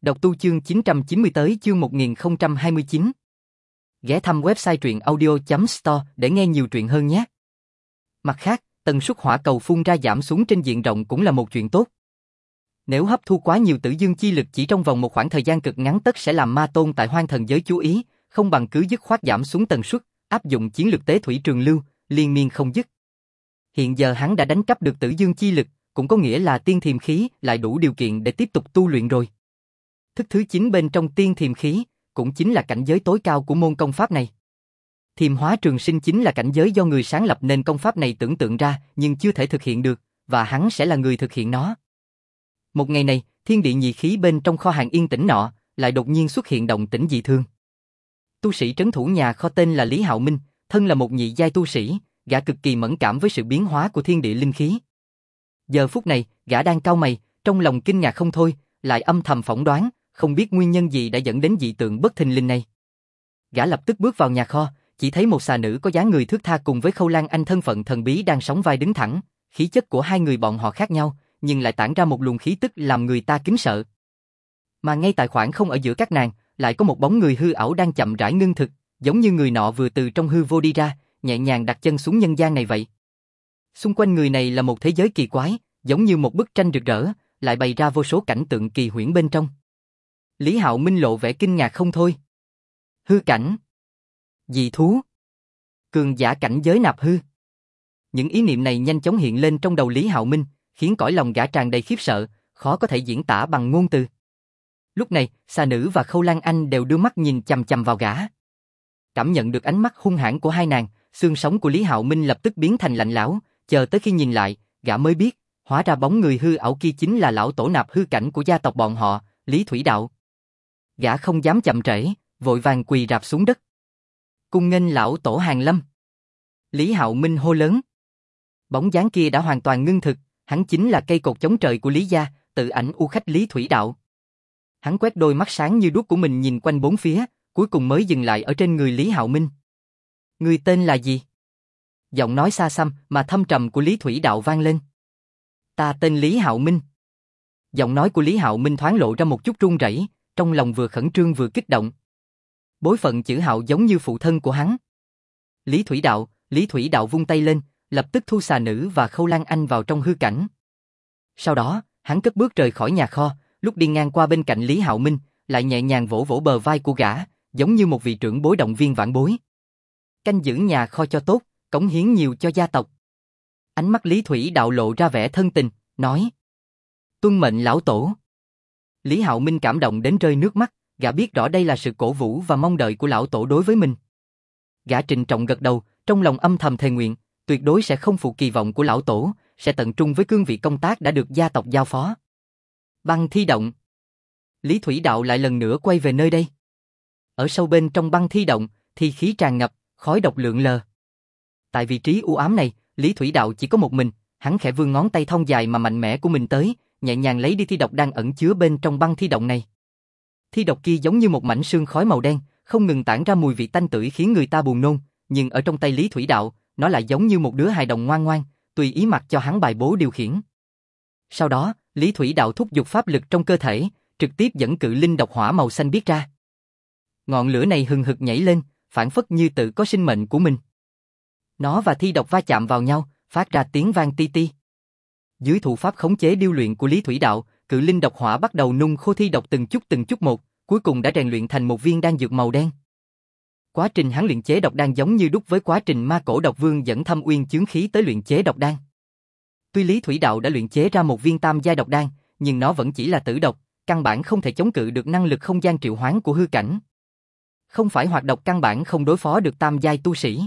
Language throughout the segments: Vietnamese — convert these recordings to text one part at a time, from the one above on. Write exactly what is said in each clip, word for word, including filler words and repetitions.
Đọc tu chương chín trăm chín mươi tới chương một nghìn không trăm hai mươi chín. Ghé thăm website truyện audio chấm store để nghe nhiều truyện hơn nhé. Mặt khác, tần suất hỏa cầu phun ra giảm xuống trên diện rộng cũng là một chuyện tốt. Nếu hấp thu quá nhiều tử dương chi lực chỉ trong vòng một khoảng thời gian cực ngắn tất sẽ làm ma tôn tại hoang thần giới chú ý, không bằng cứ dứt khoát giảm xuống tần suất, áp dụng chiến lược tế thủy trường lưu, liên miên không dứt. Hiện giờ hắn đã đánh cắp được tử dương chi lực, cũng có nghĩa là tiên thiềm khí lại đủ điều kiện để tiếp tục tu luyện rồi. Thức thứ chín bên trong tiên thiềm khí, cũng chính là cảnh giới tối cao của môn công pháp này. Thiềm hóa trường sinh chính là cảnh giới do người sáng lập nên công pháp này tưởng tượng ra nhưng chưa thể thực hiện được, và hắn sẽ là người thực hiện nó. Một ngày này, thiên địa nhị khí bên trong kho hàng yên tĩnh nọ, lại đột nhiên xuất hiện động tĩnh dị thường. Tu sĩ trấn thủ nhà kho tên là Lý Hạo Minh, thân là một nhị giai tu sĩ, gã cực kỳ mẫn cảm với sự biến hóa của thiên địa linh khí. Giờ phút này, gã đang cau mày, trong lòng kinh ngạc không thôi, lại âm thầm phỏng đoán, không biết nguyên nhân gì đã dẫn đến dị tượng bất thình lình này. Gã lập tức bước vào nhà kho, chỉ thấy một xà nữ có dáng người thướt tha cùng với Khâu Lan Anh thân phận thần bí đang sóng vai đứng thẳng, khí chất của hai người bọn họ khác nhau, nhưng lại tản ra một luồng khí tức làm người ta kính sợ. Mà ngay tại khoảng không ở giữa các nàng, lại có một bóng người hư ảo đang chậm rãi ngưng thực, giống như người nọ vừa từ trong hư vô đi ra, nhẹ nhàng đặt chân xuống nhân gian này vậy. Xung quanh người này là một thế giới kỳ quái, giống như một bức tranh rực rỡ, lại bày ra vô số cảnh tượng kỳ huyễn bên trong. Lý Hạo Minh lộ vẻ kinh ngạc không thôi. Hư cảnh, dị thú, cường giả cảnh giới nạp hư. Những ý niệm này nhanh chóng hiện lên trong đầu Lý Hạo Minh, khiến cõi lòng gã tràn đầy khiếp sợ, khó có thể diễn tả bằng ngôn từ. Lúc này, xà nữ và Khâu Lan Anh đều đưa mắt nhìn chằm chằm vào gã. Cảm nhận được ánh mắt hung hãn của hai nàng, xương sống của Lý Hạo Minh lập tức biến thành lạnh lẽo, chờ tới khi nhìn lại, gã mới biết, hóa ra bóng người hư ảo kia chính là lão tổ nạp hư cảnh của gia tộc bọn họ, Lý Thủy Đạo. Gã không dám chậm trễ, vội vàng quỳ rạp xuống đất. Cung nghênh lão tổ hàng lâm. Lý Hạo Minh hô lớn. Bóng dáng kia đã hoàn toàn ngưng thực, hắn chính là cây cột chống trời của Lý gia, tự ảnh u khách Lý Thủy Đạo. Hắn quét đôi mắt sáng như đuốc của mình nhìn quanh bốn phía, cuối cùng mới dừng lại ở trên người Lý Hạo Minh. Người tên là gì? Giọng nói xa xăm mà thâm trầm của Lý Thủy Đạo vang lên. Ta tên Lý Hạo Minh. Giọng nói của Lý Hạo Minh thoáng lộ ra một chút run rẩy, trong lòng vừa khẩn trương vừa kích động. Bối phận chữ Hạo giống như phụ thân của hắn. Lý Thủy Đạo, Lý Thủy Đạo vung tay lên, lập tức thu xà nữ và Khâu Lan Anh vào trong hư cảnh. Sau đó, hắn cất bước rời khỏi nhà kho, lúc đi ngang qua bên cạnh Lý Hạo Minh, lại nhẹ nhàng vỗ vỗ bờ vai của gã, giống như một vị trưởng bối động viên vãn bối. Canh giữ nhà kho cho tốt, cống hiến nhiều cho gia tộc. Ánh mắt Lý Thủy Đạo lộ ra vẻ thân tình, nói. Tuân mệnh lão tổ. Lý Hạo Minh cảm động đến rơi nước mắt, gã biết rõ đây là sự cổ vũ và mong đợi của lão tổ đối với mình. Gã trịnh trọng gật đầu, trong lòng âm thầm thề nguyện, tuyệt đối sẽ không phụ kỳ vọng của lão tổ, sẽ tận trung với cương vị công tác đã được gia tộc giao phó. Băng thi động. Lý Thủy Đạo lại lần nữa quay về nơi đây. Ở sâu bên trong băng thi động, thi khí tràn ngập, khói độc lượn lờ. Tại vị trí u ám này, Lý Thủy Đạo chỉ có một mình, hắn khẽ vươn ngón tay thon dài mà mạnh mẽ của mình tới, nhẹ nhàng lấy đi thi độc đang ẩn chứa bên trong băng thi động này. Thi độc kia giống như một mảnh sương khói màu đen, không ngừng tản ra mùi vị tanh tưởi khiến người ta buồn nôn, nhưng ở trong tay Lý Thủy Đạo, nó lại giống như một đứa hài đồng ngoan ngoan, tùy ý mặc cho hắn bài bố điều khiển. Sau đó, Lý Thủy Đạo thúc giục pháp lực trong cơ thể, trực tiếp dẫn cự linh độc hỏa màu xanh biếc ra. Ngọn lửa này hừng hực nhảy lên, phảng phất như tự có sinh mệnh của mình. Nó và thi độc va chạm vào nhau, phát ra tiếng vang ti ti. Dưới thủ pháp khống chế điêu luyện của Lý Thủy Đạo, cự linh độc hỏa bắt đầu nung khô thi độc từng chút từng chút một, cuối cùng đã rèn luyện thành một viên đan dược màu đen. Quá trình hắn luyện chế độc đan giống như đúc với quá trình ma cổ độc vương dẫn thâm uyên chướng khí tới luyện chế độc đan. Tuy Lý Thủy Đạo đã luyện chế ra một viên tam giai độc đan, nhưng nó vẫn chỉ là tử độc, căn bản không thể chống cự được năng lực không gian triệu hoán của hư cảnh. Không phải hoạt độc căn bản không đối phó được tam giai tu sĩ.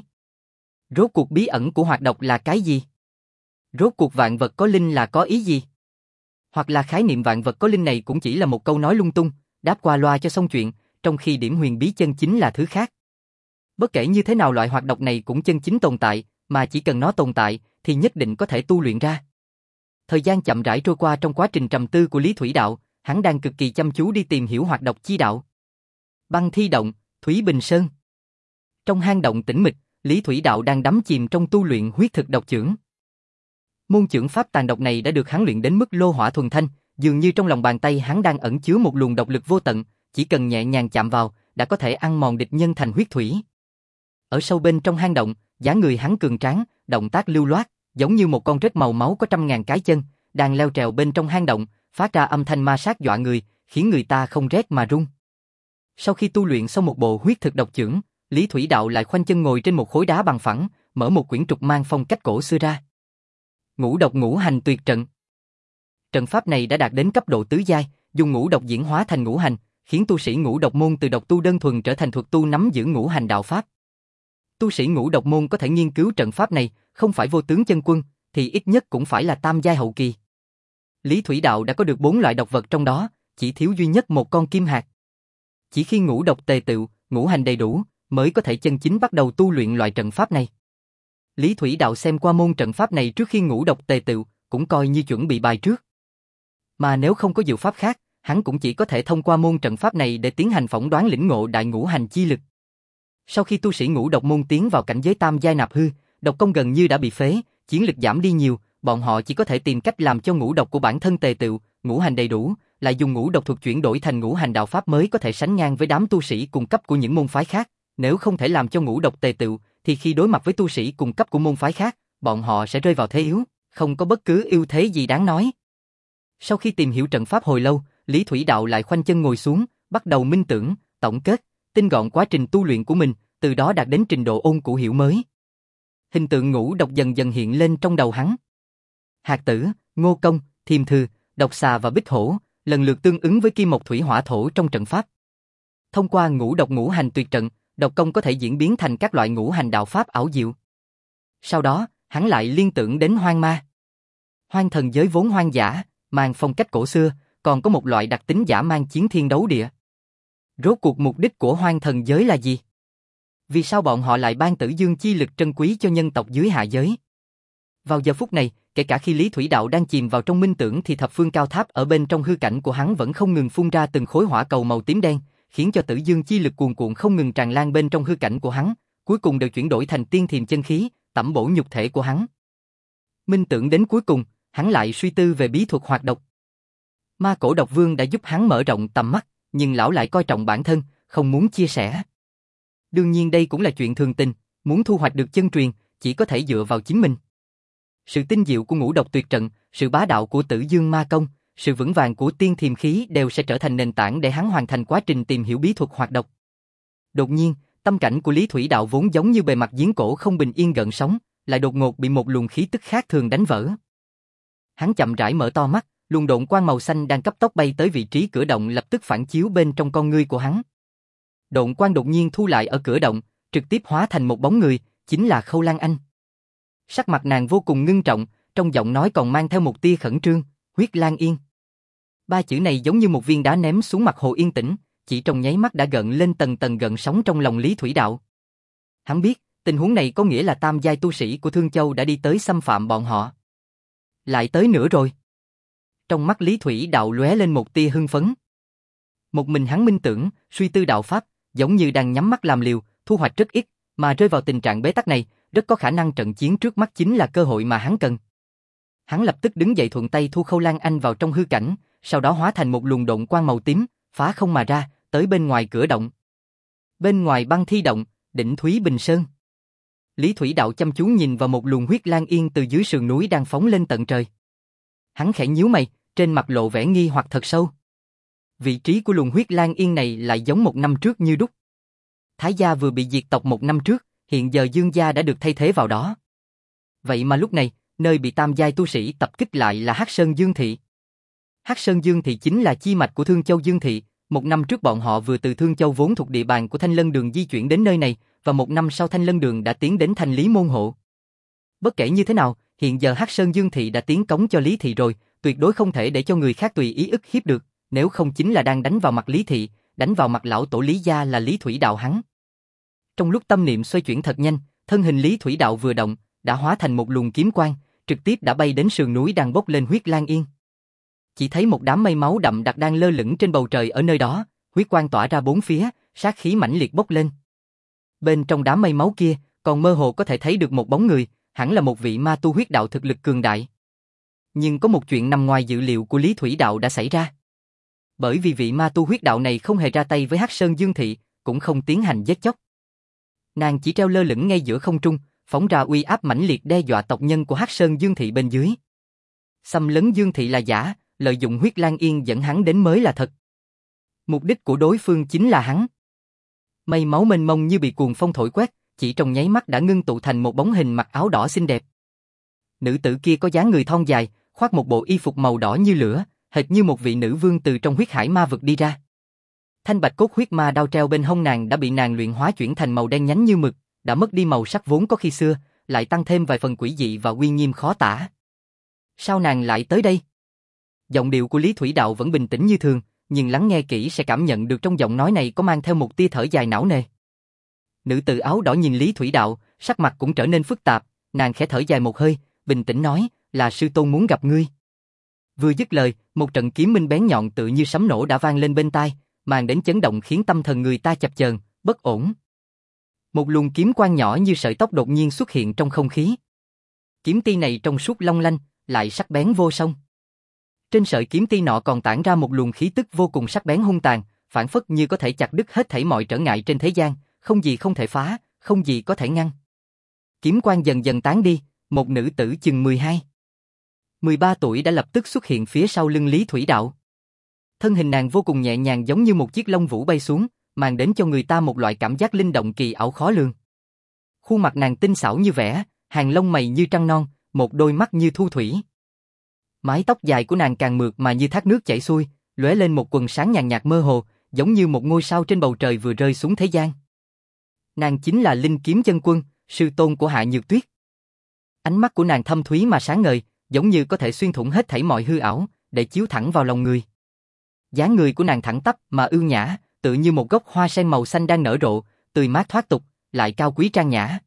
Rốt cuộc bí ẩn của hoạt độc là cái gì? Rốt cuộc vạn vật có linh là có ý gì? Hoặc là khái niệm vạn vật có linh này cũng chỉ là một câu nói lung tung, đáp qua loa cho xong chuyện, trong khi điểm huyền bí chân chính là thứ khác. Bất kể như thế nào loại hoạt độc này cũng chân chính tồn tại, mà chỉ cần nó tồn tại thì nhất định có thể tu luyện ra. Thời gian chậm rãi trôi qua trong quá trình trầm tư của Lý Thủy Đạo, hắn đang cực kỳ chăm chú đi tìm hiểu hoạt độc chi đạo. Băng thi động, Thúy Bình Sơn. Trong hang động tĩnh mịch, Lý Thủy Đạo đang đắm chìm trong tu luyện huyết thực độc chưởng. Môn chưởng pháp tàn độc này đã được hắn luyện đến mức lô hỏa thuần thanh, dường như trong lòng bàn tay hắn đang ẩn chứa một luồng độc lực vô tận, chỉ cần nhẹ nhàng chạm vào, đã có thể ăn mòn địch nhân thành huyết thủy. Ở sâu bên trong hang động, dáng người hắn cường tráng, động tác lưu loát, giống như một con rết màu máu có trăm ngàn cái chân, đang leo trèo bên trong hang động, phát ra âm thanh ma sát dọa người, khiến người ta không rét mà run. Sau khi tu luyện xong một bộ huyết thực độc chưởng, Lý Thủy Đạo lại khoanh chân ngồi trên một khối đá bằng phẳng, mở một quyển trục mang phong cách cổ xưa ra. Ngũ độc ngũ hành tuyệt trận. Trận pháp này đã đạt đến cấp độ tứ giai, dùng ngũ độc diễn hóa thành ngũ hành, khiến tu sĩ ngũ độc môn từ độc tu đơn thuần trở thành thuật tu nắm giữ ngũ hành đạo pháp. Tu sĩ ngũ độc môn có thể nghiên cứu trận pháp này, không phải vô tướng chân quân, thì ít nhất cũng phải là tam giai hậu kỳ. Lý Thủy Đạo đã có được bốn loại độc vật trong đó, chỉ thiếu duy nhất một con kim hạt. Chỉ khi ngũ độc tề tựu, ngũ hành đầy đủ, mới có thể chân chính bắt đầu tu luyện loại trận pháp này. Lý Thủy Đạo xem qua môn trận pháp này trước khi ngũ độc tề tựu, cũng coi như chuẩn bị bài trước. Mà nếu không có diệu pháp khác, hắn cũng chỉ có thể thông qua môn trận pháp này để tiến hành phỏng đoán lĩnh ngộ đại ngũ hành chi lực. Sau khi tu sĩ ngũ độc môn tiến vào cảnh giới tam giai nạp hư, độc công gần như đã bị phế, chiến lực giảm đi nhiều, bọn họ chỉ có thể tìm cách làm cho ngũ độc của bản thân tề tựu, ngũ hành đầy đủ, lại dùng ngũ độc thuật chuyển đổi thành ngũ hành đạo pháp mới có thể sánh ngang với đám tu sĩ cùng cấp của những môn phái khác. Nếu không thể làm cho ngũ độc tề tựu, thì khi đối mặt với tu sĩ cùng cấp của môn phái khác, bọn họ sẽ rơi vào thế yếu, không có bất cứ ưu thế gì đáng nói. Sau khi tìm hiểu trận pháp hồi lâu, Lý Thủy Đạo lại khoanh chân ngồi xuống, bắt đầu minh tưởng, tổng kết, tinh gọn quá trình tu luyện của mình, từ đó đạt đến trình độ ôn cũ hiểu mới. Hình tượng ngũ độc dần dần hiện lên trong đầu hắn. Hạt tử, ngô công, thiềm thư, độc xà và bích hổ, lần lượt tương ứng với kim mộc thủy hỏa thổ trong trận pháp. Thông qua ngũ độc ngũ hành tuyệt trận, độc công có thể diễn biến thành các loại ngũ hành đạo pháp ảo diệu. Sau đó, hắn lại liên tưởng đến hoang ma. Hoang thần giới vốn hoang dã, mang phong cách cổ xưa, còn có một loại đặc tính dã man chiến thiên đấu địa. Rốt cuộc mục đích của hoang thần giới là gì? Vì sao bọn họ lại ban tử dương chi lực trân quý cho nhân tộc dưới hạ giới? Vào giờ phút này, kể cả khi Lý Thủy Đạo đang chìm vào trong minh tưởng thì thập phương cao tháp ở bên trong hư cảnh của hắn vẫn không ngừng phun ra từng khối hỏa cầu màu tím đen, khiến cho tử dương chi lực cuồn cuộn không ngừng tràn lan bên trong hư cảnh của hắn, cuối cùng đều chuyển đổi thành tiên thiềm chân khí, tẩm bổ nhục thể của hắn. Minh tưởng đến cuối cùng, hắn lại suy tư về bí thuật hoạt độc. Ma cổ độc vương đã giúp hắn mở rộng tầm mắt, nhưng lão lại coi trọng bản thân, không muốn chia sẻ. Đương nhiên đây cũng là chuyện thường tình, muốn thu hoạch được chân truyền, chỉ có thể dựa vào chính mình. Sự tinh diệu của ngũ độc tuyệt trận, sự bá đạo của tử dương ma công, sự vững vàng của tiên thiềm khí đều sẽ trở thành nền tảng để hắn hoàn thành quá trình tìm hiểu bí thuật hoạt độc. Đột nhiên, tâm cảnh của Lý Thủy Đạo vốn giống như bề mặt giếng cổ không bình yên gợn sóng, lại đột ngột bị một luồng khí tức khác thường đánh vỡ. Hắn chậm rãi mở to mắt, luồng độn quang màu xanh đang cấp tốc bay tới vị trí cửa động lập tức phản chiếu bên trong con ngươi của hắn. Độn quang đột nhiên thu lại ở cửa động, trực tiếp hóa thành một bóng người, chính là Khâu Lan Anh. Sắc mặt nàng vô cùng ngưng trọng, trong giọng nói còn mang theo một tia khẩn trương, Huyết Lan Yên. Ba chữ này giống như một viên đá ném xuống mặt hồ yên tĩnh, chỉ trong nháy mắt đã gợn lên tầng tầng gợn sóng trong lòng Lý Thủy Đạo. Hắn biết, tình huống này có nghĩa là tam giai tu sĩ của Thương Châu đã đi tới xâm phạm bọn họ. Lại tới nữa rồi. Trong mắt Lý Thủy Đạo lóe lên một tia hưng phấn. Một mình hắn minh tưởng, suy tư đạo pháp, giống như đang nhắm mắt làm liều, thu hoạch rất ít, mà rơi vào tình trạng bế tắc này, rất có khả năng trận chiến trước mắt chính là cơ hội mà hắn cần. Hắn lập tức đứng dậy thuận tay thu Khâu Lan Anh vào trong hư cảnh, sau đó hóa thành một luồng độn quang màu tím, phá không mà ra, tới bên ngoài cửa động. Bên ngoài băng thi động, đỉnh Thúy Bình Sơn. Lý Thủy Đạo chăm chú nhìn vào một luồng huyết lan yên từ dưới sườn núi đang phóng lên tận trời. Hắn khẽ nhíu mày, trên mặt lộ vẻ nghi hoặc thật sâu. Vị trí của luồng huyết lan yên này lại giống một năm trước như đúc. Thái gia vừa bị diệt tộc một năm trước, hiện giờ Dương gia đã được thay thế vào đó. Vậy mà lúc này, nơi bị tam giai tu sĩ tập kích lại là Hắc Sơn Dương Thị. Hắc Sơn Dương Thị chính là chi mạch của Thương Châu Dương Thị, một năm trước bọn họ vừa từ Thương Châu vốn thuộc địa bàn của Thanh Lân Đường di chuyển đến nơi này, và một năm sau Thanh Lân Đường đã tiến đến Thanh Lý Môn Hộ. Bất kể như thế nào, hiện giờ Hắc Sơn Dương Thị đã tiến cống cho Lý Thị rồi, tuyệt đối không thể để cho người khác tùy ý ức hiếp được, nếu không chính là đang đánh vào mặt Lý Thị, đánh vào mặt lão tổ Lý gia là Lý Thủy Đạo hắn. Trong lúc tâm niệm xoay chuyển thật nhanh, thân hình Lý Thủy Đạo vừa động, đã hóa thành một luồng kiếm quang, trực tiếp đã bay đến sườn núi đang bốc lên huyết lan yên. Chỉ thấy một đám mây máu đậm đặc đang lơ lửng trên bầu trời ở nơi đó, huyết quang tỏa ra bốn phía, sát khí mãnh liệt bốc lên. Bên trong đám mây máu kia, còn mơ hồ có thể thấy được một bóng người, hẳn là một vị ma tu huyết đạo thực lực cường đại. Nhưng có một chuyện nằm ngoài dự liệu của Lý Thủy Đạo đã xảy ra. Bởi vì vị ma tu huyết đạo này không hề ra tay với Hắc Sơn Dương Thị, cũng không tiến hành giết chóc. Nàng chỉ treo lơ lửng ngay giữa không trung, phóng ra uy áp mãnh liệt đe dọa tộc nhân của Hắc Sơn Dương Thị bên dưới. Xâm lấn Dương Thị là giả, lợi dụng huyết Lan Yên dẫn hắn đến mới là thật. Mục đích của đối phương chính là hắn. Mây máu mênh mông như bị cuồng phong thổi quét, chỉ trong nháy mắt đã ngưng tụ thành một bóng hình mặc áo đỏ xinh đẹp. Nữ tử kia có dáng người thon dài, khoác một bộ y phục màu đỏ như lửa, hệt như một vị nữ vương từ trong huyết hải ma vực đi ra. Thanh bạch cốt huyết ma đao treo bên hông nàng đã bị nàng luyện hóa chuyển thành màu đen nhánh như mực, đã mất đi màu sắc vốn có khi xưa, lại tăng thêm vài phần quỷ dị và uy nghiêm khó tả. Sao nàng lại tới đây? Giọng điệu của Lý Thủy Đạo vẫn bình tĩnh như thường, nhưng lắng nghe kỹ sẽ cảm nhận được trong giọng nói này có mang theo một tia thở dài não nề. Nữ tử áo đỏ nhìn Lý Thủy Đạo, sắc mặt cũng trở nên phức tạp, nàng khẽ thở dài một hơi, bình tĩnh nói, là sư tôn muốn gặp ngươi. Vừa dứt lời, một trận kiếm minh bén nhọn tự như sấm nổ đã vang lên bên tai, mang đến chấn động khiến tâm thần người ta chập chờn, bất ổn. Một luồng kiếm quang nhỏ như sợi tóc đột nhiên xuất hiện trong không khí. Kiếm ti này trong suốt long lanh, lại sắc bén vô song. Trên sợi kiếm ti nọ còn tản ra một luồng khí tức vô cùng sắc bén hung tàn, phản phất như có thể chặt đứt hết thảy mọi trở ngại trên thế gian, không gì không thể phá, không gì có thể ngăn. Kiếm quang dần dần tán đi, một nữ tử chừng mười hai, mười ba tuổi đã lập tức xuất hiện phía sau lưng Lý Thủy Đạo. Thân hình nàng vô cùng nhẹ nhàng giống như một chiếc lông vũ bay xuống, mang đến cho người ta một loại cảm giác linh động kỳ ảo khó lường. Khuôn mặt nàng tinh xảo như vẽ, hàng lông mày như trăng non, một đôi mắt như thu thủy. Mái tóc dài của nàng càng mượt mà như thác nước chảy xuôi, lóe lên một quầng sáng nhàn nhạt mơ hồ, giống như một ngôi sao trên bầu trời vừa rơi xuống thế gian. Nàng chính là Linh Kiếm Chân Quân, sư tôn của Hạ Nhược Tuyết. Ánh mắt của nàng thâm thúy mà sáng ngời, giống như có thể xuyên thủng hết thảy mọi hư ảo, để chiếu thẳng vào lòng người. Dáng người của nàng thẳng tắp mà ưu nhã, tự như một gốc hoa sen màu xanh đang nở rộ, tươi mát thoát tục, lại cao quý trang nhã.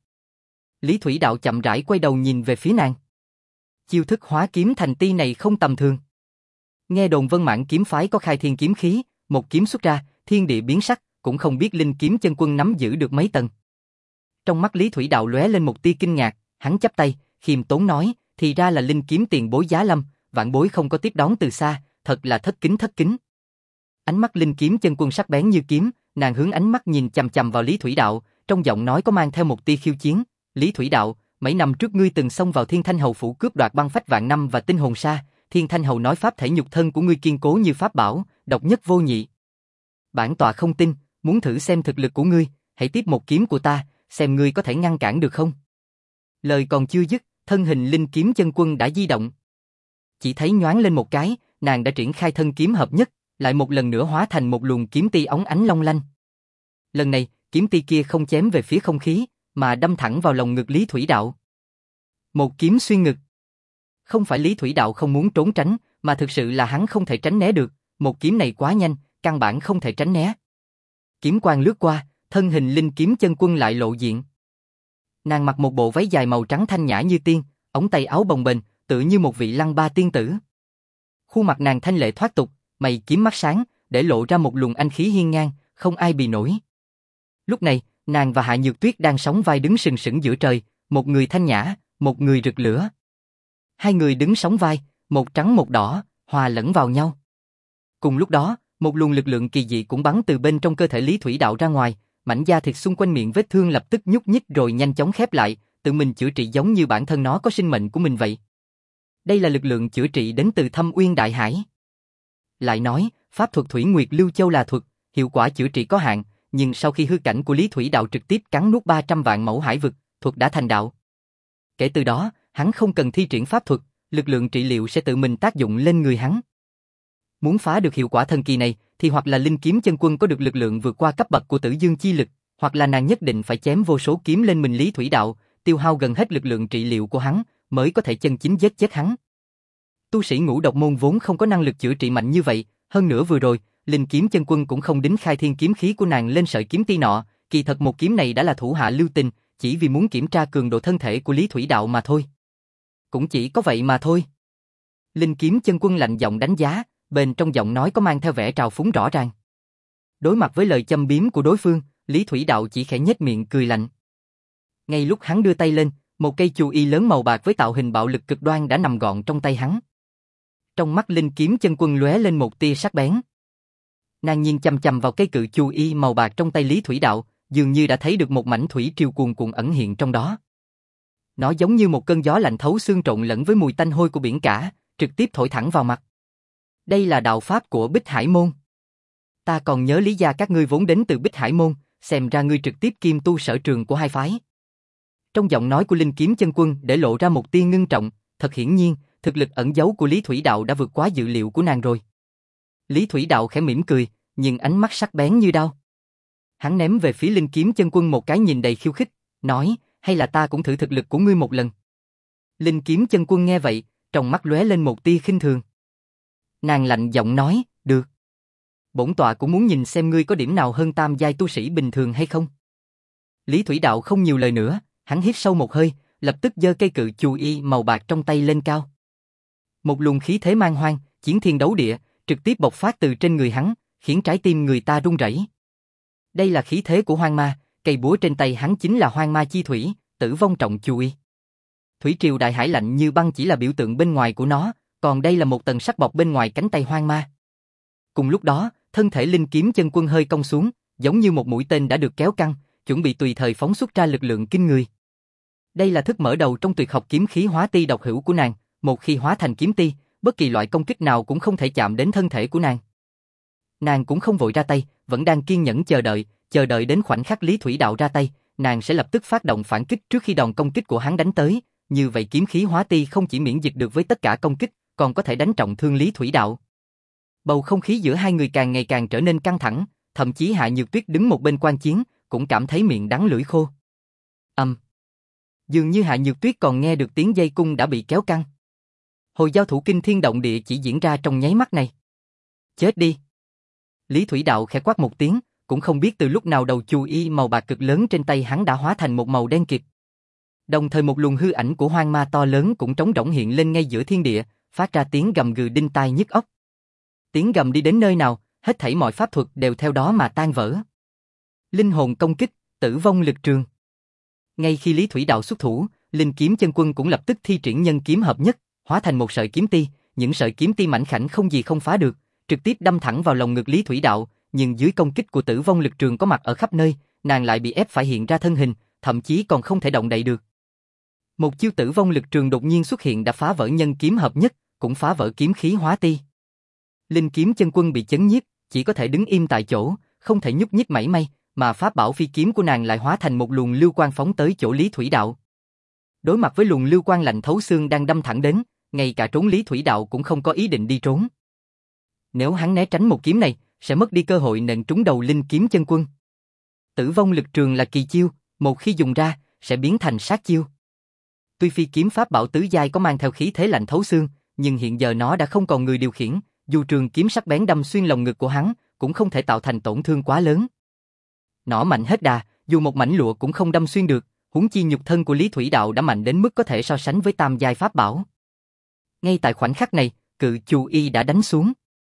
Lý Thủy Đạo chậm rãi quay đầu nhìn về phía nàng. Chiêu thức hóa kiếm thành ti này không tầm thường. Nghe đồn Vân Mãn kiếm phái có khai thiên kiếm khí, một kiếm xuất ra, thiên địa biến sắc, cũng không biết Linh Kiếm Chân Quân nắm giữ được mấy tầng. Trong mắt Lý Thủy Đạo lóe lên một tia kinh ngạc, hắn chắp tay, khiêm tốn nói, thì ra là Linh Kiếm tiền bối giá lâm, vạn bối không có tiếp đón từ xa, thật là thất kính thất kính. Ánh mắt Linh Kiếm Chân Quân sắc bén như kiếm, nàng hướng ánh mắt nhìn chằm chằm vào Lý Thủy Đạo, trong giọng nói có mang theo một tia khiêu chiến. Lý Thủy Đạo, mấy năm trước ngươi từng xông vào Thiên Thanh Hầu phủ cướp đoạt băng phách vạn năm và tinh hồn sa, Thiên Thanh Hầu nói pháp thể nhục thân của ngươi kiên cố như pháp bảo, độc nhất vô nhị. Bản tọa không tin, muốn thử xem thực lực của ngươi, hãy tiếp một kiếm của ta, xem ngươi có thể ngăn cản được không. Lời còn chưa dứt, thân hình Linh Kiếm Chân Quân đã di động. Chỉ thấy nhoáng lên một cái, nàng đã triển khai thân kiếm hợp nhất, lại một lần nữa hóa thành một luồng kiếm ti óng ánh long lanh. Lần này, kiếm ti kia không chém về phía không khí, mà đâm thẳng vào lòng ngực Lý Thủy Đạo. Một kiếm xuyên ngực. Không phải Lý Thủy Đạo không muốn trốn tránh, mà thực sự là hắn không thể tránh né được, một kiếm này quá nhanh, căn bản không thể tránh né. Kiếm quang lướt qua, thân hình Linh Kiếm Chân Quân lại lộ diện. Nàng mặc một bộ váy dài màu trắng thanh nhã như tiên, ống tay áo bồng bềnh, tựa như một vị lăng ba tiên tử. Khuôn mặt nàng thanh lệ thoát tục, mày kiếm mắt sáng, để lộ ra một luồng anh khí hiên ngang, không ai bì nổi. Lúc này, nàng và Hạ Nhược Tuyết đang sóng vai đứng sừng sững giữa trời, một người thanh nhã, một người rực lửa. Hai người đứng sóng vai, một trắng một đỏ, hòa lẫn vào nhau. Cùng lúc đó, một luồng lực lượng kỳ dị cũng bắn từ bên trong cơ thể Lý Thủy Đạo ra ngoài, mảnh da thịt xung quanh miệng vết thương lập tức nhúc nhích rồi nhanh chóng khép lại, tự mình chữa trị giống như bản thân nó có sinh mệnh của mình vậy. Đây là lực lượng chữa trị đến từ Thâm Uyên Đại Hải. Lại nói, pháp thuật Thủy Nguyệt Lưu Châu là thuật, hiệu quả chữa trị có hạn, nhưng sau khi hư cảnh của Lý Thủy Đạo trực tiếp cắn nuốt ba trăm vạn mẫu hải vực, thuật đã thành đạo. Kể từ đó, hắn không cần thi triển pháp thuật, lực lượng trị liệu sẽ tự mình tác dụng lên người hắn. Muốn phá được hiệu quả thần kỳ này, thì hoặc là Linh Kiếm Chân Quân có được lực lượng vượt qua cấp bậc của Tử Dương chi lực, hoặc là nàng nhất định phải chém vô số kiếm lên mình Lý Thủy Đạo, tiêu hao gần hết lực lượng trị liệu của hắn, mới có thể chân chính giết chết hắn. Tu sĩ ngũ độc môn vốn không có năng lực chữa trị mạnh như vậy, hơn nữa vừa rồi, Linh Kiếm Chân Quân cũng không đính khai thiên kiếm khí của nàng lên sợi kiếm ti nọ, kỳ thật một kiếm này đã là thủ hạ lưu tình, chỉ vì muốn kiểm tra cường độ thân thể của Lý Thủy Đạo mà thôi. Cũng chỉ có vậy mà thôi. Linh Kiếm Chân Quân lạnh giọng đánh giá, bên trong giọng nói có mang theo vẻ trào phúng rõ ràng. Đối mặt với lời châm biếm của đối phương, Lý Thủy Đạo chỉ khẽ nhếch miệng cười lạnh. Ngay lúc hắn đưa tay lên, một cây chù y lớn màu bạc với tạo hình bạo lực cực đoan đã nằm gọn trong tay hắn. Trong mắt Linh Kiếm Chân Quân lóe lên một tia sắc bén. Nàng nhìn chằm chằm vào cây cự chu y màu bạc trong tay Lý Thủy Đạo, dường như đã thấy được một mảnh thủy triều cuồn cuộn ẩn hiện trong đó. Nó giống như một cơn gió lạnh thấu xương trộn lẫn với mùi tanh hôi của biển cả, trực tiếp thổi thẳng vào mặt. Đây là đạo pháp của Bích Hải Môn. Ta còn nhớ Lý gia các ngươi vốn đến từ Bích Hải Môn, xem ra ngươi trực tiếp kiêm tu sở trường của hai phái. Trong giọng nói của Linh Kiếm Chân Quân để lộ ra một tia ngưng trọng, thật hiển nhiên, thực lực ẩn giấu của Lý Thủy Đạo đã vượt quá dự liệu của nàng rồi. Lý Thủy Đạo khẽ mỉm cười, nhưng ánh mắt sắc bén như đao. Hắn ném về phía Linh Kiếm Chân Quân một cái nhìn đầy khiêu khích, nói, hay là ta cũng thử thực lực của ngươi một lần. Linh Kiếm Chân Quân nghe vậy, trong mắt lóe lên một tia khinh thường. Nàng lạnh giọng nói, được. Bổn tọa cũng muốn nhìn xem ngươi có điểm nào hơn tam giai tu sĩ bình thường hay không. Lý Thủy Đạo không nhiều lời nữa, hắn hít sâu một hơi, lập tức giơ cây cự chu y màu bạc trong tay lên cao. Một luồng khí thế man hoang, chiến thiên đấu địa, trực tiếp bộc phát từ trên người hắn, khiến trái tim người ta run rẩy. Đây là khí thế của hoang ma, cây búa trên tay hắn chính là hoang ma chi thủy, tử vong trọng chu y. Thủy triều đại hải lạnh như băng chỉ là biểu tượng bên ngoài của nó, còn đây là một tầng sắt bọc bên ngoài cánh tay hoang ma. Cùng lúc đó, thân thể Linh Kiếm Chân Quân hơi cong xuống, giống như một mũi tên đã được kéo căng, chuẩn bị tùy thời phóng xuất ra lực lượng kinh người. Đây là thức mở đầu trong tuyệt học kiếm khí hóa ti độc hữu của nàng, một khi hóa thành kiếm ti, bất kỳ loại công kích nào cũng không thể chạm đến thân thể của nàng. Nàng cũng không vội ra tay, vẫn đang kiên nhẫn chờ đợi, chờ đợi đến khoảnh khắc Lý Thủy Đạo ra tay, nàng sẽ lập tức phát động phản kích trước khi đòn công kích của hắn đánh tới, như vậy kiếm khí hóa ti không chỉ miễn dịch được với tất cả công kích, còn có thể đánh trọng thương Lý Thủy Đạo. Bầu không khí giữa hai người càng ngày càng trở nên căng thẳng, thậm chí Hạ Nhược Tuyết đứng một bên quan chiến, cũng cảm thấy miệng đắng lưỡi khô. Ầm. Um. Dường như Hạ Nhược Tuyết còn nghe được tiếng dây cung đã bị kéo căng. Hồi giao thủ kinh thiên động địa chỉ diễn ra trong nháy mắt này. Chết đi. Lý Thủy Đạo khẽ quát một tiếng, cũng không biết từ lúc nào đầu chu y màu bạc cực lớn trên tay hắn đã hóa thành một màu đen kịt. Đồng thời một luồng hư ảnh của hoang ma to lớn cũng trống rỗng hiện lên ngay giữa thiên địa, phát ra tiếng gầm gừ đinh tai nhức óc. Tiếng gầm đi đến nơi nào, hết thảy mọi pháp thuật đều theo đó mà tan vỡ. Linh hồn công kích, tử vong lực trường. Ngay khi Lý Thủy Đạo xuất thủ, Linh Kiếm Chân Quân cũng lập tức thi triển nhân kiếm hợp nhất, hóa thành một sợi kiếm ti, những sợi kiếm ti mảnh khảnh không gì không phá được, trực tiếp đâm thẳng vào lồng ngực Lý Thủy Đạo, nhưng dưới công kích của tử vong lực trường có mặt ở khắp nơi, nàng lại bị ép phải hiện ra thân hình, thậm chí còn không thể động đậy được. Một chiêu tử vong lực trường đột nhiên xuất hiện đã phá vỡ nhân kiếm hợp nhất, cũng phá vỡ kiếm khí hóa ti. Linh Kiếm Chân Quân bị chấn nhiếp, chỉ có thể đứng im tại chỗ, không thể nhúc nhích mảy may, mà pháp bảo phi kiếm của nàng lại hóa thành một luồng lưu quang phóng tới chỗ Lý Thủy Đạo. Đối mặt với luồng lưu quang lạnh thấu xương đang đâm thẳng đến, ngay cả trốn Lý Thủy Đạo cũng không có ý định đi trốn. Nếu hắn né tránh một kiếm này, sẽ mất đi cơ hội nện trúng đầu Linh Kiếm Chân Quân. Tử vong lực trường là kỳ chiêu, một khi dùng ra, sẽ biến thành sát chiêu. Tuy phi kiếm pháp bảo tứ giai có mang theo khí thế lạnh thấu xương, nhưng hiện giờ nó đã không còn người điều khiển, dù trường kiếm sắc bén đâm xuyên lồng ngực của hắn, cũng không thể tạo thành tổn thương quá lớn. Nỏ mạnh hết đà, dù một mảnh lụa cũng không đâm xuyên được, huống chi nhục thân của Lý Thủy Đạo đã mạnh đến mức có thể so sánh với tam giai pháp bảo. Ngay tại khoảnh khắc này, cự chu y đã đánh xuống.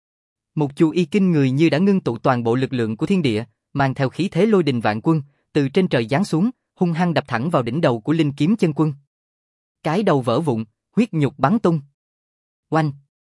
Một chu y kinh người như đã ngưng tụ toàn bộ lực lượng của thiên địa, mang theo khí thế lôi đình vạn quân, từ trên trời giáng xuống, hung hăng đập thẳng vào đỉnh đầu của Linh Kiếm Chân Quân. Cái đầu vỡ vụn, huyết nhục bắn tung. Oanh!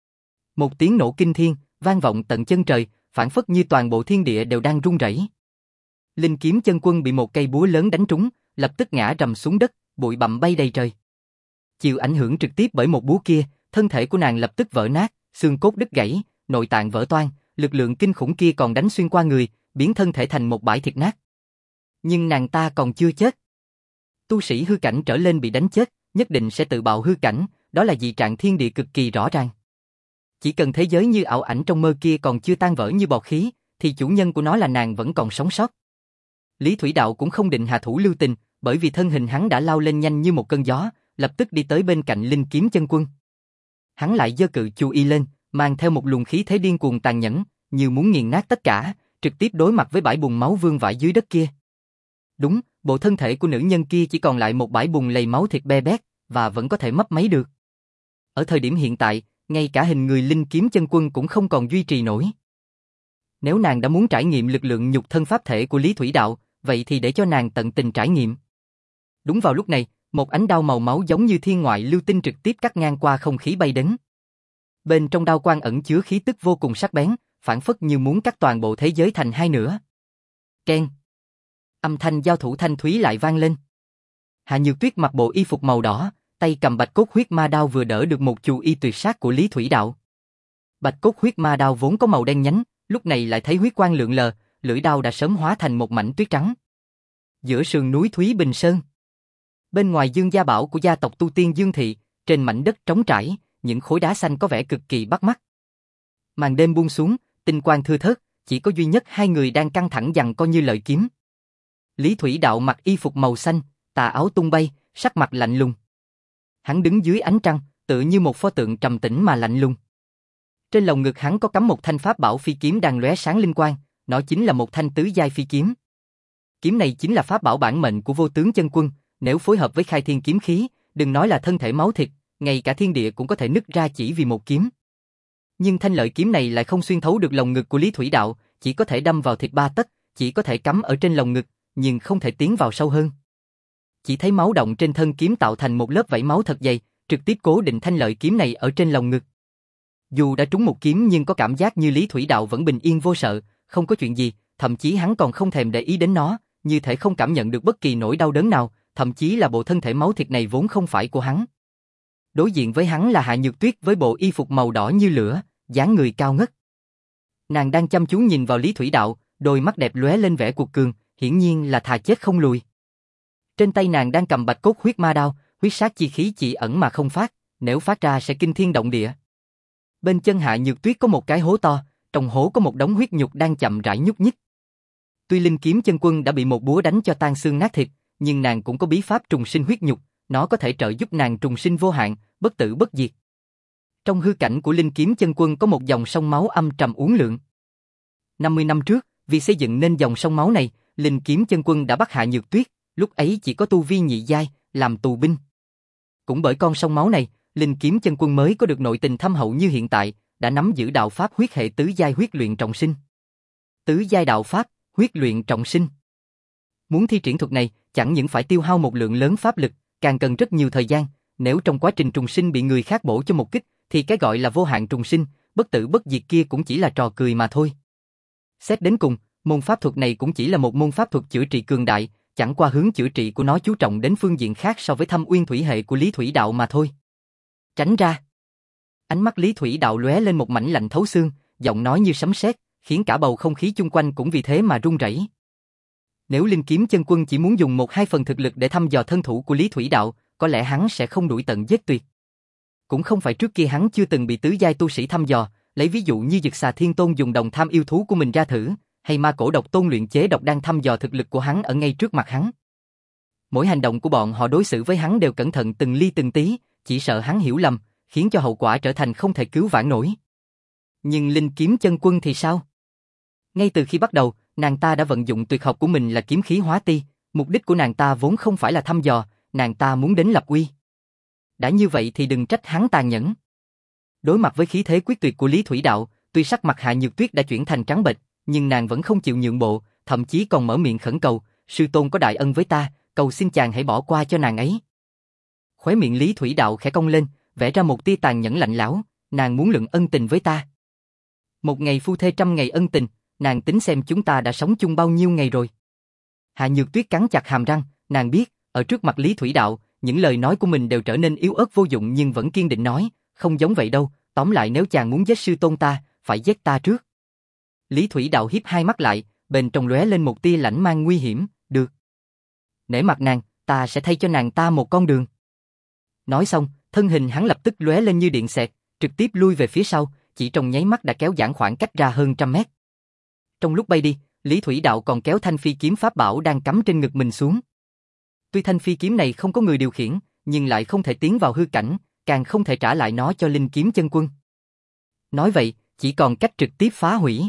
Một tiếng nổ kinh thiên, vang vọng tận chân trời, phảng phất như toàn bộ thiên địa đều đang rung rẩy. Linh Kiếm Chân Quân bị một cây búa lớn đánh trúng, lập tức ngã rầm xuống đất, bụi bặm bay đầy trời. Chịu ảnh hưởng trực tiếp bởi một búa kia, thân thể của nàng lập tức vỡ nát, xương cốt đứt gãy, nội tạng vỡ toang, lực lượng kinh khủng kia còn đánh xuyên qua người, biến thân thể thành một bãi thịt nát. Nhưng nàng ta còn chưa chết. Tu sĩ hư cảnh trở lên bị đánh chết, nhất định sẽ tự bạo hư cảnh, đó là dị trạng thiên địa cực kỳ rõ ràng. Chỉ cần thế giới như ảo ảnh trong mơ kia còn chưa tan vỡ như bọt khí, thì chủ nhân của nó là nàng vẫn còn sống sót. Lý Thủy Đạo cũng không định hạ thủ lưu tình, bởi vì thân hình hắn đã lao lên nhanh như một cơn gió, lập tức đi tới bên cạnh Linh Kiếm Chân Quân. Hắn lại giơ cự chu y lên, mang theo một luồng khí thế điên cuồng tàn nhẫn, như muốn nghiền nát tất cả, trực tiếp đối mặt với bãi bùn máu vương vãi dưới đất kia. Đúng, bộ thân thể của nữ nhân kia chỉ còn lại một bãi bùn lầy máu thịt be bét, và vẫn có thể mấp máy được. Ở thời điểm hiện tại, ngay cả hình người Linh Kiếm Chân Quân cũng không còn duy trì nổi. Nếu nàng đã muốn trải nghiệm lực lượng nhục thân pháp thể của Lý Thủy Đạo, vậy thì để cho nàng tận tình trải nghiệm. Đúng vào lúc này, một ánh đao màu máu giống như thiên ngoại lưu tinh trực tiếp cắt ngang qua không khí bay đến. Bên trong đao quang ẩn chứa khí tức vô cùng sắc bén, phảng phất như muốn cắt toàn bộ thế giới thành hai nửa. Keng. Âm thanh giao thủ thanh thúy lại vang lên. Hạ Nhược Tuyết mặc bộ y phục màu đỏ, tay cầm bạch cốt huyết ma đao vừa đỡ được một chù y tuyệt sát của Lý Thủy Đạo. Bạch cốt huyết ma đao vốn có màu đen nhánh, lúc này lại thấy huyết quang lượn lờ, lưỡi đao đã sớm hóa thành một mảnh tuyết trắng. Giữa sườn núi Thúy Bình Sơn, bên ngoài Dương Gia Bảo của gia tộc tu tiên Dương Thị, trên mảnh đất trống trải, những khối đá xanh có vẻ cực kỳ bắt mắt. Màn đêm buông xuống, tinh quang thưa thớt, chỉ có duy nhất hai người đang căng thẳng giằng co như lợi kiếm. Lý Thủy Đạo mặc y phục màu xanh, tà áo tung bay, sắc mặt lạnh lùng. Hắn đứng dưới ánh trăng, tựa như một pho tượng trầm tĩnh mà lạnh lùng. Trên lồng ngực hắn có cắm một thanh pháp bảo phi kiếm đang lóe sáng linh quang, nó chính là một thanh tứ giai phi kiếm. Kiếm này chính là pháp bảo bản mệnh của Vô Tướng Chân Quân, nếu phối hợp với Khai Thiên kiếm khí, đừng nói là thân thể máu thịt, ngay cả thiên địa cũng có thể nứt ra chỉ vì một kiếm. Nhưng thanh lợi kiếm này lại không xuyên thấu được lồng ngực của Lý Thủy Đạo, chỉ có thể đâm vào thịt ba tấc, chỉ có thể cắm ở trên lồng ngực, nhưng không thể tiến vào sâu hơn. Chỉ thấy máu động trên thân kiếm tạo thành một lớp vảy máu thật dày, trực tiếp cố định thanh lợi kiếm này ở trên lồng ngực. Dù đã trúng một kiếm nhưng có cảm giác như Lý Thủy Đạo vẫn bình yên vô sợ, không có chuyện gì, thậm chí hắn còn không thèm để ý đến nó, như thể không cảm nhận được bất kỳ nỗi đau đớn nào, thậm chí là bộ thân thể máu thịt này vốn không phải của hắn. Đối diện với hắn là Hạ Nhược Tuyết với bộ y phục màu đỏ như lửa, dáng người cao ngất. Nàng đang chăm chú nhìn vào Lý Thủy Đạo, đôi mắt đẹp lóe lên vẻ cuột cường, hiển nhiên là thà chết không lùi. Trên tay nàng đang cầm bạch cốt huyết ma đao, huyết sát chi khí chỉ ẩn mà không phát, nếu phát ra sẽ kinh thiên động địa. Bên chân Hạ Nhược Tuyết có một cái hố to, trong hố có một đống huyết nhục đang chậm rãi nhúc nhích. Tuy Linh Kiếm Chân Quân đã bị một búa đánh cho tan xương nát thịt, nhưng nàng cũng có bí pháp trùng sinh huyết nhục, nó có thể trợ giúp nàng trùng sinh vô hạn, bất tử bất diệt. Trong hư cảnh của Linh Kiếm Chân Quân có một dòng sông máu âm trầm uốn lượn. năm mươi năm trước, vì xây dựng nên dòng sông máu này, Linh Kiếm Chân Quân đã bắt Hạ Nhược Tuyết, lúc ấy chỉ có tu vi nhị giai, làm tù binh. Cũng bởi con sông máu này, Linh Kiếm Chân Quân mới có được nội tình thâm hậu như hiện tại, đã nắm giữ đạo pháp huyết hệ tứ giai huyết luyện trọng sinh. Tứ giai đạo pháp, huyết luyện trọng sinh. Muốn thi triển thuật này, chẳng những phải tiêu hao một lượng lớn pháp lực, càng cần rất nhiều thời gian, nếu trong quá trình trùng sinh bị người khác bổ cho một kích, thì cái gọi là vô hạn trùng sinh, bất tử bất diệt kia cũng chỉ là trò cười mà thôi. Xét đến cùng, môn pháp thuật này cũng chỉ là một môn pháp thuật chữa trị cường đại, chẳng qua hướng chữa trị của nó chú trọng đến phương diện khác so với Thâm Uyên Thủy hệ của Lý Thủy Đạo mà thôi. Tránh ra. Ánh mắt Lý Thủy Đạo lóe lên một mảnh lạnh thấu xương, giọng nói như sấm sét, khiến cả bầu không khí chung quanh cũng vì thế mà rung rẩy. Nếu Linh Kiếm Chân Quân chỉ muốn dùng một hai phần thực lực để thăm dò thân thủ của Lý Thủy Đạo, có lẽ hắn sẽ không đuổi tận giết tuyệt. Cũng không phải trước kia hắn chưa từng bị tứ giai tu sĩ thăm dò, lấy ví dụ như Dực Xà Thiên Tôn dùng đồng tham yêu thú của mình ra thử, hay Ma Cổ Độc Tôn luyện chế độc đang thăm dò thực lực của hắn ở ngay trước mặt hắn. Mỗi hành động của bọn họ đối xử với hắn đều cẩn thận từng ly từng tí, chỉ sợ hắn hiểu lầm, khiến cho hậu quả trở thành không thể cứu vãn nổi. Nhưng Linh Kiếm Chân Quân thì sao? Ngay từ khi bắt đầu, nàng ta đã vận dụng tuyệt học của mình là kiếm khí hóa ti, mục đích của nàng ta vốn không phải là thăm dò, nàng ta muốn đến lập uy. Đã như vậy thì đừng trách hắn tàn nhẫn. Đối mặt với khí thế quyết tuyệt của Lý Thủy Đạo, tuy sắc mặt Hạ Nhược Tuyết đã chuyển thành trắng bệch, nhưng nàng vẫn không chịu nhượng bộ, thậm chí còn mở miệng khẩn cầu, sư tôn có đại ân với ta, cầu xin chàng hãy bỏ qua cho nàng ấy. Khóe miệng Lý Thủy Đạo khẽ cong lên, vẽ ra một tia tàn nhẫn lạnh lẽo, nàng muốn lượng ân tình với ta. Một ngày phu thê trăm ngày ân tình, nàng tính xem chúng ta đã sống chung bao nhiêu ngày rồi. Hạ Nhược Tuyết cắn chặt hàm răng, nàng biết, ở trước mặt Lý Thủy Đạo, những lời nói của mình đều trở nên yếu ớt vô dụng nhưng vẫn kiên định nói, không giống vậy đâu, tóm lại nếu chàng muốn giết sư tôn ta, phải giết ta trước. Lý Thủy Đạo hiếp hai mắt lại, bên trong lóe lên một tia lãnh mang nguy hiểm, được. Nể mặt nàng, ta sẽ thay cho nàng ta một con đường. Nói xong, thân hình hắn lập tức lóe lên như điện xẹt, trực tiếp lui về phía sau, chỉ trong nháy mắt đã kéo giãn khoảng cách ra hơn trăm mét. Trong lúc bay đi, Lý Thủy Đạo còn kéo thanh phi kiếm pháp bảo đang cắm trên ngực mình xuống. Tuy thanh phi kiếm này không có người điều khiển, nhưng lại không thể tiến vào hư cảnh, càng không thể trả lại nó cho Linh Kiếm Chân Quân. Nói vậy, chỉ còn cách trực tiếp phá hủy.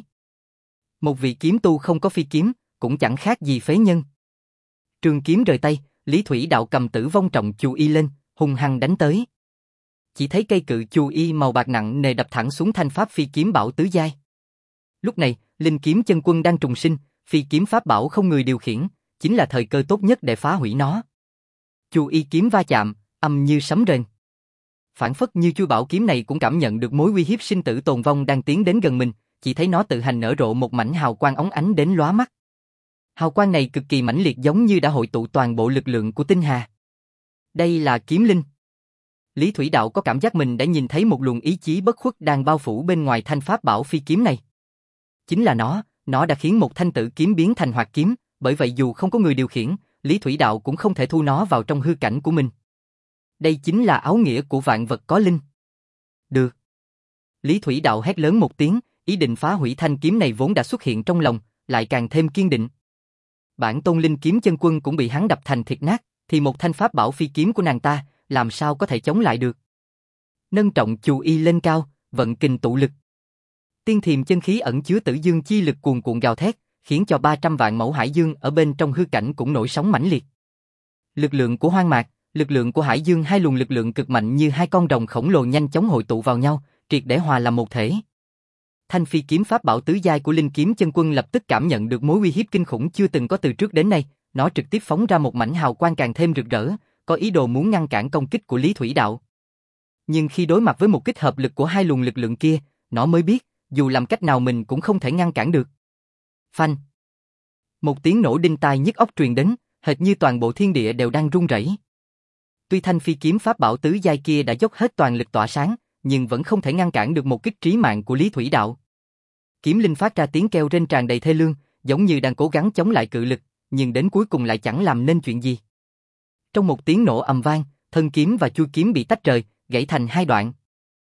Một vị kiếm tu không có phi kiếm, cũng chẳng khác gì phế nhân. Trường kiếm rời tay, Lý Thủy Đạo cầm Tử Vong Trọng Chu Y lên, hung hăng đánh tới. Chỉ thấy cây cự Chu Y màu bạc nặng nề đập thẳng xuống thanh pháp phi kiếm bảo tứ giai. Lúc này, Linh Kiếm Chân Quân đang trùng sinh, phi kiếm pháp bảo không người điều khiển, chính là thời cơ tốt nhất để phá hủy nó. Chu Y kiếm va chạm, âm như sấm rền. Phản phất như chui bảo kiếm này cũng cảm nhận được mối uy hiếp sinh tử tồn vong đang tiến đến gần mình, chỉ thấy nó tự hành nở rộ một mảnh hào quang óng ánh đến lóa mắt. Hào quang này cực kỳ mãnh liệt giống như đã hội tụ toàn bộ lực lượng của tinh hà. Đây là kiếm linh. Lý Thủy Đạo có cảm giác mình đã nhìn thấy một luồng ý chí bất khuất đang bao phủ bên ngoài thanh pháp bảo phi kiếm này. Chính là nó, nó đã khiến một thanh tử kiếm biến thành hoạt kiếm, bởi vậy dù không có người điều khiển, Lý Thủy Đạo cũng không thể thu nó vào trong hư cảnh của mình. Đây chính là áo nghĩa của vạn vật có linh. Được. Lý Thủy Đạo hét lớn một tiếng, ý định phá hủy thanh kiếm này vốn đã xuất hiện trong lòng, lại càng thêm kiên định. Bản tôn linh kiếm chân quân cũng bị hắn đập thành thịt nát, thì một thanh pháp bảo phi kiếm của nàng ta, làm sao có thể chống lại được. Nâng trọng chù y lên cao, vận kình tụ lực. Tiên thiềm chân khí ẩn chứa tử dương chi lực cuồn cuộn gào thét, khiến cho ba trăm vạn mẫu hải dương ở bên trong hư cảnh cũng nổi sóng mãnh liệt. Lực lượng của hoang mạc, lực lượng của hải dương, hai luồng lực lượng cực mạnh như hai con rồng khổng lồ nhanh chóng hội tụ vào nhau, triệt để hòa làm một thể. Thanh phi kiếm pháp bảo tứ giai của linh kiếm chân quân lập tức cảm nhận được mối uy hiếp kinh khủng chưa từng có từ trước đến nay, nó trực tiếp phóng ra một mảnh hào quang càng thêm rực rỡ, có ý đồ muốn ngăn cản công kích của Lý Thủy Đạo. Nhưng khi đối mặt với một kích hợp lực của hai luồng lực lượng kia, nó mới biết, dù làm cách nào mình cũng không thể ngăn cản được. Phanh. Một tiếng nổ đinh tai nhức óc truyền đến, hệt như toàn bộ thiên địa đều đang rung rẩy. Tuy thanh phi kiếm pháp bảo tứ giai kia đã dốc hết toàn lực tỏa sáng, nhưng vẫn không thể ngăn cản được một kích trí mạng của Lý Thủy Đạo. Kiếm linh phát ra tiếng kêu rên tràn đầy thê lương, giống như đang cố gắng chống lại cự lực, nhưng đến cuối cùng lại chẳng làm nên chuyện gì. Trong một tiếng nổ ầm vang, thân kiếm và chuôi kiếm bị tách rời, gãy thành hai đoạn.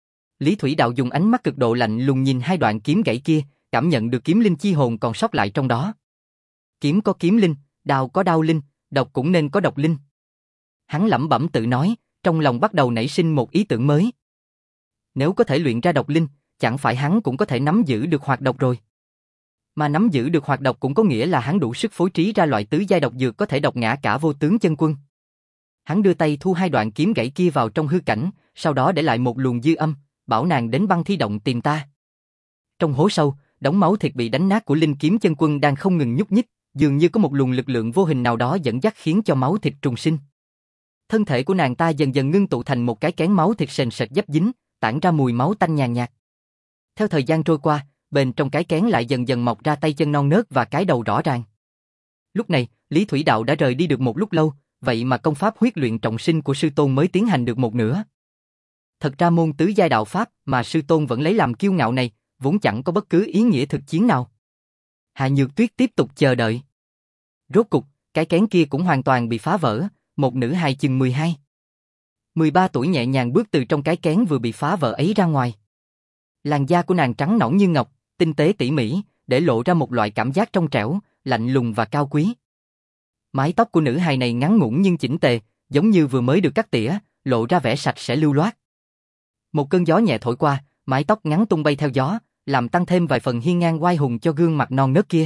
Lý Thủy Đạo dùng ánh mắt cực độ lạnh lùng nhìn hai đoạn kiếm gãy kia, cảm nhận được kiếm linh chi hồn còn sót lại trong đó. Kiếm có kiếm linh, đao có đao linh, độc cũng nên có độc linh. Hắn lẩm bẩm tự nói, trong lòng bắt đầu nảy sinh một ý tưởng mới. Nếu có thể luyện ra độc linh, chẳng phải hắn cũng có thể nắm giữ được hoạt độc rồi. Mà nắm giữ được hoạt độc cũng có nghĩa là hắn đủ sức phối trí ra loại tứ giai độc dược có thể độc ngã cả vô tướng chân quân. Hắn đưa tay thu hai đoạn kiếm gãy kia vào trong hư cảnh, sau đó để lại một luồng dư âm, bảo nàng đến băng thi động tìm ta. Trong hố sâu, đống máu thịt bị đánh nát của linh kiếm chân quân đang không ngừng nhúc nhích, dường như có một luồng lực lượng vô hình nào đó dẫn dắt khiến cho máu thịt trùng sinh. Thân thể của nàng ta dần dần ngưng tụ thành một cái kén máu thịt sền sệt dấp dính, tản ra mùi máu tanh nhàn nhạt. Theo thời gian trôi qua, bên trong cái kén lại dần dần mọc ra tay chân non nớt và cái đầu rõ ràng. Lúc này, Lý Thủy Đạo đã rời đi được một lúc lâu, vậy mà công pháp huyết luyện trọng sinh của sư tôn mới tiến hành được một nửa. Thật ra môn tứ giai đạo pháp mà sư tôn vẫn lấy làm kiêu ngạo này, vốn chẳng có bất cứ ý nghĩa thực chiến nào. Hạ Nhược Tuyết tiếp tục chờ đợi. Rốt cục, cái kén kia cũng hoàn toàn bị phá vỡ, một nữ hài chừng mười hai, mười ba tuổi nhẹ nhàng bước từ trong cái kén vừa bị phá vỡ ấy ra ngoài. Làn da của nàng trắng nõn như ngọc, tinh tế tỉ mỉ, để lộ ra một loại cảm giác trong trẻo, lạnh lùng và cao quý. Mái tóc của nữ hài này ngắn ngủn nhưng chỉnh tề, giống như vừa mới được cắt tỉa, lộ ra vẻ sạch sẽ lưu loát. Một cơn gió nhẹ thổi qua, mái tóc ngắn tung bay theo gió, làm tăng thêm vài phần hiên ngang oai hùng cho gương mặt non nớt kia.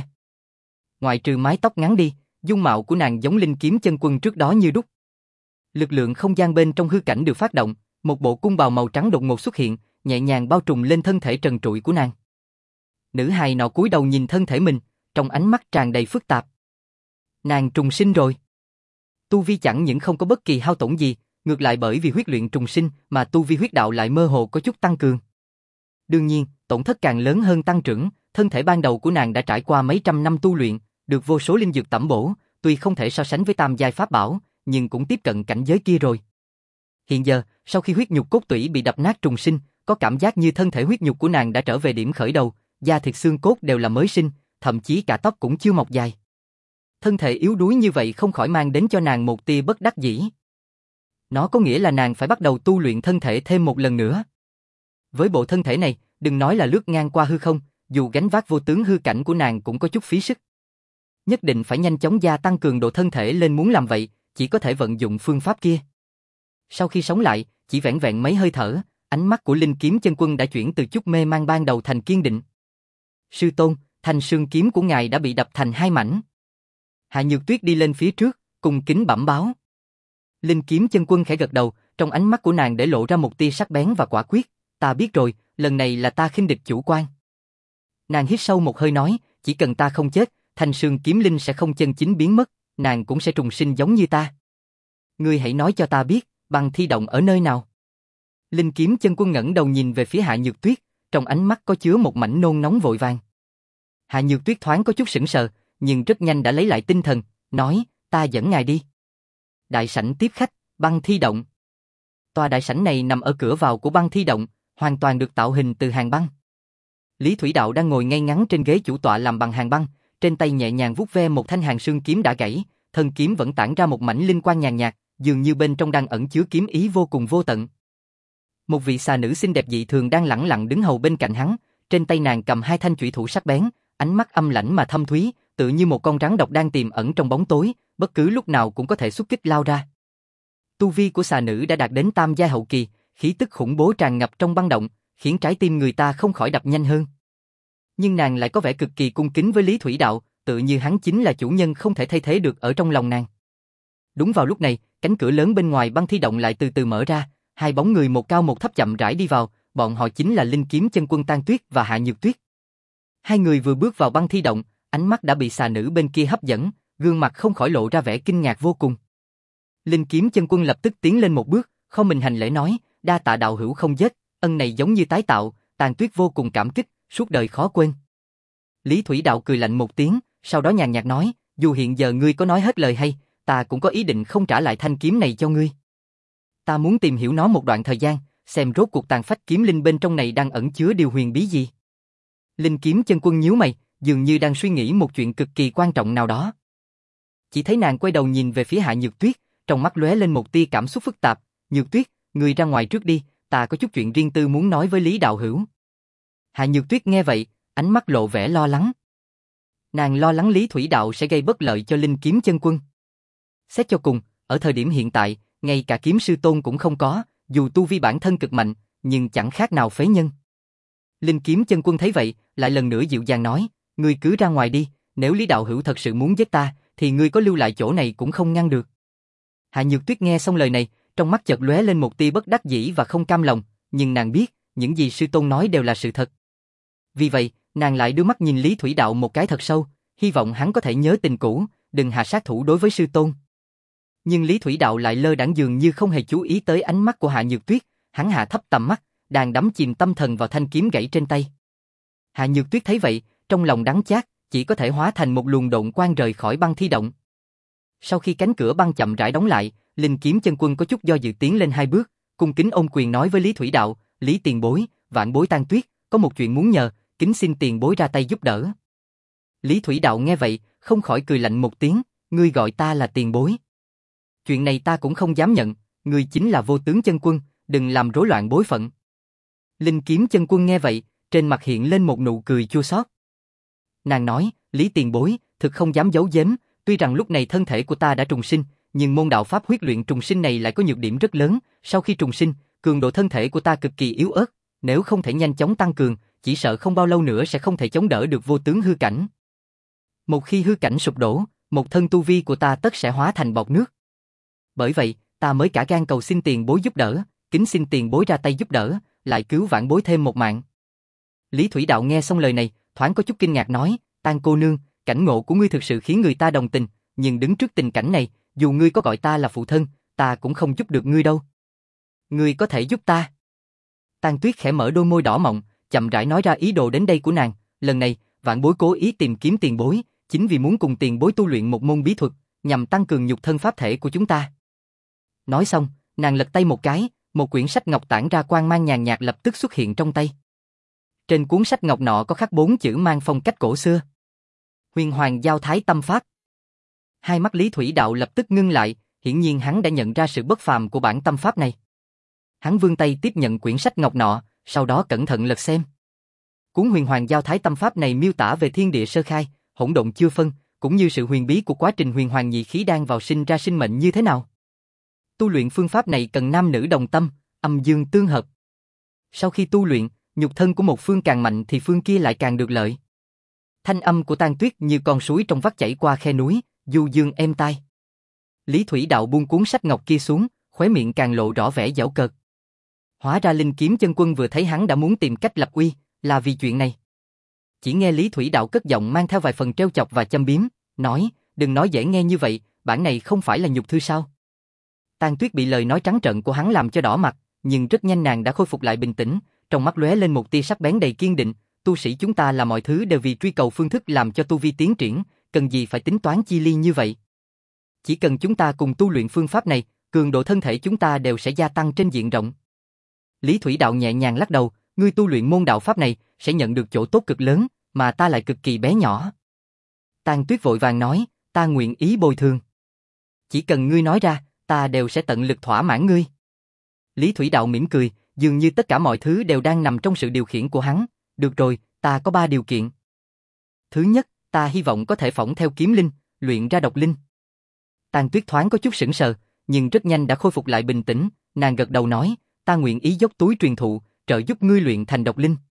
Ngoại trừ mái tóc ngắn đi, dung mạo của nàng giống linh kiếm chân quân trước đó như đúc. Lực lượng không gian bên trong hư cảnh được phát động, một bộ cung bào màu trắng đột ngột xuất hiện, nhẹ nhàng bao trùm lên thân thể trần trụi của nàng. Nữ hài nọ cúi đầu nhìn thân thể mình, trong ánh mắt tràn đầy phức tạp. Nàng trùng sinh rồi. Tu vi chẳng những không có bất kỳ hao tổn gì, ngược lại bởi vì huyết luyện trùng sinh mà tu vi huyết đạo lại mơ hồ có chút tăng cường. Đương nhiên, tổn thất càng lớn hơn tăng trưởng, thân thể ban đầu của nàng đã trải qua mấy trăm năm tu luyện, được vô số linh dược tẩm bổ, tuy không thể so sánh với tam giai pháp bảo, nhưng cũng tiếp cận cảnh giới kia rồi. Hiện giờ, sau khi huyết nhục cốt tủy bị đập nát trùng sinh, có cảm giác như thân thể huyết nhục của nàng đã trở về điểm khởi đầu, da thịt xương cốt đều là mới sinh, thậm chí cả tóc cũng chưa mọc dài. Thân thể yếu đuối như vậy không khỏi mang đến cho nàng một tia bất đắc dĩ. Nó có nghĩa là nàng phải bắt đầu tu luyện thân thể thêm một lần nữa. Với bộ thân thể này, đừng nói là lướt ngang qua hư không, dù gánh vác vô tướng hư cảnh của nàng cũng có chút phí sức. Nhất định phải nhanh chóng gia tăng cường độ thân thể lên, muốn làm vậy, chỉ có thể vận dụng phương pháp kia. Sau khi sống lại, chỉ vẻn vẹn mấy hơi thở, ánh mắt của linh kiếm chân quân đã chuyển từ chút mê mang ban đầu thành kiên định. Sư tôn, thanh sương kiếm của ngài đã bị đập thành hai mảnh. Hạ Nhược Tuyết đi lên phía trước, cung kính bẩm báo. Linh kiếm chân quân khẽ gật đầu, trong ánh mắt của nàng để lộ ra một tia sắc bén và quả quyết. Ta biết rồi, lần này là ta khinh địch chủ quan. Nàng hít sâu một hơi nói, chỉ cần ta không chết, thanh sương kiếm linh sẽ không chân chính biến mất, nàng cũng sẽ trùng sinh giống như ta. Ngươi hãy nói cho ta biết, băng thi động ở nơi nào. Linh Kiếm Chân Quân ngẩng đầu nhìn về phía Hạ Nhược Tuyết, trong ánh mắt có chứa một mảnh nôn nóng vội vàng. Hạ Nhược Tuyết thoáng có chút sững sờ, nhưng rất nhanh đã lấy lại tinh thần, nói, ta dẫn ngài đi. Đại sảnh tiếp khách, băng thi động. Tòa đại sảnh này nằm ở cửa vào của băng thi động, hoàn toàn được tạo hình từ hàng băng. Lý Thủy Đạo đang ngồi ngay ngắn trên ghế chủ tọa làm bằng hàng băng, trên tay nhẹ nhàng vuốt ve một thanh hàng xương kiếm đã gãy, thân kiếm vẫn tản ra một mảnh linh quang nhàn nhạt, dường như bên trong đang ẩn chứa kiếm ý vô cùng vô tận. Một vị xà nữ xinh đẹp dị thường đang lẳng lặng đứng hầu bên cạnh hắn, trên tay nàng cầm hai thanh chủy thủ sắc bén, ánh mắt âm lãnh mà thâm thúy, tựa như một con rắn độc đang tiềm ẩn trong bóng tối, bất cứ lúc nào cũng có thể xuất kích lao ra. Tu vi của xà nữ đã đạt đến tam giai hậu kỳ, khí tức khủng bố tràn ngập trong băng động, khiến trái tim người ta không khỏi đập nhanh hơn. Nhưng nàng lại có vẻ cực kỳ cung kính với Lý Thủy Đạo, tự như hắn chính là chủ nhân không thể thay thế được ở trong lòng nàng. Đúng vào lúc này, cánh cửa lớn bên ngoài băng thi động lại từ từ mở ra, hai bóng người một cao một thấp chậm rãi đi vào, bọn họ chính là Linh Kiếm Chân Quân Tang Tuyết và Hạ Nhược Tuyết. Hai người vừa bước vào băng thi động, ánh mắt đã bị xà nữ bên kia hấp dẫn, gương mặt không khỏi lộ ra vẻ kinh ngạc vô cùng. Linh Kiếm Chân Quân lập tức tiến lên một bước, không mình hành lễ nói, đa tạ đạo hữu không giết, ân này giống như tái tạo, Tang Tuyết vô cùng cảm kích, suốt đời khó quên. Lý Thủy Đạo cười lạnh một tiếng, sau đó nhàn nhạt nói, dù hiện giờ ngươi có nói hết lời hay, ta cũng có ý định không trả lại thanh kiếm này cho ngươi. Ta muốn tìm hiểu nó một đoạn thời gian, xem rốt cuộc tàn phách kiếm linh bên trong này đang ẩn chứa điều huyền bí gì. Linh Kiếm Chân Quân nhíu mày, dường như đang suy nghĩ một chuyện cực kỳ quan trọng nào đó. Chỉ thấy nàng quay đầu nhìn về phía Hạ Nhược Tuyết, trong mắt lóe lên một tia cảm xúc phức tạp. Nhược Tuyết, ngươi ra ngoài trước đi, ta có chút chuyện riêng tư muốn nói với Lý đạo hữu. Hạ Nhược Tuyết nghe vậy, ánh mắt lộ vẻ lo lắng. Nàng lo lắng Lý Thủy Đạo sẽ gây bất lợi cho Linh Kiếm Chân Quân. Xét cho cùng, ở thời điểm hiện tại, ngay cả kiếm sư tôn cũng không có, dù tu vi bản thân cực mạnh, nhưng chẳng khác nào phế nhân. Linh Kiếm Chân Quân thấy vậy, lại lần nữa dịu dàng nói, ngươi cứ ra ngoài đi, nếu Lý đạo hữu thật sự muốn giết ta, thì ngươi có lưu lại chỗ này cũng không ngăn được. Hạ Nhược Tuyết nghe xong lời này, trong mắt chợt lóe lên một tia bất đắc dĩ và không cam lòng, nhưng nàng biết, những gì sư tôn nói đều là sự thật. Vì vậy, nàng lại đưa mắt nhìn Lý Thủy Đạo một cái thật sâu, hy vọng hắn có thể nhớ tình cũ, đừng hạ sát thủ đối với sư tôn. Nhưng Lý Thủy Đạo lại lơ đãng dường như không hề chú ý tới ánh mắt của Hạ Nhược Tuyết, hắn hạ thấp tầm mắt, đang đắm chìm tâm thần vào thanh kiếm gãy trên tay. Hạ Nhược Tuyết thấy vậy, trong lòng đắng chát, chỉ có thể hóa thành một luồng độn quang rời khỏi băng thi động. Sau khi cánh cửa băng chậm rãi đóng lại, Linh Kiếm Chân Quân có chút do dự tiến lên hai bước, cung kính ôm quyền nói với Lý Thủy Đạo, Lý tiền bối, vạn bối Tang Tuyết, có một chuyện muốn nhờ, kính xin tiền bối ra tay giúp đỡ. Lý Thủy Đạo nghe vậy, không khỏi cười lạnh một tiếng, ngươi gọi ta là tiền bối. Chuyện này ta cũng không dám nhận, ngươi chính là Vô Tướng Chân Quân, đừng làm rối loạn bối phận. Linh Kiếm Chân Quân nghe vậy, trên mặt hiện lên một nụ cười chua xót. Nàng nói, Lý tiền bối, thực không dám giấu giếm, tuy rằng lúc này thân thể của ta đã trùng sinh, nhưng môn đạo pháp huyết luyện trùng sinh này lại có nhược điểm rất lớn, sau khi trùng sinh, cường độ thân thể của ta cực kỳ yếu ớt, nếu không thể nhanh chóng tăng cường, chỉ sợ không bao lâu nữa sẽ không thể chống đỡ được vô tướng hư cảnh. Một khi hư cảnh sụp đổ, một thân tu vi của ta tất sẽ hóa thành bọt nước. Bởi vậy, ta mới cả gan cầu xin tiền bối giúp đỡ, kính xin tiền bối ra tay giúp đỡ, lại cứu vãn bối thêm một mạng. Lý Thủy Đạo nghe xong lời này, thoáng có chút kinh ngạc nói, Tang cô nương, cảnh ngộ của ngươi thực sự khiến người ta đồng tình, nhưng đứng trước tình cảnh này, dù ngươi có gọi ta là phụ thân, ta cũng không giúp được ngươi đâu. Ngươi có thể giúp ta. Tang Tuyết khẽ mở đôi môi đỏ mọng, chậm rãi nói ra ý đồ đến đây của nàng, lần này, vạn bối cố ý tìm kiếm tiền bối, chính vì muốn cùng tiền bối tu luyện một môn bí thuật, nhằm tăng cường nhục thân pháp thể của chúng ta. Nói xong, nàng lật tay một cái, một quyển sách ngọc tản ra quang mang nhàn nhạt lập tức xuất hiện trong tay. Trên cuốn sách ngọc nọ có khắc bốn chữ mang phong cách cổ xưa. Huyền Hoàng Giao Thái Tâm Pháp. Hai mắt Lý Thủy Đạo lập tức ngưng lại, hiển nhiên hắn đã nhận ra sự bất phàm của bản tâm pháp này. Hắn vươn tay tiếp nhận quyển sách ngọc nọ, sau đó cẩn thận lật xem. Cuốn Huyền Hoàng Giao Thái Tâm Pháp này miêu tả về thiên địa sơ khai, hỗn độn chưa phân, cũng như sự huyền bí của quá trình huyền hoàng nhị khí đan vào sinh ra sinh mệnh như thế nào. Tu luyện phương pháp này cần nam nữ đồng tâm, âm dương tương hợp. Sau khi tu luyện, nhục thân của một phương càng mạnh thì phương kia lại càng được lợi. Thanh âm của Tang Tuyết như con suối trong vắt chảy qua khe núi, du dương êm tai. Lý Thủy Đạo buông cuốn sách ngọc kia xuống, khóe miệng càng lộ rõ vẻ giễu cợt. Hóa ra Linh Kiếm Chân Quân vừa thấy hắn đã muốn tìm cách lập uy, là vì chuyện này. Chỉ nghe Lý Thủy Đạo cất giọng mang theo vài phần trêu chọc và châm biếm, nói, đừng nói dễ nghe như vậy, bản này không phải là nhục thư sao? Tang Tuyết bị lời nói trắng trợn của hắn làm cho đỏ mặt, nhưng rất nhanh nàng đã khôi phục lại bình tĩnh, trong mắt lóe lên một tia sắc bén đầy kiên định, tu sĩ chúng ta làm mọi thứ đều vì truy cầu phương thức làm cho tu vi tiến triển, cần gì phải tính toán chi ly như vậy. Chỉ cần chúng ta cùng tu luyện phương pháp này, cường độ thân thể chúng ta đều sẽ gia tăng trên diện rộng. Lý Thủy Đạo nhẹ nhàng lắc đầu, ngươi tu luyện môn đạo pháp này sẽ nhận được chỗ tốt cực lớn, mà ta lại cực kỳ bé nhỏ. Tang Tuyết vội vàng nói, ta nguyện ý bồi thường. Chỉ cần ngươi nói ra, ta đều sẽ tận lực thỏa mãn ngươi. Lý Thủy Đạo mỉm cười, dường như tất cả mọi thứ đều đang nằm trong sự điều khiển của hắn. Được rồi, ta có ba điều kiện. Thứ nhất, ta hy vọng có thể phỏng theo kiếm linh, luyện ra độc linh. Tang Tuyết thoáng có chút sững sờ, nhưng rất nhanh đã khôi phục lại bình tĩnh, nàng gật đầu nói, ta nguyện ý dốc túi truyền thụ, trợ giúp ngươi luyện thành độc linh.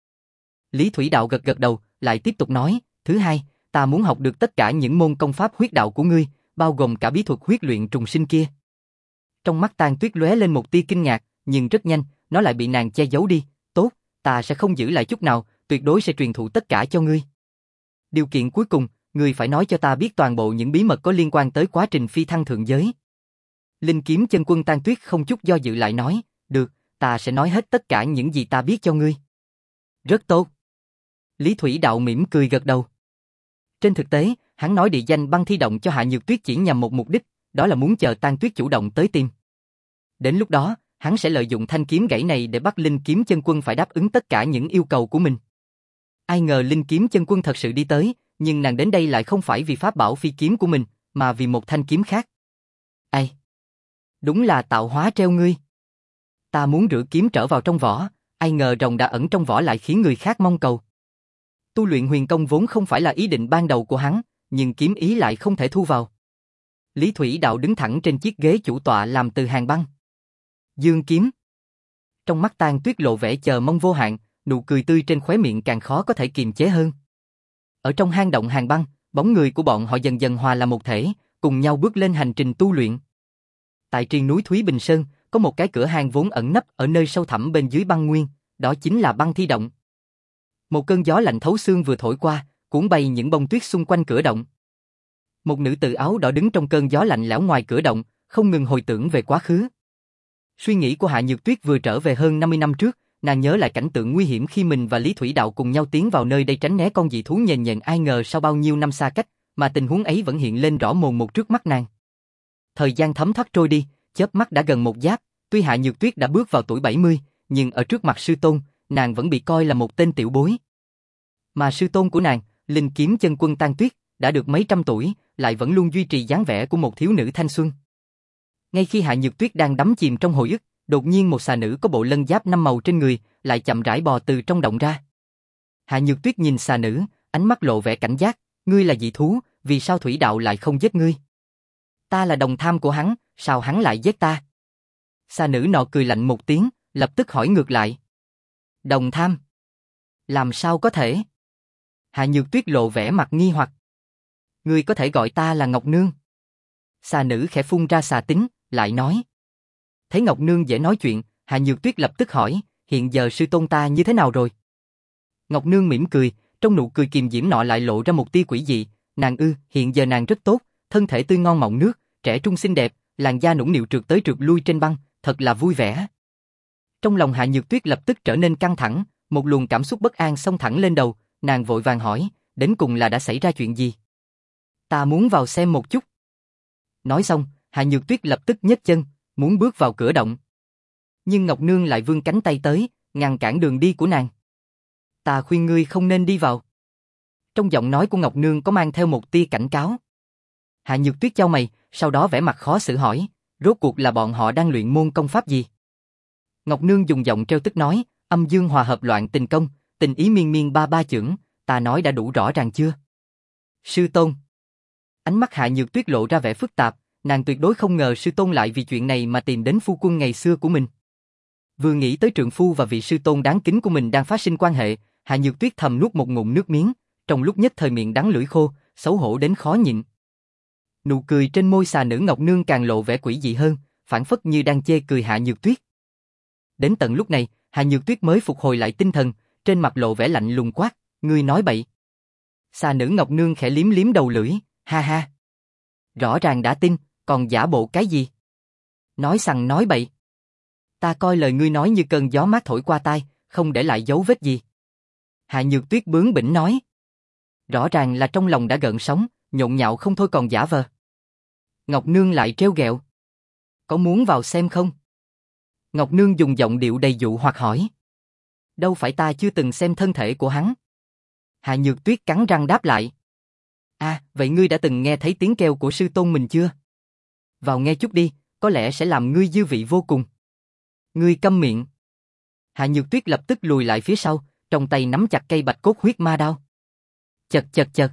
Lý Thủy Đạo gật gật đầu, lại tiếp tục nói, thứ hai, ta muốn học được tất cả những môn công pháp huyết đạo của ngươi, bao gồm cả bí thuật huyết luyện trùng sinh kia. Trong mắt Tang Tuyết lóe lên một tia kinh ngạc, nhưng rất nhanh, nó lại bị nàng che giấu đi, tốt, ta sẽ không giữ lại chút nào, tuyệt đối sẽ truyền thụ tất cả cho ngươi. Điều kiện cuối cùng, ngươi phải nói cho ta biết toàn bộ những bí mật có liên quan tới quá trình phi thăng thượng giới. Linh Kiếm Chân Quân Tang Tuyết không chút do dự lại nói, được, ta sẽ nói hết tất cả những gì ta biết cho ngươi. Rất tốt. Lý Thủy Đạo mỉm cười gật đầu. Trên thực tế, hắn nói địa danh băng thi động cho Hạ Nhược Tuyết chỉ nhằm một mục đích, đó là muốn chờ Tang Tuyết chủ động tới tìm. Đến lúc đó, hắn sẽ lợi dụng thanh kiếm gãy này để bắt Linh Kiếm Chân Quân phải đáp ứng tất cả những yêu cầu của mình. Ai ngờ Linh Kiếm Chân Quân thật sự đi tới, nhưng nàng đến đây lại không phải vì pháp bảo phi kiếm của mình, mà vì một thanh kiếm khác. Ai? Đúng là tạo hóa treo ngươi. Ta muốn rửa kiếm trở vào trong vỏ, ai ngờ rồng đã ẩn trong vỏ lại khiến người khác mong cầu. Tu luyện huyền công vốn không phải là ý định ban đầu của hắn, nhưng kiếm ý lại không thể thu vào. Lý Thủy Đạo đứng thẳng trên chiếc ghế chủ tọa làm từ hàng băng. Dương kiếm. Trong mắt Tang Tuyết lộ vẻ chờ mong vô hạn, nụ cười tươi trên khóe miệng càng khó có thể kiềm chế hơn. Ở trong hang động hàng băng, bóng người của bọn họ dần dần hòa là một thể, cùng nhau bước lên hành trình tu luyện. Tại triền núi Thúy Bình Sơn, có một cái cửa hang vốn ẩn nấp ở nơi sâu thẳm bên dưới băng nguyên, đó chính là băng thi động. Một cơn gió lạnh thấu xương vừa thổi qua, cuốn bay những bông tuyết xung quanh cửa động. Một nữ tử áo đỏ đứng trong cơn gió lạnh lẽo ngoài cửa động, không ngừng hồi tưởng về quá khứ. Suy nghĩ của Hạ Nhược Tuyết vừa trở về hơn năm mươi năm trước, nàng nhớ lại cảnh tượng nguy hiểm khi mình và Lý Thủy Đạo cùng nhau tiến vào nơi đây tránh né con dị thú nhền nhện, ai ngờ sau bao nhiêu năm xa cách, mà tình huống ấy vẫn hiện lên rõ mồn một trước mắt nàng. Thời gian thấm thoát trôi đi, chớp mắt đã gần một giáp, tuy Hạ Nhược Tuyết đã bước vào tuổi bảy mươi, nhưng ở trước mặt sư tôn, nàng vẫn bị coi là một tên tiểu bối. Mà sư tôn của nàng, Linh Kiếm Chân Quân Tang Tuyết, đã được mấy trăm tuổi, lại vẫn luôn duy trì dáng vẻ của một thiếu nữ thanh xuân. Ngay khi Hạ Nhược Tuyết đang đắm chìm trong hồi ức, đột nhiên một xà nữ có bộ lân giáp năm màu trên người, lại chậm rãi bò từ trong động ra. Hạ Nhược Tuyết nhìn xà nữ, ánh mắt lộ vẻ cảnh giác, ngươi là dị thú, vì sao Thủy Đạo lại không giết ngươi? Ta là đồng tham của hắn, sao hắn lại giết ta? Xà nữ nọ cười lạnh một tiếng, lập tức hỏi ngược lại. Đồng tham? Làm sao có thể? Hạ Nhược Tuyết lộ vẻ mặt nghi hoặc. Ngươi có thể gọi ta là Ngọc Nương. Xà nữ khẽ phun ra xà tính, lại nói. Thấy Ngọc Nương dễ nói chuyện, Hạ Nhược Tuyết lập tức hỏi, hiện giờ sư tôn ta như thế nào rồi? Ngọc Nương mỉm cười, trong nụ cười kiềm diễm nọ lại lộ ra một tia quỷ dị, nàng ư, hiện giờ nàng rất tốt, thân thể tươi ngon mọng nước, trẻ trung xinh đẹp, làn da nũng nịu trượt tới trượt lui trên băng, thật là vui vẻ. Trong lòng Hạ Nhược Tuyết lập tức trở nên căng thẳng, một luồng cảm xúc bất an xông thẳng lên đầu, nàng vội vàng hỏi, đến cùng là đã xảy ra chuyện gì? Ta muốn vào xem một chút. Nói xong, Hạ Nhược Tuyết lập tức nhấc chân, muốn bước vào cửa động. Nhưng Ngọc Nương lại vươn cánh tay tới, ngăn cản đường đi của nàng. Ta khuyên ngươi không nên đi vào. Trong giọng nói của Ngọc Nương có mang theo một tia cảnh cáo. Hạ Nhược Tuyết chau mày, sau đó vẻ mặt khó xử hỏi, rốt cuộc là bọn họ đang luyện môn công pháp gì? Ngọc Nương dùng giọng trêu tức nói, âm dương hòa hợp loạn tình công, tình ý miên miên ba ba chưởng, ta nói đã đủ rõ ràng chưa? Sư tôn. Ánh mắt Hạ Nhược Tuyết lộ ra vẻ phức tạp, nàng tuyệt đối không ngờ sư tôn lại vì chuyện này mà tìm đến phu quân ngày xưa của mình. Vừa nghĩ tới trượng phu và vị sư tôn đáng kính của mình đang phát sinh quan hệ, Hạ Nhược Tuyết thầm nuốt một ngụm nước miếng, trong lúc nhất thời miệng đắng lưỡi khô, xấu hổ đến khó nhịn. Nụ cười trên môi xà nữ Ngọc Nương càng lộ vẻ quỷ dị hơn, phảng phất như đang chê cười Hạ Nhược Tuyết. Đến tận lúc này, Hạ Nhược Tuyết mới phục hồi lại tinh thần, trên mặt lộ vẻ lạnh lùng quát, ngươi nói bậy. Xà nữ Ngọc Nương khẽ liếm liếm đầu lưỡi, ha ha. Rõ ràng đã tin, còn giả bộ cái gì? Nói sằng nói bậy. Ta coi lời ngươi nói như cơn gió mát thổi qua tai, không để lại dấu vết gì. Hạ Nhược Tuyết bướng bỉnh nói. Rõ ràng là trong lòng đã gợn sóng, nhộn nhạo không thôi còn giả vờ. Ngọc Nương lại trêu ghẹo. Có muốn vào xem không? Ngọc Nương dùng giọng điệu đầy dụ hoặc hỏi. Đâu phải ta chưa từng xem thân thể của hắn. Hạ Nhược Tuyết cắn răng đáp lại. À, vậy ngươi đã từng nghe thấy tiếng kêu của sư tôn mình chưa? Vào nghe chút đi, có lẽ sẽ làm ngươi dư vị vô cùng. Ngươi câm miệng. Hạ Nhược Tuyết lập tức lùi lại phía sau, trong tay nắm chặt cây bạch cốt huyết ma đao. Chật chật chật.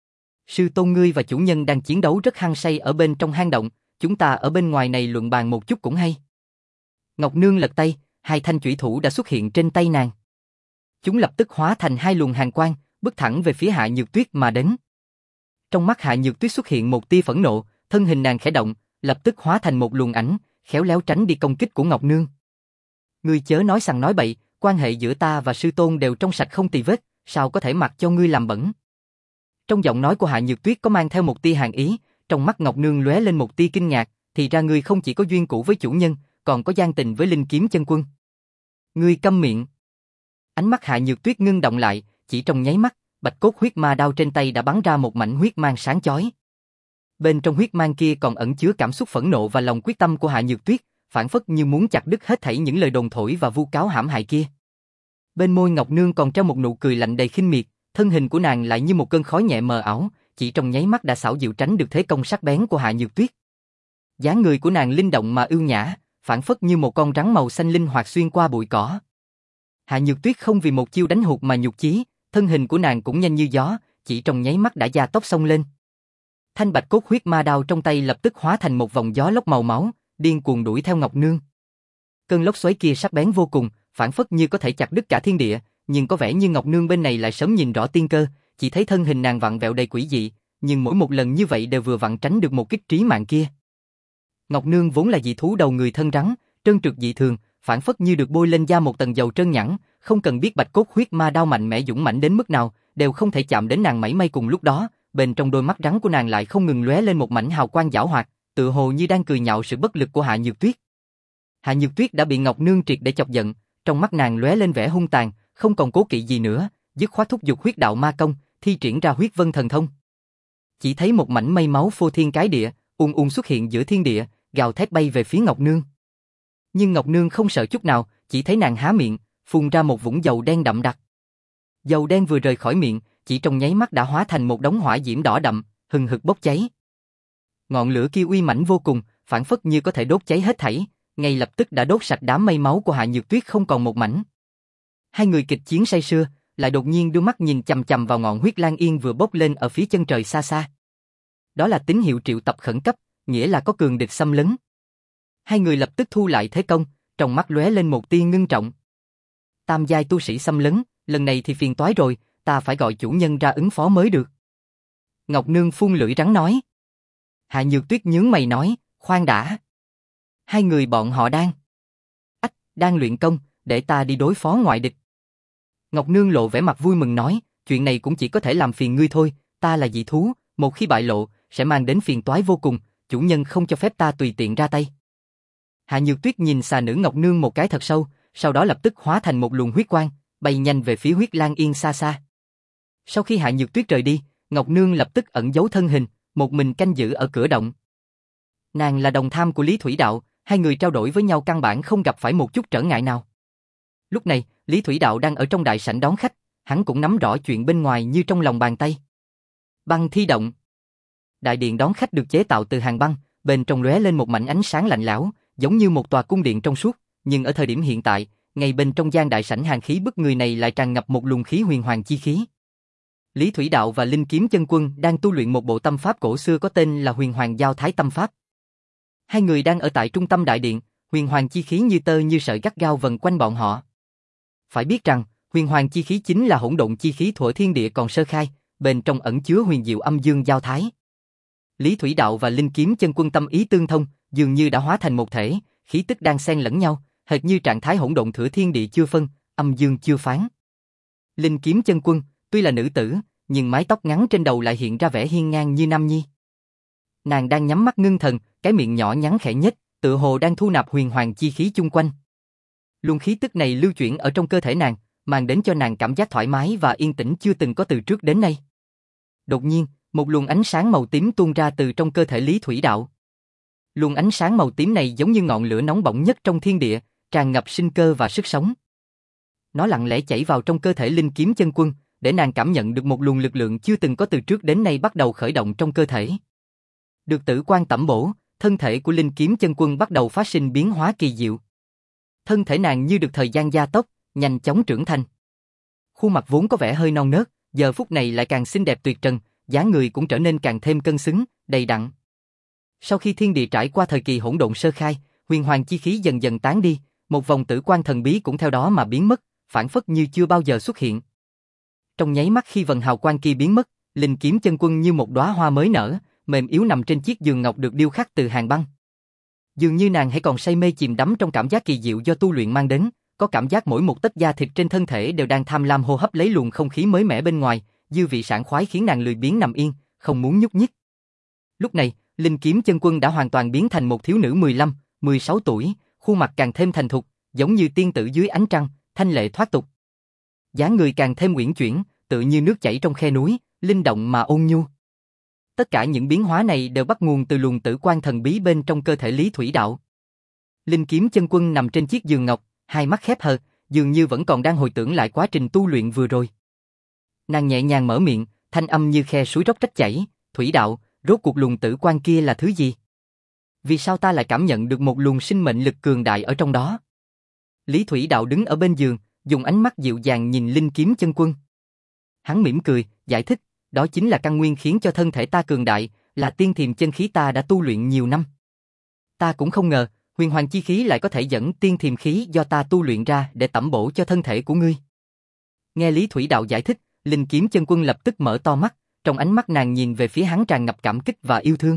Sư tôn ngươi và chủ nhân đang chiến đấu rất hăng say ở bên trong hang động, chúng ta ở bên ngoài này luận bàn một chút cũng hay. Ngọc Nương lật tay, hai thanh chủy thủ đã xuất hiện trên tay nàng. Chúng lập tức hóa thành hai luồng hàn quang, bước thẳng về phía Hạ Nhược Tuyết mà đến. Trong mắt Hạ Nhược Tuyết xuất hiện một tia phẫn nộ, thân hình nàng khẽ động, lập tức hóa thành một luồng ảnh, khéo léo tránh đi công kích của Ngọc Nương. Ngươi chớ nói sằng nói bậy, quan hệ giữa ta và sư tôn đều trong sạch không tì vết, sao có thể mặc cho ngươi làm bẩn? Trong giọng nói của Hạ Nhược Tuyết có mang theo một tia hàn ý, trong mắt Ngọc Nương lóe lên một tia kinh ngạc, thì ra ngươi không chỉ có duyên cũ với chủ nhân, còn có gian tình với Linh Kiếm Chân Quân. Ngươi câm miệng. Ánh mắt Hạ Nhược Tuyết ngưng động lại, chỉ trong nháy mắt, bạch cốt huyết ma đao trên tay đã bắn ra một mảnh huyết mang sáng chói. Bên trong huyết mang kia còn ẩn chứa cảm xúc phẫn nộ và lòng quyết tâm của Hạ Nhược Tuyết, phản phất như muốn chặt đứt hết thảy những lời đồn thổi và vu cáo hãm hại kia. Bên môi Ngọc Nương còn treo một nụ cười lạnh đầy khinh miệt, thân hình của nàng lại như một cơn khói nhẹ mờ ảo, chỉ trong nháy mắt đã xảo diệu tránh được thế công sắc bén của Hạ Nhược Tuyết. Dáng người của nàng linh động mà ưu nhã, phản phất như một con rắn màu xanh linh hoạt xuyên qua bụi cỏ. Hạ Nhược Tuyết không vì một chiêu đánh hụt mà nhục chí, thân hình của nàng cũng nhanh như gió, chỉ trong nháy mắt đã gia tốc xông lên. Thanh bạch cốt huyết ma đao trong tay lập tức hóa thành một vòng gió lốc màu máu, điên cuồng đuổi theo Ngọc Nương. Cơn lốc xoáy kia sắc bén vô cùng, phản phất như có thể chặt đứt cả thiên địa, nhưng có vẻ như Ngọc Nương bên này lại sớm nhìn rõ tiên cơ, chỉ thấy thân hình nàng vặn vẹo đầy quỷ dị, nhưng mỗi một lần như vậy đều vừa vặn tránh được một kích trí mạng kia. Ngọc Nương vốn là dị thú đầu người thân rắn, trơn trượt dị thường, phản phất như được bôi lên da một tầng dầu trơn nhẵn, không cần biết bạch cốt huyết ma đao mạnh mẽ dũng mãnh đến mức nào, đều không thể chạm đến nàng mảy may. Cùng lúc đó, bên trong đôi mắt rắn của nàng lại không ngừng lóe lên một mảnh hào quang giảo hoạt, tựa hồ như đang cười nhạo sự bất lực của Hạ Nhược Tuyết. Hạ Nhược Tuyết đã bị Ngọc Nương triệt để chọc giận, trong mắt nàng lóe lên vẻ hung tàn, không còn cố kỵ gì nữa, dứt khoát thúc giục huyết đạo ma công, thi triển ra huyết vân thần thông. Chỉ thấy một mảnh mây máu phô thiên cái địa, ùn ùn xuất hiện giữa thiên địa, gào thét bay về phía Ngọc Nương. Nhưng Ngọc Nương không sợ chút nào, chỉ thấy nàng há miệng, phun ra một vũng dầu đen đậm đặc. Dầu đen vừa rời khỏi miệng, chỉ trong nháy mắt đã hóa thành một đống hỏa diễm đỏ đậm, hừng hực bốc cháy. Ngọn lửa kia uy mãnh vô cùng, phản phất như có thể đốt cháy hết thảy, ngay lập tức đã đốt sạch đám mây máu của Hạ Nhược Tuyết không còn một mảnh. Hai người kịch chiến say sưa, lại đột nhiên đưa mắt nhìn chằm chằm vào ngọn huyết lang yên vừa bốc lên ở phía chân trời xa xa. Đó là tín hiệu triệu tập khẩn cấp, nghĩa là có cường địch xâm lấn. Hai người lập tức thu lại thế công, trong mắt lóe lên một tia ngưng trọng. Tam giai tu sĩ xâm lấn, lần này thì phiền toái rồi, ta phải gọi chủ nhân ra ứng phó mới được. Ngọc Nương phun lưỡi rắn nói. Hạ Nhược Tuyết nhướng mày nói, khoan đã. Hai người bọn họ đang... Ách, đang luyện công, để ta đi đối phó ngoại địch. Ngọc Nương lộ vẻ mặt vui mừng nói, chuyện này cũng chỉ có thể làm phiền ngươi thôi, ta là dị thú, một khi bại lộ, sẽ mang đến phiền toái vô cùng, chủ nhân không cho phép ta tùy tiện ra tay. Hạ Nhược Tuyết nhìn xà nữ Ngọc Nương một cái thật sâu, sau đó lập tức hóa thành một luồng huyết quang, bay nhanh về phía huyết lang yên xa xa. Sau khi Hạ Nhược Tuyết rời đi, Ngọc Nương lập tức ẩn giấu thân hình, một mình canh giữ ở cửa động. Nàng là đồng tham của Lý Thủy Đạo, hai người trao đổi với nhau căn bản không gặp phải một chút trở ngại nào. Lúc này, Lý Thủy Đạo đang ở trong đại sảnh đón khách, hắn cũng nắm rõ chuyện bên ngoài như trong lòng bàn tay. Băng thi động. Đại điện đón khách được chế tạo từ hàng băng, bên trong lóe lên một mảnh ánh sáng lạnh lẽo, giống như một tòa cung điện trong suốt, nhưng ở thời điểm hiện tại, ngay bên trong gian đại sảnh hàn khí bức người này lại tràn ngập một luồng khí huyền hoàng chi khí. Lý Thủy Đạo và Linh Kiếm Chân Quân đang tu luyện một bộ tâm pháp cổ xưa có tên là Huyền Hoàng Giao Thái Tâm Pháp. Hai người đang ở tại trung tâm đại điện, huyền hoàng chi khí như tơ như sợi gắt gao vần quanh bọn họ. Phải biết rằng, huyền hoàng chi khí chính là hỗn độn chi khí thuở thiên địa còn sơ khai, bên trong ẩn chứa huyền diệu âm dương giao thái. Lý Thủy Đạo và Linh Kiếm Chân Quân tâm ý tương thông, dường như đã hóa thành một thể, khí tức đang xen lẫn nhau, hệt như trạng thái hỗn độn thuở thiên địa chưa phân, âm dương chưa phán. Linh Kiếm Chân Quân, tuy là nữ tử, nhưng mái tóc ngắn trên đầu lại hiện ra vẻ hiên ngang như nam nhi. Nàng đang nhắm mắt ngưng thần, cái miệng nhỏ nhắn khẽ nhếch, tựa hồ đang thu nạp huyền hoàng chi khí chung quanh. Luồng khí tức này lưu chuyển ở trong cơ thể nàng, mang đến cho nàng cảm giác thoải mái và yên tĩnh chưa từng có từ trước đến nay. Đột nhiên, một luồng ánh sáng màu tím tuôn ra từ trong cơ thể Lý Thủy Đạo. Luồng ánh sáng màu tím này giống như ngọn lửa nóng bỏng nhất trong thiên địa, tràn ngập sinh cơ và sức sống. Nó lặng lẽ chảy vào trong cơ thể Linh Kiếm Chân Quân, để nàng cảm nhận được một luồng lực lượng chưa từng có từ trước đến nay bắt đầu khởi động trong cơ thể. Được tử quan tẩm bổ, thân thể của Linh Kiếm Chân Quân bắt đầu phát sinh biến hóa kỳ diệu. Thân thể nàng như được thời gian gia tốc, nhanh chóng trưởng thành. Khuôn mặt vốn có vẻ hơi non nớt, giờ phút này lại càng xinh đẹp tuyệt trần, dáng người cũng trở nên càng thêm cân xứng, đầy đặn. Sau khi thiên địa trải qua thời kỳ hỗn độn sơ khai, huyền hoàng chi khí dần dần tán đi, một vòng tử quan thần bí cũng theo đó mà biến mất, phản phất như chưa bao giờ xuất hiện. Trong nháy mắt khi vần hào quang kia biến mất, Linh Kiếm Chân Quân như một đóa hoa mới nở, mềm yếu nằm trên chiếc giường ngọc được điêu khắc từ hàng băng. Dường như nàng hãy còn say mê chìm đắm trong cảm giác kỳ diệu do tu luyện mang đến, có cảm giác mỗi một tấc da thịt trên thân thể đều đang tham lam hô hấp lấy luồng không khí mới mẻ bên ngoài, dư vị sảng khoái khiến nàng lười biếng nằm yên, không muốn nhúc nhích. Lúc này, Linh Kiếm Chân Quân đã hoàn toàn biến thành một thiếu nữ mười lăm, mười sáu tuổi, khuôn mặt càng thêm thành thục, giống như tiên tử dưới ánh trăng, thanh lệ thoát tục. Dáng người càng thêm uyển chuyển, tựa như nước chảy trong khe núi, linh động mà ôn nhu. Tất cả những biến hóa này đều bắt nguồn từ luồng tử quan thần bí bên trong cơ thể Lý Thủy Đạo. Linh Kiếm Chân Quân nằm trên chiếc giường ngọc, hai mắt khép hờ, dường như vẫn còn đang hồi tưởng lại quá trình tu luyện vừa rồi. Nàng nhẹ nhàng mở miệng, thanh âm như khe suối róc rách chảy, "Thủy Đạo, rốt cuộc luồng tử quan kia là thứ gì? Vì sao ta lại cảm nhận được một luồng sinh mệnh lực cường đại ở trong đó?" Lý Thủy Đạo đứng ở bên giường, dùng ánh mắt dịu dàng nhìn Linh Kiếm Chân Quân. Hắn mỉm cười, giải thích, đó chính là căn nguyên khiến cho thân thể ta cường đại, là tiên thiềm chân khí ta đã tu luyện nhiều năm. Ta cũng không ngờ, huyền hoàng chi khí lại có thể dẫn tiên thiềm khí do ta tu luyện ra để tẩm bổ cho thân thể của ngươi. Nghe Lý Thủy Đạo giải thích, Linh Kiếm Chân Quân lập tức mở to mắt, trong ánh mắt nàng nhìn về phía hắn tràn ngập cảm kích và yêu thương.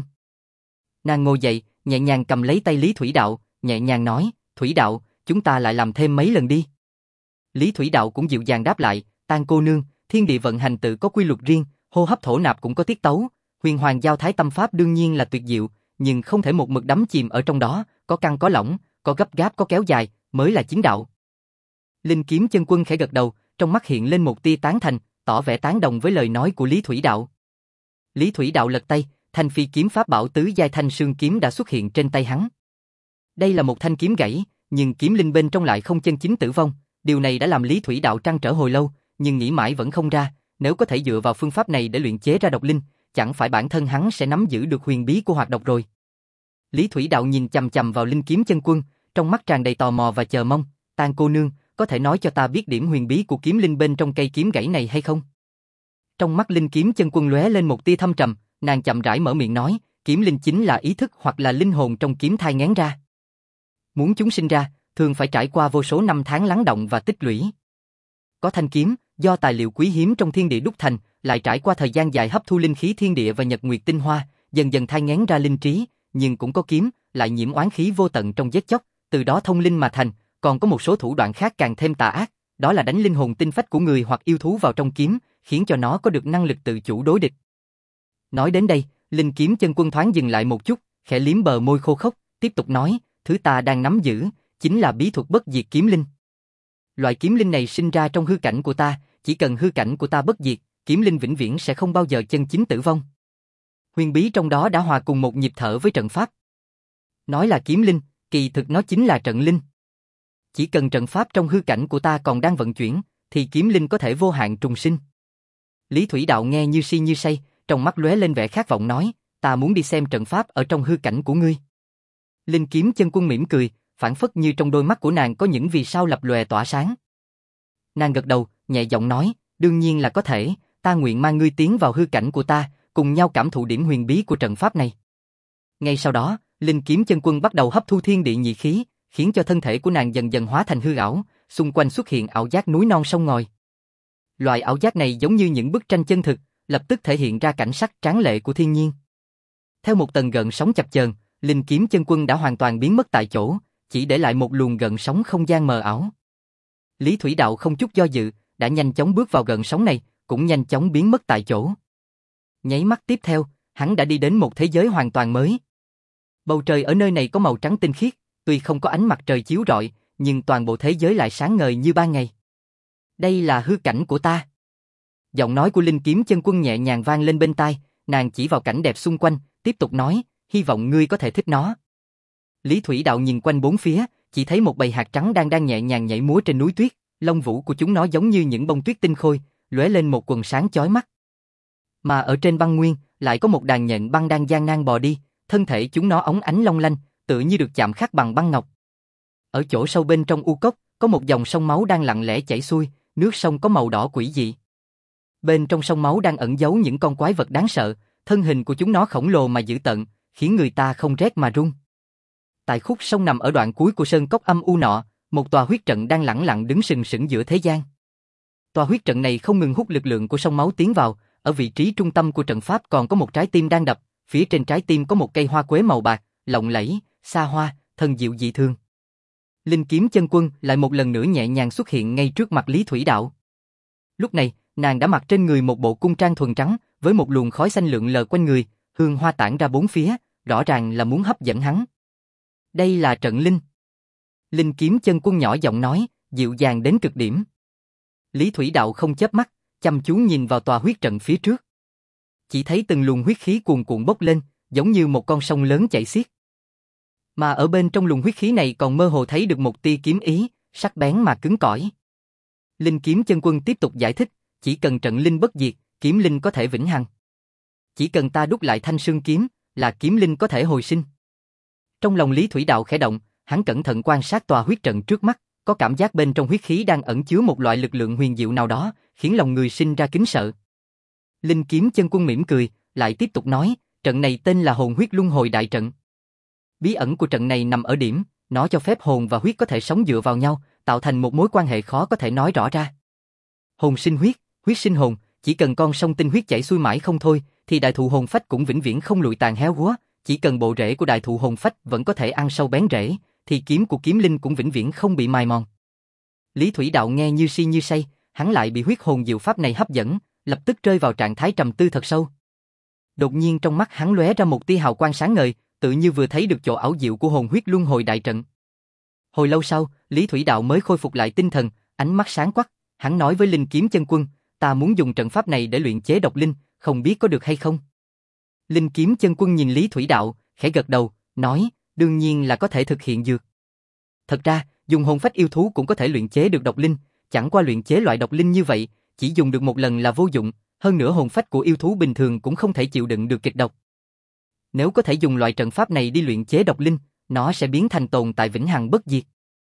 Nàng ngồi dậy, nhẹ nhàng cầm lấy tay Lý Thủy Đạo, nhẹ nhàng nói, "Thủy Đạo, chúng ta lại làm thêm mấy lần đi." Lý Thủy Đạo cũng dịu dàng đáp lại, "Tang cô nương, thiên địa vận hành tự có quy luật riêng, hô hấp thổ nạp cũng có tiết tấu, huyền hoàng giao thái tâm pháp đương nhiên là tuyệt diệu, nhưng không thể một mực đắm chìm ở trong đó, có căng có lỏng, có gấp gáp có kéo dài, mới là chính đạo." Linh Kiếm Chân Quân khẽ gật đầu, trong mắt hiện lên một tia tán thành, tỏ vẻ tán đồng với lời nói của Lý Thủy Đạo. Lý Thủy Đạo lật tay, thanh phi kiếm pháp bảo tứ giai thanh sương kiếm đã xuất hiện trên tay hắn. Đây là một thanh kiếm gãy, nhưng kiếm linh bên trong lại không chân chính tử vong, điều này đã làm Lý Thủy Đạo trăn trở hồi lâu, nhưng nghĩ mãi vẫn không ra, nếu có thể dựa vào phương pháp này để luyện chế ra độc linh, chẳng phải bản thân hắn sẽ nắm giữ được huyền bí của hoạt độc rồi. Lý Thủy Đạo nhìn chằm chằm vào Linh Kiếm Chân Quân, trong mắt tràn đầy tò mò và chờ mong, "Tang cô nương, có thể nói cho ta biết điểm huyền bí của kiếm linh bên trong cây kiếm gãy này hay không?" Trong mắt Linh Kiếm Chân Quân lóe lên một tia thâm trầm, nàng chậm rãi mở miệng nói, "Kiếm linh chính là ý thức hoặc là linh hồn trong kiếm thai ngén ra. Muốn chúng sinh ra, thường phải trải qua vô số năm tháng lắng động và tích lũy. Có thanh kiếm, do tài liệu quý hiếm trong thiên địa đúc thành, lại trải qua thời gian dài hấp thu linh khí thiên địa và nhật nguyệt tinh hoa, dần dần thai nghén ra linh trí, nhưng cũng có kiếm, lại nhiễm oán khí vô tận trong giết chóc, từ đó thông linh mà thành, còn có một số thủ đoạn khác càng thêm tà ác, đó là đánh linh hồn tinh phách của người hoặc yêu thú vào trong kiếm, khiến cho nó có được năng lực tự chủ đối địch." Nói đến đây, Linh Kiếm Chân Quân thoáng dừng lại một chút, khẽ liếm bờ môi khô khốc, tiếp tục nói, "Thứ ta đang nắm giữ, chính là bí thuật bất diệt kiếm linh. Loại kiếm linh này sinh ra trong hư cảnh của ta, chỉ cần hư cảnh của ta bất diệt, kiếm linh vĩnh viễn sẽ không bao giờ chân chính tử vong. Huyền bí trong đó đã hòa cùng một nhịp thở với trận pháp. Nói là kiếm linh, kỳ thực nó chính là trận linh. Chỉ cần trận pháp trong hư cảnh của ta còn đang vận chuyển, thì kiếm linh có thể vô hạn trùng sinh." Lý Thủy Đạo nghe như si như say, trong mắt lóe lên vẻ khát vọng nói, "Ta muốn đi xem trận pháp ở trong hư cảnh của ngươi." Linh Kiếm Chân Quân mỉm cười, phản phất như trong đôi mắt của nàng có những vì sao lập lòe tỏa sáng. Nàng gật đầu, nhẹ giọng nói, "Đương nhiên là có thể, ta nguyện mang ngươi tiến vào hư cảnh của ta, cùng nhau cảm thụ điểm huyền bí của trận pháp này." Ngay sau đó, Linh Kiếm Chân Quân bắt đầu hấp thu thiên địa nhị khí, khiến cho thân thể của nàng dần dần hóa thành hư ảo, xung quanh xuất hiện ảo giác núi non sông ngòi. Loại ảo giác này giống như những bức tranh chân thực, lập tức thể hiện ra cảnh sắc tráng lệ của thiên nhiên. Theo một tầng gợn sóng chập chờn, Linh Kiếm Chân Quân đã hoàn toàn biến mất tại chỗ, chỉ để lại một luồng gợn sóng không gian mờ ảo. Lý Thủy Đạo không chút do dự, đã nhanh chóng bước vào gợn sóng này, cũng nhanh chóng biến mất tại chỗ. Nháy mắt tiếp theo, hắn đã đi đến một thế giới hoàn toàn mới. Bầu trời ở nơi này có màu trắng tinh khiết, tuy không có ánh mặt trời chiếu rọi, nhưng toàn bộ thế giới lại sáng ngời như ban ngày. Đây là hư cảnh của ta. Giọng nói của Linh Kiếm Chân Quân nhẹ nhàng vang lên bên tai, nàng chỉ vào cảnh đẹp xung quanh, tiếp tục nói, hy vọng ngươi có thể thích nó. Lý Thủy Đạo nhìn quanh bốn phía, chỉ thấy một bầy hạt trắng đang đang nhẹ nhàng nhảy múa trên núi tuyết, lông vũ của chúng nó giống như những bông tuyết tinh khôi, lóe lên một quầng sáng chói mắt. Mà ở trên băng nguyên, lại có một đàn nhện băng đang gian nan bò đi, thân thể chúng nó óng ánh long lanh, tựa như được chạm khắc bằng băng ngọc. Ở chỗ sâu bên trong u cốc, có một dòng sông máu đang lặng lẽ chảy xuôi, nước sông có màu đỏ quỷ dị. Bên trong sông máu đang ẩn giấu những con quái vật đáng sợ, thân hình của chúng nó khổng lồ mà dữ tợn, khiến người ta không rét mà run. Tại khúc sông nằm ở đoạn cuối của sơn cốc âm u nọ, một tòa huyết trận đang lẳng lặng đứng sừng sững giữa thế gian. Tòa huyết trận này không ngừng hút lực lượng của sông máu tiến vào, ở vị trí trung tâm của trận pháp còn có một trái tim đang đập, phía trên trái tim có một cây hoa quế màu bạc, lộng lẫy, xa hoa, thần diệu dị thường. Linh Kiếm Chân Quân lại một lần nữa nhẹ nhàng xuất hiện ngay trước mặt Lý Thủy Đạo. Lúc này, nàng đã mặc trên người một bộ cung trang thuần trắng, với một luồng khói xanh lượn lờ quanh người, hương hoa tản ra bốn phía, rõ ràng là muốn hấp dẫn hắn. Đây là trận linh. Linh Kiếm Chân Quân nhỏ giọng nói, dịu dàng đến cực điểm. Lý Thủy Đạo không chớp mắt, chăm chú nhìn vào tòa huyết trận phía trước. Chỉ thấy từng luồng huyết khí cuồn cuộn bốc lên, giống như một con sông lớn chảy xiết. Mà ở bên trong luồng huyết khí này còn mơ hồ thấy được một tia kiếm ý, sắc bén mà cứng cỏi. Linh Kiếm Chân Quân tiếp tục giải thích, chỉ cần trận linh bất diệt, kiếm linh có thể vĩnh hằng. Chỉ cần ta đúc lại thanh xương kiếm, là kiếm linh có thể hồi sinh. Trong lòng Lý Thủy Đạo khẽ động, hắn cẩn thận quan sát tòa huyết trận trước mắt, có cảm giác bên trong huyết khí đang ẩn chứa một loại lực lượng huyền diệu nào đó, khiến lòng người sinh ra kính sợ. Linh Kiếm Chân Quân mỉm cười, lại tiếp tục nói, trận này tên là Hồn Huyết Luân Hồi Đại Trận. Bí ẩn của trận này nằm ở điểm, nó cho phép hồn và huyết có thể sống dựa vào nhau, tạo thành một mối quan hệ khó có thể nói rõ ra. Hồn sinh huyết, huyết sinh hồn, chỉ cần con sông tinh huyết chảy xuôi mãi không thôi, thì đại thụ hồn phách cũng vĩnh viễn không lụi tàn héo úa, chỉ cần bộ rễ của đại thụ hồn phách vẫn có thể ăn sâu bén rễ, thì kiếm của kiếm linh cũng vĩnh viễn không bị mài mòn. Lý Thủy Đạo nghe như si như say, hắn lại bị huyết hồn diệu pháp này hấp dẫn, lập tức rơi vào trạng thái trầm tư thật sâu. Đột nhiên trong mắt hắn lóe ra một tia hào quang sáng ngời, tự như vừa thấy được chỗ ảo diệu của hồn huyết luân hồi đại trận. Hồi lâu sau, Lý Thủy Đạo mới khôi phục lại tinh thần, ánh mắt sáng quắc, hắn nói với Linh Kiếm Chân Quân, ta muốn dùng trận pháp này để luyện chế độc linh, không biết có được hay không. Linh Kiếm Chân Quân nhìn Lý Thủy Đạo, khẽ gật đầu, nói, đương nhiên là có thể thực hiện được. Thật ra, dùng hồn phách yêu thú cũng có thể luyện chế được độc linh, chẳng qua luyện chế loại độc linh như vậy, chỉ dùng được một lần là vô dụng, hơn nữa hồn phách của yêu thú bình thường cũng không thể chịu đựng được kịch độc. Nếu có thể dùng loại trận pháp này đi luyện chế độc linh, nó sẽ biến thành tồn tại vĩnh hằng bất diệt.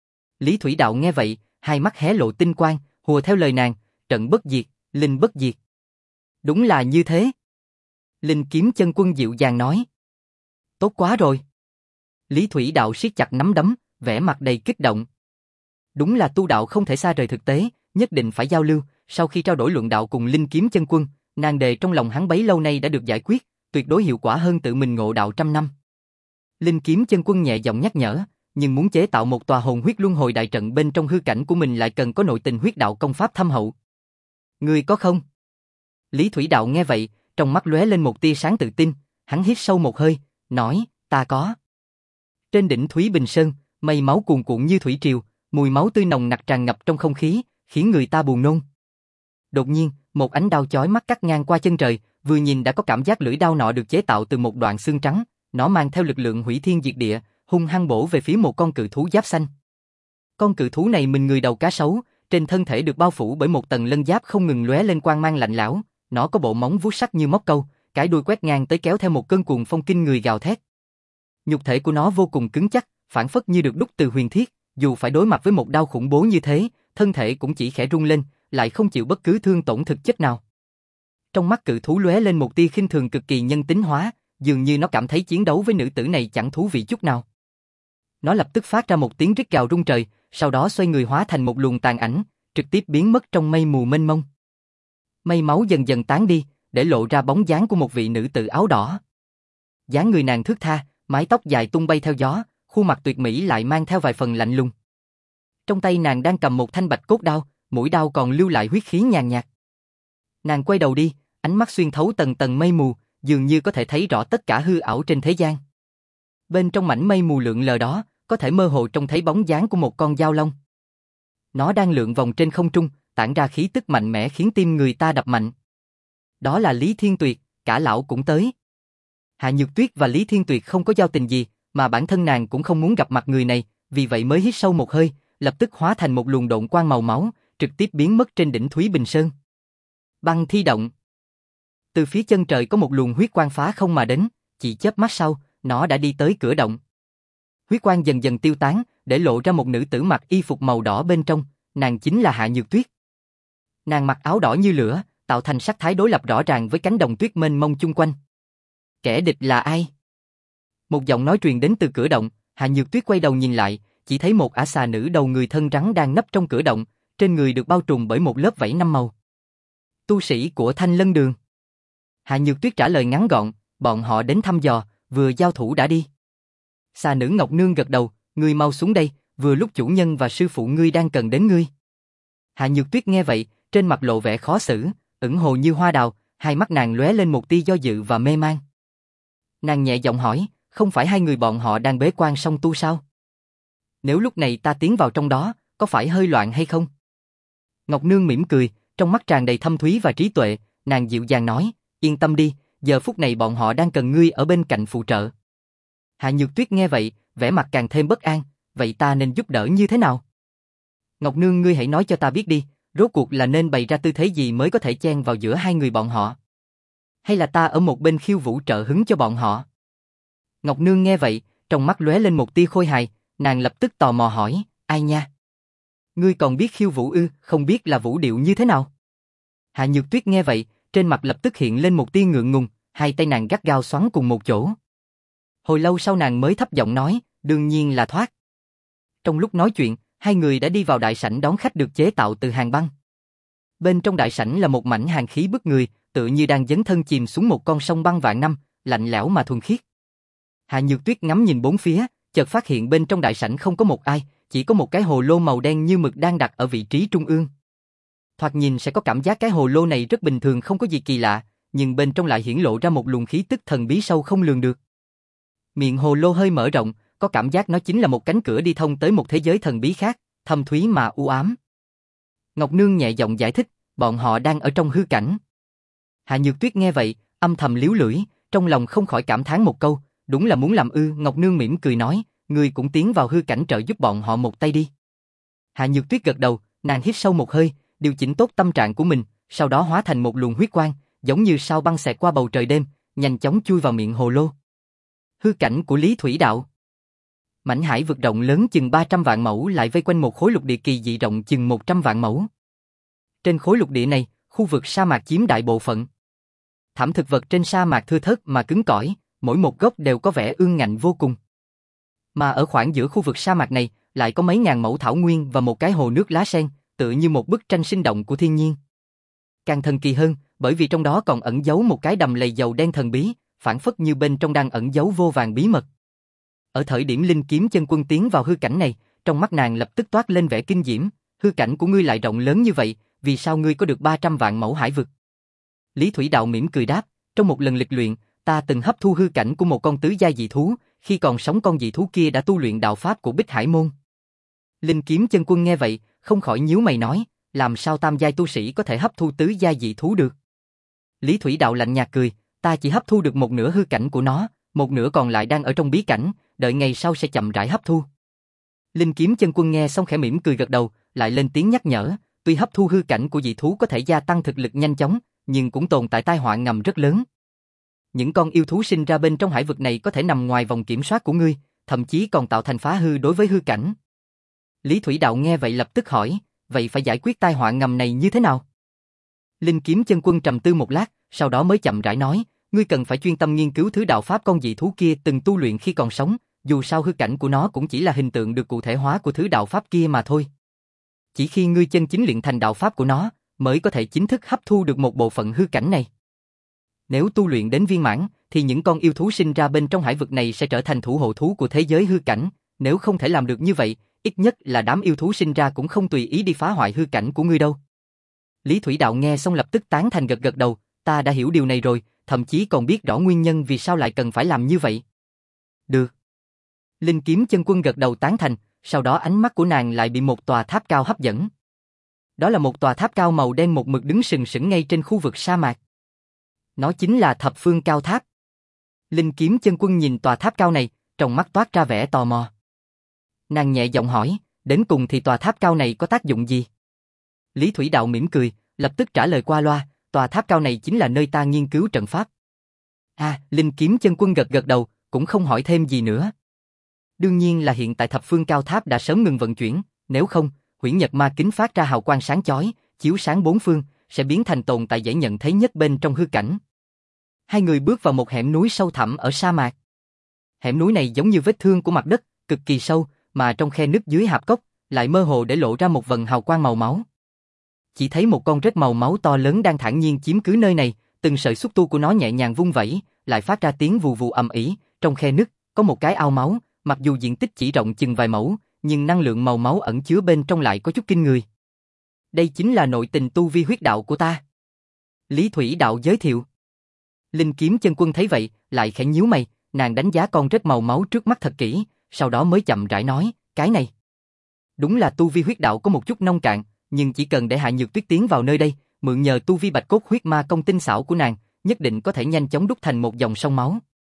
Lý Thủy Đạo nghe vậy, hai mắt hé lộ tinh quang, hùa theo lời nàng, trận bất diệt, linh bất diệt. Đúng là như thế. Linh Kiếm Chân Quân dịu dàng nói. Tốt quá rồi. Lý Thủy Đạo siết chặt nắm đấm, vẻ mặt đầy kích động. Đúng là tu đạo không thể xa rời thực tế, nhất định phải giao lưu. Sau khi trao đổi luận đạo cùng Linh Kiếm Chân Quân, nan đề trong lòng hắn bấy lâu nay đã được giải quyết, tuyệt đối hiệu quả hơn tự mình ngộ đạo trăm năm. Linh Kiếm Chân Quân nhẹ giọng nhắc nhở, nhưng muốn chế tạo một tòa hồn huyết luân hồi đại trận bên trong hư cảnh của mình lại cần có nội tình huyết đạo công pháp thâm hậu. Ngươi có không? Lý Thủy Đạo nghe vậy, trong mắt lóe lên một tia sáng tự tin, hắn hít sâu một hơi, nói, ta có. Trên đỉnh Thúy Bình Sơn, mây máu cuồn cuộn như thủy triều, mùi máu tươi nồng nặc tràn ngập trong không khí, khiến người ta buồn nôn. Đột nhiên, một ánh đao chói mắt cắt ngang qua chân trời, vừa nhìn đã có cảm giác lưỡi đao nọ được chế tạo từ một đoạn xương trắng, nó mang theo lực lượng hủy thiên diệt địa, hung hăng bổ về phía một con cự thú giáp xanh. Con cự thú này mình người đầu cá sấu, trên thân thể được bao phủ bởi một tầng lân giáp không ngừng lóe lên quang mang lạnh lẽo, nó có bộ móng vuốt sắc như móc câu, cái đuôi quét ngang tới kéo theo một cơn cuồng phong kinh người gào thét. Nhục thể của nó vô cùng cứng chắc, phảng phất như được đúc từ huyền thiết, dù phải đối mặt với một đao khủng bố như thế, thân thể cũng chỉ khẽ rung lên, lại không chịu bất cứ thương tổn thực chất nào. Trong mắt cự thú lóe lên một tia khinh thường cực kỳ nhân tính hóa, dường như nó cảm thấy chiến đấu với nữ tử này chẳng thú vị chút nào. Nó lập tức phát ra một tiếng rít gào rung trời, sau đó xoay người hóa thành một luồng tàn ảnh, trực tiếp biến mất trong mây mù mênh mông. Mây máu dần dần tán đi, để lộ ra bóng dáng của một vị nữ tử áo đỏ. Dáng người nàng thướt tha, mái tóc dài tung bay theo gió, khuôn mặt tuyệt mỹ lại mang theo vài phần lạnh lùng. Trong tay nàng đang cầm một thanh bạch cốt đao, mũi đao còn lưu lại huyết khí nhàn nhạt. Nàng quay đầu đi, ánh mắt xuyên thấu tầng tầng mây mù, dường như có thể thấy rõ tất cả hư ảo trên thế gian. Bên trong mảnh mây mù lượn lờ đó, có thể mơ hồ trông thấy bóng dáng của một con dao long. Nó đang lượn vòng trên không trung, tản ra khí tức mạnh mẽ khiến tim người ta đập mạnh. Đó là Lý Thiên Tuyệt, cả lão cũng tới. Hạ Nhược Tuyết và Lý Thiên Tuyệt không có giao tình gì, mà bản thân nàng cũng không muốn gặp mặt người này, vì vậy mới hít sâu một hơi, lập tức hóa thành một luồng độn quang màu máu, trực tiếp biến mất trên đỉnh Thúy Bình Sơn. Băng thi động. Từ phía chân trời có một luồng huyết quang phá không mà đến, chỉ chớp mắt sau, nó đã đi tới cửa động. Huyết quang dần dần tiêu tán, để lộ ra một nữ tử mặc y phục màu đỏ bên trong, nàng chính là Hạ Nhược Tuyết. Nàng mặc áo đỏ như lửa, tạo thành sắc thái đối lập rõ ràng với cánh đồng tuyết mênh mông chung quanh. Kẻ địch là ai? Một giọng nói truyền đến từ cửa động, Hạ Nhược Tuyết quay đầu nhìn lại, chỉ thấy một ả xà nữ đầu người thân rắn đang nấp trong cửa động, trên người được bao trùm bởi một lớp vảy năm màu. Tu sĩ của Thanh Lân Đường. Hạ Nhược Tuyết trả lời ngắn gọn, bọn họ đến thăm dò, vừa giao thủ đã đi. Xà nữ Ngọc Nương gật đầu, ngươi mau xuống đây, vừa lúc chủ nhân và sư phụ ngươi đang cần đến ngươi. Hạ Nhược Tuyết nghe vậy, trên mặt lộ vẻ khó xử, ửng hồ như hoa đào, hai mắt nàng lóe lên một tia do dự và mê man. Nàng nhẹ giọng hỏi, không phải hai người bọn họ đang bế quan song tu sao? Nếu lúc này ta tiến vào trong đó, có phải hơi loạn hay không? Ngọc Nương mỉm cười, trong mắt tràn đầy thâm thúy và trí tuệ, nàng dịu dàng nói, yên tâm đi, giờ phút này bọn họ đang cần ngươi ở bên cạnh phụ trợ. Hạ Nhược Tuyết nghe vậy, vẻ mặt càng thêm bất an, vậy ta nên giúp đỡ như thế nào? Ngọc Nương, ngươi hãy nói cho ta biết đi, rốt cuộc là nên bày ra tư thế gì mới có thể chen vào giữa hai người bọn họ? Hay là ta ở một bên khiêu vũ trợ hứng cho bọn họ? Ngọc Nương nghe vậy, trong mắt lóe lên một tia khôi hài, nàng lập tức tò mò hỏi, ai nha? Ngươi còn biết khiêu vũ ư, không biết là vũ điệu như thế nào? Hạ Nhược Tuyết nghe vậy, trên mặt lập tức hiện lên một tia ngượng ngùng, hai tay nàng gắt gao xoắn cùng một chỗ. Hồi lâu sau nàng mới thấp giọng nói, đương nhiên là thoát. Trong lúc nói chuyện, hai người đã đi vào đại sảnh đón khách được chế tạo từ hàng băng. Bên trong đại sảnh là một mảnh hàn khí bức người, tựa như đang dấn thân chìm xuống một con sông băng vạn năm, lạnh lẽo mà thuần khiết. Hạ Nhược Tuyết ngắm nhìn bốn phía, chợt phát hiện bên trong đại sảnh không có một ai, chỉ có một cái hồ lô màu đen như mực đang đặt ở vị trí trung ương. Thoạt nhìn sẽ có cảm giác cái hồ lô này rất bình thường, không có gì kỳ lạ, nhưng bên trong lại hiển lộ ra một luồng khí tức thần bí sâu không lường được. Miệng hồ lô hơi mở rộng, có cảm giác nó chính là một cánh cửa đi thông tới một thế giới thần bí khác, thâm thúy mà u ám. Ngọc Nương nhẹ giọng giải thích, bọn họ đang ở trong hư cảnh. Hạ Nhược Tuyết nghe vậy, âm thầm liếu lưỡi, trong lòng không khỏi cảm thán một câu, đúng là muốn làm ư. Ngọc Nương mỉm cười nói, ngươi cũng tiến vào hư cảnh trợ giúp bọn họ một tay đi. Hạ Nhược Tuyết gật đầu, nàng hít sâu một hơi, điều chỉnh tốt tâm trạng của mình, sau đó hóa thành một luồng huyết quang, giống như sao băng xẹt qua bầu trời đêm, nhanh chóng chui vào miệng hồ lô. Hư cảnh của Lý Thủy Đạo. Mảnh hải vực rộng lớn chừng ba trăm vạn mẫu lại vây quanh một khối lục địa kỳ dị rộng chừng một trăm vạn mẫu. Trên khối lục địa này, khu vực sa mạc chiếm đại bộ phận. Thảm thực vật trên sa mạc thưa thớt mà cứng cỏi, mỗi một gốc đều có vẻ ương ngạnh vô cùng. Mà ở khoảng giữa khu vực sa mạc này, lại có mấy ngàn mẫu thảo nguyên và một cái hồ nước lá sen, tựa như một bức tranh sinh động của thiên nhiên. Càng thần kỳ hơn, bởi vì trong đó còn ẩn giấu một cái đầm lầy dầu đen thần bí, phảng phất như bên trong đang ẩn giấu vô vàn bí mật. Ở thời điểm Linh Kiếm Chân Quân tiến vào hư cảnh này, trong mắt nàng lập tức toát lên vẻ kinh diễm, hư cảnh của ngươi lại rộng lớn như vậy, vì sao ngươi có được ba trăm vạn mẫu hải vực? Lý Thủy Đạo mỉm cười đáp, trong một lần lịch luyện, ta từng hấp thu hư cảnh của một con tứ giai dị thú, khi còn sống con dị thú kia đã tu luyện đạo pháp của Bích Hải môn. Linh Kiếm Chân Quân nghe vậy, không khỏi nhíu mày nói, làm sao tam giai tu sĩ có thể hấp thu tứ giai dị thú được? Lý Thủy Đạo lạnh nhạt cười, ta chỉ hấp thu được một nửa hư cảnh của nó, một nửa còn lại đang ở trong bí cảnh, đợi ngày sau sẽ chậm rãi hấp thu. Linh Kiếm Chân Quân nghe xong khẽ mỉm cười gật đầu, lại lên tiếng nhắc nhở, tuy hấp thu hư cảnh của dị thú có thể gia tăng thực lực nhanh chóng, nhưng cũng tồn tại tai họa ngầm rất lớn. Những con yêu thú sinh ra bên trong hải vực này có thể nằm ngoài vòng kiểm soát của ngươi, thậm chí còn tạo thành phá hư đối với hư cảnh. Lý Thủy Đạo nghe vậy lập tức hỏi, vậy phải giải quyết tai họa ngầm này như thế nào? Linh Kiếm Chân Quân trầm tư một lát, sau đó mới chậm rãi nói, ngươi cần phải chuyên tâm nghiên cứu thứ đạo pháp con dị thú kia từng tu luyện khi còn sống, dù sao hư cảnh của nó cũng chỉ là hình tượng được cụ thể hóa của thứ đạo pháp kia mà thôi. Chỉ khi ngươi chân chính luyện thành đạo pháp của nó, mới có thể chính thức hấp thu được một bộ phận hư cảnh này. Nếu tu luyện đến viên mãn, thì những con yêu thú sinh ra bên trong hải vực này sẽ trở thành thủ hộ thú của thế giới hư cảnh, nếu không thể làm được như vậy, ít nhất là đám yêu thú sinh ra cũng không tùy ý đi phá hoại hư cảnh của ngươi đâu. Lý Thủy Đạo nghe xong lập tức tán thành gật gật đầu, ta đã hiểu điều này rồi, thậm chí còn biết rõ nguyên nhân vì sao lại cần phải làm như vậy. Được. Linh Kiếm Chân Quân gật đầu tán thành, sau đó ánh mắt của nàng lại bị một tòa tháp cao hấp dẫn. Đó là một tòa tháp cao màu đen một mực đứng sừng sững ngay trên khu vực sa mạc. Nó chính là Thập Phương Cao Tháp. Linh Kiếm Chân Quân nhìn tòa tháp cao này, trong mắt toát ra vẻ tò mò. Nàng nhẹ giọng hỏi, đến cùng thì tòa tháp cao này có tác dụng gì? Lý Thủy Đạo mỉm cười, lập tức trả lời qua loa, tòa tháp cao này chính là nơi ta nghiên cứu trận pháp. À, Linh Kiếm Chân Quân gật gật đầu, cũng không hỏi thêm gì nữa. Đương nhiên là hiện tại Thập Phương Cao Tháp đã sớm ngừng vận chuyển, nếu không, Huyễn Nhật Ma Kính phát ra hào quang sáng chói, chiếu sáng bốn phương, sẽ biến thành tồn tại dễ nhận thấy nhất bên trong hư cảnh. Hai người bước vào một hẻm núi sâu thẳm ở sa mạc. Hẻm núi này giống như vết thương của mặt đất, cực kỳ sâu, mà trong khe nứt dưới hạp cốc, lại mơ hồ để lộ ra một vầng hào quang màu máu. Chỉ thấy một con rết màu máu to lớn đang thản nhiên chiếm cứ nơi này, từng sợi xúc tu của nó nhẹ nhàng vung vẩy, lại phát ra tiếng vù vù ầm ĩ. Trong khe nứt có một cái ao máu, mặc dù diện tích chỉ rộng chừng vài mẫu, nhưng năng lượng màu máu ẩn chứa bên trong lại có chút kinh người. Đây chính là nội tình tu vi huyết đạo của ta. Lý Thủy Đạo giới thiệu. Linh Kiếm Chân Quân thấy vậy, lại khẽ nhíu mày, nàng đánh giá con rết màu máu trước mắt thật kỹ, sau đó mới chậm rãi nói, cái này. Đúng là tu vi huyết đạo có một chút nông cạn, nhưng chỉ cần để Hạ Nhược Tuyết tiến vào nơi đây, mượn nhờ tu vi bạch cốt huyết ma công tinh xảo của nàng, nhất định có thể nhanh chóng đúc thành một dòng sông máu.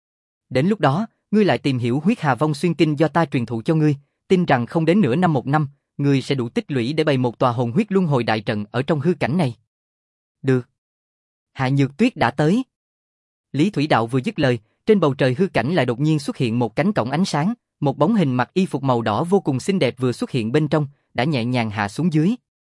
Đến lúc đó, ngươi lại tìm hiểu huyết hà vong xuyên kinh do ta truyền thụ cho ngươi, tin rằng không đến nửa năm một năm, ngươi sẽ đủ tích lũy để bày một tòa hồn huyết luân hồi đại trận ở trong hư cảnh này. Được. Hạ Nhược Tuyết đã tới. Lý Thủy Đạo vừa dứt lời, trên bầu trời hư cảnh lại đột nhiên xuất hiện một cánh cổng ánh sáng, một bóng hình mặc y phục màu đỏ vô cùng xinh đẹp vừa xuất hiện bên trong, đã nhẹ nhàng hạ xuống dưới.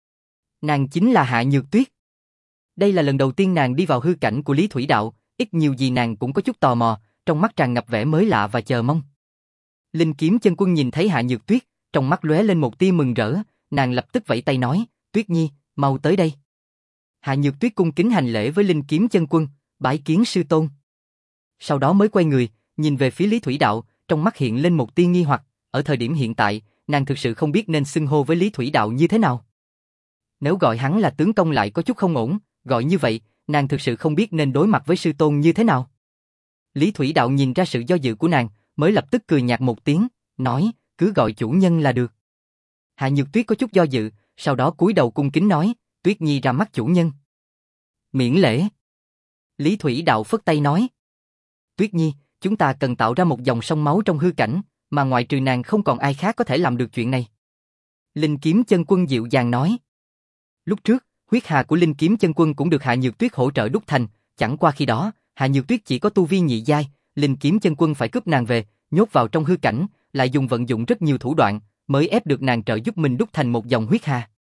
Nàng chính là Hạ Nhược Tuyết. Đây là lần đầu tiên nàng đi vào hư cảnh của Lý Thủy Đạo, ít nhiều gì nàng cũng có chút tò mò, trong mắt tràn ngập vẻ mới lạ và chờ mong. Linh Kiếm Chân Quân nhìn thấy Hạ Nhược Tuyết, trong mắt lóe lên một tia mừng rỡ, nàng lập tức vẫy tay nói, Tuyết Nhi, mau tới đây. Hạ Nhược Tuyết cung kính hành lễ với Linh Kiếm Chân Quân, bái kiến sư tôn. Sau đó mới quay người, nhìn về phía Lý Thủy Đạo, trong mắt hiện lên một tia nghi hoặc, ở thời điểm hiện tại, nàng thực sự không biết nên xưng hô với Lý Thủy Đạo như thế nào. Nếu gọi hắn là tướng công lại có chút không ổn, gọi như vậy, nàng thực sự không biết nên đối mặt với sư tôn như thế nào. Lý Thủy Đạo nhìn ra sự do dự của nàng, mới lập tức cười nhạt một tiếng, nói, cứ gọi chủ nhân là được. Hạ Nhược Tuyết có chút do dự, sau đó cúi đầu cung kính nói, Tuyết Nhi ra mắt chủ nhân. Miễn lễ. Lý Thủy Đạo phất tay nói, Tuyết Nhi, chúng ta cần tạo ra một dòng sông máu trong hư cảnh, mà ngoại trừ nàng không còn ai khác có thể làm được chuyện này. Linh Kiếm Chân Quân dịu dàng nói. Lúc trước, huyết hà của Linh Kiếm Chân Quân cũng được Hạ Nhược Tuyết hỗ trợ đúc thành, chẳng qua khi đó, Hạ Nhược Tuyết chỉ có tu vi nhị giai, Linh Kiếm Chân Quân phải cướp nàng về, nhốt vào trong hư cảnh, lại dùng vận dụng rất nhiều thủ đoạn, mới ép được nàng trợ giúp mình đúc thành một dòng huyết hà.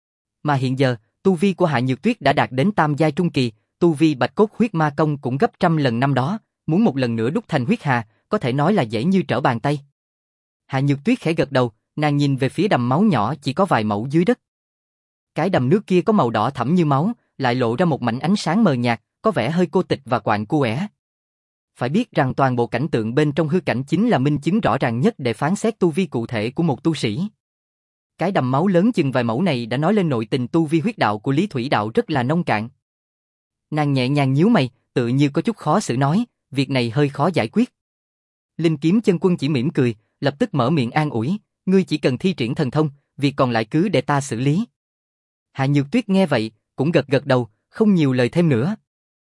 Mà hiện giờ, tu vi của Hạ Nhược Tuyết đã đạt đến tam giai trung kỳ, tu vi bạch cốt huyết ma công cũng gấp trăm lần năm đó, muốn một lần nữa đúc thành huyết hà, có thể nói là dễ như trở bàn tay. Hạ Nhược Tuyết khẽ gật đầu, nàng nhìn về phía đầm máu nhỏ chỉ có vài mẫu dưới đất. Cái đầm nước kia có màu đỏ thẫm như máu, lại lộ ra một mảnh ánh sáng mờ nhạt, có vẻ hơi cô tịch và quạnh quẽ. Phải biết rằng toàn bộ cảnh tượng bên trong hư cảnh chính là minh chứng rõ ràng nhất để phán xét tu vi cụ thể của một tu sĩ. Cái đầm máu lớn chừng vài mẫu này đã nói lên nội tình tu vi huyết đạo của Lý Thủy Đạo rất là nông cạn. Nàng nhẹ nhàng nhíu mày, tự như có chút khó xử nói, việc này hơi khó giải quyết. Linh Kiếm Chân Quân chỉ mỉm cười, lập tức mở miệng an ủi, ngươi chỉ cần thi triển thần thông, việc còn lại cứ để ta xử lý. Hạ Nhược Tuyết nghe vậy, cũng gật gật đầu, không nhiều lời thêm nữa.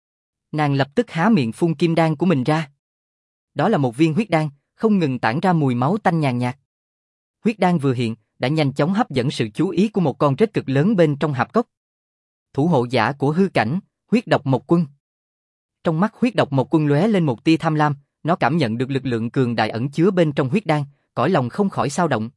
Nàng lập tức há miệng phun kim đan của mình ra. Đó là một viên huyết đan, không ngừng tản ra mùi máu tanh nhàn nhạt. Huyết đan vừa hiện, đã nhanh chóng hấp dẫn sự chú ý của một con rết cực lớn bên trong hạp cốc. Thủ hộ giả của hư cảnh, huyết độc Mộc Quân. Trong mắt huyết độc Mộc Quân lóe lên một tia tham lam, nó cảm nhận được lực lượng cường đại ẩn chứa bên trong huyết đan, cõi lòng không khỏi xao động.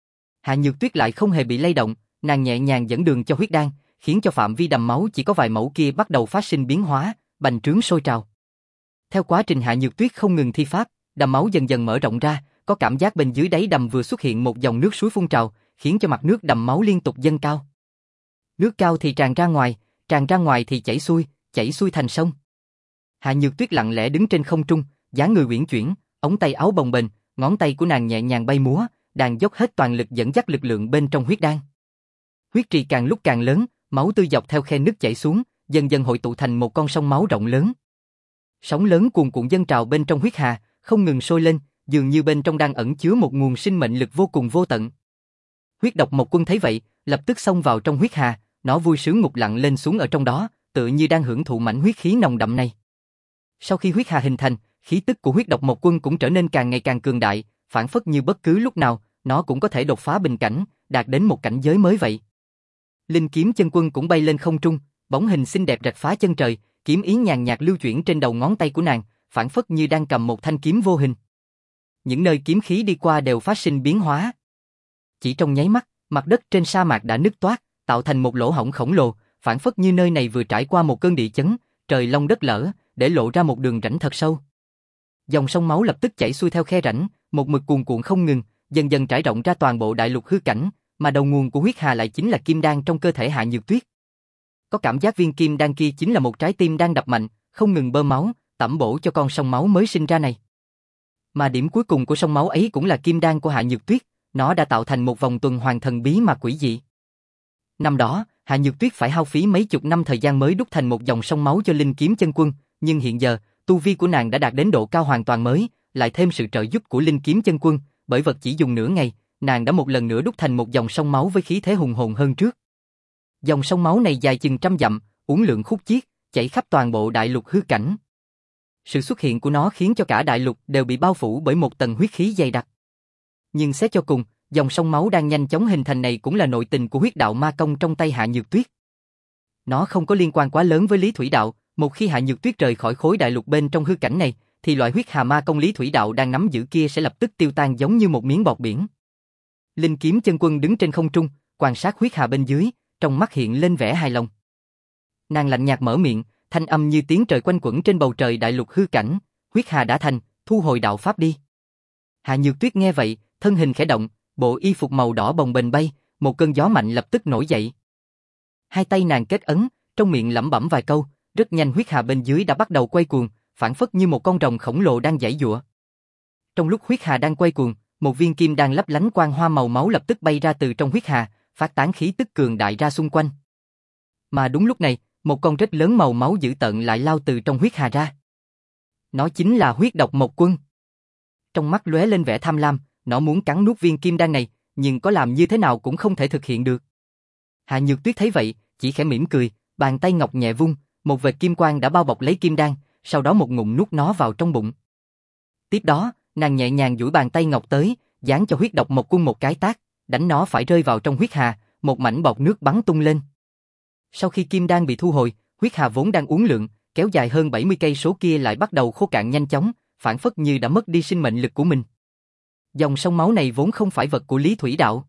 Hạ Nhược Tuyết lại không hề bị lay động, nàng nhẹ nhàng dẫn đường cho huyết đan, khiến cho phạm vi đầm máu chỉ có vài mẫu kia bắt đầu phát sinh biến hóa, bành trướng sôi trào. Theo quá trình Hạ Nhược Tuyết không ngừng thi pháp, đầm máu dần dần mở rộng ra, có cảm giác bên dưới đáy đầm vừa xuất hiện một dòng nước suối phun trào, khiến cho mặt nước đầm máu liên tục dâng cao. Nước cao thì tràn ra ngoài, tràn ra ngoài thì chảy xuôi, chảy xuôi thành sông. Hạ Nhược Tuyết lặng lẽ đứng trên không trung, dáng người uyển chuyển, ống tay áo bồng bềnh, ngón tay của nàng nhẹ nhàng bay múa, đang dốc hết toàn lực dẫn dắt lực lượng bên trong huyết đan. Huyết trì càng lúc càng lớn, máu tươi dọc theo khe nứt chảy xuống, dần dần hội tụ thành một con sông máu rộng lớn. Sóng lớn cuồn cuộn dâng trào bên trong huyết hà, không ngừng sôi lên, dường như bên trong đang ẩn chứa một nguồn sinh mệnh lực vô cùng vô tận. Huyết độc Mộc Quân thấy vậy, lập tức xông vào trong huyết hà, nó vui sướng ngục lặng lên xuống ở trong đó, tựa như đang hưởng thụ mảnh huyết khí nồng đậm này. Sau khi huyết hà hình thành, khí tức của huyết độc Mộc Quân cũng trở nên càng ngày càng cường đại, phản phất như bất cứ lúc nào, nó cũng có thể đột phá bình cảnh, đạt đến một cảnh giới mới vậy. Linh kiếm chân quân cũng bay lên không trung, bóng hình xinh đẹp rạch phá chân trời, kiếm ý nhàn nhạt lưu chuyển trên đầu ngón tay của nàng, phản phất như đang cầm một thanh kiếm vô hình. Những nơi kiếm khí đi qua đều phát sinh biến hóa. Chỉ trong nháy mắt, mặt đất trên sa mạc đã nứt toác, tạo thành một lỗ hổng khổng lồ, phản phất như nơi này vừa trải qua một cơn địa chấn, trời long đất lở, để lộ ra một đường rãnh thật sâu. Dòng sông máu lập tức chảy xuôi theo khe rãnh, một mực cuồn cuộn không ngừng, dần dần trải rộng ra toàn bộ đại lục hư cảnh, mà đầu nguồn của huyết hà lại chính là kim đan trong cơ thể Hạ Nhược Tuyết. Có cảm giác viên kim đan kia chính là một trái tim đang đập mạnh, không ngừng bơm máu, tẩm bổ cho con sông máu mới sinh ra này. Mà điểm cuối cùng của sông máu ấy cũng là kim đan của Hạ Nhược Tuyết, nó đã tạo thành một vòng tuần hoàn thần bí mà quỷ dị. Năm đó, Hạ Nhược Tuyết phải hao phí mấy chục năm thời gian mới đúc thành một dòng sông máu cho Linh kiếm chân quân, nhưng hiện giờ, tu vi của nàng đã đạt đến độ cao hoàn toàn mới, lại thêm sự trợ giúp của Linh kiếm chân quân, bởi vật chỉ dùng nửa ngày, nàng đã một lần nữa đúc thành một dòng sông máu với khí thế hùng hồn hơn trước. Dòng sông máu này dài chừng trăm dặm, uốn lượn khúc chiết, chảy khắp toàn bộ đại lục hư cảnh. Sự xuất hiện của nó khiến cho cả đại lục đều bị bao phủ bởi một tầng huyết khí dày đặc. Nhưng xét cho cùng, dòng sông máu đang nhanh chóng hình thành này cũng là nội tình của huyết đạo ma công trong tay Hạ Nhược Tuyết. Nó không có liên quan quá lớn với Lý Thủy Đạo, một khi Hạ Nhược Tuyết rời khỏi khối đại lục bên trong hư cảnh này, thì loại huyết hà ma công Lý Thủy Đạo đang nắm giữ kia sẽ lập tức tiêu tan giống như một miếng bọt biển. Linh kiếm chân quân đứng trên không trung, quan sát huyết hà bên dưới, trong mắt hiện lên vẻ hài lòng. Nàng lạnh nhạt mở miệng, thanh âm như tiếng trời quanh quẩn trên bầu trời đại lục hư cảnh, huyết hà đã thành, thu hồi đạo pháp đi. Hạ Nhược Tuyết nghe vậy, thân hình khẽ động, bộ y phục màu đỏ bồng bềnh bay, một cơn gió mạnh lập tức nổi dậy. Hai tay nàng kết ấn, trong miệng lẩm bẩm vài câu, rất nhanh huyết hà bên dưới đã bắt đầu quay cuồng, phản phất như một con rồng khổng lồ đang giãy giụa. Trong lúc huyết hà đang quay cuồng, một viên kim đan lấp lánh quang hoa màu máu lập tức bay ra từ trong huyết hà, phát tán khí tức cường đại ra xung quanh. Mà đúng lúc này, một con rết lớn màu máu dữ tợn lại lao từ trong huyết hà ra. Nó chính là huyết độc Mộc Quân. Trong mắt lóe lên vẻ tham lam, nó muốn cắn nuốt viên kim đan này, nhưng có làm như thế nào cũng không thể thực hiện được. Hạ Nhược Tuyết thấy vậy, chỉ khẽ mỉm cười, bàn tay ngọc nhẹ vung, một vệt kim quang đã bao bọc lấy kim đan, sau đó một ngụm nuốt nó vào trong bụng. Tiếp đó, nàng nhẹ nhàng duỗi bàn tay ngọc tới, giáng cho huyết độc Mộc Quân một cái tát, đánh nó phải rơi vào trong huyết hà, một mảnh bọt nước bắn tung lên. Sau khi kim đan bị thu hồi, huyết hà vốn đang uốn lượn, kéo dài hơn bảy mươi cây số kia lại bắt đầu khô cạn nhanh chóng, phản phất như đã mất đi sinh mệnh lực của mình. Dòng sông máu này vốn không phải vật của Lý Thủy Đạo.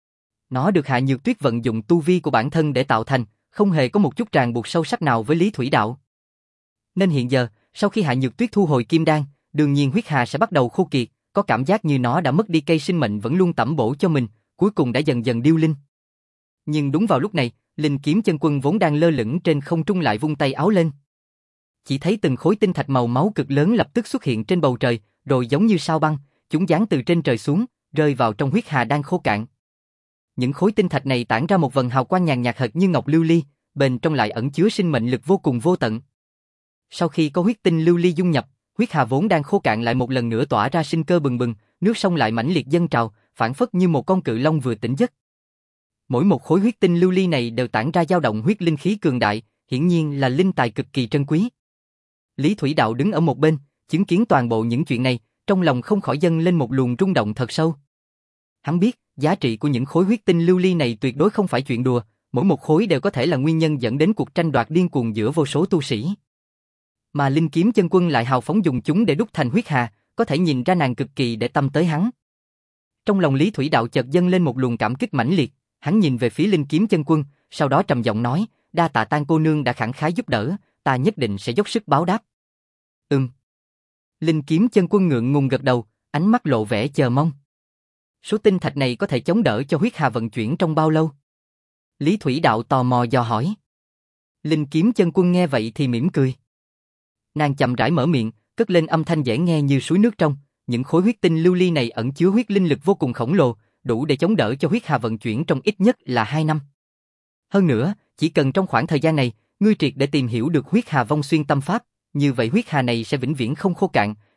Nó được Hạ Nhược Tuyết vận dụng tu vi của bản thân để tạo thành, không hề có một chút ràng buộc sâu sắc nào với Lý Thủy Đạo. Nên hiện giờ, sau khi Hạ Nhược Tuyết thu hồi kim đan, đương nhiên huyết hà sẽ bắt đầu khô kiệt, có cảm giác như nó đã mất đi cây sinh mệnh vẫn luôn tẩm bổ cho mình, cuối cùng đã dần dần điêu linh. Nhưng đúng vào lúc này, Linh kiếm chân quân vốn đang lơ lửng trên không trung lại vung tay áo lên. Chỉ thấy từng khối tinh thạch màu máu cực lớn lập tức xuất hiện trên bầu trời, rồi giống như sao băng, chúng giáng từ trên trời xuống, rơi vào trong huyết hà đang khô cạn. Những khối tinh thạch này tản ra một vầng hào quang nhàn nhạt hệt như ngọc lưu ly, bên trong lại ẩn chứa sinh mệnh lực vô cùng vô tận. Sau khi có huyết tinh lưu ly dung nhập, huyết hà vốn đang khô cạn lại một lần nữa tỏa ra sinh cơ bừng bừng, nước sông lại mãnh liệt dâng trào, phản phất như một con cự long vừa tỉnh giấc. Mỗi một khối huyết tinh lưu ly này đều tản ra dao động huyết linh khí cường đại, hiển nhiên là linh tài cực kỳ trân quý. Lý Thủy Đạo đứng ở một bên, chứng kiến toàn bộ những chuyện này, trong lòng không khỏi dâng lên một luồng rung động thật sâu. Hắn biết, giá trị của những khối huyết tinh lưu ly này tuyệt đối không phải chuyện đùa, mỗi một khối đều có thể là nguyên nhân dẫn đến cuộc tranh đoạt điên cuồng giữa vô số tu sĩ. Mà Linh kiếm chân quân lại hào phóng dùng chúng để đúc thành huyết hà, có thể nhìn ra nàng cực kỳ để tâm tới hắn. Trong lòng Lý Thủy Đạo chợt dâng lên một luồng cảm kích mãnh liệt, hắn nhìn về phía Linh kiếm chân quân, sau đó trầm giọng nói, đa tạ Tang cô nương đã khẳng khái giúp đỡ, ta nhất định sẽ dốc sức báo đáp. Ừm. Linh kiếm chân quân ngượng ngùng gật đầu, ánh mắt lộ vẻ chờ mong. Số tinh thạch này có thể chống đỡ cho huyết hà vận chuyển trong bao lâu? Lý Thủy Đạo tò mò dò hỏi. Linh kiếm chân quân nghe vậy thì mỉm cười. Nàng chậm rãi mở miệng, cất lên âm thanh dễ nghe như suối nước trong, những khối huyết tinh lưu ly này ẩn chứa huyết linh lực vô cùng khổng lồ, đủ để chống đỡ cho huyết hà vận chuyển trong ít nhất là hai năm. Hơn nữa, chỉ cần trong khoảng thời gian này, ngươi triệt để tìm hiểu được huyết hà vong xuyên tâm pháp, như vậy huyết hà này sẽ vĩnh viễn không khô cạn,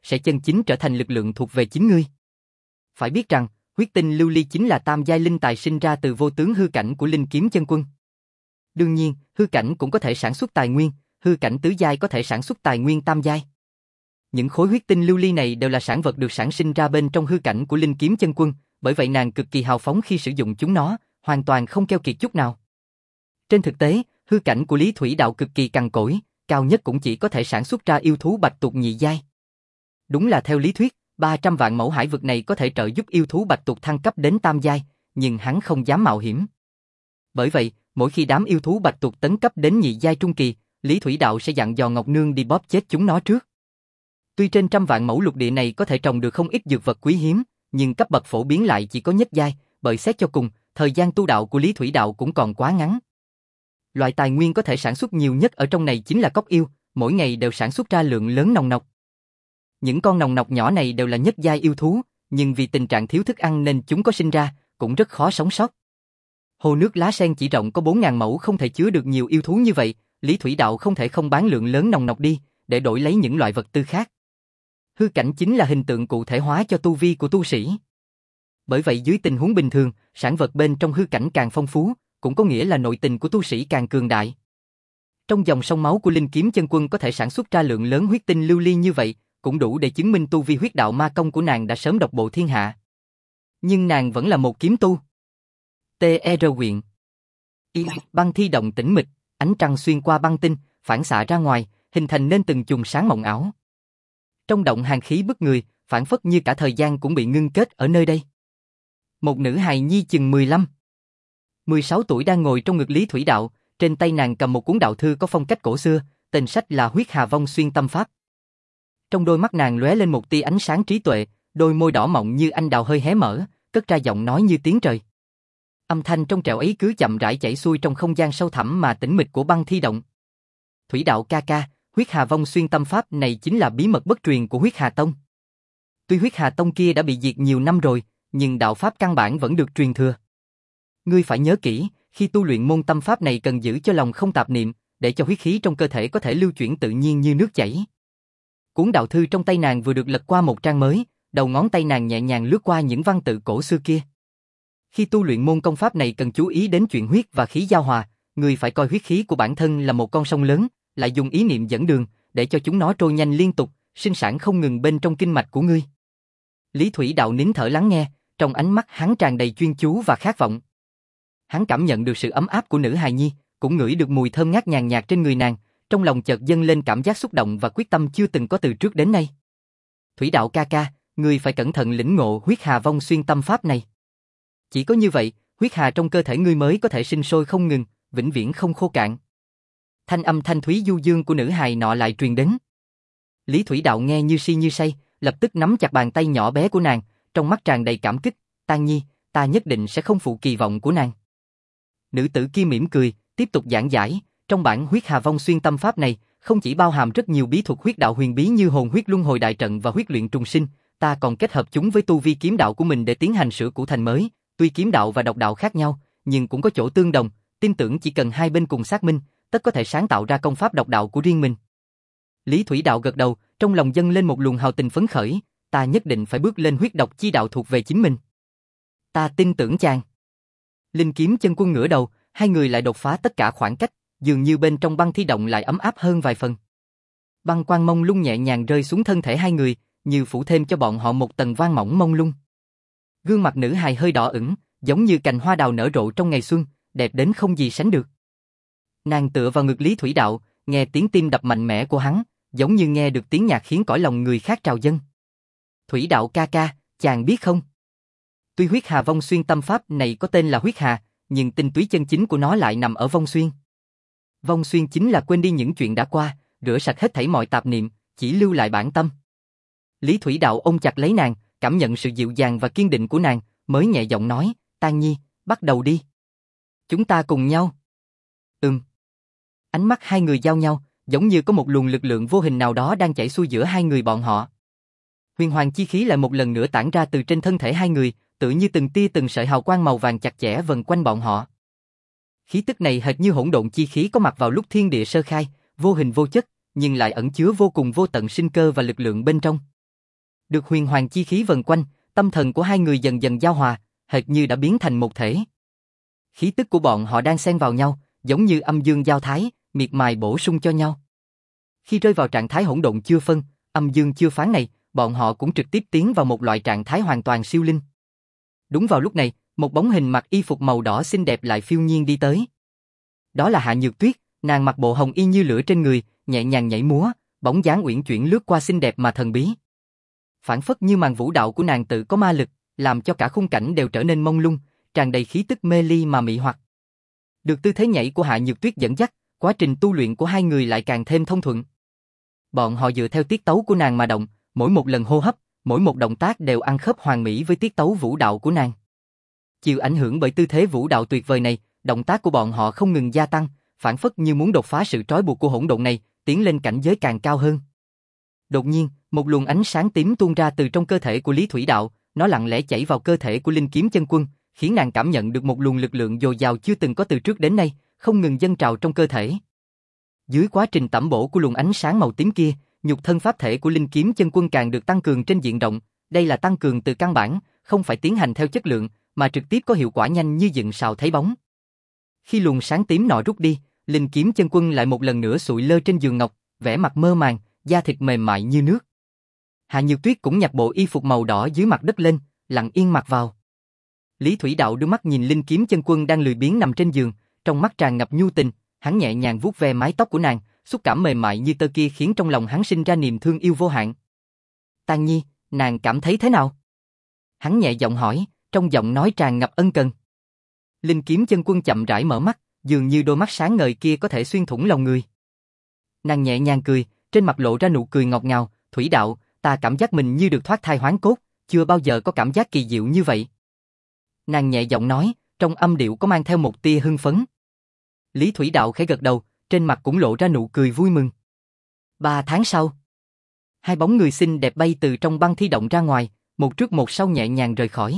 sẽ chân chính trở thành lực lượng thuộc về chính ngươi. Phải biết rằng, huyết tinh lưu ly chính là tam giai linh tài sinh ra từ vô tướng hư cảnh của linh kiếm chân quân. Đương nhiên, hư cảnh cũng có thể sản xuất tài nguyên, hư cảnh tứ giai có thể sản xuất tài nguyên tam giai. Những khối huyết tinh lưu ly này đều là sản vật được sản sinh ra bên trong hư cảnh của linh kiếm chân quân, bởi vậy nàng cực kỳ hào phóng khi sử dụng chúng nó, hoàn toàn không keo kiệt chút nào. Trên thực tế, hư cảnh của Lý Thủy Đạo cực kỳ cằn cỗi, cao nhất cũng chỉ có thể sản xuất ra yêu thú bạch tuộc nhị giai. Đúng là theo lý thuyết, ba trăm vạn mẫu hải vực này có thể trợ giúp yêu thú bạch tuộc thăng cấp đến tam giai, nhưng hắn không dám mạo hiểm. Bởi vậy, mỗi khi đám yêu thú bạch tuộc tấn cấp đến nhị giai trung kỳ, Lý Thủy Đạo sẽ dặn dò Ngọc Nương đi bóp chết chúng nó trước. Tuy trên trăm vạn mẫu lục địa này có thể trồng được không ít dược vật quý hiếm, nhưng cấp bậc phổ biến lại chỉ có nhất giai, bởi xét cho cùng, thời gian tu đạo của Lý Thủy Đạo cũng còn quá ngắn. Loại tài nguyên có thể sản xuất nhiều nhất ở trong này chính là cóc yêu, mỗi ngày đều sản xuất ra lượng lớn nòng nọc. Những con nòng nọc nhỏ này đều là nhất giai yêu thú, nhưng vì tình trạng thiếu thức ăn nên chúng có sinh ra, cũng rất khó sống sót. Hồ nước lá sen chỉ rộng có bốn nghìn mẫu không thể chứa được nhiều yêu thú như vậy, Lý Thủy Đạo không thể không bán lượng lớn nòng nọc đi, để đổi lấy những loại vật tư khác. Hư cảnh chính là hình tượng cụ thể hóa cho tu vi của tu sĩ. Bởi vậy dưới tình huống bình thường, sản vật bên trong hư cảnh càng phong phú, cũng có nghĩa là nội tình của tu sĩ càng cường đại. Trong dòng sông máu của linh kiếm chân quân có thể sản xuất ra lượng lớn huyết tinh lưu ly như vậy, cũng đủ để chứng minh tu vi huyết đạo ma công của nàng đã sớm độc bộ thiên hạ. Nhưng nàng vẫn là một kiếm tu. tê e rờ quyện. Y, băng thi động tĩnh mịch, ánh trăng xuyên qua băng tinh, phản xạ ra ngoài, hình thành nên từng chùm sáng mộng ảo. Trong động hàn khí bức người, phản phất như cả thời gian cũng bị ngưng kết ở nơi đây. Một nữ hài nhi chừng mười lăm, mười sáu tuổi đang ngồi trong ngực Lý Thủy Đạo, trên tay nàng cầm một cuốn đạo thư có phong cách cổ xưa, tên sách là Huyết Hà Vong Xuyên Tâm Pháp. Trong đôi mắt nàng lóe lên một tia ánh sáng trí tuệ, đôi môi đỏ mọng như anh đào hơi hé mở, cất ra giọng nói như tiếng trời. Âm thanh trong trẻo ấy cứ chậm rãi chảy xuôi trong không gian sâu thẳm mà tĩnh mịch của băng thi động. Thủy Đạo ca ca, Huyết Hà Vong Xuyên Tâm Pháp này chính là bí mật bất truyền của Huyết Hà Tông. Tuy Huyết Hà Tông kia đã bị diệt nhiều năm rồi, nhưng đạo pháp căn bản vẫn được truyền thừa. Ngươi phải nhớ kỹ, khi tu luyện môn tâm pháp này cần giữ cho lòng không tạp niệm, để cho huyết khí trong cơ thể có thể lưu chuyển tự nhiên như nước chảy. Cuốn đạo thư trong tay nàng vừa được lật qua một trang mới, đầu ngón tay nàng nhẹ nhàng lướt qua những văn tự cổ xưa kia. Khi tu luyện môn công pháp này cần chú ý đến chuyện huyết và khí giao hòa, ngươi phải coi huyết khí của bản thân là một con sông lớn, lại dùng ý niệm dẫn đường, để cho chúng nó trôi nhanh liên tục, sinh sản không ngừng bên trong kinh mạch của ngươi. Lý Thủy Đạo nín thở lắng nghe, trong ánh mắt hắn tràn đầy chuyên chú và khát vọng. Hắn cảm nhận được sự ấm áp của nữ hài nhi, cũng ngửi được mùi thơm ngát nhàn nhạt trên người nàng, trong lòng chợt dâng lên cảm giác xúc động và quyết tâm chưa từng có từ trước đến nay. Thủy Đạo ca ca, ngươi phải cẩn thận lĩnh ngộ Huyết Hà Vong Xuyên Tâm Pháp này. Chỉ có như vậy, huyết hà trong cơ thể ngươi mới có thể sinh sôi không ngừng, vĩnh viễn không khô cạn. Thanh âm thanh thúy du dương của nữ hài nọ lại truyền đến. Lý Thủy Đạo nghe như si như say, lập tức nắm chặt bàn tay nhỏ bé của nàng, trong mắt tràn đầy cảm kích. Tang Nhi, ta nhất định sẽ không phụ kỳ vọng của nàng. Nữ tử kia mỉm cười, tiếp tục giảng giải. Trong bản Huyết Hà Vong Xuyên Tâm Pháp này, không chỉ bao hàm rất nhiều bí thuật huyết đạo huyền bí như hồn huyết luân hồi đại trận và huyết luyện trùng sinh, ta còn kết hợp chúng với tu vi kiếm đạo của mình để tiến hành sửa cũ thành mới. Tuy kiếm đạo và độc đạo khác nhau, nhưng cũng có chỗ tương đồng. Tin tưởng chỉ cần hai bên cùng xác minh, tất có thể sáng tạo ra công pháp độc đạo của riêng mình. Lý Thủy Đạo gật đầu, trong lòng dâng lên một luồng hào tình phấn khởi. Ta nhất định phải bước lên huyết độc chi đạo thuộc về chính mình. Ta tin tưởng chàng. Linh kiếm chân quân ngửa đầu, hai người lại đột phá tất cả khoảng cách, dường như bên trong băng thi động lại ấm áp hơn vài phần. Băng quang mông lung nhẹ nhàng rơi xuống thân thể hai người, như phủ thêm cho bọn họ một tầng vang mỏng mông lung. Gương mặt nữ hài hơi đỏ ửng, giống như cành hoa đào nở rộ trong ngày xuân, đẹp đến không gì sánh được. Nàng tựa vào ngực Lý Thủy Đạo, nghe tiếng tim đập mạnh mẽ của hắn, giống như nghe được tiếng nhạc khiến cõi lòng người khác trào dâng. Thủy Đạo ca ca, chàng biết không? Tuy Huyết Hà Vong Xuyên Tâm Pháp này có tên là Huyết Hà, nhưng tinh túy chân chính của nó lại nằm ở Vong Xuyên. Vong Xuyên chính là quên đi những chuyện đã qua, rửa sạch hết thảy mọi tạp niệm, chỉ lưu lại bản tâm. Lý Thủy Đạo ôm chặt lấy nàng, cảm nhận sự dịu dàng và kiên định của nàng, mới nhẹ giọng nói, Tang Nhi, bắt đầu đi. Chúng ta cùng nhau. Ừm. Ánh mắt hai người giao nhau, giống như có một luồng lực lượng vô hình nào đó đang chảy xuôi giữa hai người bọn họ. Huyền hoàng chi khí lại một lần nữa tản ra từ trên thân thể hai người, tự như từng tia từng sợi hào quang màu vàng chặt chẽ vần quanh bọn họ. Khí tức này hệt như hỗn độn chi khí có mặt vào lúc thiên địa sơ khai, vô hình vô chất, nhưng lại ẩn chứa vô cùng vô tận sinh cơ và lực lượng bên trong. Được huyền hoàng chi khí vần quanh, tâm thần của hai người dần dần giao hòa, hệt như đã biến thành một thể. Khí tức của bọn họ đang xen vào nhau, giống như âm dương giao thái, miệt mài bổ sung cho nhau. Khi rơi vào trạng thái hỗn độn chưa phân, âm dương chưa phán này, bọn họ cũng trực tiếp tiến vào một loại trạng thái hoàn toàn siêu linh. Đúng vào lúc này, một bóng hình mặc y phục màu đỏ xinh đẹp lại phiêu nhiên đi tới. Đó là Hạ Nhược Tuyết, nàng mặc bộ hồng y như lửa trên người, nhẹ nhàng nhảy múa, bóng dáng uyển chuyển lướt qua xinh đẹp mà thần bí. Phản phất như màn vũ đạo của nàng tự có ma lực, làm cho cả khung cảnh đều trở nên mông lung, tràn đầy khí tức mê ly mà mị hoặc. Được tư thế nhảy của Hạ Nhược Tuyết dẫn dắt, quá trình tu luyện của hai người lại càng thêm thông thuận. Bọn họ dựa theo tiết tấu của nàng mà động, mỗi một lần hô hấp, mỗi một động tác đều ăn khớp hoàn mỹ với tiết tấu vũ đạo của nàng. Chịu ảnh hưởng bởi tư thế vũ đạo tuyệt vời này, động tác của bọn họ không ngừng gia tăng, phản phất như muốn đột phá sự trói buộc của hỗn độn này, tiến lên cảnh giới càng cao hơn. Đột nhiên, một luồng ánh sáng tím tuôn ra từ trong cơ thể của Lý Thủy Đạo, nó lặng lẽ chảy vào cơ thể của Linh Kiếm Chân Quân, khiến nàng cảm nhận được một luồng lực lượng dồi dào chưa từng có từ trước đến nay, không ngừng dâng trào trong cơ thể. Dưới quá trình tẩm bổ của luồng ánh sáng màu tím kia, nhục thân pháp thể của Linh Kiếm Chân Quân càng được tăng cường trên diện rộng, đây là tăng cường từ căn bản, không phải tiến hành theo chất lượng, mà trực tiếp có hiệu quả nhanh như dựng sào thấy bóng. Khi luồng sáng tím nọ rút đi, Linh Kiếm Chân Quân lại một lần nữa sụi lơ trên giường ngọc, vẻ mặt mơ màng, da thịt mềm mại như nước. Hạ Nhược Tuyết cũng nhặt bộ y phục màu đỏ dưới mặt đất lên, lặng yên mặc vào. Lý Thủy Đạo đưa mắt nhìn Linh Kiếm Chân Quân đang lười biếng nằm trên giường, trong mắt tràn ngập nhu tình, hắn nhẹ nhàng vuốt ve mái tóc của nàng, xúc cảm mềm mại như tơ kia khiến trong lòng hắn sinh ra niềm thương yêu vô hạn. Tang Nhi, nàng cảm thấy thế nào? Hắn nhẹ giọng hỏi, trong giọng nói tràn ngập ân cần. Linh Kiếm Chân Quân chậm rãi mở mắt, dường như đôi mắt sáng ngời kia có thể xuyên thủng lòng người. Nàng nhẹ nhàng cười, trên mặt lộ ra nụ cười ngọt ngào, Thủy Đạo, ta cảm giác mình như được thoát thai hoán cốt, chưa bao giờ có cảm giác kỳ diệu như vậy. Nàng nhẹ giọng nói, trong âm điệu có mang theo một tia hưng phấn. Lý Thủy Đạo khẽ gật đầu, trên mặt cũng lộ ra nụ cười vui mừng. Ba tháng sau, hai bóng người xinh đẹp bay từ trong băng thi động ra ngoài, một trước một sau nhẹ nhàng rời khỏi.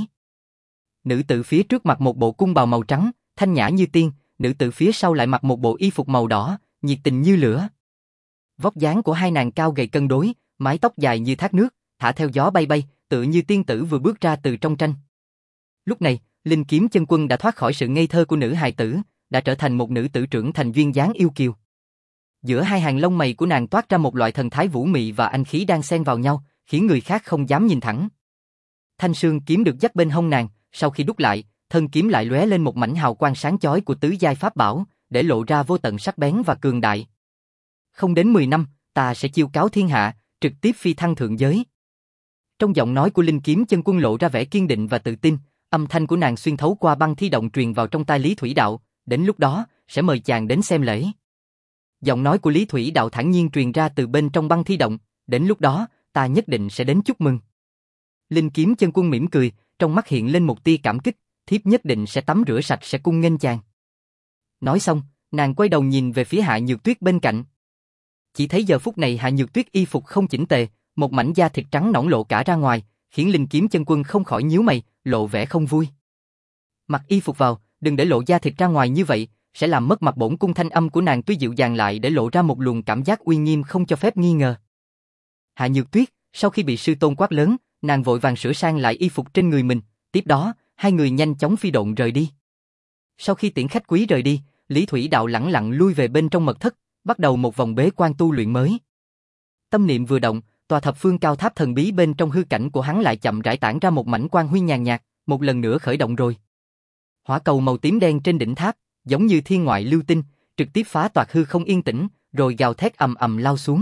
Nữ tử phía trước mặc một bộ cung bào màu trắng, thanh nhã như tiên, nữ tử phía sau lại mặc một bộ y phục màu đỏ, nhiệt tình như lửa. Vóc dáng của hai nàng cao gầy cân đối, mái tóc dài như thác nước, thả theo gió bay bay, tựa như tiên tử vừa bước ra từ trong tranh. Lúc này, Linh Kiếm Chân Quân đã thoát khỏi sự ngây thơ của nữ hài tử, đã trở thành một nữ tử trưởng thành duyên dáng yêu kiều. Giữa hai hàng lông mày của nàng toát ra một loại thần thái vũ mị và anh khí đang xen vào nhau, khiến người khác không dám nhìn thẳng. Thanh sương kiếm được dắt bên hông nàng, sau khi đúc lại, thân kiếm lại lóe lên một mảnh hào quang sáng chói của tứ giai pháp bảo, để lộ ra vô tận sắc bén và cường đại. Không đến mười năm, ta sẽ chiêu cáo thiên hạ, trực tiếp phi thăng thượng giới. Trong giọng nói của Linh Kiếm Chân Quân lộ ra vẻ kiên định và tự tin, âm thanh của nàng xuyên thấu qua băng thi động truyền vào trong tai Lý Thủy Đạo, đến lúc đó, sẽ mời chàng đến xem lễ. Giọng nói của Lý Thủy Đạo thản nhiên truyền ra từ bên trong băng thi động, đến lúc đó, ta nhất định sẽ đến chúc mừng. Linh Kiếm Chân Quân mỉm cười, trong mắt hiện lên một tia cảm kích, thiếp nhất định sẽ tắm rửa sạch sẽ cung nghênh chàng. Nói xong, nàng quay đầu nhìn về phía Hạ Nhược Tuyết bên cạnh. Chỉ thấy giờ phút này Hạ Nhược Tuyết y phục không chỉnh tề, một mảnh da thịt trắng nõn lộ cả ra ngoài, khiến Linh Kiếm Chân Quân không khỏi nhíu mày, lộ vẻ không vui. Mặc y phục vào, đừng để lộ da thịt ra ngoài như vậy, sẽ làm mất mặt bổn cung. Thanh âm của nàng tuy dịu dàng lại để lộ ra một luồng cảm giác uy nghiêm không cho phép nghi ngờ. Hạ Nhược Tuyết, sau khi bị sư tôn quát lớn, nàng vội vàng sửa sang lại y phục trên người mình, tiếp đó, hai người nhanh chóng phi độn rời đi. Sau khi tiễn khách quý rời đi, Lý Thủy Đạo lẳng lặng lui về bên trong mật thất, bắt đầu một vòng bế quan tu luyện mới. Tâm niệm vừa động, tòa thập phương cao tháp thần bí bên trong hư cảnh của hắn lại chậm rãi tản ra một mảnh quang huy nhàn nhạt, một lần nữa khởi động rồi. Hỏa cầu màu tím đen trên đỉnh tháp, giống như thiên ngoại lưu tinh, trực tiếp phá toạc hư không yên tĩnh, rồi gào thét ầm ầm lao xuống.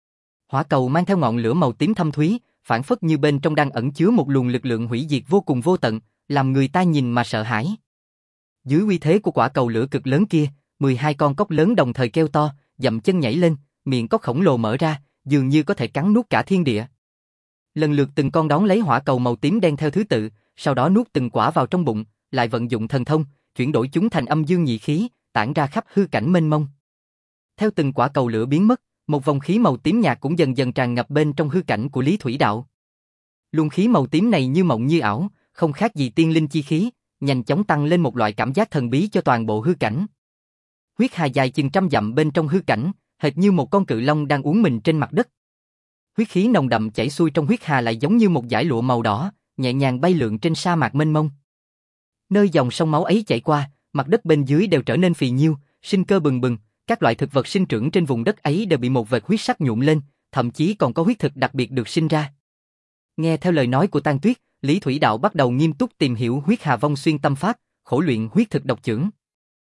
Hỏa cầu mang theo ngọn lửa màu tím thâm thúy, phản phất như bên trong đang ẩn chứa một luồng lực lượng hủy diệt vô cùng vô tận, làm người ta nhìn mà sợ hãi. Dưới uy thế của quả cầu lửa cực lớn kia, mười hai con cóc lớn đồng thời kêu to, dậm chân nhảy lên, miệng cóc khổng lồ mở ra, dường như có thể cắn nuốt cả thiên địa. Lần lượt từng con đón lấy hỏa cầu màu tím đen theo thứ tự, sau đó nuốt từng quả vào trong bụng, lại vận dụng thần thông, chuyển đổi chúng thành âm dương nhị khí, tản ra khắp hư cảnh mênh mông. Theo từng quả cầu lửa biến mất, một vòng khí màu tím nhạt cũng dần dần tràn ngập bên trong hư cảnh của Lý Thủy Đạo. Luồng khí màu tím này như mộng như ảo, không khác gì tiên linh chi khí, nhanh chóng tăng lên một loại cảm giác thần bí cho toàn bộ hư cảnh. Huyết hà dài chừng trăm dặm bên trong hư cảnh, hệt như một con cự long đang uốn mình trên mặt đất. Huyết khí nồng đậm chảy xuôi trong huyết hà lại giống như một dải lụa màu đỏ, nhẹ nhàng bay lượn trên sa mạc mênh mông. Nơi dòng sông máu ấy chảy qua, mặt đất bên dưới đều trở nên phì nhiêu, sinh cơ bừng bừng, các loại thực vật sinh trưởng trên vùng đất ấy đều bị một vệt huyết sắc nhuộm lên, thậm chí còn có huyết thực đặc biệt được sinh ra. Nghe theo lời nói của Tang Tuyết, Lý Thủy Đạo bắt đầu nghiêm túc tìm hiểu huyết hà vong xuyên tâm pháp, khổ luyện huyết thực độc chưởng.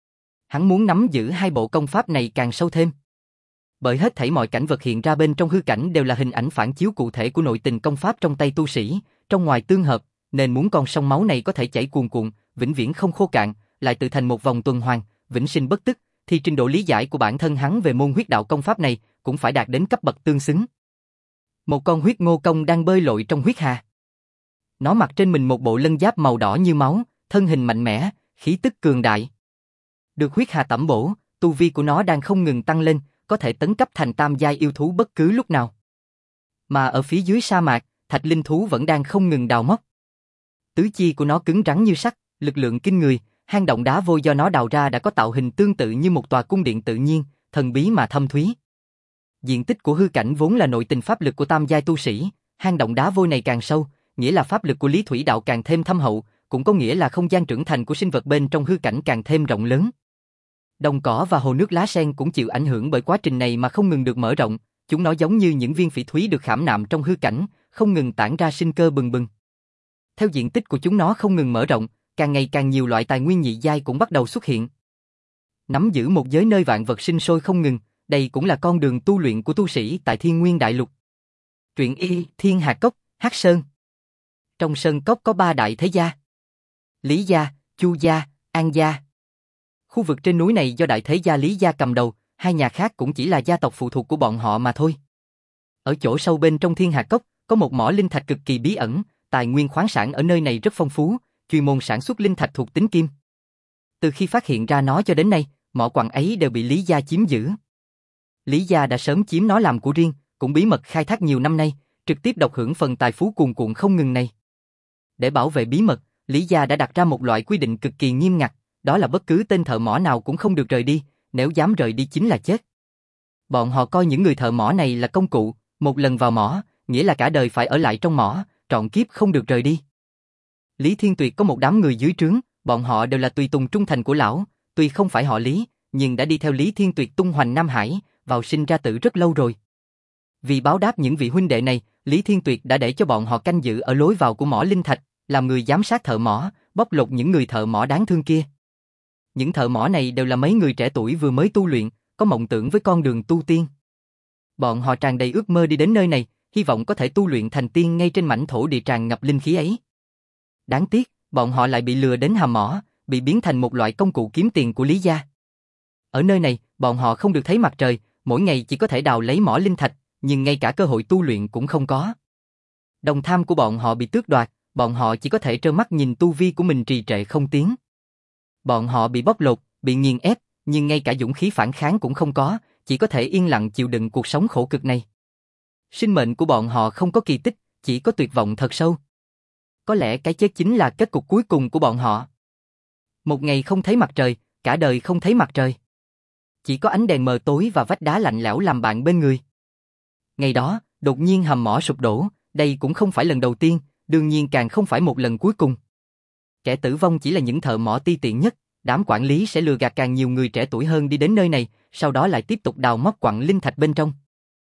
Hắn muốn nắm giữ hai bộ công pháp này càng sâu thêm. Bởi hết thảy mọi cảnh vật hiện ra bên trong hư cảnh đều là hình ảnh phản chiếu cụ thể của nội tình công pháp trong tay tu sĩ, trong ngoài tương hợp, nên muốn con sông máu này có thể chảy cuồn cuộn, vĩnh viễn không khô cạn, lại tự thành một vòng tuần hoàn, vĩnh sinh bất tức, thì trình độ lý giải của bản thân hắn về môn huyết đạo công pháp này cũng phải đạt đến cấp bậc tương xứng. Một con huyết ngô công đang bơi lội trong huyết hà. Nó mặc trên mình một bộ lân giáp màu đỏ như máu, thân hình mạnh mẽ, khí tức cường đại. Được huyết hà tẩm bổ, tu vi của nó đang không ngừng tăng lên, có thể tấn cấp thành tam giai yêu thú bất cứ lúc nào. Mà ở phía dưới sa mạc, thạch linh thú vẫn đang không ngừng đào móc. Tứ chi của nó cứng rắn như sắt, lực lượng kinh người, hang động đá vôi do nó đào ra đã có tạo hình tương tự như một tòa cung điện tự nhiên, thần bí mà thâm thúy. Diện tích của hư cảnh vốn là nội tình pháp lực của tam giai tu sĩ, hang động đá vôi này càng sâu, nghĩa là pháp lực của Lý Thủy Đạo càng thêm thâm hậu, cũng có nghĩa là không gian trưởng thành của sinh vật bên trong hư cảnh càng thêm rộng lớn. Đồng cỏ và hồ nước lá sen cũng chịu ảnh hưởng bởi quá trình này mà không ngừng được mở rộng, chúng nó giống như những viên phỉ thúy được khảm nạm trong hư cảnh, không ngừng tản ra sinh cơ bừng bừng. Theo diện tích của chúng nó không ngừng mở rộng, càng ngày càng nhiều loại tài nguyên nhị giai cũng bắt đầu xuất hiện. Nắm giữ một giới nơi vạn vật sinh sôi không ngừng, đây cũng là con đường tu luyện của tu sĩ tại Thiên Nguyên Đại Lục. Truyện y Thiên Hà Cốc, Hắc Sơn. Trong sơn cốc có ba đại thế gia: Lý gia, Chu gia, An gia. Khu vực trên núi này do đại thế gia Lý gia cầm đầu, hai nhà khác cũng chỉ là gia tộc phụ thuộc của bọn họ mà thôi. Ở chỗ sâu bên trong Thiên Hà Cốc, có một mỏ linh thạch cực kỳ bí ẩn, tài nguyên khoáng sản ở nơi này rất phong phú, chuyên môn sản xuất linh thạch thuộc tính kim. Từ khi phát hiện ra nó cho đến nay, mỏ quặng ấy đều bị Lý gia chiếm giữ. Lý gia đã sớm chiếm nó làm của riêng, cũng bí mật khai thác nhiều năm nay, trực tiếp độc hưởng phần tài phú cuồn cuộn không ngừng này. Để bảo vệ bí mật, Lý gia đã đặt ra một loại quy định cực kỳ nghiêm ngặt, đó là bất cứ tên thợ mỏ nào cũng không được rời đi, nếu dám rời đi chính là chết. Bọn họ coi những người thợ mỏ này là công cụ, một lần vào mỏ, nghĩa là cả đời phải ở lại trong mỏ, trọn kiếp không được rời đi. Lý Thiên Tuyệt có một đám người dưới trướng, bọn họ đều là tùy tùng trung thành của lão, tuy không phải họ Lý, nhưng đã đi theo Lý Thiên Tuyệt tung hoành Nam Hải, vào sinh ra tử rất lâu rồi. Vì báo đáp những vị huynh đệ này, Lý Thiên Tuyệt đã để cho bọn họ canh giữ ở lối vào của mỏ linh thạch, làm người giám sát thợ mỏ, bóc lột những người thợ mỏ đáng thương kia. Những thợ mỏ này đều là mấy người trẻ tuổi vừa mới tu luyện, có mộng tưởng với con đường tu tiên. Bọn họ tràn đầy ước mơ đi đến nơi này, hy vọng có thể tu luyện thành tiên ngay trên mảnh thổ địa tràn ngập linh khí ấy. Đáng tiếc, bọn họ lại bị lừa đến hầm mỏ, bị biến thành một loại công cụ kiếm tiền của Lý gia. Ở nơi này, bọn họ không được thấy mặt trời, mỗi ngày chỉ có thể đào lấy mỏ linh thạch, nhưng ngay cả cơ hội tu luyện cũng không có. Đồng tham của bọn họ bị tước đoạt, bọn họ chỉ có thể trơ mắt nhìn tu vi của mình trì trệ không tiến. Bọn họ bị bóc lột, bị nghiền ép, nhưng ngay cả dũng khí phản kháng cũng không có, chỉ có thể yên lặng chịu đựng cuộc sống khổ cực này. Sinh mệnh của bọn họ không có kỳ tích, chỉ có tuyệt vọng thật sâu. Có lẽ cái chết chính là kết cục cuối cùng của bọn họ. Một ngày không thấy mặt trời, cả đời không thấy mặt trời. Chỉ có ánh đèn mờ tối và vách đá lạnh lẽo làm bạn bên người. Ngày đó, đột nhiên hầm mỏ sụp đổ, đây cũng không phải lần đầu tiên, đương nhiên càng không phải một lần cuối cùng. Kẻ tử vong chỉ là những thợ mỏ ti tiện nhất, đám quản lý sẽ lừa gạt càng nhiều người trẻ tuổi hơn đi đến nơi này, sau đó lại tiếp tục đào móc quặng linh thạch bên trong.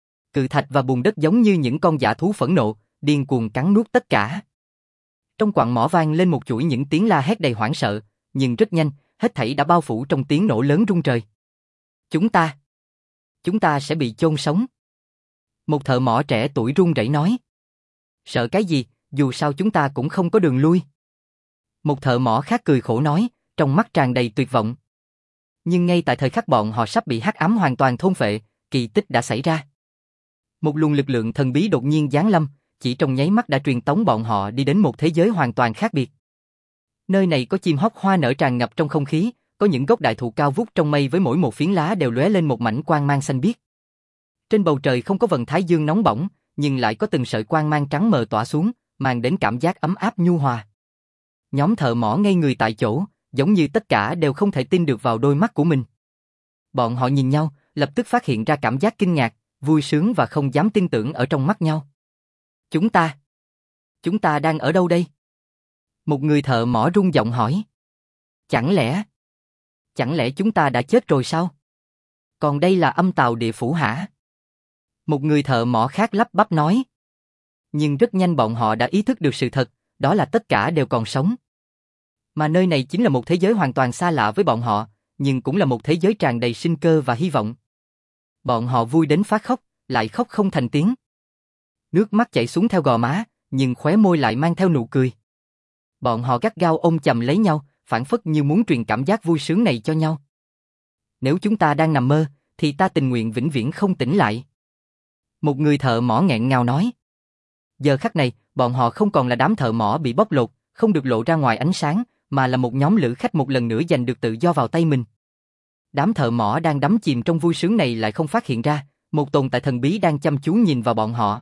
Cự thạch và bùn đất giống như những con dã thú phẫn nộ, điên cuồng cắn nuốt tất cả. Trong quặng mỏ vang lên một chuỗi những tiếng la hét đầy hoảng sợ, nhưng rất nhanh, hết thảy đã bao phủ trong tiếng nổ lớn rung trời. Chúng ta, chúng ta sẽ bị chôn sống. Một thợ mỏ trẻ tuổi run rẩy nói. Sợ cái gì, dù sao chúng ta cũng không có đường lui. Một thợ mỏ khác cười khổ nói, trong mắt tràn đầy tuyệt vọng. Nhưng ngay tại thời khắc bọn họ sắp bị hắc ám hoàn toàn thôn phệ, kỳ tích đã xảy ra. Một luồng lực lượng thần bí đột nhiên giáng lâm, chỉ trong nháy mắt đã truyền tống bọn họ đi đến một thế giới hoàn toàn khác biệt. Nơi này có chim hót hoa nở tràn ngập trong không khí, có những gốc đại thụ cao vút trong mây với mỗi một phiến lá đều lóe lên một mảnh quang mang xanh biếc. Trên bầu trời không có vầng thái dương nóng bỏng, nhưng lại có từng sợi quang mang trắng mờ tỏa xuống, mang đến cảm giác ấm áp nhu hòa. Nhóm thợ mỏ ngây người tại chỗ, giống như tất cả đều không thể tin được vào đôi mắt của mình. Bọn họ nhìn nhau, lập tức phát hiện ra cảm giác kinh ngạc, vui sướng và không dám tin tưởng ở trong mắt nhau. Chúng ta, chúng ta đang ở đâu đây? Một người thợ mỏ rung giọng hỏi. Chẳng lẽ, chẳng lẽ chúng ta đã chết rồi sao? Còn đây là âm tào địa phủ hả? Một người thợ mỏ khác lắp bắp nói. Nhưng rất nhanh bọn họ đã ý thức được sự thật, đó là tất cả đều còn sống. Mà nơi này chính là một thế giới hoàn toàn xa lạ với bọn họ, nhưng cũng là một thế giới tràn đầy sinh cơ và hy vọng. Bọn họ vui đến phát khóc, lại khóc không thành tiếng. Nước mắt chảy xuống theo gò má, nhưng khóe môi lại mang theo nụ cười. Bọn họ gắt gao ôm chầm lấy nhau, phảng phất như muốn truyền cảm giác vui sướng này cho nhau. Nếu chúng ta đang nằm mơ, thì ta tình nguyện vĩnh viễn không tỉnh lại. Một người thợ mỏ nghẹn ngào nói. Giờ khắc này, bọn họ không còn là đám thợ mỏ bị bóc lột, không được lộ ra ngoài ánh sáng, mà là một nhóm lữ khách một lần nữa giành được tự do vào tay mình. Đám thợ mỏ đang đắm chìm trong vui sướng này lại không phát hiện ra, một tồn tại thần bí đang chăm chú nhìn vào bọn họ.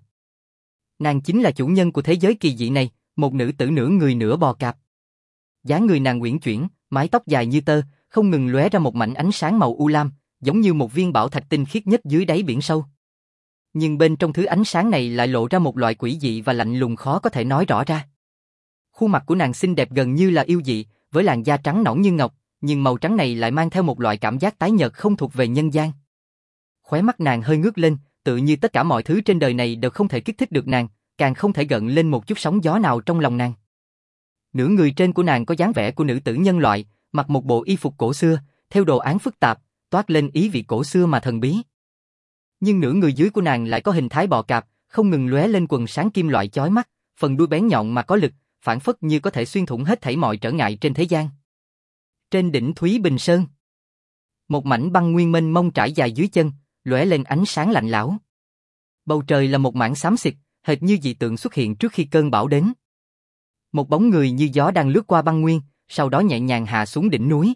Nàng chính là chủ nhân của thế giới kỳ dị này, một nữ tử nửa người nửa bò cạp. Dáng người nàng uyển chuyển, mái tóc dài như tơ, không ngừng lóe ra một mảnh ánh sáng màu u lam, giống như một viên bảo thạch tinh khiết nhất dưới đáy biển sâu. Nhưng bên trong thứ ánh sáng này lại lộ ra một loại quỷ dị và lạnh lùng khó có thể nói rõ ra. Khuôn mặt của nàng xinh đẹp gần như là yêu dị, với làn da trắng nõn như ngọc, nhưng màu trắng này lại mang theo một loại cảm giác tái nhợt không thuộc về nhân gian. Khóe mắt nàng hơi ngước lên, tự như tất cả mọi thứ trên đời này đều không thể kích thích được nàng, càng không thể gợn lên một chút sóng gió nào trong lòng nàng. Nửa người trên của nàng có dáng vẻ của nữ tử nhân loại, mặc một bộ y phục cổ xưa, theo đồ án phức tạp, toát lên ý vị cổ xưa mà thần bí. Nhưng nửa người dưới của nàng lại có hình thái bò cạp, không ngừng lóe lên quần sáng kim loại chói mắt, phần đuôi bén nhọn mà có lực, phảng phất như có thể xuyên thủng hết thảy mọi trở ngại trên thế gian. Trên đỉnh Thúy Bình Sơn, một mảnh băng nguyên mênh mông trải dài dưới chân, lóe lên ánh sáng lạnh lẽo. Bầu trời là một mảng xám xịt, hệt như dị tượng xuất hiện trước khi cơn bão đến. Một bóng người như gió đang lướt qua băng nguyên, sau đó nhẹ nhàng hạ xuống đỉnh núi.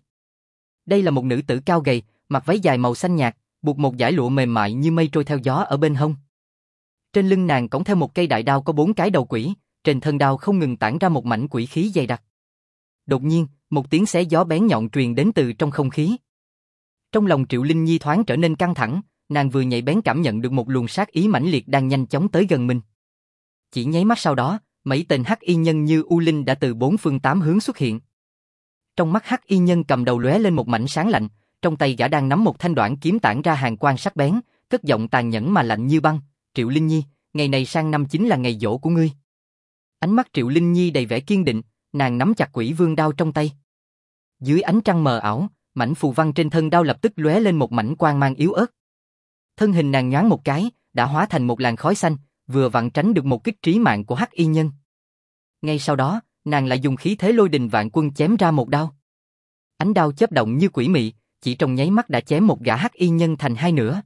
Đây là một nữ tử cao gầy, mặc váy dài màu xanh nhạt, buộc một dải lụa mềm mại như mây trôi theo gió ở bên hông. Trên lưng nàng cõng theo một cây đại đao có bốn cái đầu quỷ, trên thân đao không ngừng tản ra một mảnh quỷ khí dày đặc. Đột nhiên, một tiếng xé gió bén nhọn truyền đến từ trong không khí. Trong lòng Triệu Linh Nhi thoáng trở nên căng thẳng, nàng vừa nhạy bén cảm nhận được một luồng sát ý mãnh liệt đang nhanh chóng tới gần mình. Chỉ nháy mắt sau đó, mấy tên hắc y nhân như u linh đã từ bốn phương tám hướng xuất hiện. Trong mắt hắc y nhân cầm đầu lóe lên một mảnh sáng lạnh, trong tay gã đang nắm một thanh đoạn kiếm tản ra hàn quang sắc bén, cất giọng tàn nhẫn mà lạnh như băng. Triệu Linh Nhi, ngày này sang năm chính là ngày giỗ của ngươi. Ánh mắt Triệu Linh Nhi đầy vẻ kiên định, nàng nắm chặt Quỷ Vương đao trong tay. Dưới ánh trăng mờ ảo, mảnh phù văn trên thân đao lập tức lóe lên một mảnh quang mang yếu ớt. Thân hình nàng nhoáng một cái, đã hóa thành một làn khói xanh, vừa vặn tránh được một kích trí mạng của hắc y nhân. Ngay sau đó, nàng lại dùng khí thế lôi đình vạn quân chém ra một đao. Ánh đao chớp động như quỷ mị, chỉ trong nháy mắt đã chém một gã hắc y nhân thành hai nửa.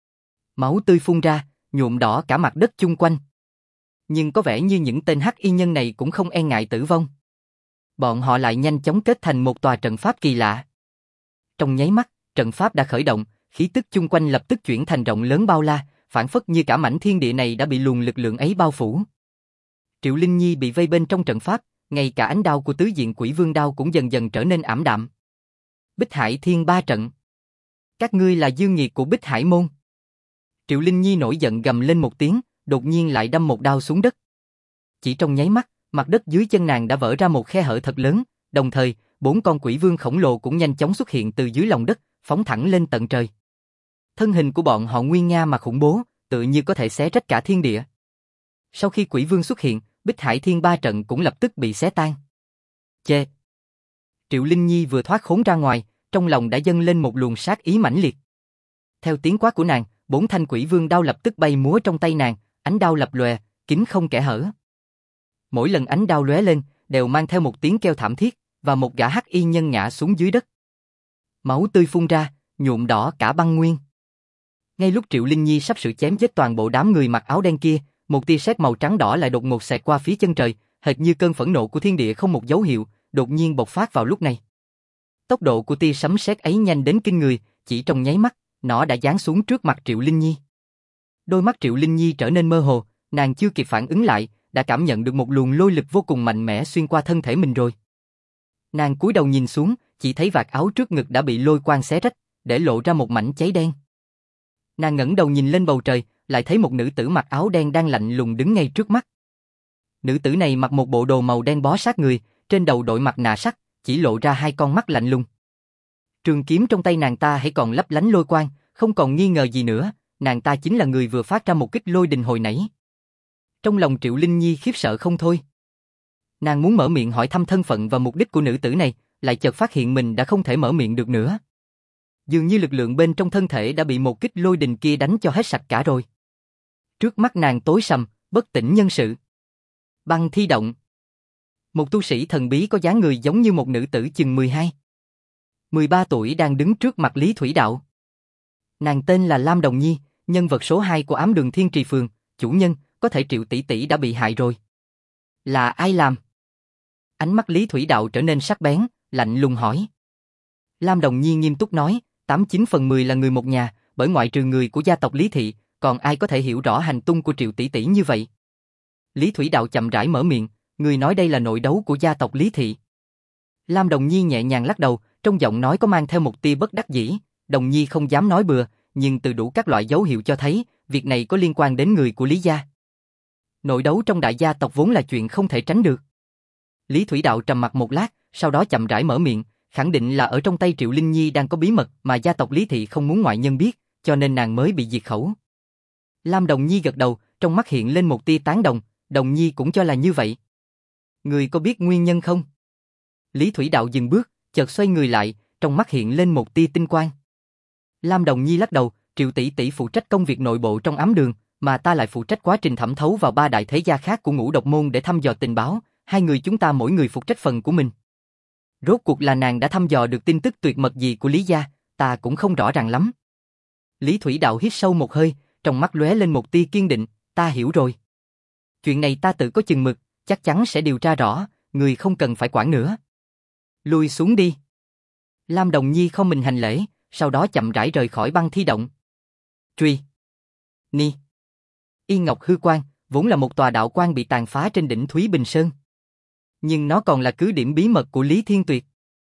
Máu tươi phun ra, nhuộm đỏ cả mặt đất chung quanh. Nhưng có vẻ như những tên hắc y nhân này cũng không e ngại tử vong. Bọn họ lại nhanh chóng kết thành một tòa trận pháp kỳ lạ. Trong nháy mắt, trận pháp đã khởi động, khí tức chung quanh lập tức chuyển thành rộng lớn bao la, phảng phất như cả mảnh thiên địa này đã bị luồng lực lượng ấy bao phủ. Triệu Linh Nhi bị vây bên trong trận pháp, ngay cả ánh đao của tứ diện Quỷ Vương đao cũng dần dần trở nên ảm đạm. Bích Hải Thiên Ba trận. Các ngươi là dương nghiệt của Bích Hải môn. Triệu Linh Nhi nổi giận gầm lên một tiếng, đột nhiên lại đâm một đao xuống đất. Chỉ trong nháy mắt, mặt đất dưới chân nàng đã vỡ ra một khe hở thật lớn, đồng thời, bốn con quỷ vương khổng lồ cũng nhanh chóng xuất hiện từ dưới lòng đất, phóng thẳng lên tận trời. Thân hình của bọn họ nguy nga mà khủng bố, tự như có thể xé rách cả thiên địa. Sau khi quỷ vương xuất hiện, Bích Hải Thiên Ba trận cũng lập tức bị xé tan. Chê! Triệu Linh Nhi vừa thoát khốn ra ngoài, trong lòng đã dâng lên một luồng sát ý mãnh liệt. Theo tiếng quát của nàng, bốn thanh quỷ vương đao lập tức bay múa trong tay nàng, ánh đao lập lòe, kín không kẽ hở. Mỗi lần ánh đao lóe lên, đều mang theo một tiếng kêu thảm thiết, và một gã hắc y nhân ngã xuống dưới đất. Máu tươi phun ra, nhuộm đỏ cả băng nguyên. Ngay lúc Triệu Linh Nhi sắp sửa chém giết toàn bộ đám người mặc áo đen kia, một tia sét màu trắng đỏ lại đột ngột xẹt qua phía chân trời, hệt như cơn phẫn nộ của thiên địa không một dấu hiệu, đột nhiên bộc phát vào lúc này. Tốc độ của tia sấm sét ấy nhanh đến kinh người, chỉ trong nháy mắt, nó đã giáng xuống trước mặt Triệu Linh Nhi. Đôi mắt Triệu Linh Nhi trở nên mơ hồ, nàng chưa kịp phản ứng lại, đã cảm nhận được một luồng lôi lực vô cùng mạnh mẽ xuyên qua thân thể mình rồi. Nàng cúi đầu nhìn xuống, chỉ thấy vạt áo trước ngực đã bị lôi quang xé rách, để lộ ra một mảnh cháy đen. Nàng ngẩng đầu nhìn lên bầu trời, lại thấy một nữ tử mặc áo đen đang lạnh lùng đứng ngay trước mắt. Nữ tử này mặc một bộ đồ màu đen bó sát người, trên đầu đội mặt nạ sắt, chỉ lộ ra hai con mắt lạnh lùng. Trường kiếm trong tay nàng ta hãy còn lấp lánh lôi quang, không còn nghi ngờ gì nữa, nàng ta chính là người vừa phát ra một kích lôi đình hồi nãy. Trong lòng Triệu Linh Nhi khiếp sợ không thôi. Nàng muốn mở miệng hỏi thăm thân phận và mục đích của nữ tử này, lại chợt phát hiện mình đã không thể mở miệng được nữa. Dường như lực lượng bên trong thân thể đã bị một kích lôi đình kia đánh cho hết sạch cả rồi. Trước mắt nàng tối sầm, bất tỉnh nhân sự. Băng thi động. Một tu sĩ thần bí có dáng người giống như một nữ tử chừng mười hai, mười ba tuổi đang đứng trước mặt Lý Thủy Đạo. Nàng tên là Lam Đồng Nhi, nhân vật số hai của ám đường Thiên Trì Phường, chủ nhân, có thể Triệu tỷ tỷ đã bị hại rồi. Là ai làm? Ánh mắt Lý Thủy Đạo trở nên sắc bén, lạnh lùng hỏi. Lam Đồng Nhi nghiêm túc nói, tám chín phần mười là người một nhà, bởi ngoại trừ người của gia tộc Lý Thị, còn ai có thể hiểu rõ hành tung của Triệu tỷ tỷ như vậy? Lý Thủy Đạo chậm rãi mở miệng, người nói đây là nội đấu của gia tộc Lý Thị. Lam Đồng Nhi nhẹ nhàng lắc đầu, trong giọng nói có mang theo một tia bất đắc dĩ. Đồng Nhi không dám nói bừa, nhưng từ đủ các loại dấu hiệu cho thấy, việc này có liên quan đến người của Lý gia. Nội đấu trong đại gia tộc vốn là chuyện không thể tránh được. Lý Thủy Đạo trầm mặc một lát, sau đó chậm rãi mở miệng, khẳng định là ở trong tay Triệu Linh Nhi đang có bí mật mà gia tộc Lý Thị không muốn ngoại nhân biết, cho nên nàng mới bị diệt khẩu. Lam Đồng Nhi gật đầu, trong mắt hiện lên một tia tán đồng, Đồng Nhi cũng cho là như vậy. Người có biết nguyên nhân không? Lý Thủy Đạo dừng bước, chợt xoay người lại, trong mắt hiện lên một tia tinh quang. Lam Đồng Nhi lắc đầu, Triệu tỷ tỷ phụ trách công việc nội bộ trong ám đường, mà ta lại phụ trách quá trình thẩm thấu vào ba đại thế gia khác của Ngũ Độc môn để thăm dò tình báo, hai người chúng ta mỗi người phụ trách phần của mình. Rốt cuộc là nàng đã thăm dò được tin tức tuyệt mật gì của Lý gia, ta cũng không rõ ràng lắm. Lý Thủy Đạo hít sâu một hơi, trong mắt lóe lên một tia kiên định, ta hiểu rồi. Chuyện này ta tự có chừng mực, chắc chắn sẽ điều tra rõ, người không cần phải quản nữa. Lui xuống đi. Lam Đồng Nhi không mình hành lễ, sau đó chậm rãi rời khỏi băng thi động. Truy. Ni. Yên Ngọc Hư Quan, vốn là một tòa đạo quan bị tàn phá trên đỉnh Thúy Bình Sơn. Nhưng nó còn là cứ điểm bí mật của Lý Thiên Tuyệt.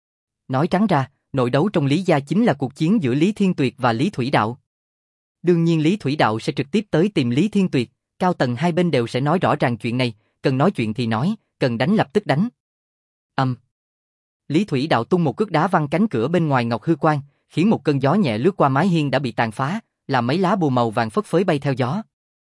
Nói trắng ra, nội đấu trong Lý gia chính là cuộc chiến giữa Lý Thiên Tuyệt và Lý Thủy Đạo. Đương nhiên Lý Thủy Đạo sẽ trực tiếp tới tìm Lý Thiên Tuyệt, cao tầng hai bên đều sẽ nói rõ ràng chuyện này, cần nói chuyện thì nói, cần đánh lập tức đánh. Âm. Um. Lý Thủy Đạo tung một cước đá văng cánh cửa bên ngoài Ngọc Hư Quan, khiến một cơn gió nhẹ lướt qua mái hiên đã bị tàn phá, làm mấy lá bùa màu vàng phất phới bay theo gió.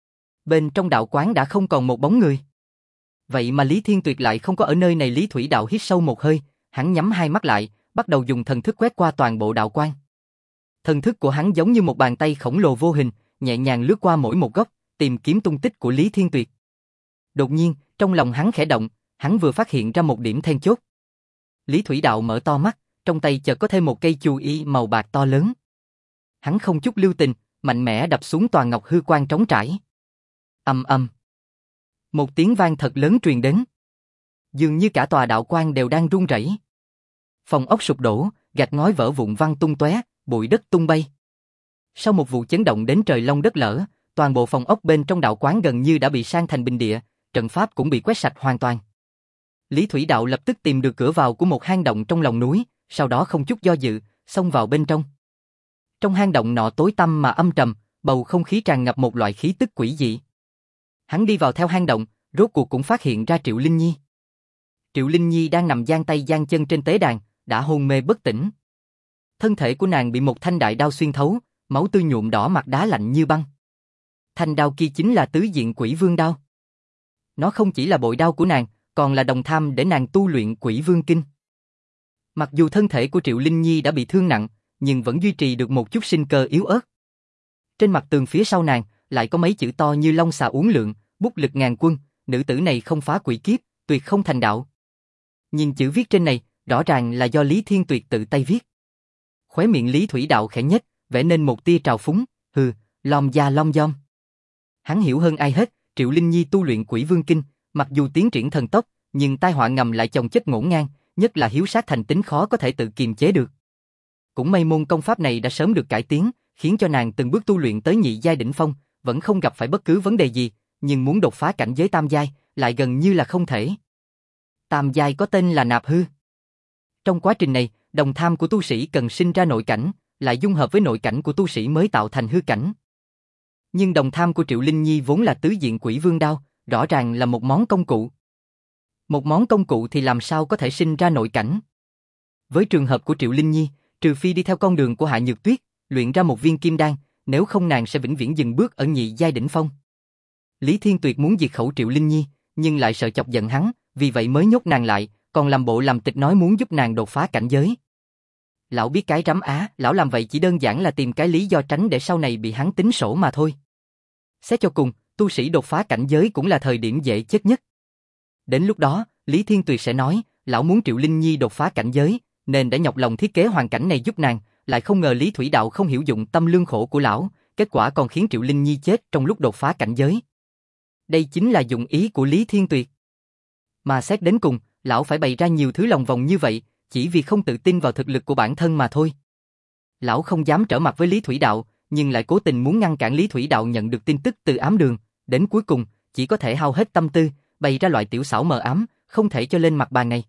Bên trong đạo quán đã không còn một bóng người. Vậy mà Lý Thiên Tuyệt lại không có ở nơi này. Lý Thủy Đạo hít sâu một hơi, hắn nhắm hai mắt lại, bắt đầu dùng thần thức quét qua toàn bộ đạo quan. Thần thức của hắn giống như một bàn tay khổng lồ vô hình, nhẹ nhàng lướt qua mỗi một góc, tìm kiếm tung tích của Lý Thiên Tuyệt. Đột nhiên, trong lòng hắn khẽ động, hắn vừa phát hiện ra một điểm then chốt. Lý Thủy Đạo mở to mắt, trong tay chợt có thêm một cây chù y màu bạc to lớn. Hắn không chút lưu tình, mạnh mẽ đập xuống toàn Ngọc Hư Quan trống trải. Ầm ầm. Một tiếng vang thật lớn truyền đến. Dường như cả tòa đạo quan đều đang rung rẩy. Phòng ốc sụp đổ, gạch ngói vỡ vụn văng tung tóe, bụi đất tung bay. Sau một vụ chấn động đến trời long đất lở, toàn bộ phòng ốc bên trong đạo quán gần như đã bị san thành bình địa, trận pháp cũng bị quét sạch hoàn toàn. Lý Thủy Đạo lập tức tìm được cửa vào của một hang động trong lòng núi, sau đó không chút do dự, xông vào bên trong. Trong hang động nọ tối tăm mà âm trầm, bầu không khí tràn ngập một loại khí tức quỷ dị. Hắn đi vào theo hang động, rốt cuộc cũng phát hiện ra Triệu Linh Nhi. Triệu Linh Nhi đang nằm giang tay giang chân trên tế đàn, đã hôn mê bất tỉnh. Thân thể của nàng bị một thanh đại đao xuyên thấu, máu tươi nhuộm đỏ mặt đá lạnh như băng. Thanh đao kia chính là tứ diện Quỷ Vương đao. Nó không chỉ là bội đao của nàng, còn là đồng tham để nàng tu luyện Quỷ Vương Kinh. Mặc dù thân thể của Triệu Linh Nhi đã bị thương nặng, nhưng vẫn duy trì được một chút sinh cơ yếu ớt. Trên mặt tường phía sau nàng, lại có mấy chữ to như long xà uốn lượn, bút lực ngàn quân, nữ tử này không phá quỷ kiếp, tuyệt không thành đạo. Nhìn chữ viết trên này, rõ ràng là do Lý Thiên Tuyệt tự tay viết. Khóe miệng Lý Thủy Đạo khẽ nhếch, vẽ nên một tia trào phúng, hừ, lom da lom dom. Hắn hiểu hơn ai hết, Triệu Linh Nhi tu luyện Quỷ Vương Kinh, mặc dù tiến triển thần tốc, nhưng tai họa ngầm lại chồng chất ngổn ngang, nhất là hiếu sát thành tính khó có thể tự kiềm chế được. Cũng may môn công pháp này đã sớm được cải tiến, khiến cho nàng từng bước tu luyện tới nhị giai đỉnh phong, vẫn không gặp phải bất cứ vấn đề gì, nhưng muốn đột phá cảnh giới tam giai, lại gần như là không thể. Tam giai có tên là nạp hư. Trong quá trình này, đồng tham của tu sĩ cần sinh ra nội cảnh, lại dung hợp với nội cảnh của tu sĩ mới tạo thành hư cảnh, Nhưng đồng tham của Triệu Linh Nhi vốn là tứ diện quỷ vương đao, rõ ràng là một món công cụ. Một món công cụ thì làm sao có thể sinh ra nội cảnh? Với trường hợp của Triệu Linh Nhi, trừ phi đi theo con đường của Hạ Nhược Tuyết, luyện ra một viên kim đan, nếu không nàng sẽ vĩnh viễn dừng bước ở nhị giai đỉnh phong. Lý Thiên Tuyệt muốn diệt khẩu Triệu Linh Nhi, nhưng lại sợ chọc giận hắn, vì vậy mới nhốt nàng lại, còn làm bộ làm tịch nói muốn giúp nàng đột phá cảnh giới. Lão biết cái rắm á, lão làm vậy chỉ đơn giản là tìm cái lý do tránh để sau này bị hắn tính sổ mà thôi. Xét cho cùng, tu sĩ đột phá cảnh giới cũng là thời điểm dễ chết nhất. Đến lúc đó, Lý Thiên Tuyệt sẽ nói, lão muốn Triệu Linh Nhi đột phá cảnh giới, nên đã nhọc lòng thiết kế hoàn cảnh này giúp nàng, lại không ngờ Lý Thủy Đạo không hiểu dụng tâm lương khổ của lão, kết quả còn khiến Triệu Linh Nhi chết trong lúc đột phá cảnh giới. Đây chính là dụng ý của Lý Thiên Tuyệt. Mà xét đến cùng, lão phải bày ra nhiều thứ lòng vòng như vậy, chỉ vì không tự tin vào thực lực của bản thân mà thôi. Lão không dám trở mặt với Lý Thủy Đạo, nhưng lại cố tình muốn ngăn cản Lý Thủy Đạo nhận được tin tức từ ám đường, đến cuối cùng, chỉ có thể hao hết tâm tư, bày ra loại tiểu xảo mờ ám, không thể cho lên mặt bàn này.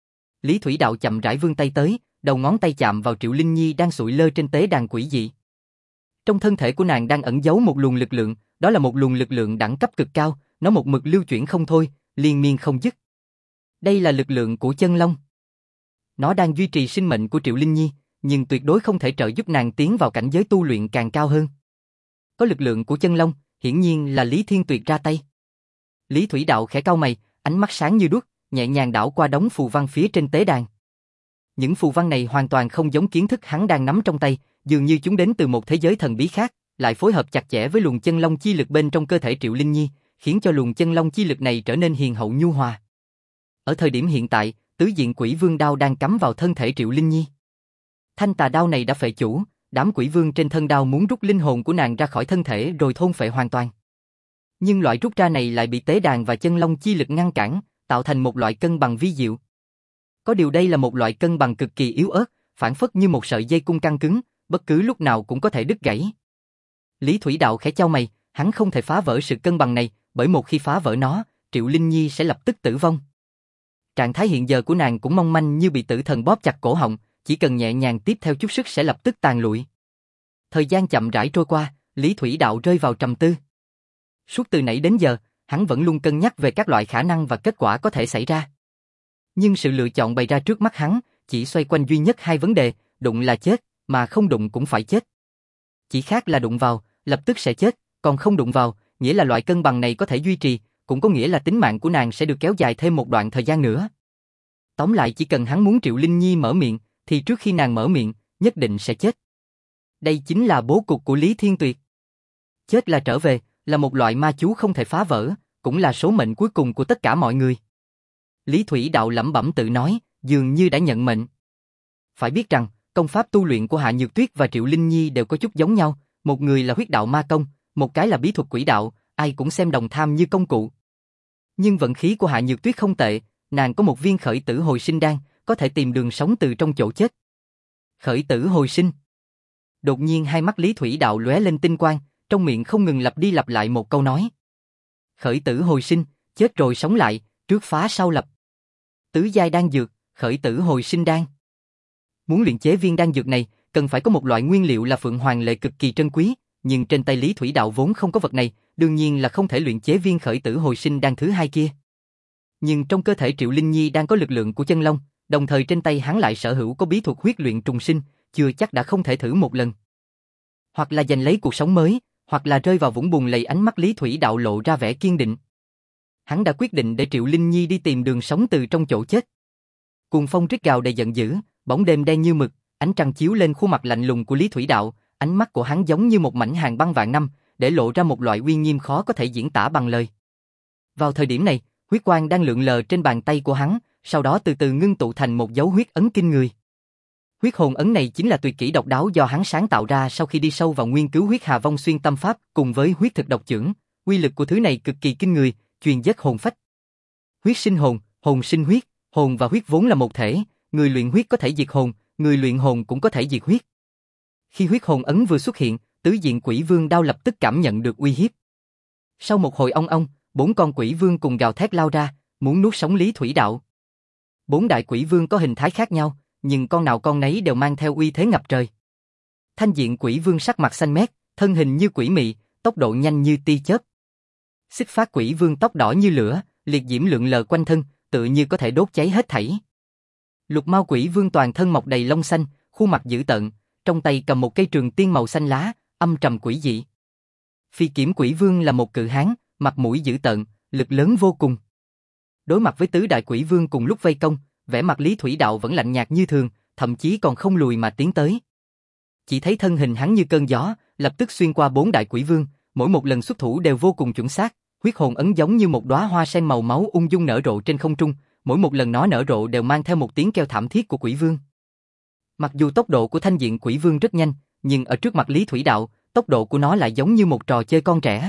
Lý Thủy Đạo chậm rãi vươn tay tới, đầu ngón tay chạm vào Triệu Linh Nhi đang sụi lơ trên tế đàn quỷ dị. Trong thân thể của nàng đang ẩn giấu một luồng lực lượng, đó là một luồng lực lượng đẳng cấp cực cao, nó một mực lưu chuyển không thôi, liên miên không dứt. Đây là lực lượng của chân long. Nó đang duy trì sinh mệnh của Triệu Linh Nhi, nhưng tuyệt đối không thể trợ giúp nàng tiến vào cảnh giới tu luyện càng cao hơn. Có lực lượng của chân long, hiển nhiên là Lý Thiên Tuyệt ra tay. Lý Thủy Đạo khẽ cau mày, ánh mắt sáng như đuốc, nhẹ nhàng đảo qua đống phù văn phía trên tế đàn. Những phù văn này hoàn toàn không giống kiến thức hắn đang nắm trong tay, dường như chúng đến từ một thế giới thần bí khác, lại phối hợp chặt chẽ với luồng chân long chi lực bên trong cơ thể Triệu Linh Nhi, khiến cho luồng chân long chi lực này trở nên hiền hậu nhu hòa. Ở thời điểm hiện tại, tứ diện quỷ vương đao đang cắm vào thân thể Triệu Linh Nhi. Thanh tà đao này đã phệ chủ, đám quỷ vương trên thân đao muốn rút linh hồn của nàng ra khỏi thân thể rồi thôn phệ hoàn toàn. Nhưng loại rút ra này lại bị tế đàn và chân long chi lực ngăn cản, tạo thành một loại cân bằng vi diệu. Có điều đây là một loại cân bằng cực kỳ yếu ớt, phản phất như một sợi dây cung căng cứng, bất cứ lúc nào cũng có thể đứt gãy. Lý Thủy Đạo khẽ chau mày, hắn không thể phá vỡ sự cân bằng này, bởi một khi phá vỡ nó, Triệu Linh Nhi sẽ lập tức tử vong. Trạng thái hiện giờ của nàng cũng mong manh như bị tử thần bóp chặt cổ họng, chỉ cần nhẹ nhàng tiếp theo chút sức sẽ lập tức tàn lụi. Thời gian chậm rãi trôi qua, Lý Thủy Đạo rơi vào trầm tư. Suốt từ nãy đến giờ, hắn vẫn luôn cân nhắc về các loại khả năng và kết quả có thể xảy ra. Nhưng sự lựa chọn bày ra trước mắt hắn chỉ xoay quanh duy nhất hai vấn đề, đụng là chết, mà không đụng cũng phải chết. Chỉ khác là đụng vào, lập tức sẽ chết, còn không đụng vào, nghĩa là loại cân bằng này có thể duy trì, cũng có nghĩa là tính mạng của nàng sẽ được kéo dài thêm một đoạn thời gian nữa. Tóm lại chỉ cần hắn muốn Triệu Linh Nhi mở miệng, thì trước khi nàng mở miệng, nhất định sẽ chết. Đây chính là bố cục của Lý Thiên Tuyệt. Chết là trở về, là một loại ma chú không thể phá vỡ, cũng là số mệnh cuối cùng của tất cả mọi người. Lý Thủy Đạo lẩm bẩm tự nói, dường như đã nhận mệnh. Phải biết rằng, công pháp tu luyện của Hạ Nhược Tuyết và Triệu Linh Nhi đều có chút giống nhau, một người là huyết đạo ma công, một cái là bí thuật quỷ đạo, ai cũng xem đồng tham như công cụ. Nhưng vận khí của Hạ Nhược Tuyết không tệ, nàng có một viên khởi tử hồi sinh đan, có thể tìm đường sống từ trong chỗ chết. Khởi tử hồi sinh. Đột nhiên hai mắt Lý Thủy Đạo lóe lên tinh quang, trong miệng không ngừng lặp đi lặp lại một câu nói. Khởi tử hồi sinh, chết rồi sống lại, trước phá sau lập. Tứ giai đan dược, khởi tử hồi sinh đan. Muốn luyện chế viên đan dược này, cần phải có một loại nguyên liệu là phượng hoàng lệ cực kỳ trân quý, nhưng trên tay Lý Thủy Đạo vốn không có vật này, đương nhiên là không thể luyện chế viên khởi tử hồi sinh đan thứ hai kia. Nhưng trong cơ thể Triệu Linh Nhi đang có lực lượng của chân long, đồng thời trên tay hắn lại sở hữu có bí thuật huyết luyện trùng sinh, chưa chắc đã không thể thử một lần. Hoặc là giành lấy cuộc sống mới, hoặc là rơi vào vũng bùn lầy. Ánh mắt Lý Thủy Đạo lộ ra vẻ kiên định. Hắn đã quyết định để Triệu Linh Nhi đi tìm đường sống từ trong chỗ chết. Cuồng phong rít gào đầy giận dữ, bóng đêm đen như mực, ánh trăng chiếu lên khuôn mặt lạnh lùng của Lý Thủy Đạo, ánh mắt của hắn giống như một mảnh hàng băng vạn năm, để lộ ra một loại uy nghiêm khó có thể diễn tả bằng lời. Vào thời điểm này, huyết quang đang lượn lờ trên bàn tay của hắn, sau đó từ từ ngưng tụ thành một dấu huyết ấn kinh người. Huyết hồn ấn này chính là tuyệt kỹ độc đáo do hắn sáng tạo ra sau khi đi sâu vào nghiên cứu huyết hà vong xuyên tâm pháp cùng với huyết thực độc chưởng. Uy lực của thứ này cực kỳ kinh người, truyền giết hồn phách. Huyết sinh hồn, hồn sinh huyết, hồn và huyết vốn là một thể, người luyện huyết có thể diệt hồn, người luyện hồn cũng có thể diệt huyết. Khi huyết hồn ấn vừa xuất hiện, tứ diện quỷ vương đao lập tức cảm nhận được uy hiếp. Sau một hồi ong ong, bốn con quỷ vương cùng gào thét lao ra, muốn nuốt sống Lý Thủy Đạo. Bốn đại quỷ vương có hình thái khác nhau, nhưng con nào con nấy đều mang theo uy thế ngập trời. Thanh diện quỷ vương sắc mặt xanh mét, thân hình như quỷ mị, tốc độ nhanh như tia chớp. Xích Phát Quỷ Vương tóc đỏ như lửa, liệt diễm lượn lờ quanh thân, tự như có thể đốt cháy hết thảy. Lục Mao Quỷ Vương toàn thân mọc đầy lông xanh, khuôn mặt dữ tợn, trong tay cầm một cây trường tiên màu xanh lá, âm trầm quỷ dị. Phi Kiểm Quỷ Vương là một cự hán, mặt mũi dữ tợn, lực lớn vô cùng. Đối mặt với tứ đại quỷ vương cùng lúc vây công, vẻ mặt Lý Thủy Đạo vẫn lạnh nhạt như thường, thậm chí còn không lùi mà tiến tới. Chỉ thấy thân hình hắn như cơn gió, lập tức xuyên qua bốn đại quỷ vương, mỗi một lần xuất thủ đều vô cùng chuẩn xác, huyết hồn ấn giống như một đóa hoa sen màu máu ung dung nở rộ trên không trung, mỗi một lần nó nở rộ đều mang theo một tiếng kêu thảm thiết của quỷ vương. Mặc dù tốc độ của thanh diện quỷ vương rất nhanh, nhưng ở trước mặt Lý Thủy Đạo, tốc độ của nó lại giống như một trò chơi con trẻ.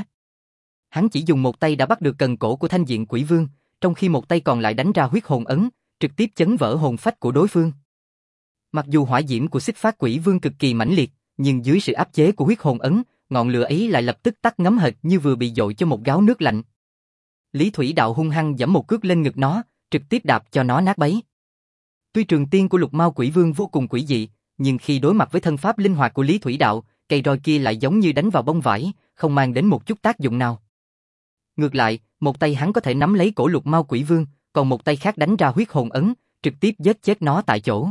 Hắn chỉ dùng một tay đã bắt được cần cổ của thanh diện quỷ vương, trong khi một tay còn lại đánh ra huyết hồn ấn, trực tiếp chấn vỡ hồn phách của đối phương. Mặc dù hỏa diễm của Xích Phát Quỷ Vương cực kỳ mãnh liệt, nhưng dưới sự áp chế của huyết hồn ấn, ngọn lửa ấy lại lập tức tắt ngấm hệt như vừa bị dội cho một gáo nước lạnh. Lý Thủy Đạo hung hăng giẫm một cước lên ngực nó, trực tiếp đạp cho nó nát bấy. Tuy trường tiên của Lục Mao Quỷ Vương vô cùng quỷ dị, nhưng khi đối mặt với thân pháp linh hoạt của Lý Thủy Đạo, cây roi kia lại giống như đánh vào bông vải, không mang đến một chút tác dụng nào. Ngược lại, một tay hắn có thể nắm lấy cổ Lục Mao Quỷ Vương, còn một tay khác đánh ra huyết hồn ấn, trực tiếp giết chết nó tại chỗ.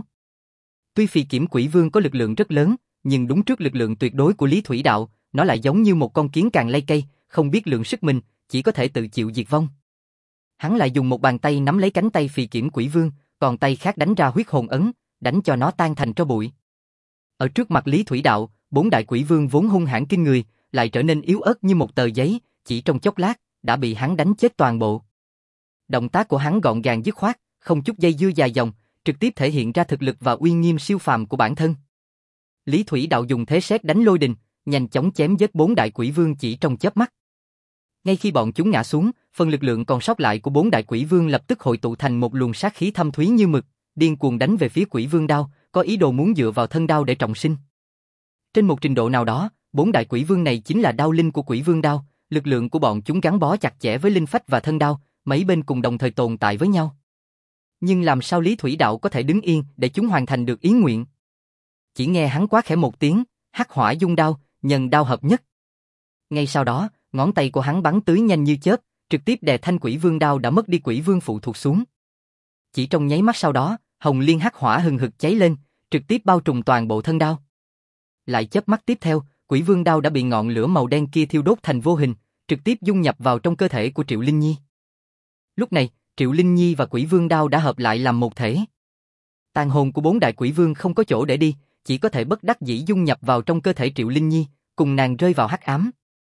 Tuy Phi Kiểm Quỷ Vương có lực lượng rất lớn, nhưng đúng trước lực lượng tuyệt đối của Lý Thủy Đạo, nó lại giống như một con kiến càng lay cây, không biết lượng sức mình, chỉ có thể tự chịu diệt vong. Hắn lại dùng một bàn tay nắm lấy cánh tay Phi Kiểm Quỷ Vương, còn tay khác đánh ra huyết hồn ấn, đánh cho nó tan thành tro bụi. Ở trước mặt Lý Thủy Đạo, bốn đại quỷ vương vốn hung hãn kinh người, lại trở nên yếu ớt như một tờ giấy, chỉ trong chốc lát đã bị hắn đánh chết toàn bộ. Động tác của hắn gọn gàng dứt khoát, không chút dây dưa dài dòng, trực tiếp thể hiện ra thực lực và uy nghiêm siêu phàm của bản thân. Lý Thủy Đạo dùng thế sét đánh lôi đình, nhanh chóng chém giết bốn đại quỷ vương chỉ trong chớp mắt. Ngay khi bọn chúng ngã xuống, phần lực lượng còn sót lại của bốn đại quỷ vương lập tức hội tụ thành một luồng sát khí thâm thúy như mực, điên cuồng đánh về phía quỷ vương đao, có ý đồ muốn dựa vào thân đao để trọng sinh. Trên một trình độ nào đó, bốn đại quỷ vương này chính là đao linh của quỷ vương đao, lực lượng của bọn chúng gắn bó chặt chẽ với linh phách và thân đao, mấy bên cùng đồng thời tồn tại với nhau. Nhưng làm sao Lý Thủy Đạo có thể đứng yên để chúng hoàn thành được ý nguyện? Chỉ nghe hắn quát khẽ một tiếng, hắc hỏa dung đao, nhân đao hợp nhất. Ngay sau đó, ngón tay của hắn bắn tưới nhanh như chớp, trực tiếp đè thanh quỷ vương đao đã mất đi quỷ vương phụ thuộc xuống. Chỉ trong nháy mắt sau đó, hồng liên hắc hỏa hừng hực cháy lên, trực tiếp bao trùm toàn bộ thân đao. Lại chớp mắt tiếp theo, quỷ vương đao đã bị ngọn lửa màu đen kia thiêu đốt thành vô hình, trực tiếp dung nhập vào trong cơ thể của Triệu Linh Nhi. Lúc này, Triệu Linh Nhi và quỷ vương đao đã hợp lại làm một thể. Tàn hồn của bốn đại quỷ vương không có chỗ để đi, chỉ có thể bất đắc dĩ dung nhập vào trong cơ thể Triệu Linh Nhi, cùng nàng rơi vào hắc ám.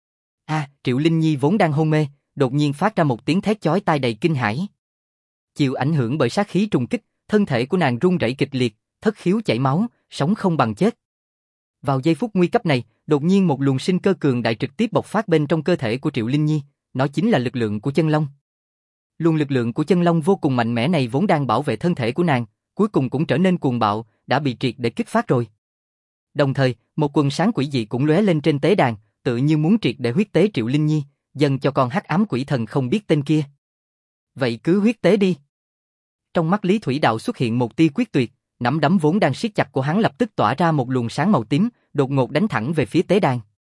A, à, Triệu Linh Nhi vốn đang hôn mê, đột nhiên phát ra một tiếng thét chói tai đầy kinh hãi. Chịu ảnh hưởng bởi sát khí trùng kích, thân thể của nàng run rẩy kịch liệt, thất khiếu chảy máu, sống không bằng chết. Vào giây phút nguy cấp này, đột nhiên một luồng sinh cơ cường đại trực tiếp bộc phát bên trong cơ thể của Triệu Linh Nhi, nó chính là lực lượng của chân long. Luồng lực lượng của chân long vô cùng mạnh mẽ này vốn đang bảo vệ thân thể của nàng, cuối cùng cũng trở nên cuồng bạo, đã bị triệt để kích phát rồi. Đồng thời, một quần sáng quỷ dị cũng lóe lên trên tế đàn, tự như muốn triệt để huyết tế Triệu Linh Nhi, dâng cho con hắc ám quỷ thần không biết tên kia. Vậy cứ huyết tế đi. Trong mắt Lý Thủy Đạo xuất hiện một tia quyết tuyệt, nắm đấm vốn đang siết chặt của hắn lập tức tỏa ra một luồng sáng màu tím, đột ngột đánh thẳng về phía tế đàn.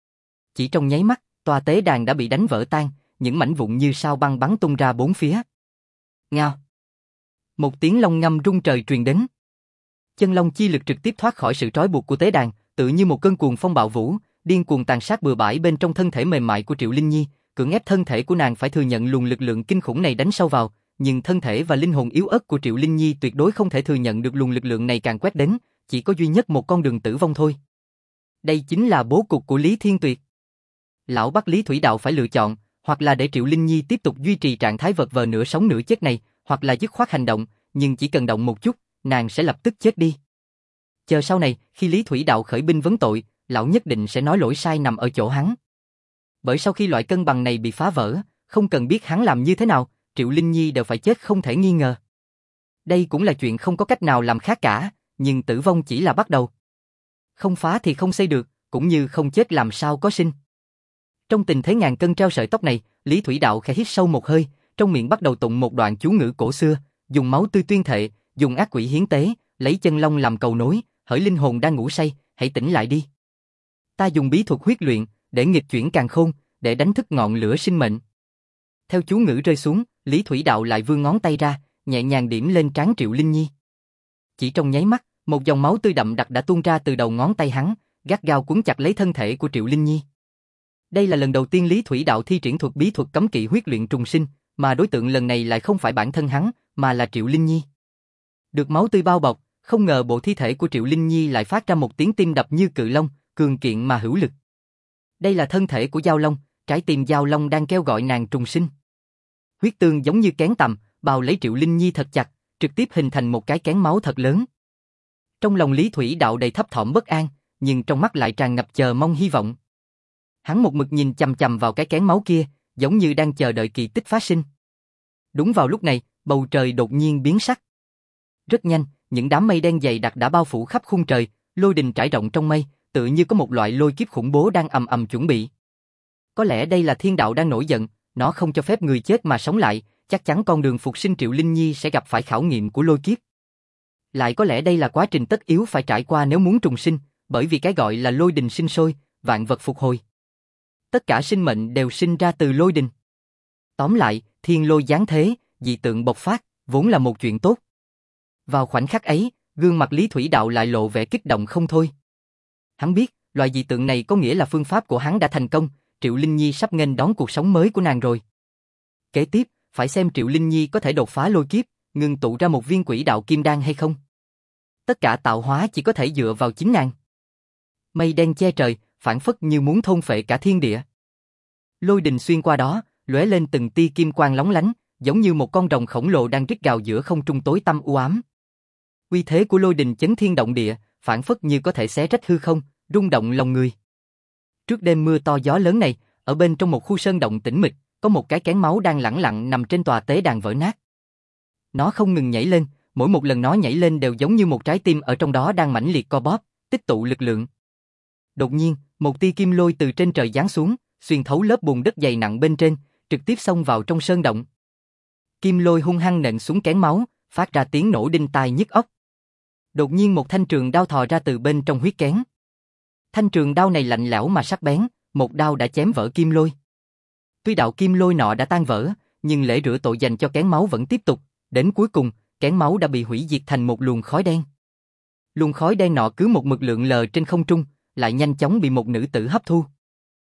Chỉ trong nháy mắt, tòa tế đàn đã bị đánh vỡ tan, những mảnh vụn như sao băng bắn tung ra bốn phía. Ngao. Một tiếng long ngâm rung trời truyền đến. Chân long chi lực trực tiếp thoát khỏi sự trói buộc của tế đàn, tự như một cơn cuồng phong bạo vũ, điên cuồng tàn sát bừa bãi bên trong thân thể mềm mại của Triệu Linh Nhi, cưỡng ép thân thể của nàng phải thừa nhận luồng lực lượng kinh khủng này đánh sâu vào, nhưng thân thể và linh hồn yếu ớt của Triệu Linh Nhi tuyệt đối không thể thừa nhận được luồng lực lượng này càng quét đến, chỉ có duy nhất một con đường tử vong thôi. Đây chính là bố cục của Lý Thiên Tuyệt. Lão bắt Lý Thủy Đạo phải lựa chọn, hoặc là để Triệu Linh Nhi tiếp tục duy trì trạng thái vật vờ nửa sống nửa chết này, hoặc là dứt khoát hành động, nhưng chỉ cần động một chút, nàng sẽ lập tức chết đi. Chờ sau này, khi Lý Thủy Đạo khởi binh vấn tội, lão nhất định sẽ nói lỗi sai nằm ở chỗ hắn. Bởi sau khi loại cân bằng này bị phá vỡ, không cần biết hắn làm như thế nào, Triệu Linh Nhi đều phải chết không thể nghi ngờ. Đây cũng là chuyện không có cách nào làm khác cả, nhưng tử vong chỉ là bắt đầu. Không phá thì không xây được, cũng như không chết làm sao có sinh. Trong tình thế ngàn cân treo sợi tóc này, Lý Thủy Đạo khẽ hít sâu một hơi, trong miệng bắt đầu tụng một đoạn chú ngữ cổ xưa, dùng máu tươi tuyên thệ, dùng ác quỷ hiến tế, lấy chân long làm cầu nối, hỡi linh hồn đang ngủ say, hãy tỉnh lại đi. Ta dùng bí thuật huyết luyện, để nghịch chuyển càn khôn, để đánh thức ngọn lửa sinh mệnh. Theo chú ngữ rơi xuống, Lý Thủy Đạo lại vươn ngón tay ra, nhẹ nhàng điểm lên trán Triệu Linh Nhi. Chỉ trong nháy mắt, một dòng máu tươi đậm đặc đã tuôn ra từ đầu ngón tay hắn, gắt gao cuốn chặt lấy thân thể của Triệu Linh Nhi. Đây là lần đầu tiên Lý Thủy Đạo thi triển thuật bí thuật cấm kỵ huyết luyện trùng sinh, mà đối tượng lần này lại không phải bản thân hắn, mà là Triệu Linh Nhi. Được máu tươi bao bọc, không ngờ bộ thi thể của Triệu Linh Nhi lại phát ra một tiếng tim đập như cự long, cường kiện mà hữu lực. Đây là thân thể của Giao Long, trái tim Giao Long đang kêu gọi nàng trùng sinh. Huyết tương giống như kén tằm, bào lấy Triệu Linh Nhi thật chặt, trực tiếp hình thành một cái kén máu thật lớn. Trong lòng Lý Thủy Đạo đầy thấp thỏm bất an, nhưng trong mắt lại tràn ngập chờ mong hy vọng. Hắn một mực nhìn chằm chằm vào cái kén máu kia, giống như đang chờ đợi kỳ tích phát sinh. Đúng vào lúc này, bầu trời đột nhiên biến sắc. Rất nhanh, những đám mây đen dày đặc đã bao phủ khắp khung trời, lôi đình trải rộng trong mây, tự như có một loại lôi kiếp khủng bố đang ầm ầm chuẩn bị. Có lẽ đây là thiên đạo đang nổi giận, nó không cho phép người chết mà sống lại, chắc chắn con đường phục sinh Triệu Linh Nhi sẽ gặp phải khảo nghiệm của lôi kiếp. Lại có lẽ đây là quá trình tất yếu phải trải qua nếu muốn trùng sinh, bởi vì cái gọi là lôi đình sinh sôi, vạn vật phục hồi. Tất cả sinh mệnh đều sinh ra từ lôi đình. Tóm lại, thiên lôi giáng thế, dị tượng bộc phát, vốn là một chuyện tốt. Vào khoảnh khắc ấy, gương mặt Lý Thủy Đạo lại lộ vẻ kích động không thôi. Hắn biết, loại dị tượng này có nghĩa là phương pháp của hắn đã thành công, Triệu Linh Nhi sắp nghênh đón cuộc sống mới của nàng rồi. Kế tiếp, phải xem Triệu Linh Nhi có thể đột phá lôi kiếp, ngưng tụ ra một viên quỷ đạo kim đan hay không. Tất cả tạo hóa chỉ có thể dựa vào chính nàng. Mây đen che trời, phảng phất như muốn thôn phệ cả thiên địa. Lôi đình xuyên qua đó, lóe lên từng tia kim quang lóng lánh, giống như một con rồng khổng lồ đang rít gào giữa không trung tối tăm u ám. Uy thế của lôi đình chấn thiên động địa, phảng phất như có thể xé rách hư không, rung động lòng người. Trước đêm mưa to gió lớn này, ở bên trong một khu sơn động tĩnh mịch, có một cái kén máu đang lẳng lặng nằm trên tòa tế đàn vỡ nát. Nó không ngừng nhảy lên, mỗi một lần nó nhảy lên đều giống như một trái tim ở trong đó đang mãnh liệt co bóp, tích tụ lực lượng. Đột nhiên, một tia kim lôi từ trên trời giáng xuống, xuyên thấu lớp bùn đất dày nặng bên trên, trực tiếp xông vào trong sơn động. Kim lôi hung hăng nện xuống kén máu, phát ra tiếng nổ đinh tai nhức óc. Đột nhiên một thanh trường đao thò ra từ bên trong huyết kén. Thanh trường đao này lạnh lẽo mà sắc bén, một đao đã chém vỡ kim lôi. Tuy đạo kim lôi nọ đã tan vỡ, nhưng lễ rửa tội dành cho kén máu vẫn tiếp tục, đến cuối cùng, kén máu đã bị hủy diệt thành một luồng khói đen. Luồng khói đen nọ cứ một mực lượn lờ trên không trung, lại nhanh chóng bị một nữ tử hấp thu.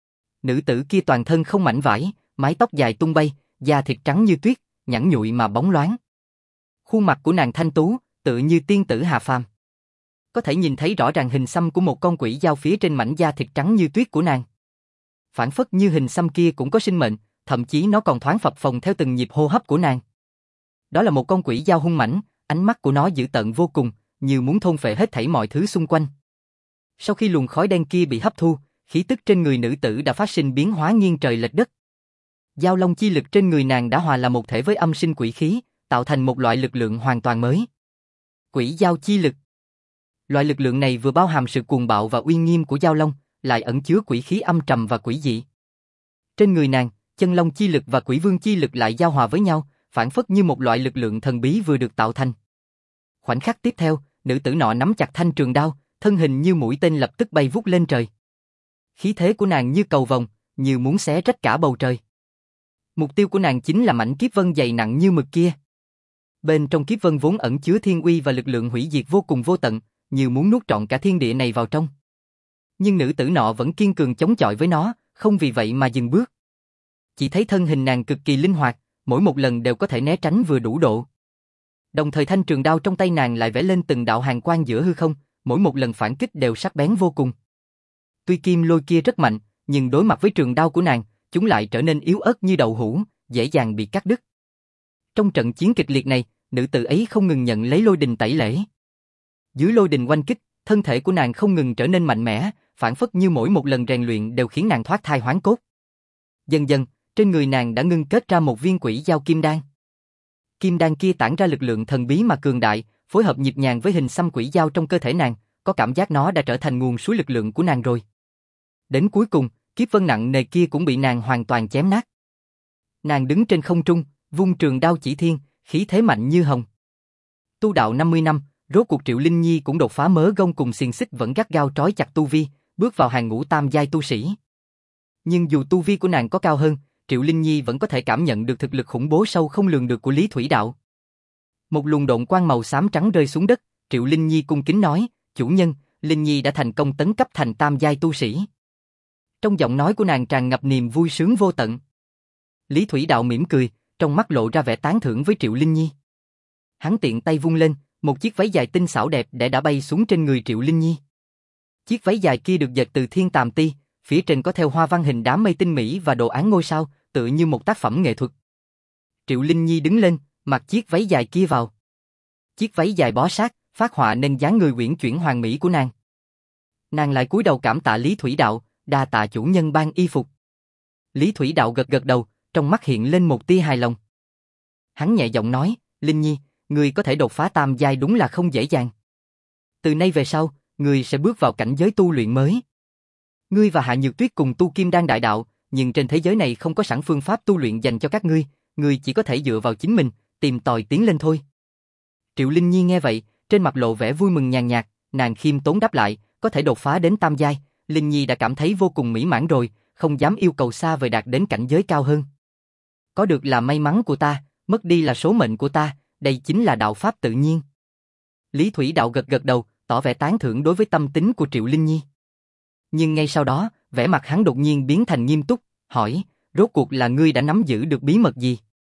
Nữ tử kia toàn thân không mảnh vải, mái tóc dài tung bay, da thịt trắng như tuyết, nhẵn nhụi mà bóng loáng. Khuôn mặt của nàng thanh tú, tựa như tiên tử hạ phàm. Có thể nhìn thấy rõ ràng hình xăm của một con quỷ dao phía trên mảnh da thịt trắng như tuyết của nàng. Phản phất như hình xăm kia cũng có sinh mệnh, thậm chí nó còn thoáng phập phồng theo từng nhịp hô hấp của nàng. Đó là một con quỷ dao hung mãnh, ánh mắt của nó dữ tợn vô cùng, như muốn thôn phệ hết thảy mọi thứ xung quanh. Sau khi luồng khói đen kia bị hấp thu, khí tức trên người nữ tử đã phát sinh biến hóa nghiêng trời lệch đất. Giao long chi lực trên người nàng đã hòa là một thể với âm sinh quỷ khí, tạo thành một loại lực lượng hoàn toàn mới. Quỷ giao chi lực. Loại lực lượng này vừa bao hàm sự cuồng bạo và uy nghiêm của giao long, lại ẩn chứa quỷ khí âm trầm và quỷ dị. Trên người nàng, chân long chi lực và quỷ vương chi lực lại giao hòa với nhau, phản phất như một loại lực lượng thần bí vừa được tạo thành. Khoảnh khắc tiếp theo, nữ tử nọ nắm chặt thanh trường đao, thân hình như mũi tên lập tức bay vút lên trời. Khí thế của nàng như cầu vồng, như muốn xé rách cả bầu trời. Mục tiêu của nàng chính là mảnh kiếp vân dày nặng như mực kia. Bên trong kiếp vân vốn ẩn chứa thiên uy và lực lượng hủy diệt vô cùng vô tận, như muốn nuốt trọn cả thiên địa này vào trong. Nhưng nữ tử nọ vẫn kiên cường chống chọi với nó, không vì vậy mà dừng bước. Chỉ thấy thân hình nàng cực kỳ linh hoạt, mỗi một lần đều có thể né tránh vừa đủ độ. Đồng thời thanh trường đao trong tay nàng lại vẽ lên từng đạo hàn quang giữa hư không, mỗi một lần phản kích đều sắc bén vô cùng. Tuy kim lôi kia rất mạnh, nhưng đối mặt với trường đao của nàng, chúng lại trở nên yếu ớt như đậu hũ, dễ dàng bị cắt đứt. Trong trận chiến kịch liệt này, nữ tử ấy không ngừng nhận lấy lôi đình tẩy lễ. Dưới lôi đình oanh kích, thân thể của nàng không ngừng trở nên mạnh mẽ, phản phất như mỗi một lần rèn luyện đều khiến nàng thoát thai hoán cốt. Dần dần, trên người nàng đã ngưng kết ra một viên quỷ giao kim đan. Kim đan kia tản ra lực lượng thần bí mà cường đại, phối hợp nhịp nhàng với hình xăm quỷ giao trong cơ thể nàng, có cảm giác nó đã trở thành nguồn suối lực lượng của nàng rồi. Đến cuối cùng, kiếp vân nặng nề kia cũng bị nàng hoàn toàn chém nát. Nàng đứng trên không trung, vung trường đao chỉ thiên, khí thế mạnh như hồng. Tu đạo năm mươi năm, rốt cuộc Triệu Linh Nhi cũng đột phá mớ gông cùng xiềng xích vẫn gắt gao trói chặt tu vi, bước vào hàng ngũ tam giai tu sĩ. Nhưng dù tu vi của nàng có cao hơn, Triệu Linh Nhi vẫn có thể cảm nhận được thực lực khủng bố sâu không lường được của Lý Thủy Đạo. Một luồng độn quang màu xám trắng rơi xuống đất, Triệu Linh Nhi cung kính nói, chủ nhân, Linh Nhi đã thành công tấn cấp thành tam giai tu sĩ. Trong giọng nói của nàng tràn ngập niềm vui sướng vô tận. Lý Thủy Đạo mỉm cười, trong mắt lộ ra vẻ tán thưởng với Triệu Linh Nhi. Hắn tiện tay vung lên, một chiếc váy dài tinh xảo đẹp để đã bay xuống trên người Triệu Linh Nhi. Chiếc váy dài kia được dệt từ thiên tàm ti, phía trên có theo hoa văn hình đám mây tinh mỹ và đồ án ngôi sao, tựa như một tác phẩm nghệ thuật. Triệu Linh Nhi đứng lên, mặc chiếc váy dài kia vào. Chiếc váy dài bó sát, phát họa nên dáng người uyển chuyển hoàn mỹ của nàng. Nàng lại cúi đầu cảm tạ Lý Thủy Đạo, đa tạ chủ nhân ban y phục. Lý Thủy Đạo gật gật đầu, trong mắt hiện lên một tia hài lòng. Hắn nhẹ giọng nói, Linh Nhi, ngươi có thể đột phá tam giai đúng là không dễ dàng. Từ nay về sau, ngươi sẽ bước vào cảnh giới tu luyện mới. Ngươi và Hạ Nhược Tuyết cùng tu Kim Đan đại đạo, nhưng trên thế giới này không có sẵn phương pháp tu luyện dành cho các ngươi, ngươi chỉ có thể dựa vào chính mình, tìm tòi tiến lên thôi. Triệu Linh Nhi nghe vậy, trên mặt lộ vẻ vui mừng nhàn nhạt, nàng khiêm tốn đáp lại, có thể đột phá đến tam giai, Linh Nhi đã cảm thấy vô cùng mỹ mãn rồi, không dám yêu cầu xa vời đạt đến cảnh giới cao hơn. Có được là may mắn của ta, mất đi là số mệnh của ta, đây chính là đạo pháp tự nhiên. Lý Thủy Đạo gật gật đầu, tỏ vẻ tán thưởng đối với tâm tính của Triệu Linh Nhi. Nhưng ngay sau đó, vẻ mặt hắn đột nhiên biến thành nghiêm túc, hỏi, rốt cuộc là ngươi đã nắm giữ được bí mật gì?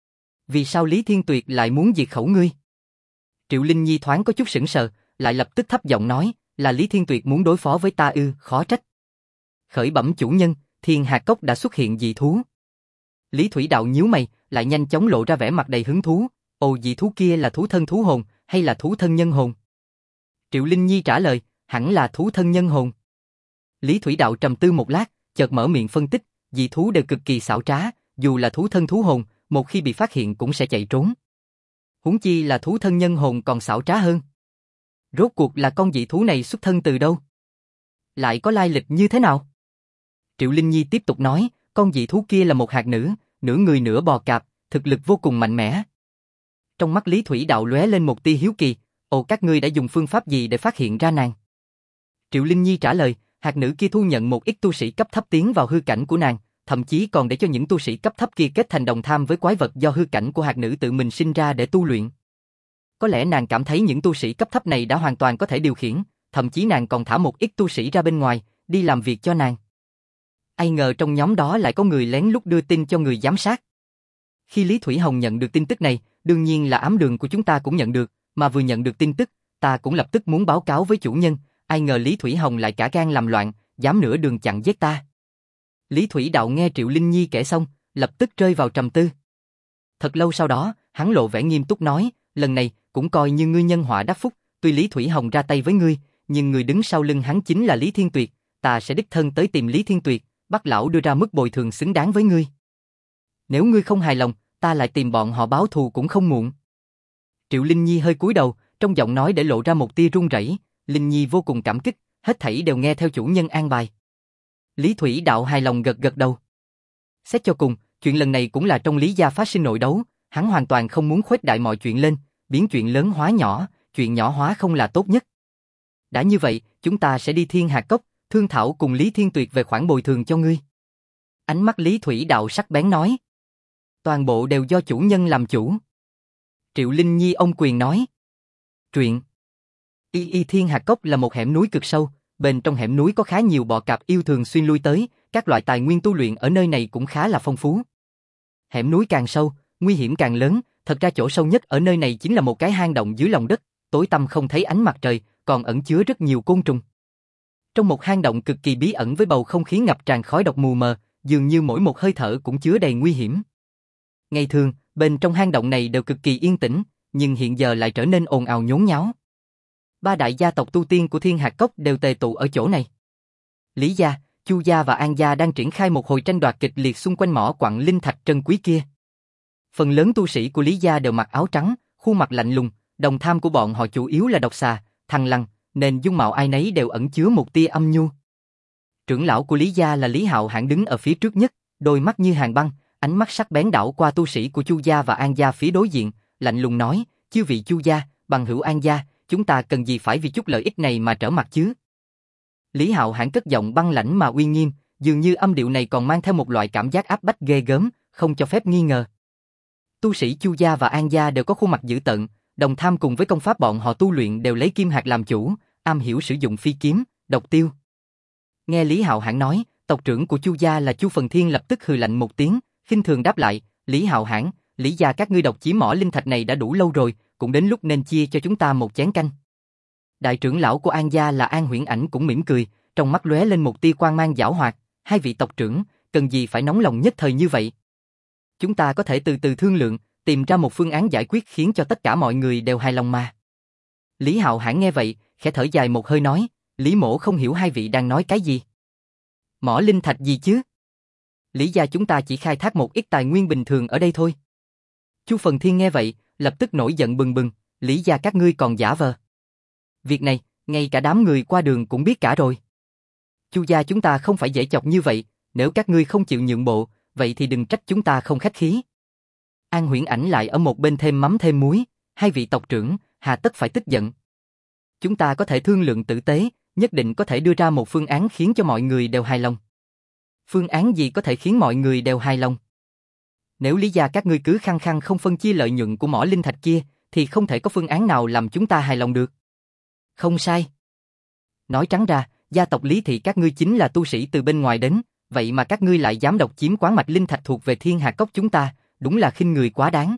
Vì sao Lý Thiên Tuyệt lại muốn diệt khẩu ngươi? Triệu Linh Nhi thoáng có chút sững sờ, lại lập tức thấp giọng nói, là Lý Thiên Tuyệt muốn đối phó với ta ư, khó trách. Khởi bẩm chủ nhân, Thiên Hạc Cốc đã xuất hiện dị thú. Lý Thủy Đạo nhíu mày, lại nhanh chóng lộ ra vẻ mặt đầy hứng thú, ồ, dị thú kia là thú thân thú hồn, hay là thú thân nhân hồn? Triệu Linh Nhi trả lời, hẳn là thú thân nhân hồn. Lý Thủy Đạo trầm tư một lát, chợt mở miệng phân tích, dị thú đều cực kỳ xảo trá, dù là thú thân thú hồn, một khi bị phát hiện cũng sẽ chạy trốn. Huống chi là thú thân nhân hồn còn xảo trá hơn. Rốt cuộc là con dị thú này xuất thân từ đâu? Lại có lai lịch như thế nào? Triệu Linh Nhi tiếp tục nói, con dị thú kia là một hạt nữ, nửa người nửa bò cạp, thực lực vô cùng mạnh mẽ. Trong mắt Lý Thủy Đạo lóe lên một tia hiếu kỳ, ồ, các ngươi đã dùng phương pháp gì để phát hiện ra nàng? Triệu Linh Nhi trả lời, hạt nữ kia thu nhận một ít tu sĩ cấp thấp tiến vào hư cảnh của nàng, thậm chí còn để cho những tu sĩ cấp thấp kia kết thành đồng tham với quái vật do hư cảnh của hạt nữ tự mình sinh ra để tu luyện. Có lẽ nàng cảm thấy những tu sĩ cấp thấp này đã hoàn toàn có thể điều khiển, thậm chí nàng còn thả một ít tu sĩ ra bên ngoài, đi làm việc cho nàng. Ai ngờ trong nhóm đó lại có người lén lút đưa tin cho người giám sát. Khi Lý Thủy Hồng nhận được tin tức này, đương nhiên là ám đường của chúng ta cũng nhận được, mà vừa nhận được tin tức, ta cũng lập tức muốn báo cáo với chủ nhân, ai ngờ Lý Thủy Hồng lại cả gan làm loạn, dám nửa đường chặn giết ta. Lý Thủy Đạo nghe Triệu Linh Nhi kể xong, lập tức rơi vào trầm tư. Thật lâu sau đó, hắn lộ vẻ nghiêm túc nói, lần này cũng coi như ngươi nhân họa đắc phúc, tuy Lý Thủy Hồng ra tay với ngươi, nhưng người đứng sau lưng hắn chính là Lý Thiên Tuyệt, ta sẽ đích thân tới tìm Lý Thiên Tuyệt, bắt lão đưa ra mức bồi thường xứng đáng với ngươi. Nếu ngươi không hài lòng, ta lại tìm bọn họ báo thù cũng không muộn. Triệu Linh Nhi hơi cúi đầu, trong giọng nói để lộ ra một tia run rẩy. Linh Nhi vô cùng cảm kích, hết thảy đều nghe theo chủ nhân an bài. Lý Thủy Đạo hài lòng gật gật đầu. Xét cho cùng, chuyện lần này cũng là trong Lý gia phát sinh nội đấu, hắn hoàn toàn không muốn khuếch đại mọi chuyện lên, biến chuyện lớn hóa nhỏ, chuyện nhỏ hóa không là tốt nhất. Đã như vậy, chúng ta sẽ đi Thiên Hạc Cốc, thương thảo cùng Lý Thiên Tuyệt về khoản bồi thường cho ngươi. Ánh mắt Lý Thủy Đạo sắc bén nói. Toàn bộ đều do chủ nhân làm chủ. Triệu Linh Nhi ông quyền nói. Truyện. Y Y Thiên Hạc Cốc là một hẻm núi cực sâu, bên trong hẻm núi có khá nhiều bọ cạp yêu thường xuyên lui tới, các loại tài nguyên tu luyện ở nơi này cũng khá là phong phú. Hẻm núi càng sâu, nguy hiểm càng lớn, thật ra chỗ sâu nhất ở nơi này chính là một cái hang động dưới lòng đất, tối tăm không thấy ánh mặt trời, còn ẩn chứa rất nhiều côn trùng. Trong một hang động cực kỳ bí ẩn với bầu không khí ngập tràn khói độc mù mờ, dường như mỗi một hơi thở cũng chứa đầy nguy hiểm. Ngày thường, bên trong hang động này đều cực kỳ yên tĩnh, nhưng hiện giờ lại trở nên ồn ào nhốn nháo. Ba đại gia tộc tu tiên của Thiên Hạc Cốc đều tề tụ ở chỗ này. Lý gia, Chu gia và An gia đang triển khai một hồi tranh đoạt kịch liệt xung quanh mỏ quặng linh thạch trân quý kia. Phần lớn tu sĩ của Lý gia đều mặc áo trắng, khuôn mặt lạnh lùng, đồng tham của bọn họ chủ yếu là độc xà, thằn lằn, nên dung mạo ai nấy đều ẩn chứa một tia âm nhu. Trưởng lão của Lý gia là Lý Hạo hãn đứng ở phía trước nhất, đôi mắt như hàn băng, ánh mắt sắc bén đảo qua tu sĩ của Chu gia và An gia phía đối diện, lạnh lùng nói: "Chư vị Chu gia, bằng hữu An gia, chúng ta cần gì phải vì chút lợi ích này mà trở mặt chứ?" Lý Hạo hãn cất giọng băng lãnh mà uy nghiêm, Dường như âm điệu này còn mang theo một loại cảm giác áp bách ghê gớm, không cho phép nghi ngờ. Tu sĩ Chu gia và An gia đều có khuôn mặt dữ tợn, đồng tham cùng với công pháp bọn họ tu luyện đều lấy kim hạt làm chủ, am hiểu sử dụng phi kiếm, độc tiêu. Nghe Lý Hạo Hãn nói, tộc trưởng của Chu gia là Chu Phần Thiên lập tức hừ lạnh một tiếng, khinh thường đáp lại, Lý Hạo Hãn, Lý gia các ngươi độc chiếm mỏ linh thạch này đã đủ lâu rồi, cũng đến lúc nên chia cho chúng ta một chén canh. Đại trưởng lão của An gia là An Huyễn Ảnh cũng mỉm cười, trong mắt lóe lên một tia quang mang giảo hoạt, hai vị tộc trưởng, cần gì phải nóng lòng nhất thời như vậy? Chúng ta có thể từ từ thương lượng, tìm ra một phương án giải quyết khiến cho tất cả mọi người đều hài lòng mà. Lý Hạo Hãn nghe vậy, khẽ thở dài một hơi nói, Lý mỗ không hiểu hai vị đang nói cái gì. Mỏ linh thạch gì chứ? Lý gia chúng ta chỉ khai thác một ít tài nguyên bình thường ở đây thôi. Chu Phần Thiên nghe vậy, lập tức nổi giận bừng bừng, Lý gia các ngươi còn giả vờ. Việc này, ngay cả đám người qua đường cũng biết cả rồi. Chu gia chúng ta không phải dễ chọc như vậy, nếu các ngươi không chịu nhượng bộ, vậy thì đừng trách chúng ta không khách khí. An Huyễn Ảnh lại ở một bên thêm mắm thêm muối, hai vị tộc trưởng, hà tất phải tức giận. Chúng ta có thể thương lượng tử tế, nhất định có thể đưa ra một phương án khiến cho mọi người đều hài lòng. Phương án gì có thể khiến mọi người đều hài lòng? Nếu Lý gia các ngươi cứ khăng khăng không phân chia lợi nhuận của mỏ linh thạch kia, thì không thể có phương án nào làm chúng ta hài lòng được. Không sai. Nói trắng ra, gia tộc Lý thị các ngươi chính là tu sĩ từ bên ngoài đến, vậy mà các ngươi lại dám độc chiếm quán mạch linh thạch thuộc về Thiên Hà Cốc chúng ta, đúng là khinh người quá đáng.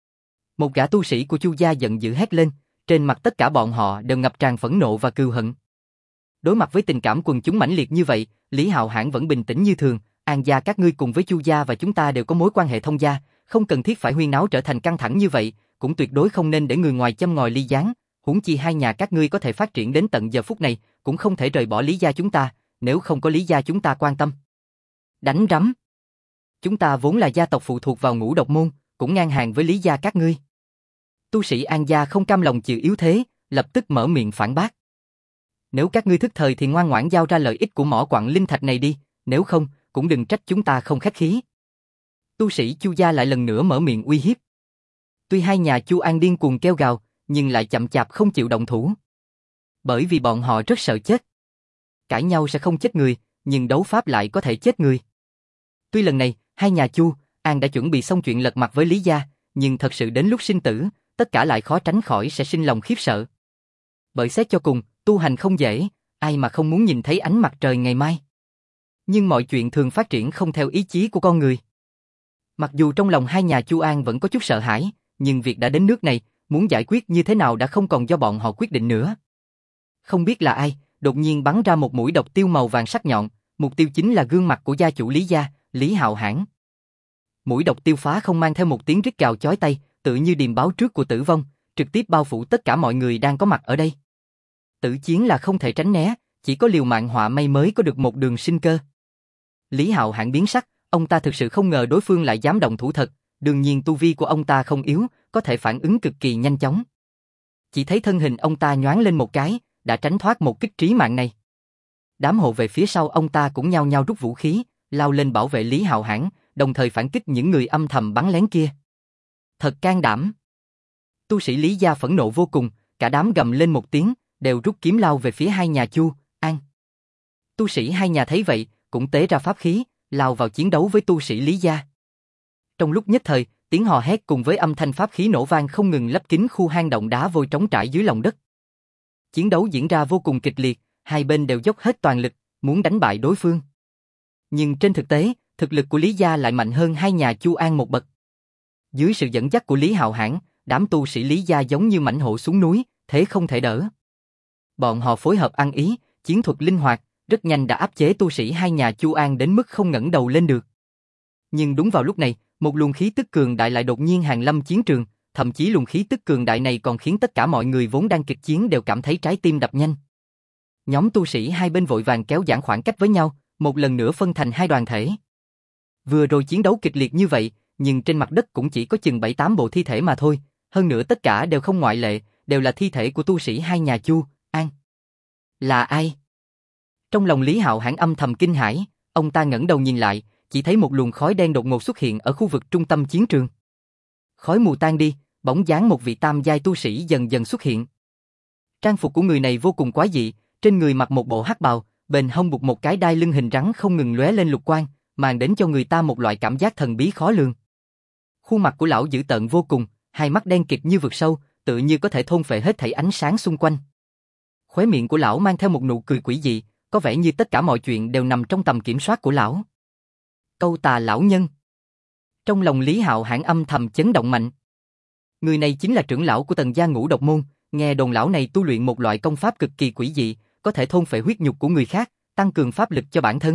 Một gã tu sĩ của Chu gia giận dữ hét lên, trên mặt tất cả bọn họ đều ngập tràn phẫn nộ và cừu hận. Đối mặt với tình cảm quần chúng mãnh liệt như vậy, Lý Hạo Hãn vẫn bình tĩnh như thường, An gia các ngươi cùng với Chu gia và chúng ta đều có mối quan hệ thông gia, không cần thiết phải huyên náo trở thành căng thẳng như vậy, cũng tuyệt đối không nên để người ngoài châm ngòi ly gián, huống chi hai nhà các ngươi có thể phát triển đến tận giờ phút này, cũng không thể rời bỏ Lý gia chúng ta, nếu không có Lý gia chúng ta quan tâm. Đánh rắm. Chúng ta vốn là gia tộc phụ thuộc vào Ngũ Độc môn, cũng ngang hàng với Lý gia các ngươi. Tu sĩ An gia không cam lòng chịu yếu thế, lập tức mở miệng phản bác. Nếu các ngươi thức thời thì ngoan ngoãn giao ra lợi ích của mỏ quặng linh thạch này đi, nếu không, cũng đừng trách chúng ta không khách khí. Tu sĩ Chu gia lại lần nữa mở miệng uy hiếp. Tuy hai nhà Chu An điên cuồng kêu gào, nhưng lại chậm chạp không chịu động thủ. Bởi vì bọn họ rất sợ chết. Cãi nhau sẽ không chết người, nhưng đấu pháp lại có thể chết người. Tuy lần này, hai nhà Chu, An đã chuẩn bị xong chuyện lật mặt với Lý gia, nhưng thật sự đến lúc sinh tử, tất cả lại khó tránh khỏi sẽ sinh lòng khiếp sợ. Bởi xét cho cùng, tu hành không dễ, ai mà không muốn nhìn thấy ánh mặt trời ngày mai. Nhưng mọi chuyện thường phát triển không theo ý chí của con người. Mặc dù trong lòng hai nhà Chu An vẫn có chút sợ hãi, nhưng việc đã đến nước này, muốn giải quyết như thế nào đã không còn do bọn họ quyết định nữa. Không biết là ai, đột nhiên bắn ra một mũi độc tiêu màu vàng sắc nhọn, mục tiêu chính là gương mặt của gia chủ Lý gia, Lý Hạo Hãn. Mũi độc tiêu phá không mang theo một tiếng rít gào chói tai, tự như điềm báo trước của tử vong, trực tiếp bao phủ tất cả mọi người đang có mặt ở đây. Tử chiến là không thể tránh né, chỉ có liều mạng họa may mới có được một đường sinh cơ. Lý Hạo Hãn biến sắc, ông ta thực sự không ngờ đối phương lại dám động thủ thật, đương nhiên tu vi của ông ta không yếu, có thể phản ứng cực kỳ nhanh chóng. Chỉ thấy thân hình ông ta nhoáng lên một cái, đã tránh thoát một kích trí mạng này. Đám hộ vệ phía sau ông ta cũng nhao nhao rút vũ khí, lao lên bảo vệ Lý Hạo Hãn, đồng thời phản kích những người âm thầm bắn lén kia. Thật can đảm. Tu sĩ Lý gia phẫn nộ vô cùng, cả đám gầm lên một tiếng, đều rút kiếm lao về phía hai nhà Chu, An. Tu sĩ hai nhà thấy vậy, cũng tế ra pháp khí, lao vào chiến đấu với tu sĩ Lý gia. Trong lúc nhất thời, tiếng hò hét cùng với âm thanh pháp khí nổ vang không ngừng lấp kín khu hang động đá vôi trống trải dưới lòng đất. Chiến đấu diễn ra vô cùng kịch liệt, hai bên đều dốc hết toàn lực, muốn đánh bại đối phương. Nhưng trên thực tế, thực lực của Lý gia lại mạnh hơn hai nhà Chu An một bậc. Dưới sự dẫn dắt của Lý Hạo Hãn, đám tu sĩ Lý gia giống như mãnh hổ xuống núi, thế không thể đỡ. Bọn họ phối hợp ăn ý, chiến thuật linh hoạt, rất nhanh đã áp chế tu sĩ hai nhà Chu An đến mức không ngẩng đầu lên được. Nhưng đúng vào lúc này, một luồng khí tức cường đại lại đột nhiên hàng lâm chiến trường, thậm chí luồng khí tức cường đại này còn khiến tất cả mọi người vốn đang kịch chiến đều cảm thấy trái tim đập nhanh. Nhóm tu sĩ hai bên vội vàng kéo giãn khoảng cách với nhau, một lần nữa phân thành hai đoàn thể. Vừa rồi chiến đấu kịch liệt như vậy, nhưng trên mặt đất cũng chỉ có chừng bảy tám bộ thi thể mà thôi, hơn nữa tất cả đều không ngoại lệ, đều là thi thể của tu sĩ hai nhà Chu, An. Là ai? Trong lòng Lý Hạo Hãn âm thầm kinh hãi, ông ta ngẩng đầu nhìn lại, chỉ thấy một luồng khói đen đột ngột xuất hiện ở khu vực trung tâm chiến trường. Khói mù tan đi, bóng dáng một vị tam giai tu sĩ dần dần xuất hiện. Trang phục của người này vô cùng quái dị, trên người mặc một bộ hắc bào, Bền hông buộc một cái đai lưng hình rắn không ngừng lóe lên lục quang, mang đến cho người ta một loại cảm giác thần bí khó lường. Khuôn mặt của lão dữ tợn vô cùng, hai mắt đen kịt như vực sâu, tự như có thể thôn phệ hết thảy ánh sáng xung quanh. Khóe miệng của lão mang theo một nụ cười quỷ dị, có vẻ như tất cả mọi chuyện đều nằm trong tầm kiểm soát của lão. Câu tà lão nhân. Trong lòng Lý Hạo Hãn âm thầm chấn động mạnh. Người này chính là trưởng lão của Tần gia Ngũ Độc môn, nghe đồn lão này tu luyện một loại công pháp cực kỳ quỷ dị, có thể thôn phệ huyết nhục của người khác, tăng cường pháp lực cho bản thân.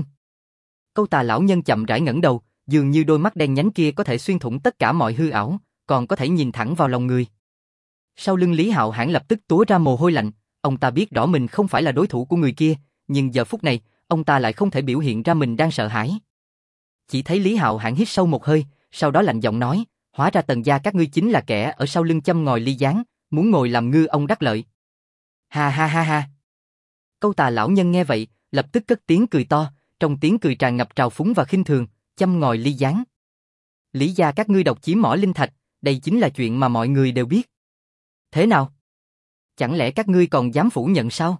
Câu tà lão nhân chậm rãi ngẩng đầu, dường như đôi mắt đen nhánh kia có thể xuyên thủng tất cả mọi hư ảo, còn có thể nhìn thẳng vào lòng người. Sau lưng Lý Hạo Hãn lập tức túa ra mồ hôi lạnh, ông ta biết rõ mình không phải là đối thủ của người kia, nhưng giờ phút này, ông ta lại không thể biểu hiện ra mình đang sợ hãi. Chỉ thấy Lý Hạo Hãn hít sâu một hơi, sau đó lạnh giọng nói, hóa ra Tần gia các ngươi chính là kẻ ở sau lưng châm ngòi ly gián, muốn ngồi làm ngư ông đắc lợi. Ha ha ha ha. Câu tà lão nhân nghe vậy, lập tức cất tiếng cười to, trong tiếng cười tràn ngập trào phúng và khinh thường, châm ngòi ly gián. Lý gia các ngươi độc chiếm mỏ linh thạch, đây chính là chuyện mà mọi người đều biết. Thế nào? Chẳng lẽ các ngươi còn dám phủ nhận sao?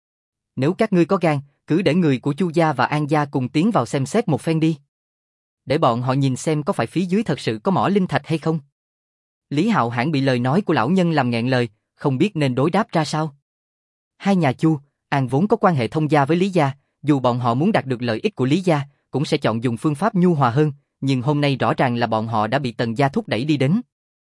Nếu các ngươi có gan, cứ để người của Chu gia và An gia cùng tiến vào xem xét một phen đi. Để bọn họ nhìn xem có phải phía dưới thật sự có mỏ linh thạch hay không. Lý Hạo Hãn bị lời nói của lão nhân làm nghẹn lời, không biết nên đối đáp ra sao. Hai nhà Chu, An vốn có quan hệ thông gia với Lý gia, dù bọn họ muốn đạt được lợi ích của Lý gia, cũng sẽ chọn dùng phương pháp nhu hòa hơn, nhưng hôm nay rõ ràng là bọn họ đã bị Tần gia thúc đẩy đi đến.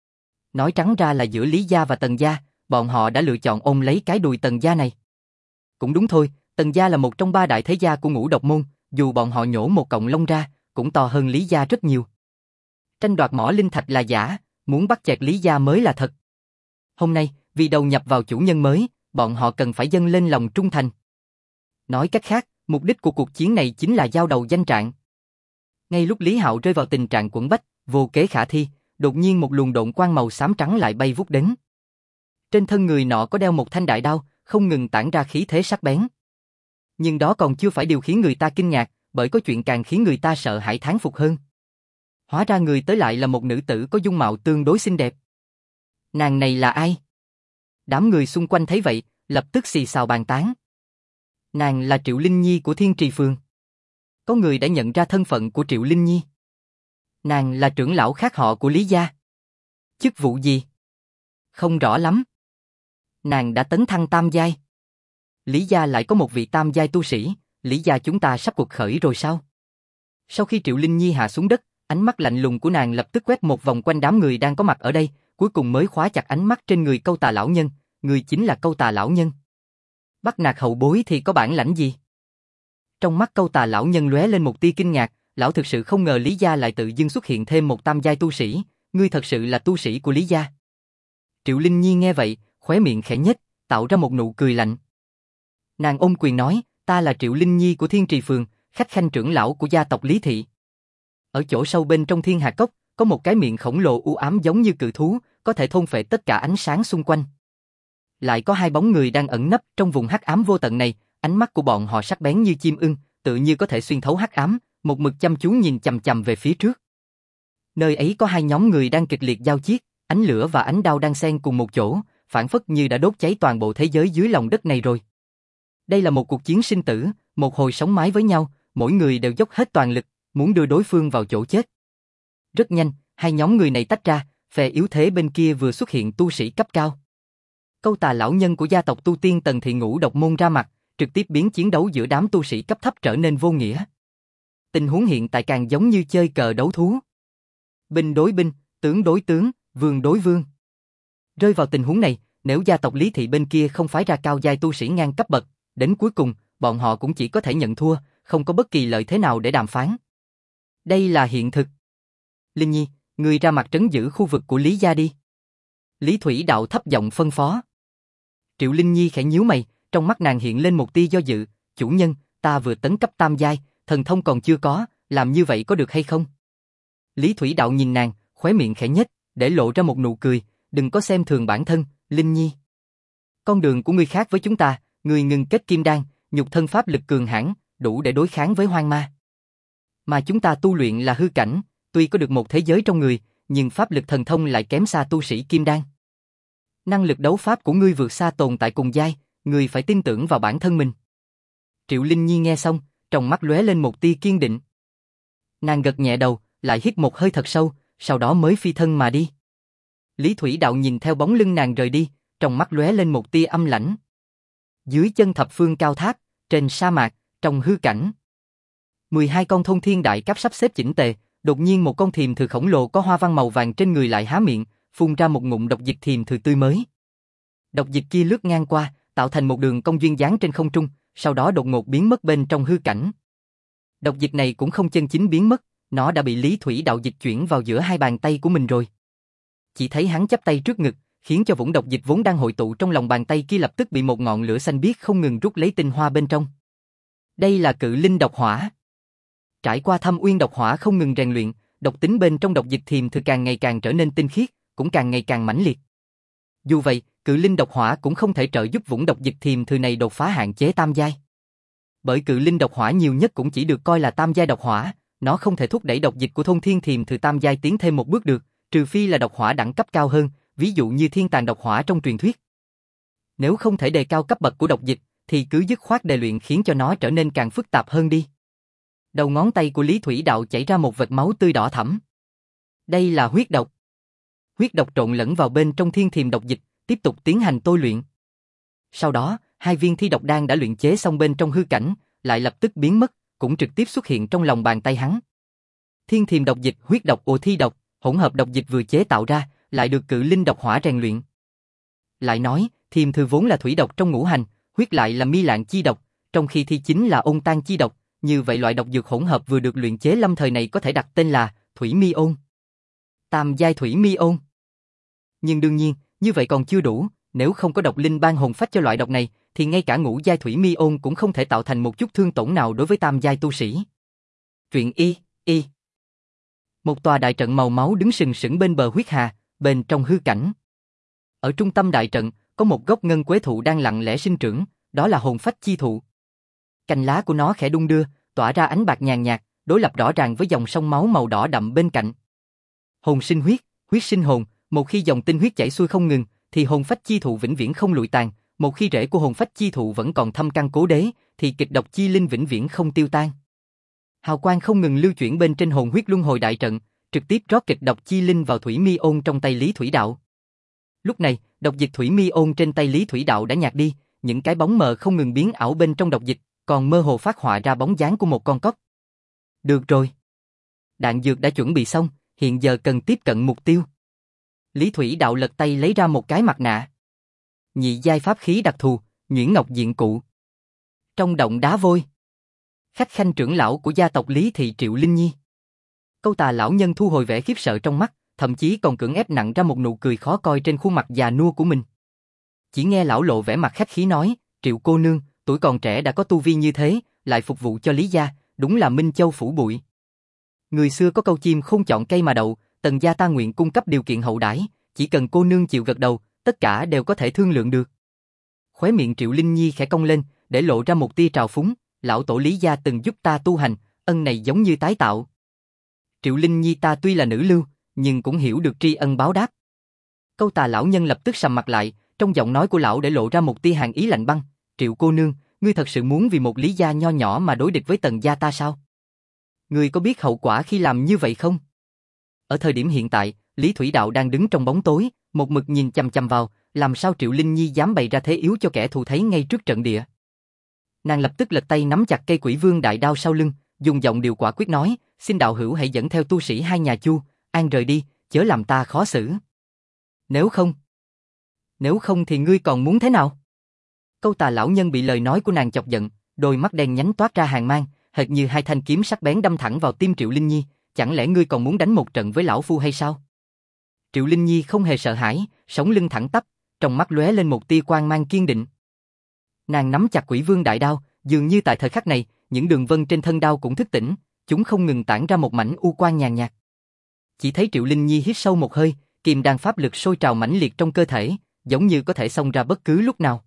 Nói trắng ra là giữa Lý gia và Tần gia, bọn họ đã lựa chọn ôm lấy cái đùi Tần gia này. Cũng đúng thôi, Tần gia là một trong ba đại thế gia của Ngũ Độc môn, dù bọn họ nhổ một cọng lông ra, cũng to hơn Lý gia rất nhiều. Tranh đoạt mỏ linh thạch là giả, muốn bắt chẹt Lý gia mới là thật. Hôm nay, vì đầu nhập vào chủ nhân mới, bọn họ cần phải dâng lên lòng trung thành. Nói cách khác, mục đích của cuộc chiến này chính là giao đầu danh trạng. Ngay lúc Lý Hạo rơi vào tình trạng quẫn bách, vô kế khả thi, đột nhiên một luồng độn quang màu xám trắng lại bay vút đến. Trên thân người nọ có đeo một thanh đại đao, không ngừng tản ra khí thế sắc bén. Nhưng đó còn chưa phải điều khiến người ta kinh ngạc, bởi có chuyện càng khiến người ta sợ hãi thán phục hơn. Hóa ra người tới lại là một nữ tử có dung mạo tương đối xinh đẹp. Nàng này là ai? Đám người xung quanh thấy vậy, lập tức xì xào bàn tán. Nàng là Triệu Linh Nhi của Thiên Trì Phường. Có người đã nhận ra thân phận của Triệu Linh Nhi. Nàng là trưởng lão khác họ của Lý gia. Chức vụ gì? Không rõ lắm. Nàng đã tấn thăng tam giai. Lý gia lại có một vị tam giai tu sĩ, Lý gia chúng ta sắp cuộc khởi rồi sao? Sau khi Triệu Linh Nhi hạ xuống đất, ánh mắt lạnh lùng của nàng lập tức quét một vòng quanh đám người đang có mặt ở đây, cuối cùng mới khóa chặt ánh mắt trên người câu tà lão nhân, người chính là câu tà lão nhân. Bắt nạt hậu bối thì có bản lãnh gì? Trong mắt câu tà lão nhân lóe lên một tia kinh ngạc, lão thực sự không ngờ Lý gia lại tự dưng xuất hiện thêm một tam giai tu sĩ, ngươi thật sự là tu sĩ của Lý gia. Triệu Linh Nhi nghe vậy, khóe miệng khẽ nhếch, tạo ra một nụ cười lạnh. Nàng ôm quyền nói, ta là Triệu Linh Nhi của Thiên Trì Phường, khách khanh trưởng lão của gia tộc Lý Thị. Ở chỗ sâu bên trong Thiên Hà Cốc, có một cái miệng khổng lồ u ám giống như cự thú, có thể thôn phệ tất cả ánh sáng xung quanh. Lại có hai bóng người đang ẩn nấp trong vùng hắc ám vô tận này, ánh mắt của bọn họ sắc bén như chim ưng, tự như có thể xuyên thấu hắc ám, một mực chăm chú nhìn chằm chằm về phía trước. Nơi ấy có hai nhóm người đang kịch liệt giao chiết, ánh lửa và ánh đao đang xen cùng một chỗ, phản phất như đã đốt cháy toàn bộ thế giới dưới lòng đất này rồi. Đây là một cuộc chiến sinh tử, một hồi sống mái với nhau, mỗi người đều dốc hết toàn lực, muốn đưa đối phương vào chỗ chết. Rất nhanh, hai nhóm người này tách ra, phe yếu thế bên kia vừa xuất hiện tu sĩ cấp cao. Câu tà lão nhân của gia tộc tu tiên Tần Thị Ngũ Độc môn ra mặt, trực tiếp biến chiến đấu giữa đám tu sĩ cấp thấp trở nên vô nghĩa. Tình huống hiện tại càng giống như chơi cờ đấu thú. Binh đối binh, tướng đối tướng, vương đối vương. Rơi vào tình huống này, nếu gia tộc Lý Thị bên kia không phái ra cao giai tu sĩ ngang cấp bậc, đến cuối cùng, bọn họ cũng chỉ có thể nhận thua, không có bất kỳ lợi thế nào để đàm phán. Đây là hiện thực. Linh Nhi, người ra mặt trấn giữ khu vực của Lý gia đi. Lý Thủy Đạo thấp giọng phân phó. Triệu Linh Nhi khẽ nhíu mày, trong mắt nàng hiện lên một tia do dự, chủ nhân, ta vừa tấn cấp tam giai, thần thông còn chưa có, làm như vậy có được hay không? Lý Thủy Đạo nhìn nàng, khóe miệng khẽ nhếch, để lộ ra một nụ cười, đừng có xem thường bản thân, Linh Nhi. Con đường của ngươi khác với chúng ta, ngươi ngừng kết kim đan, nhục thân pháp lực cường hãn, đủ để đối kháng với hoang ma. Mà chúng ta tu luyện là hư cảnh, tuy có được một thế giới trong người, nhưng pháp lực thần thông lại kém xa tu sĩ kim đan. Năng lực đấu pháp của ngươi vượt xa tồn tại cùng giai, ngươi phải tin tưởng vào bản thân mình. Triệu Linh Nhi nghe xong, trong mắt lóe lên một tia kiên định. Nàng gật nhẹ đầu, lại hít một hơi thật sâu, sau đó mới phi thân mà đi. Lý Thủy Đạo nhìn theo bóng lưng nàng rời đi, trong mắt lóe lên một tia âm lãnh. Dưới chân thập phương cao tháp, trên sa mạc, trong hư cảnh. mười hai con thôn thiên đại cấp sắp xếp chỉnh tề, đột nhiên một con thiềm thử khổng lồ có hoa văn màu vàng trên người lại há miệng, phun ra một ngụm độc dịch thiềm thử tươi mới. Độc dịch kia lướt ngang qua, tạo thành một đường cong duyên dáng trên không trung, sau đó đột ngột biến mất bên trong hư cảnh. Độc dịch này cũng không chân chính biến mất, nó đã bị Lý Thủy Đạo dịch chuyển vào giữa hai bàn tay của mình rồi. Chỉ thấy hắn chắp tay trước ngực, khiến cho vũng độc dịch vốn đang hội tụ trong lòng bàn tay kia lập tức bị một ngọn lửa xanh biếc không ngừng rút lấy tinh hoa bên trong. Đây là cự linh độc hỏa. Trải qua thâm uyên độc hỏa không ngừng rèn luyện, độc tính bên trong độc dịch thiềm thử càng ngày càng trở nên tinh khiết, cũng càng ngày càng mãnh liệt. Dù vậy, cự linh độc hỏa cũng không thể trợ giúp vũng độc dịch thiềm thử này đột phá hạn chế tam giai. Bởi cự linh độc hỏa nhiều nhất cũng chỉ được coi là tam giai độc hỏa, nó không thể thúc đẩy độc dịch của thôn thiên thiềm thử tam giai tiến thêm một bước được, trừ phi là độc hỏa đẳng cấp cao hơn, ví dụ như thiên tàn độc hỏa trong truyền thuyết. Nếu không thể đề cao cấp bậc của độc dịch, thì cứ dứt khoát đề luyện khiến cho nó trở nên càng phức tạp hơn đi. Đầu ngón tay của Lý Thủy Đạo chảy ra một vệt máu tươi đỏ thẫm. Đây là huyết độc. Huyết độc trộn lẫn vào bên trong thiên thiềm độc dịch, tiếp tục tiến hành tôi luyện. Sau đó, hai viên thi độc đan đã luyện chế xong bên trong hư cảnh, lại lập tức biến mất, cũng trực tiếp xuất hiện trong lòng bàn tay hắn. Thiên thiềm độc dịch, huyết độc ô thi độc, hỗn hợp độc dịch vừa chế tạo ra, lại được cự linh độc hỏa rèn luyện. Lại nói, thiềm thư vốn là thủy độc trong ngũ hành, huyết lại là mi lạng chi độc, trong khi thi chính là ôn tan chi độc, như vậy loại độc dược hỗn hợp vừa được luyện chế lâm thời này có thể đặt tên là thủy mi ôn. Tam giai thủy mi ôn. Nhưng đương nhiên, như vậy còn chưa đủ, nếu không có độc linh ban hồn phách cho loại độc này, thì ngay cả ngũ giai thủy mi ôn cũng không thể tạo thành một chút thương tổn nào đối với tam giai tu sĩ. Truyện y, y. Một tòa đại trận màu máu đứng sừng sững bên bờ huyết hà, bên trong hư cảnh. Ở trung tâm đại trận, có một gốc ngân quế thụ đang lặng lẽ sinh trưởng, đó là hồn phách chi thụ. Cành lá của nó khẽ đung đưa, tỏa ra ánh bạc nhàn nhạt, đối lập rõ ràng với dòng sông máu màu đỏ đậm bên cạnh. Hồn sinh huyết, huyết sinh hồn, một khi dòng tinh huyết chảy xuôi không ngừng, thì hồn phách chi thụ vĩnh viễn không lụi tàn, một khi rễ của hồn phách chi thụ vẫn còn thâm căn cố đế, thì kịch độc chi linh vĩnh viễn không tiêu tan. Hào quang không ngừng lưu chuyển bên trên hồn huyết luân hồi đại trận, trực tiếp rót kịch độc chi linh vào thủy mi ôn trong tay Lý Thủy Đạo. Lúc này, độc dịch thủy mi ôn trên tay Lý Thủy Đạo đã nhạt đi, những cái bóng mờ không ngừng biến ảo bên trong độc dịch, còn mơ hồ phát họa ra bóng dáng của một con cóc. Được rồi. Đạn dược đã chuẩn bị xong, hiện giờ cần tiếp cận mục tiêu. Lý Thủy Đạo lật tay lấy ra một cái mặt nạ. Nhị giai pháp khí đặc thù, nhuyễn ngọc diện cụ. Trong động đá vôi. Khách khanh trưởng lão của gia tộc Lý Thị Triệu Linh Nhi. Câu Tà lão nhân thu hồi vẻ khiếp sợ trong mắt, thậm chí còn cưỡng ép nặn ra một nụ cười khó coi trên khuôn mặt già nua của mình. Chỉ nghe lão lộ vẻ mặt khách khí nói, Triệu cô nương, tuổi còn trẻ đã có tu vi như thế, lại phục vụ cho Lý gia, đúng là Minh Châu phủ bụi. Người xưa có câu chim không chọn cây mà đậu, Tần gia ta nguyện cung cấp điều kiện hậu đãi, chỉ cần cô nương chịu gật đầu, tất cả đều có thể thương lượng được. Khóe miệng Triệu Linh Nhi khẽ cong lên, để lộ ra một tia trào phúng, lão tổ Lý gia từng giúp ta tu hành, ân này giống như tái tạo. Triệu Linh Nhi ta tuy là nữ lưu, nhưng cũng hiểu được tri ân báo đáp. Câu Tà lão nhân lập tức sầm mặt lại, trong giọng nói của lão để lộ ra một tia hàn ý lạnh băng, Triệu cô nương, ngươi thật sự muốn vì một Lý gia nho nhỏ mà đối địch với Tần gia ta sao? Ngươi có biết hậu quả khi làm như vậy không? Ở thời điểm hiện tại, Lý Thủy Đạo đang đứng trong bóng tối, một mực nhìn chằm chằm vào, làm sao Triệu Linh Nhi dám bày ra thế yếu cho kẻ thù thấy ngay trước trận địa. Nàng lập tức lật tay nắm chặt cây Quỷ Vương đại đao sau lưng, dùng giọng điệu quả quyết nói, xin đạo hữu hãy dẫn theo tu sĩ hai nhà Chu, an rời đi, chớ làm ta khó xử. Nếu không, nếu không thì ngươi còn muốn thế nào? Câu Tà lão nhân bị lời nói của nàng chọc giận, đôi mắt đen nhánh toát ra hàn mang, hệt như hai thanh kiếm sắc bén đâm thẳng vào tim Triệu Linh Nhi, chẳng lẽ ngươi còn muốn đánh một trận với lão phu hay sao? Triệu Linh Nhi không hề sợ hãi, sống lưng thẳng tắp, trong mắt lóe lên một tia quang mang kiên định. Nàng nắm chặt Quỷ Vương đại đao, dường như tại thời khắc này, những đường vân trên thân đao cũng thức tỉnh, chúng không ngừng tản ra một mảnh u quang nhàn nhạt. Chỉ thấy Triệu Linh Nhi hít sâu một hơi, kim đan pháp lực sôi trào mãnh liệt trong cơ thể, giống như có thể xông ra bất cứ lúc nào.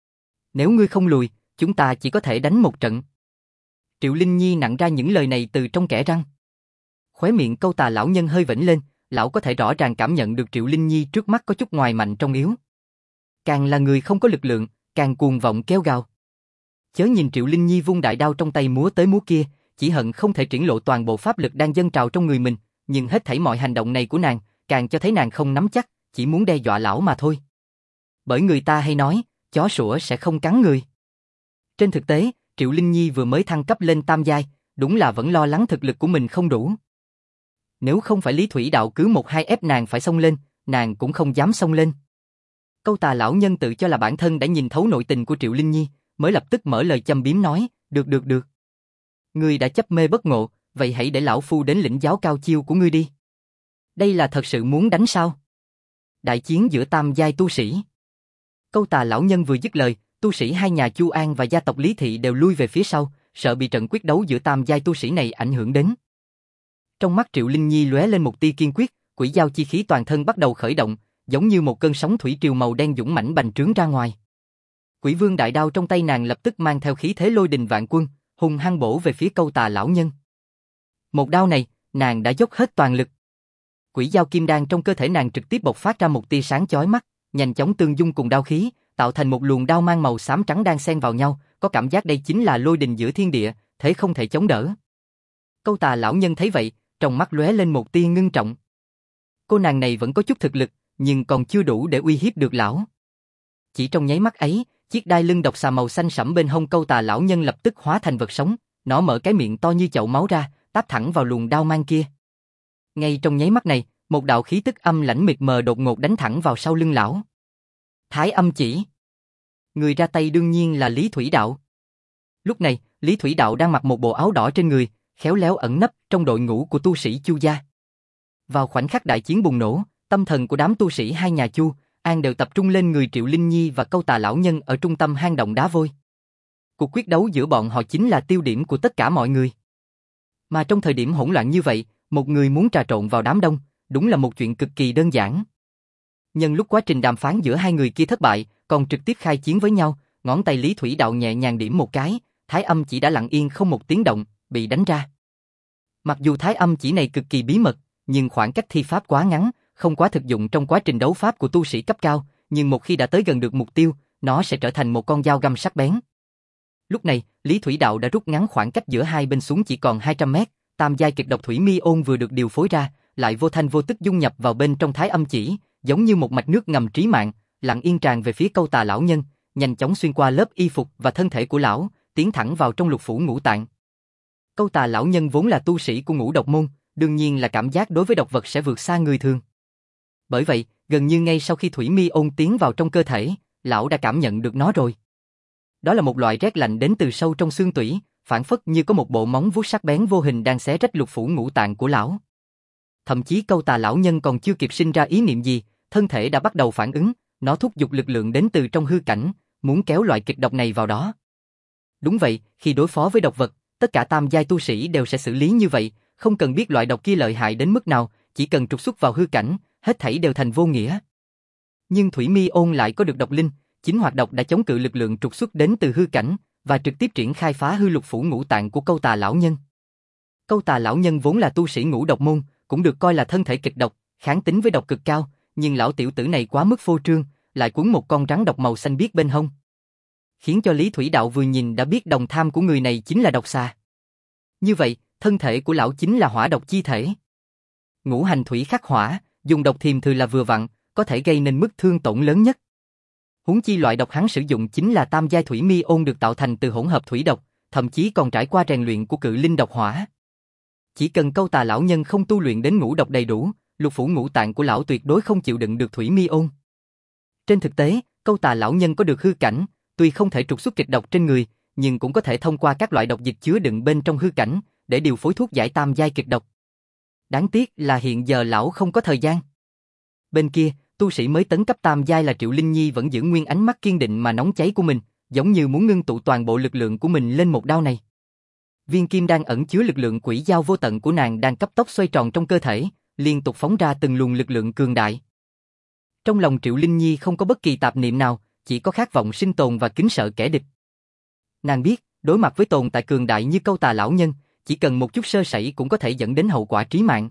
Nếu ngươi không lùi, chúng ta chỉ có thể đánh một trận. Triệu Linh Nhi nặn ra những lời này từ trong kẽ răng. Khóe miệng Câu Tà lão nhân hơi vểnh lên, lão có thể rõ ràng cảm nhận được Triệu Linh Nhi trước mắt có chút ngoài mạnh trong yếu. Càng là người không có lực lượng, càng cuồng vọng kêu gào. Chớ nhìn Triệu Linh Nhi vung đại đao trong tay múa tới múa kia, chỉ hận không thể triển lộ toàn bộ pháp lực đang dâng trào trong người mình, nhưng hết thảy mọi hành động này của nàng, càng cho thấy nàng không nắm chắc, chỉ muốn đe dọa lão mà thôi. Bởi người ta hay nói, chó sủa sẽ không cắn người. Trên thực tế, Triệu Linh Nhi vừa mới thăng cấp lên tam giai, đúng là vẫn lo lắng thực lực của mình không đủ. Nếu không phải Lý Thủy Đạo cứ một hai ép nàng phải xông lên, nàng cũng không dám xông lên. Câu Tà lão nhân tự cho là bản thân đã nhìn thấu nội tình của Triệu Linh Nhi, mới lập tức mở lời châm biếm nói, được được được. Ngươi đã chấp mê bất ngộ, vậy hãy để lão phu đến lĩnh giáo cao chiêu của ngươi đi. Đây là thật sự muốn đánh sao? Đại chiến giữa tam giai tu sĩ. Câu Tà lão nhân vừa dứt lời, tu sĩ hai nhà Chu An và gia tộc Lý Thị đều lui về phía sau, sợ bị trận quyết đấu giữa tam giai tu sĩ này ảnh hưởng đến. Trong mắt Triệu Linh Nhi lóe lên một tia kiên quyết, quỷ giao chi khí toàn thân bắt đầu khởi động, giống như một cơn sóng thủy triều màu đen dũng mãnh bành trướng ra ngoài. Quỷ vương đại đao trong tay nàng lập tức mang theo khí thế lôi đình vạn quân, hung hăng bổ về phía Câu Tà lão nhân. Một đao này, nàng đã dốc hết toàn lực. Quỷ giao kim đan trong cơ thể nàng trực tiếp bộc phát ra một tia sáng chói mắt, nhanh chóng tương dung cùng đao khí, tạo thành một luồng đao mang màu xám trắng đang xen vào nhau, có cảm giác đây chính là lôi đình giữa thiên địa, thế không thể chống đỡ. Câu Tà lão nhân thấy vậy, trong mắt lóe lên một tia ngưng trọng. Cô nàng này vẫn có chút thực lực, nhưng còn chưa đủ để uy hiếp được lão. Chỉ trong nháy mắt ấy, chiếc đai lưng độc xà màu xanh sẫm bên hông Câu Tà lão nhân lập tức hóa thành vật sống, nó mở cái miệng to như chậu máu ra, táp thẳng vào luồng đao mang kia. Ngay trong nháy mắt này, một đạo khí tức âm lãnh mịt mờ đột ngột đánh thẳng vào sau lưng lão. Thái âm chỉ. Người ra tay đương nhiên là Lý Thủy Đạo. Lúc này, Lý Thủy Đạo đang mặc một bộ áo đỏ trên người, khéo léo ẩn nấp trong đội ngũ của tu sĩ Chu gia. Vào khoảnh khắc đại chiến bùng nổ, tâm thần của đám tu sĩ hai nhà Chu An đều tập trung lên người Triệu Linh Nhi và Câu Tà lão nhân ở trung tâm hang động đá vôi. Cuộc quyết đấu giữa bọn họ chính là tiêu điểm của tất cả mọi người. Mà trong thời điểm hỗn loạn như vậy, một người muốn trà trộn vào đám đông, đúng là một chuyện cực kỳ đơn giản. Nhân lúc quá trình đàm phán giữa hai người kia thất bại, còn trực tiếp khai chiến với nhau, ngón tay Lý Thủy Đạo nhẹ nhàng điểm một cái, thái âm chỉ đã lặng yên không một tiếng động, bị đánh ra. Mặc dù thái âm chỉ này cực kỳ bí mật, nhưng khoảng cách thi pháp quá ngắn, không quá thực dụng trong quá trình đấu pháp của tu sĩ cấp cao, nhưng một khi đã tới gần được mục tiêu, nó sẽ trở thành một con dao găm sắc bén. Lúc này, Lý Thủy Đạo đã rút ngắn khoảng cách giữa hai bên xuống chỉ còn hai trăm mét, tam giai kịch độc thủy mi ôn vừa được điều phối ra, lại vô thanh vô tức dung nhập vào bên trong thái âm chỉ, giống như một mạch nước ngầm trí mạng, lặng yên tràn về phía Câu Tà lão nhân, nhanh chóng xuyên qua lớp y phục và thân thể của lão, tiến thẳng vào trong lục phủ ngũ tạng. Câu Tà lão nhân vốn là tu sĩ của Ngũ Độc môn, đương nhiên là cảm giác đối với độc vật sẽ vượt xa người thường. Bởi vậy, gần như ngay sau khi thủy mi ôn tiến vào trong cơ thể, lão đã cảm nhận được nó rồi. Đó là một loại rét lạnh đến từ sâu trong xương tủy, phản phất như có một bộ móng vuốt sắc bén vô hình đang xé rách lục phủ ngũ tạng của lão. Thậm chí Câu Tà lão nhân còn chưa kịp sinh ra ý niệm gì, thân thể đã bắt đầu phản ứng, nó thúc giục lực lượng đến từ trong hư cảnh, muốn kéo loại kịch độc này vào đó. Đúng vậy, khi đối phó với độc vật, tất cả tam giai tu sĩ đều sẽ xử lý như vậy, không cần biết loại độc kia lợi hại đến mức nào, chỉ cần trục xuất vào hư cảnh, hết thảy đều thành vô nghĩa. Nhưng thủy mi ôn lại có được độc linh, chính hoạt độc đã chống cự lực lượng trục xuất đến từ hư cảnh và trực tiếp triển khai phá hư lục phủ ngũ tạng của Câu Tà lão nhân. Câu Tà lão nhân vốn là tu sĩ Ngũ Độc môn, cũng được coi là thân thể kịch độc, kháng tính với độc cực cao, nhưng lão tiểu tử này quá mức phô trương, lại cuốn một con rắn độc màu xanh biếc bên hông, khiến cho Lý Thủy Đạo vừa nhìn đã biết đồng tham của người này chính là độc xà. Như vậy, thân thể của lão chính là hỏa độc chi thể. Ngũ hành thủy khắc hỏa, dùng độc thiềm thư là vừa vặn, có thể gây nên mức thương tổn lớn nhất. Huống chi loại độc hắn sử dụng chính là tam giai thủy mi ôn được tạo thành từ hỗn hợp thủy độc, thậm chí còn trải qua rèn luyện của cự linh độc hỏa. Chỉ cần Câu Tà lão nhân không tu luyện đến ngũ độc đầy đủ, lục phủ ngũ tạng của lão tuyệt đối không chịu đựng được thủy mi ôn. Trên thực tế, Câu Tà lão nhân có được hư cảnh, tuy không thể trục xuất kịch độc trên người, nhưng cũng có thể thông qua các loại độc dịch chứa đựng bên trong hư cảnh để điều phối thuốc giải tam giai kịch độc. Đáng tiếc là hiện giờ lão không có thời gian. Bên kia, tu sĩ mới tấn cấp tam giai là Triệu Linh Nhi vẫn giữ nguyên ánh mắt kiên định mà nóng cháy của mình, giống như muốn ngưng tụ toàn bộ lực lượng của mình lên một đao này. Viên kim đang ẩn chứa lực lượng quỷ giao vô tận của nàng đang cấp tốc xoay tròn trong cơ thể, liên tục phóng ra từng luồng lực lượng cường đại. Trong lòng Triệu Linh Nhi không có bất kỳ tạp niệm nào, chỉ có khát vọng sinh tồn và kính sợ kẻ địch. Nàng biết, đối mặt với tồn tại cường đại như Câu Tà lão nhân, chỉ cần một chút sơ sẩy cũng có thể dẫn đến hậu quả trí mạng.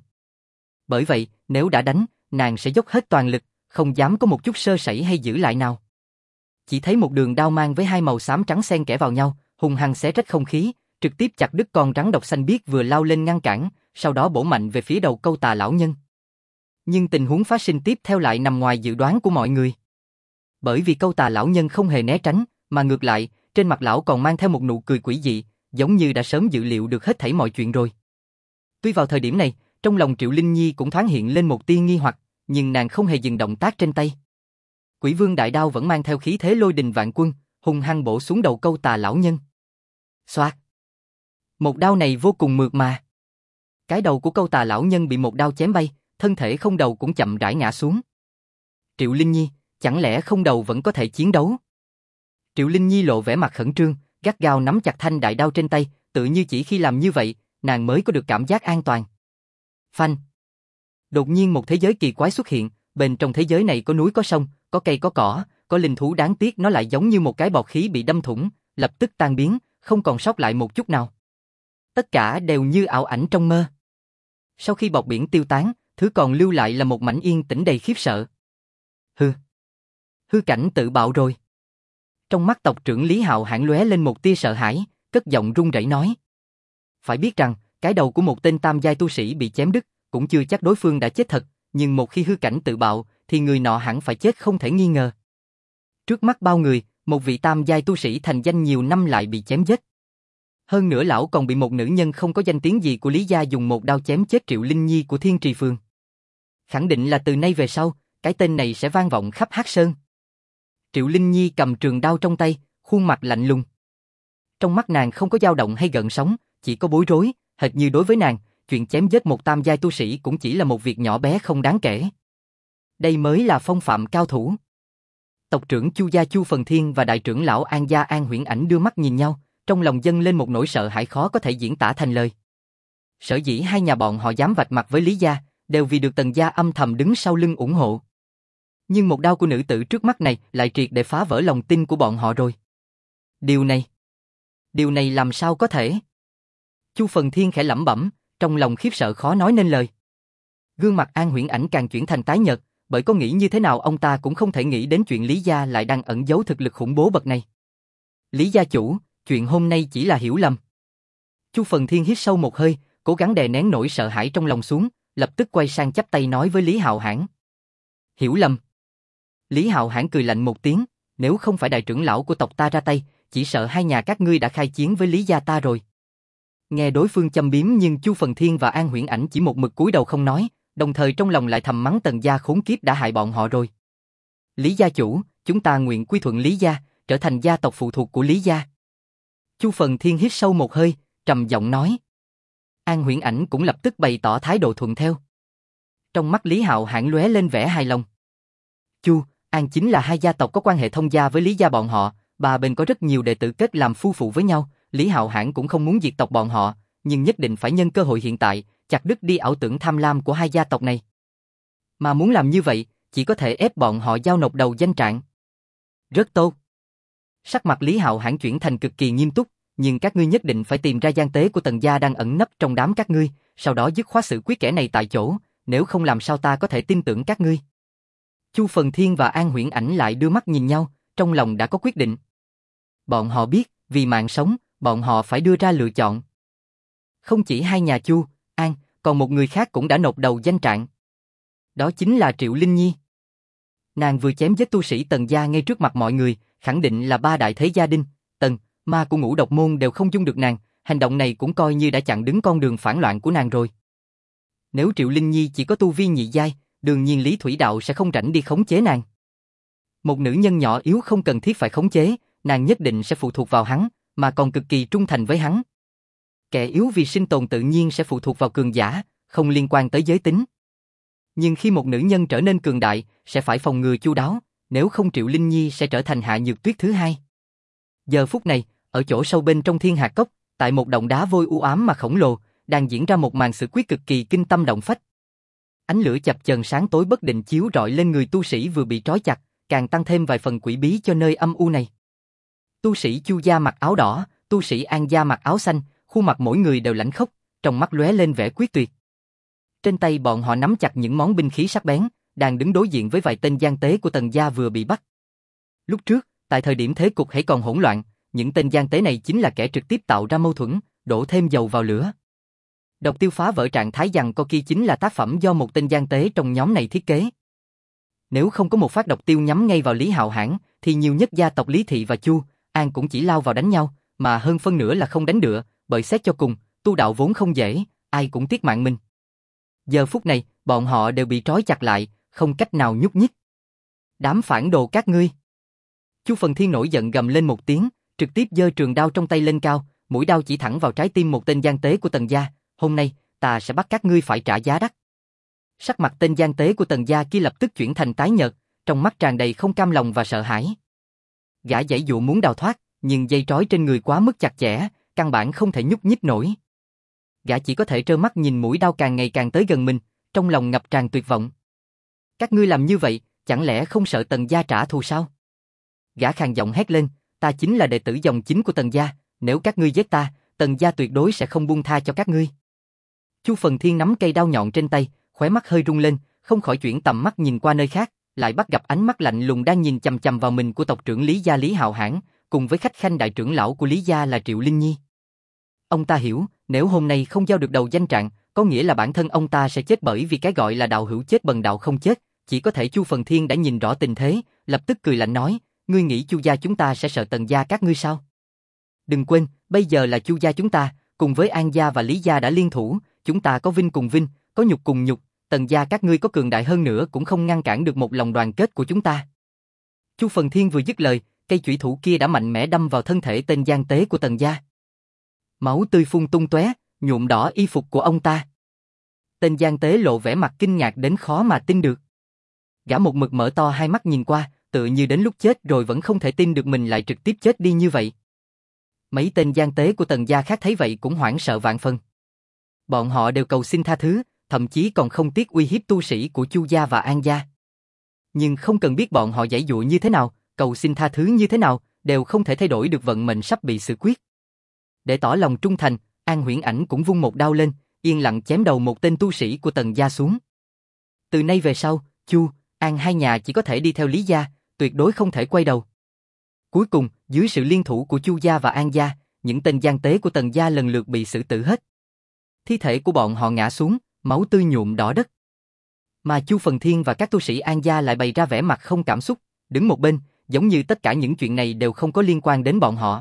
Bởi vậy, nếu đã đánh, nàng sẽ dốc hết toàn lực, không dám có một chút sơ sẩy hay giữ lại nào. Chỉ thấy một đường đao mang với hai màu xám trắng xen kẽ vào nhau, hung hăng xé rách không khí, trực tiếp chặt đứt con rắn độc xanh biếc vừa lao lên ngăn cản, sau đó bổ mạnh về phía đầu Câu Tà lão nhân. Nhưng tình huống phát sinh tiếp theo lại nằm ngoài dự đoán của mọi người. Bởi vì Câu Tà lão nhân không hề né tránh, mà ngược lại, trên mặt lão còn mang theo một nụ cười quỷ dị, giống như đã sớm dự liệu được hết thảy mọi chuyện rồi. Tuy vào thời điểm này, trong lòng Triệu Linh Nhi cũng thoáng hiện lên một tia nghi hoặc, nhưng nàng không hề dừng động tác trên tay. Quỷ Vương đại đao vẫn mang theo khí thế lôi đình vạn quân, hung hăng bổ xuống đầu Câu Tà lão nhân. Xoạt. Một đao này vô cùng mượt mà. Cái đầu của Câu Tà lão nhân bị một đao chém bay, thân thể không đầu cũng chậm rãi ngã xuống. Triệu Linh Nhi, chẳng lẽ không đầu vẫn có thể chiến đấu? Triệu Linh Nhi lộ vẻ mặt khẩn trương, gắt gao nắm chặt thanh đại đao trên tay, tự như chỉ khi làm như vậy, nàng mới có được cảm giác an toàn. Phanh. Đột nhiên một thế giới kỳ quái xuất hiện, bên trong thế giới này có núi có sông, có cây có cỏ, có linh thú, đáng tiếc nó lại giống như một cái bọt khí bị đâm thủng, lập tức tan biến, không còn sót lại một chút nào. Tất cả đều như ảo ảnh trong mơ. Sau khi bọt biển tiêu tán, thứ còn lưu lại là một mảnh yên tĩnh đầy khiếp sợ. Hư. Hư cảnh tự bạo rồi. Trong mắt tộc trưởng Lý Hạo Hãn lóe lên một tia sợ hãi, cất giọng run rẩy nói. Phải biết rằng, cái đầu của một tên tam giai tu sĩ bị chém đứt, cũng chưa chắc đối phương đã chết thật, nhưng một khi hư cảnh tự bạo, thì người nọ hẳn phải chết không thể nghi ngờ. Trước mắt bao người, một vị tam giai tu sĩ thành danh nhiều năm lại bị chém giết. Hơn nữa lão còn bị một nữ nhân không có danh tiếng gì của Lý gia dùng một đao chém chết Triệu Linh Nhi của Thiên Trì Phường. Khẳng định là từ nay về sau, cái tên này sẽ vang vọng khắp Hắc Sơn. Triệu Linh Nhi cầm trường đao trong tay, khuôn mặt lạnh lùng. Trong mắt nàng không có dao động hay gợn sóng, chỉ có bối rối, hệt như đối với nàng, chuyện chém giết một tam giai tu sĩ cũng chỉ là một việc nhỏ bé không đáng kể. Đây mới là phong phạm cao thủ. Tộc trưởng Chu gia Chu Phần Thiên và đại trưởng lão An gia An Huyễn Ảnh đưa mắt nhìn nhau, trong lòng dâng lên một nỗi sợ hãi khó có thể diễn tả thành lời. Sở dĩ hai nhà bọn họ dám vạch mặt với Lý gia, đều vì được Tần gia âm thầm đứng sau lưng ủng hộ. Nhưng một đao của nữ tử trước mắt này lại triệt để phá vỡ lòng tin của bọn họ rồi. Điều này, điều này làm sao có thể? Chu Phần Thiên khẽ lẩm bẩm, trong lòng khiếp sợ khó nói nên lời. Gương mặt An Huyễn Ảnh càng chuyển thành tái nhợt, bởi có nghĩ như thế nào ông ta cũng không thể nghĩ đến chuyện Lý gia lại đang ẩn giấu thực lực khủng bố bậc này. Lý gia chủ, chuyện hôm nay chỉ là hiểu lầm. Chu Phần Thiên hít sâu một hơi, cố gắng đè nén nỗi sợ hãi trong lòng xuống, lập tức quay sang chắp tay nói với Lý Hạo Hãn. Hiểu lầm. Lý Hạo Hãn cười lạnh một tiếng, nếu không phải đại trưởng lão của tộc ta ra tay, chỉ sợ hai nhà các ngươi đã khai chiến với Lý gia ta rồi. Nghe đối phương châm biếm nhưng Chu Phần Thiên và An Huyễn Ảnh chỉ một mực cúi đầu không nói, đồng thời trong lòng lại thầm mắng Tần gia khốn kiếp đã hại bọn họ rồi. Lý gia chủ, chúng ta nguyện quy thuận Lý gia, trở thành gia tộc phụ thuộc của Lý gia. Chu Phần Thiên hít sâu một hơi, trầm giọng nói. An Huyễn Ảnh cũng lập tức bày tỏ thái độ thuận theo. Trong mắt Lý Hạo Hãn lóe lên vẻ hài lòng. Chu, An chính là hai gia tộc có quan hệ thông gia với Lý gia bọn họ, ba bên có rất nhiều đệ tử kết làm phu phụ với nhau, Lý Hạo Hãn cũng không muốn diệt tộc bọn họ, nhưng nhất định phải nhân cơ hội hiện tại, chặt đứt đi ảo tưởng tham lam của hai gia tộc này. Mà muốn làm như vậy, chỉ có thể ép bọn họ giao nộp đầu danh trạng. Rất tốt. Sắc mặt Lý Hạo Hãn chuyển thành cực kỳ nghiêm túc, nhưng các ngươi nhất định phải tìm ra gian tế của Tần gia đang ẩn nấp trong đám các ngươi, sau đó dứt khoát xử quyết kẻ này tại chỗ, nếu không làm sao ta có thể tin tưởng các ngươi. Chu Phần Thiên và An Huyễn Ảnh lại đưa mắt nhìn nhau, trong lòng đã có quyết định. Bọn họ biết, vì mạng sống, bọn họ phải đưa ra lựa chọn. Không chỉ hai nhà Chu, An, còn một người khác cũng đã nộp đầu danh trạng. Đó chính là Triệu Linh Nhi. Nàng vừa chém giết tu sĩ Tần gia ngay trước mặt mọi người, khẳng định là ba đại thế gia Đinh, Tần, Ma của Ngũ Độc môn đều không dung được nàng, hành động này cũng coi như đã chặn đứng con đường phản loạn của nàng rồi. Nếu Triệu Linh Nhi chỉ có tu vi nhị giai, đương nhiên Lý Thủy Đạo sẽ không rảnh đi khống chế nàng. Một nữ nhân nhỏ yếu không cần thiết phải khống chế, nàng nhất định sẽ phụ thuộc vào hắn, mà còn cực kỳ trung thành với hắn. Kẻ yếu vì sinh tồn tự nhiên sẽ phụ thuộc vào cường giả, không liên quan tới giới tính. Nhưng khi một nữ nhân trở nên cường đại, sẽ phải phòng ngừa chu đáo, nếu không Triệu Linh Nhi sẽ trở thành Hạ Nhược Tuyết thứ hai. Giờ phút này, ở chỗ sâu bên trong Thiên Hạt Cốc, tại một động đá vôi u ám mà khổng lồ, đang diễn ra một màn xử quyết cực kỳ kinh tâm động phách. Ánh lửa chập chờn sáng tối bất định chiếu rọi lên người tu sĩ vừa bị trói chặt, càng tăng thêm vài phần quỷ bí cho nơi âm u này. Tu sĩ Chu gia mặc áo đỏ, tu sĩ An gia mặc áo xanh, khuôn mặt mỗi người đều lãnh khốc, trong mắt lóe lên vẻ quyết tuyệt. Trên tay bọn họ nắm chặt những món binh khí sắc bén, đang đứng đối diện với vài tên gian tế của Tần gia vừa bị bắt. Lúc trước, tại thời điểm thế cục hãy còn hỗn loạn, những tên gian tế này chính là kẻ trực tiếp tạo ra mâu thuẫn, đổ thêm dầu vào lửa. Độc tiêu phá vỡ trạng thái giằng co kia chính là tác phẩm do một tên gian tế trong nhóm này thiết kế. Nếu không có một phát độc tiêu nhắm ngay vào Lý Hạo Hãn, thì nhiều nhất gia tộc Lý Thị và Chu An cũng chỉ lao vào đánh nhau, mà hơn phân nửa là không đánh được, bởi xét cho cùng, tu đạo vốn không dễ, ai cũng tiếc mạng mình. Giờ phút này, bọn họ đều bị trói chặt lại, không cách nào nhúc nhích. Đám phản đồ các ngươi! Chu Phần Thiên nổi giận gầm lên một tiếng, trực tiếp giơ trường đao trong tay lên cao, mũi đao chỉ thẳng vào trái tim một tên gian tế của Tần gia. Hôm nay, ta sẽ bắt các ngươi phải trả giá đắt. Sắc mặt tên gian tế của Tần gia kia lập tức chuyển thành tái nhợt, trong mắt tràn đầy không cam lòng và sợ hãi. Gã giãy dụa muốn đào thoát, nhưng dây trói trên người quá mức chặt chẽ, căn bản không thể nhúc nhích nổi. Gã chỉ có thể trơ mắt nhìn mũi đao càng ngày càng tới gần mình, trong lòng ngập tràn tuyệt vọng. Các ngươi làm như vậy, chẳng lẽ không sợ Tần gia trả thù sao? Gã khàn giọng hét lên, ta chính là đệ tử dòng chính của Tần gia, nếu các ngươi giết ta, Tần gia tuyệt đối sẽ không buông tha cho các ngươi. Chu Phần Thiên nắm cây đao nhọn trên tay, khóe mắt hơi rung lên, không khỏi chuyển tầm mắt nhìn qua nơi khác, lại bắt gặp ánh mắt lạnh lùng đang nhìn chằm chằm vào mình của tộc trưởng Lý gia Lý Hạo Hãn, cùng với khách khanh đại trưởng lão của Lý gia là Triệu Linh Nhi. Ông ta hiểu, nếu hôm nay không giao được đầu danh trạng, có nghĩa là bản thân ông ta sẽ chết bởi vì cái gọi là đạo hữu chết bần đạo không chết, chỉ có thể Chu Phần Thiên đã nhìn rõ tình thế, lập tức cười lạnh nói, ngươi nghĩ Chu gia chúng ta sẽ sợ Tần gia các ngươi sao? Đừng quên, bây giờ là Chu gia chúng ta, cùng với An gia và Lý gia đã liên thủ, chúng ta có vinh cùng vinh, có nhục cùng nhục, Tần gia các ngươi có cường đại hơn nữa cũng không ngăn cản được một lòng đoàn kết của chúng ta. Chu Phần Thiên vừa dứt lời, cây chủy thủ kia đã mạnh mẽ đâm vào thân thể tên gian tế của Tần gia. Máu tươi phun tung tóe, nhuộm đỏ y phục của ông ta. Tên gian tế lộ vẻ mặt kinh ngạc đến khó mà tin được. Gã một mực mở to hai mắt nhìn qua, tự như đến lúc chết rồi vẫn không thể tin được mình lại trực tiếp chết đi như vậy. Mấy tên gian tế của Tần gia khác thấy vậy cũng hoảng sợ vạn phần. Bọn họ đều cầu xin tha thứ, thậm chí còn không tiếc uy hiếp tu sĩ của Chu gia và An gia. Nhưng không cần biết bọn họ giãy dụa như thế nào, cầu xin tha thứ như thế nào, đều không thể thay đổi được vận mệnh sắp bị xử quyết. Để tỏ lòng trung thành, An Huyễn Ảnh cũng vung một đao lên, yên lặng chém đầu một tên tu sĩ của Tần gia xuống. Từ nay về sau, Chu, An hai nhà chỉ có thể đi theo Lý gia, tuyệt đối không thể quay đầu. Cuối cùng, dưới sự liên thủ của Chu gia và An gia, những tên gian tế của Tần gia lần lượt bị xử tử hết. Thi thể của bọn họ ngã xuống, máu tươi nhuộm đỏ đất. Mà Chu Phần Thiên và các tu sĩ An gia lại bày ra vẻ mặt không cảm xúc, đứng một bên, giống như tất cả những chuyện này đều không có liên quan đến bọn họ.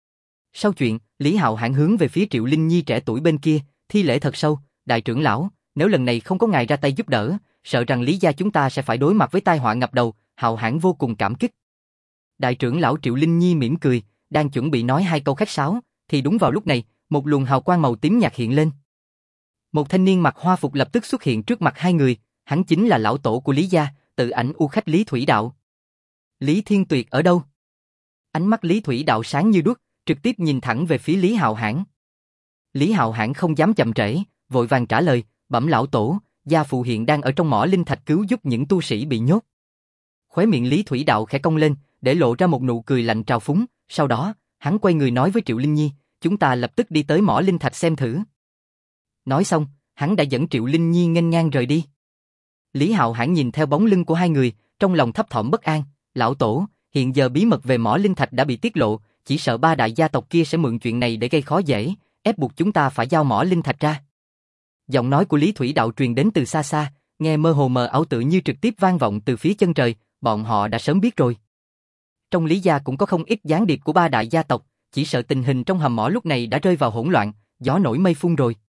Sau chuyện, Lý Hạo Hãn hướng về phía Triệu Linh Nhi trẻ tuổi bên kia, thi lễ thật sâu, đại trưởng lão, nếu lần này không có ngài ra tay giúp đỡ, sợ rằng Lý gia chúng ta sẽ phải đối mặt với tai họa ngập đầu, Hạo Hãn vô cùng cảm kích. Đại trưởng lão Triệu Linh Nhi mỉm cười, đang chuẩn bị nói hai câu khách sáo, thì đúng vào lúc này, một luồng hào quang màu tím nhạt hiện lên. Một thanh niên mặc hoa phục lập tức xuất hiện trước mặt hai người, hắn chính là lão tổ của Lý gia, tự ảnh U khách Lý Thủy Đạo. Lý Thiên Tuyệt ở đâu? Ánh mắt Lý Thủy Đạo sáng như đuốc, trực tiếp nhìn thẳng về phía Lý Hạo Hãn. Lý Hạo Hãn không dám chậm trễ, vội vàng trả lời, bẩm lão tổ, gia phụ hiện đang ở trong mỏ linh thạch cứu giúp những tu sĩ bị nhốt. Khóe miệng Lý Thủy Đạo khẽ cong lên, để lộ ra một nụ cười lạnh trào phúng, sau đó, hắn quay người nói với Triệu Linh Nhi, chúng ta lập tức đi tới mỏ linh thạch xem thử. Nói xong, hắn đã dẫn Triệu Linh Nhi nghênh ngang rời đi. Lý Hạo Hãn nhìn theo bóng lưng của hai người, trong lòng thấp thỏm bất an, lão tổ, hiện giờ bí mật về mỏ linh thạch đã bị tiết lộ, chỉ sợ ba đại gia tộc kia sẽ mượn chuyện này để gây khó dễ, ép buộc chúng ta phải giao mỏ linh thạch ra. Giọng nói của Lý Thủy Đạo truyền đến từ xa xa, nghe mơ hồ mờ ảo tự như trực tiếp vang vọng từ phía chân trời, bọn họ đã sớm biết rồi. Trong Lý gia cũng có không ít gián điệp của ba đại gia tộc, chỉ sợ tình hình trong hầm mỏ lúc này đã rơi vào hỗn loạn, gió nổi mây phun rồi.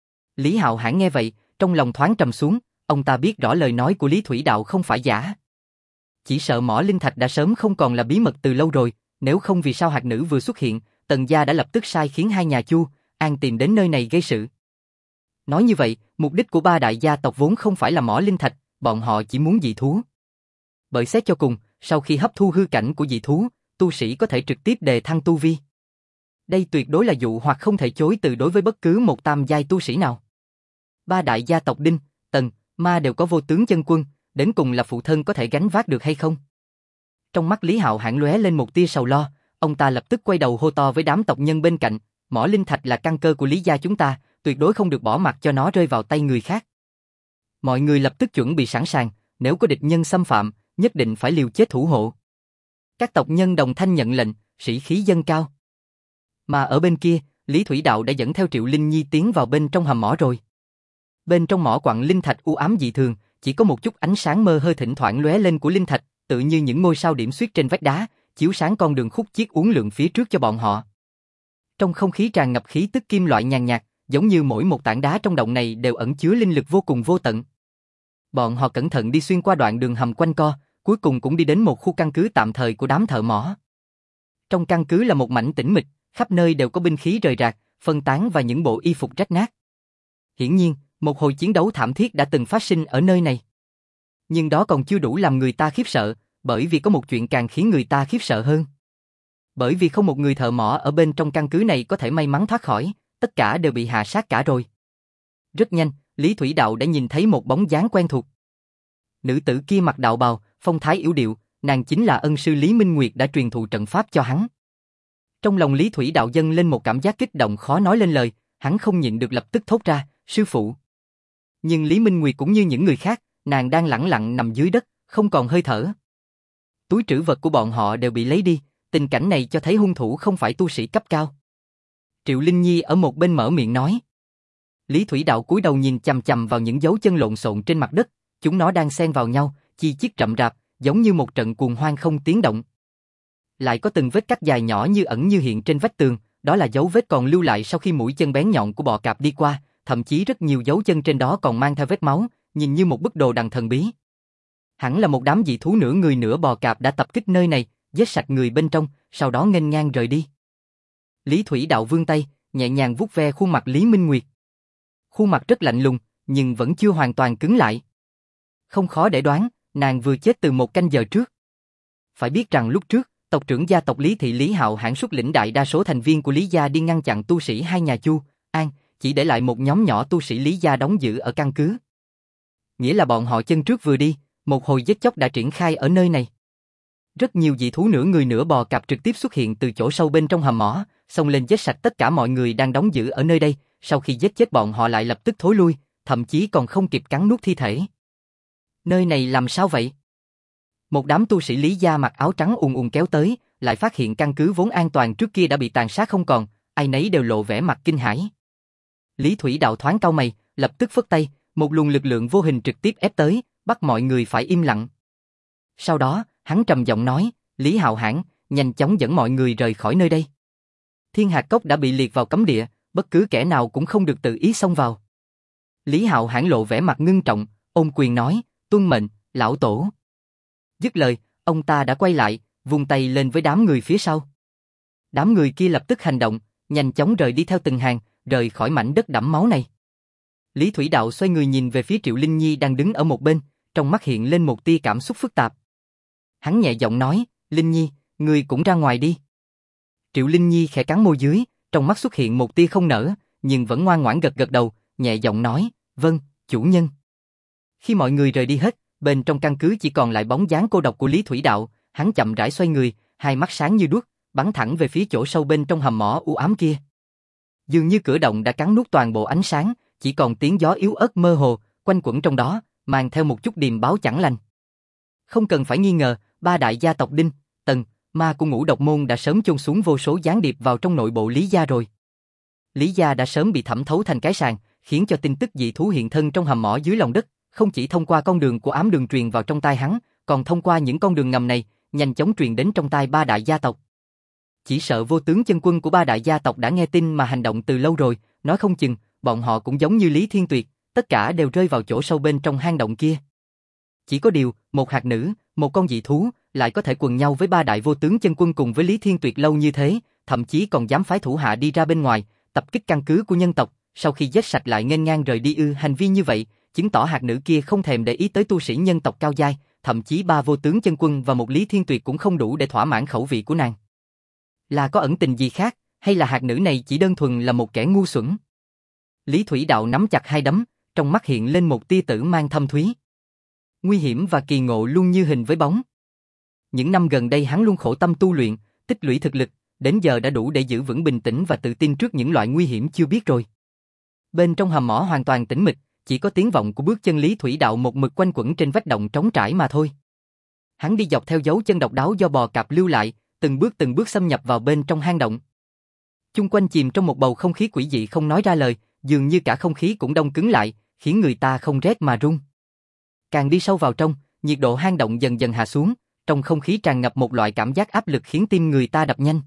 Lý Hạo Hãn nghe vậy, trong lòng thoáng trầm xuống, ông ta biết rõ lời nói của Lý Thủy Đạo không phải giả. Chỉ sợ mỏ linh thạch đã sớm không còn là bí mật từ lâu rồi, nếu không vì sao hạt nữ vừa xuất hiện, Tần gia đã lập tức sai khiến hai nhà Chu, An tìm đến nơi này gây sự. Nói như vậy, mục đích của ba đại gia tộc vốn không phải là mỏ linh thạch, bọn họ chỉ muốn dị thú. Bởi xét cho cùng, sau khi hấp thu hư cảnh của dị thú, tu sĩ có thể trực tiếp đề thăng tu vi. Đây tuyệt đối là dụ hoặc không thể chối từ đối với bất cứ một tam giai tu sĩ nào. Ba đại gia tộc Đinh, Tần, Ma đều có vô tướng chân quân, đến cùng là phụ thân có thể gánh vác được hay không? Trong mắt Lý Hạo Hãn lóe lên một tia sầu lo, ông ta lập tức quay đầu hô to với đám tộc nhân bên cạnh, mỏ linh thạch là căn cơ của Lý gia chúng ta, tuyệt đối không được bỏ mặc cho nó rơi vào tay người khác. Mọi người lập tức chuẩn bị sẵn sàng, nếu có địch nhân xâm phạm, nhất định phải liều chết thủ hộ. Các tộc nhân đồng thanh nhận lệnh, sĩ khí dâng cao. Mà ở bên kia, Lý Thủy Đạo đã dẫn theo Triệu Linh Nhi tiến vào bên trong hầm mỏ rồi. Bên trong mỏ quặng linh thạch u ám dị thường, chỉ có một chút ánh sáng mơ hơi thỉnh thoảng lóe lên của linh thạch, tự như những ngôi sao điểm xuyết trên vách đá, chiếu sáng con đường khúc chiết uốn lượn phía trước cho bọn họ. Trong không khí tràn ngập khí tức kim loại nhàn nhạt, giống như mỗi một tảng đá trong động này đều ẩn chứa linh lực vô cùng vô tận. Bọn họ cẩn thận đi xuyên qua đoạn đường hầm quanh co, cuối cùng cũng đi đến một khu căn cứ tạm thời của đám thợ mỏ. Trong căn cứ là một mảnh tĩnh mịch, khắp nơi đều có binh khí rời rạc, phân tán và những bộ y phục rách nát. Hiển nhiên, một hồi chiến đấu thảm thiết đã từng phát sinh ở nơi này. Nhưng đó còn chưa đủ làm người ta khiếp sợ, bởi vì có một chuyện càng khiến người ta khiếp sợ hơn. Bởi vì không một người thợ mỏ ở bên trong căn cứ này có thể may mắn thoát khỏi, tất cả đều bị hạ sát cả rồi. Rất nhanh, Lý Thủy Đạo đã nhìn thấy một bóng dáng quen thuộc. Nữ tử kia mặc đạo bào, phong thái yếu điệu, nàng chính là ân sư Lý Minh Nguyệt đã truyền thụ trận pháp cho hắn. Trong lòng Lý Thủy Đạo dâng lên một cảm giác kích động khó nói lên lời, hắn không nhịn được lập tức thốt ra, sư phụ. Nhưng Lý Minh Nguyệt cũng như những người khác, nàng đang lẳng lặng nằm dưới đất, không còn hơi thở. Túi trữ vật của bọn họ đều bị lấy đi, tình cảnh này cho thấy hung thủ không phải tu sĩ cấp cao. Triệu Linh Nhi ở một bên mở miệng nói. Lý Thủy Đạo cúi đầu nhìn chằm chằm vào những dấu chân lộn xộn trên mặt đất, chúng nó đang xen vào nhau, chi chít rậm rạp, giống như một trận cuồng hoang không tiếng động. Lại có từng vết cắt dài nhỏ như ẩn như hiện trên vách tường, đó là dấu vết còn lưu lại sau khi mũi chân bén nhọn của bò cạp đi qua, thậm chí rất nhiều dấu chân trên đó còn mang theo vết máu, nhìn như một bức đồ đằng thần bí. Hẳn là một đám dị thú nửa người nửa bò cạp đã tập kích nơi này, giết sạch người bên trong, sau đó nghênh ngang rời đi. Lý Thủy Đạo vươn tay, nhẹ nhàng vuốt ve khuôn mặt Lý Minh Nguyệt. Khuôn mặt rất lạnh lùng, nhưng vẫn chưa hoàn toàn cứng lại. Không khó để đoán, nàng vừa chết từ một canh giờ trước. Phải biết rằng lúc trước, tộc trưởng gia tộc Lý Thị Lý Hạo hãn xuất lĩnh đại đa số thành viên của Lý gia đi ngăn chặn tu sĩ hai nhà Chu, An, chỉ để lại một nhóm nhỏ tu sĩ Lý gia đóng giữ ở căn cứ. Nghĩa là bọn họ chân trước vừa đi, một hồi giết chóc đã triển khai ở nơi này. Rất nhiều dị thú nửa người nửa bò cạp trực tiếp xuất hiện từ chỗ sâu bên trong hầm mỏ, xông lên giết sạch tất cả mọi người đang đóng giữ ở nơi đây, sau khi giết chết bọn họ lại lập tức thối lui, thậm chí còn không kịp cắn nuốt thi thể. Nơi này làm sao vậy? Một đám tu sĩ Lý gia mặc áo trắng ùn ùn kéo tới, lại phát hiện căn cứ vốn an toàn trước kia đã bị tàn sát không còn, ai nấy đều lộ vẻ mặt kinh hãi. Lý Thủy Đạo thoáng cau mày, lập tức phất tay, một luồng lực lượng vô hình trực tiếp ép tới, bắt mọi người phải im lặng. Sau đó, hắn trầm giọng nói, Lý Hạo Hãn, nhanh chóng dẫn mọi người rời khỏi nơi đây. Thiên Hạt Cốc đã bị liệt vào cấm địa, bất cứ kẻ nào cũng không được tự ý xông vào. Lý Hạo Hãn lộ vẻ mặt ngưng trọng, ôm quyền nói, tuân mệnh, lão tổ. Dứt lời, ông ta đã quay lại, vung tay lên với đám người phía sau. Đám người kia lập tức hành động, nhanh chóng rời đi theo từng hàng, rời khỏi mảnh đất đẫm máu này. Lý Thủy Đạo xoay người nhìn về phía Triệu Linh Nhi đang đứng ở một bên, trong mắt hiện lên một tia cảm xúc phức tạp. Hắn nhẹ giọng nói, Linh Nhi, ngươi cũng ra ngoài đi. Triệu Linh Nhi khẽ cắn môi dưới, trong mắt xuất hiện một tia không nở, nhưng vẫn ngoan ngoãn gật gật đầu, nhẹ giọng nói, vâng, chủ nhân. Khi mọi người rời đi hết, bên trong căn cứ chỉ còn lại bóng dáng cô độc của Lý Thủy Đạo, hắn chậm rãi xoay người, hai mắt sáng như đuốc, bắn thẳng về phía chỗ sâu bên trong hầm mỏ u ám kia. Dường như cửa động đã cắn nuốt toàn bộ ánh sáng, chỉ còn tiếng gió yếu ớt mơ hồ, quanh quẩn trong đó, mang theo một chút điềm báo chẳng lành. Không cần phải nghi ngờ, ba đại gia tộc Đinh, Tần, Ma của Ngũ Độc Môn đã sớm chôn xuống vô số gián điệp vào trong nội bộ Lý gia rồi. Lý gia đã sớm bị thẩm thấu thành cái sàng, khiến cho tin tức dị thú hiện thân trong hầm mỏ dưới lòng đất, không chỉ thông qua con đường của ám đường truyền vào trong tai hắn, còn thông qua những con đường ngầm này, nhanh chóng truyền đến trong tai ba đại gia tộc. Chỉ sợ vô tướng chân quân của ba đại gia tộc đã nghe tin mà hành động từ lâu rồi, nói không chừng, bọn họ cũng giống như Lý Thiên Tuyệt, tất cả đều rơi vào chỗ sâu bên trong hang động kia. Chỉ có điều, một hạt nữ, một con dị thú, lại có thể quần nhau với ba đại vô tướng chân quân cùng với Lý Thiên Tuyệt lâu như thế, thậm chí còn dám phái thủ hạ đi ra bên ngoài, tập kích căn cứ của nhân tộc, sau khi giết sạch lại nghênh ngang rời đi ư. Hành vi như vậy, chứng tỏ hạt nữ kia không thèm để ý tới tu sĩ nhân tộc cao giai, thậm chí ba vô tướng chân quân và một Lý Thiên Tuyệt cũng không đủ để thỏa mãn khẩu vị của nàng. Là có ẩn tình gì khác, hay là hạt nữ này chỉ đơn thuần là một kẻ ngu xuẩn? Lý Thủy Đạo nắm chặt hai đấm, trong mắt hiện lên một tia tử mang thâm thúy. Nguy hiểm và kỳ ngộ luôn như hình với bóng. Những năm gần đây hắn luôn khổ tâm tu luyện, tích lũy thực lực, đến giờ đã đủ để giữ vững bình tĩnh và tự tin trước những loại nguy hiểm chưa biết rồi. Bên trong hầm mỏ hoàn toàn tĩnh mịch, chỉ có tiếng vọng của bước chân Lý Thủy Đạo một mực quanh quẩn trên vách động trống trải mà thôi. Hắn đi dọc theo dấu chân độc đáo do bò cạp lưu lại, từng bước từng bước xâm nhập vào bên trong hang động. Chung quanh chìm trong một bầu không khí quỷ dị không nói ra lời, dường như cả không khí cũng đông cứng lại, khiến người ta không rét mà run. Càng đi sâu vào trong, nhiệt độ hang động dần dần hạ xuống, trong không khí tràn ngập một loại cảm giác áp lực khiến tim người ta đập nhanh.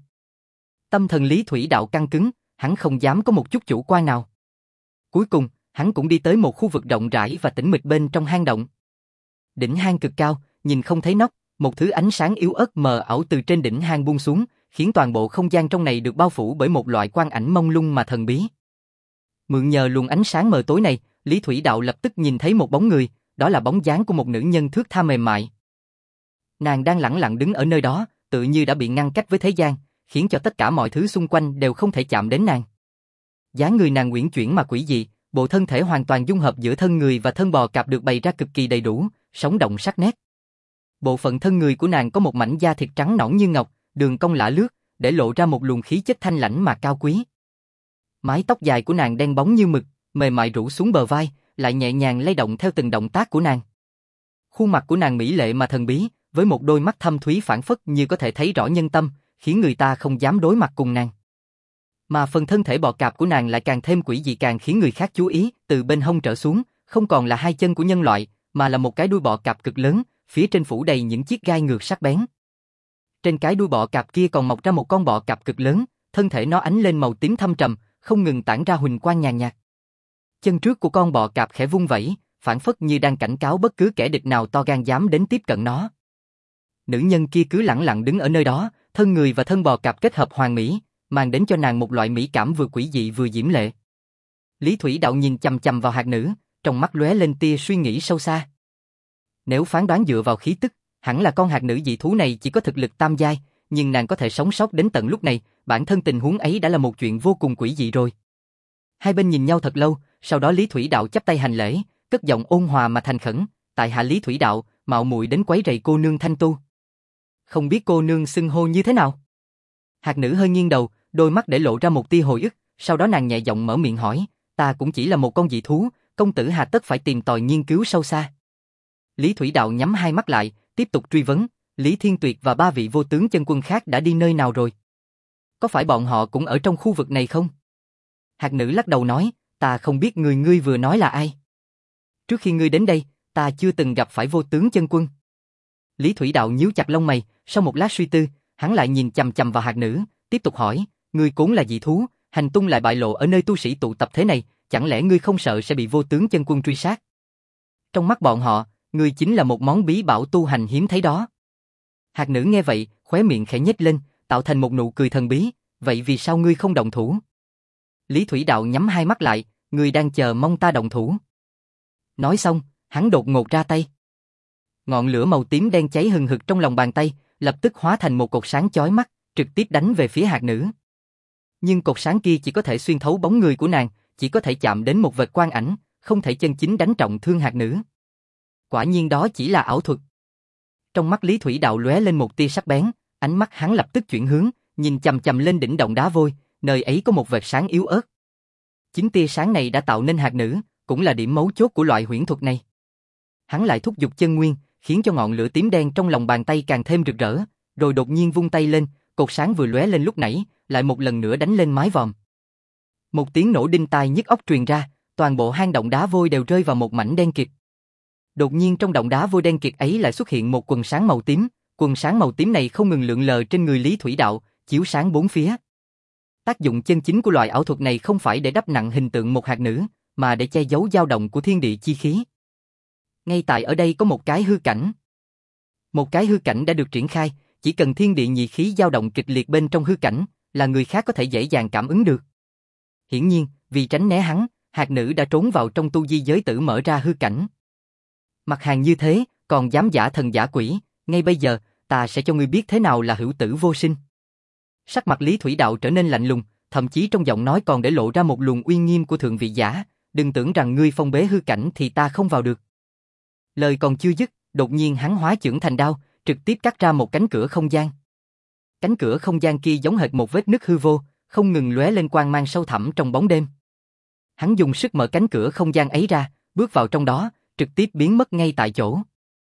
Tâm thần Lý Thủy Đạo căng cứng, hắn không dám có một chút chủ quan nào. Cuối cùng, hắn cũng đi tới một khu vực rộng rãi và tĩnh mịch bên trong hang động. Đỉnh hang cực cao, nhìn không thấy nóc, một thứ ánh sáng yếu ớt mờ ảo từ trên đỉnh hang buông xuống, khiến toàn bộ không gian trong này được bao phủ bởi một loại quang ảnh mông lung mà thần bí. Mượn nhờ luồng ánh sáng mờ tối này, Lý Thủy Đạo lập tức nhìn thấy một bóng người, đó là bóng dáng của một nữ nhân thướt tha mềm mại. Nàng đang lẳng lặng đứng ở nơi đó, tự như đã bị ngăn cách với thế gian, khiến cho tất cả mọi thứ xung quanh đều không thể chạm đến nàng. Dáng người nàng uyển chuyển mà quỷ dị, bộ thân thể hoàn toàn dung hợp giữa thân người và thân bò cạp được bày ra cực kỳ đầy đủ, sống động sắc nét. Bộ phận thân người của nàng có một mảnh da thịt trắng nõn như ngọc, đường cong lả lướt, để lộ ra một luồng khí chất thanh lãnh mà cao quý. Mái tóc dài của nàng đen bóng như mực, mềm mại rủ xuống bờ vai, lại nhẹ nhàng lay động theo từng động tác của nàng. Khuôn mặt của nàng mỹ lệ mà thần bí, với một đôi mắt thâm thúy phảng phất như có thể thấy rõ nhân tâm, khiến người ta không dám đối mặt cùng nàng. Mà phần thân thể bò cạp của nàng lại càng thêm quỷ dị, càng khiến người khác chú ý, từ bên hông trở xuống, không còn là hai chân của nhân loại, mà là một cái đuôi bò cạp cực lớn, phía trên phủ đầy những chiếc gai ngược sắc bén. Trên cái đuôi bò cạp kia còn mọc ra một con bò cạp cực lớn, thân thể nó ánh lên màu tím thâm trầm, không ngừng tản ra huỳnh quang nhàn nhạt. Chân trước của con bò cạp khẽ vung vẩy, phảng phất như đang cảnh cáo bất cứ kẻ địch nào to gan dám đến tiếp cận nó. Nữ nhân kia cứ lẳng lặng đứng ở nơi đó, thân người và thân bò cạp kết hợp hoàn mỹ, mang đến cho nàng một loại mỹ cảm vừa quỷ dị vừa diễm lệ. Lý Thủy Đạo nhìn chằm chằm vào hạt nữ, trong mắt lóe lên tia suy nghĩ sâu xa. Nếu phán đoán dựa vào khí tức, hẳn là con hạt nữ dị thú này chỉ có thực lực tam giai, nhưng nàng có thể sống sót đến tận lúc này, bản thân tình huống ấy đã là một chuyện vô cùng quỷ dị rồi. Hai bên nhìn nhau thật lâu, sau đó Lý Thủy Đạo chắp tay hành lễ, cất giọng ôn hòa mà thành khẩn, tại hạ Lý Thủy Đạo, mạo muội đến quấy rầy cô nương thanh tu. Không biết cô nương xưng hô như thế nào? Hạt nữ hơi nghiêng đầu, đôi mắt để lộ ra một tia hồi ức, sau đó nàng nhẹ giọng mở miệng hỏi, ta cũng chỉ là một con dị thú, công tử hà tất phải tìm tòi nghiên cứu sâu xa. Lý Thủy Đạo nhắm hai mắt lại, tiếp tục truy vấn, Lý Thiên Tuyệt và ba vị vô tướng chân quân khác đã đi nơi nào rồi? Có phải bọn họ cũng ở trong khu vực này không? Hạt nữ lắc đầu nói, ta không biết người ngươi vừa nói là ai. Trước khi ngươi đến đây, ta chưa từng gặp phải vô tướng chân quân. Lý Thủy Đạo nhíu chặt lông mày, sau một lát suy tư, hắn lại nhìn chằm chằm vào hạt nữ, tiếp tục hỏi, ngươi vốn là dị thú, hành tung lại bại lộ ở nơi tu sĩ tụ tập thế này, chẳng lẽ ngươi không sợ sẽ bị vô tướng chân quân truy sát? Trong mắt bọn họ, ngươi chính là một món bí bảo tu hành hiếm thấy đó. Hạt nữ nghe vậy, khóe miệng khẽ nhếch lên, tạo thành một nụ cười thần bí, vậy vì sao ngươi không động thủ? Lý Thủy Đạo nhắm hai mắt lại, ngươi đang chờ mong ta động thủ. Nói xong, hắn đột ngột ra tay. Ngọn lửa màu tím đen cháy hừng hực trong lòng bàn tay, lập tức hóa thành một cột sáng chói mắt, trực tiếp đánh về phía hạt nữ. Nhưng cột sáng kia chỉ có thể xuyên thấu bóng người của nàng, chỉ có thể chạm đến một vệt quang ảnh, không thể chân chính đánh trọng thương hạt nữ. Quả nhiên đó chỉ là ảo thuật. Trong mắt Lý Thủy Đạo lóe lên một tia sắc bén, ánh mắt hắn lập tức chuyển hướng, nhìn chằm chằm lên đỉnh động đá vôi, nơi ấy có một vệt sáng yếu ớt. Chính tia sáng này đã tạo nên hạt nữ, cũng là điểm mấu chốt của loại huyễn thuật này. Hắn lại thúc giục chân nguyên, khiến cho ngọn lửa tím đen trong lòng bàn tay càng thêm rực rỡ, rồi đột nhiên vung tay lên, cột sáng vừa lóe lên lúc nãy, lại một lần nữa đánh lên mái vòm. Một tiếng nổ đinh tai nhức óc truyền ra, toàn bộ hang động đá vôi đều rơi vào một mảnh đen kịt. Đột nhiên trong động đá vôi đen kịt ấy lại xuất hiện một quần sáng màu tím, quần sáng màu tím này không ngừng lượn lờ trên người Lý Thủy Đạo, chiếu sáng bốn phía. Tác dụng chân chính của loại ảo thuật này không phải để đắp nặng hình tượng một hạt nữ, mà để che giấu dao động của thiên địa chi khí. Ngay tại ở đây có một cái hư cảnh. Một cái hư cảnh đã được triển khai, chỉ cần thiên địa nhị khí dao động kịch liệt bên trong hư cảnh, là người khác có thể dễ dàng cảm ứng được. Hiển nhiên, vì tránh né hắn, hạt nữ đã trốn vào trong tu di giới tử mở ra hư cảnh. Mặt hàng như thế, còn dám giả thần giả quỷ, ngay bây giờ, ta sẽ cho ngươi biết thế nào là hữu tử vô sinh. Sắc mặt Lý Thủy Đạo trở nên lạnh lùng, thậm chí trong giọng nói còn để lộ ra một luồng uy nghiêm của thượng vị giả, đừng tưởng rằng ngươi phong bế hư cảnh thì ta không vào được. Lời còn chưa dứt, đột nhiên hắn hóa chưởng thành đao, trực tiếp cắt ra một cánh cửa không gian. Cánh cửa không gian kia giống hệt một vết nứt hư vô, không ngừng lóe lên quang mang sâu thẳm trong bóng đêm. Hắn dùng sức mở cánh cửa không gian ấy ra, bước vào trong đó, trực tiếp biến mất ngay tại chỗ.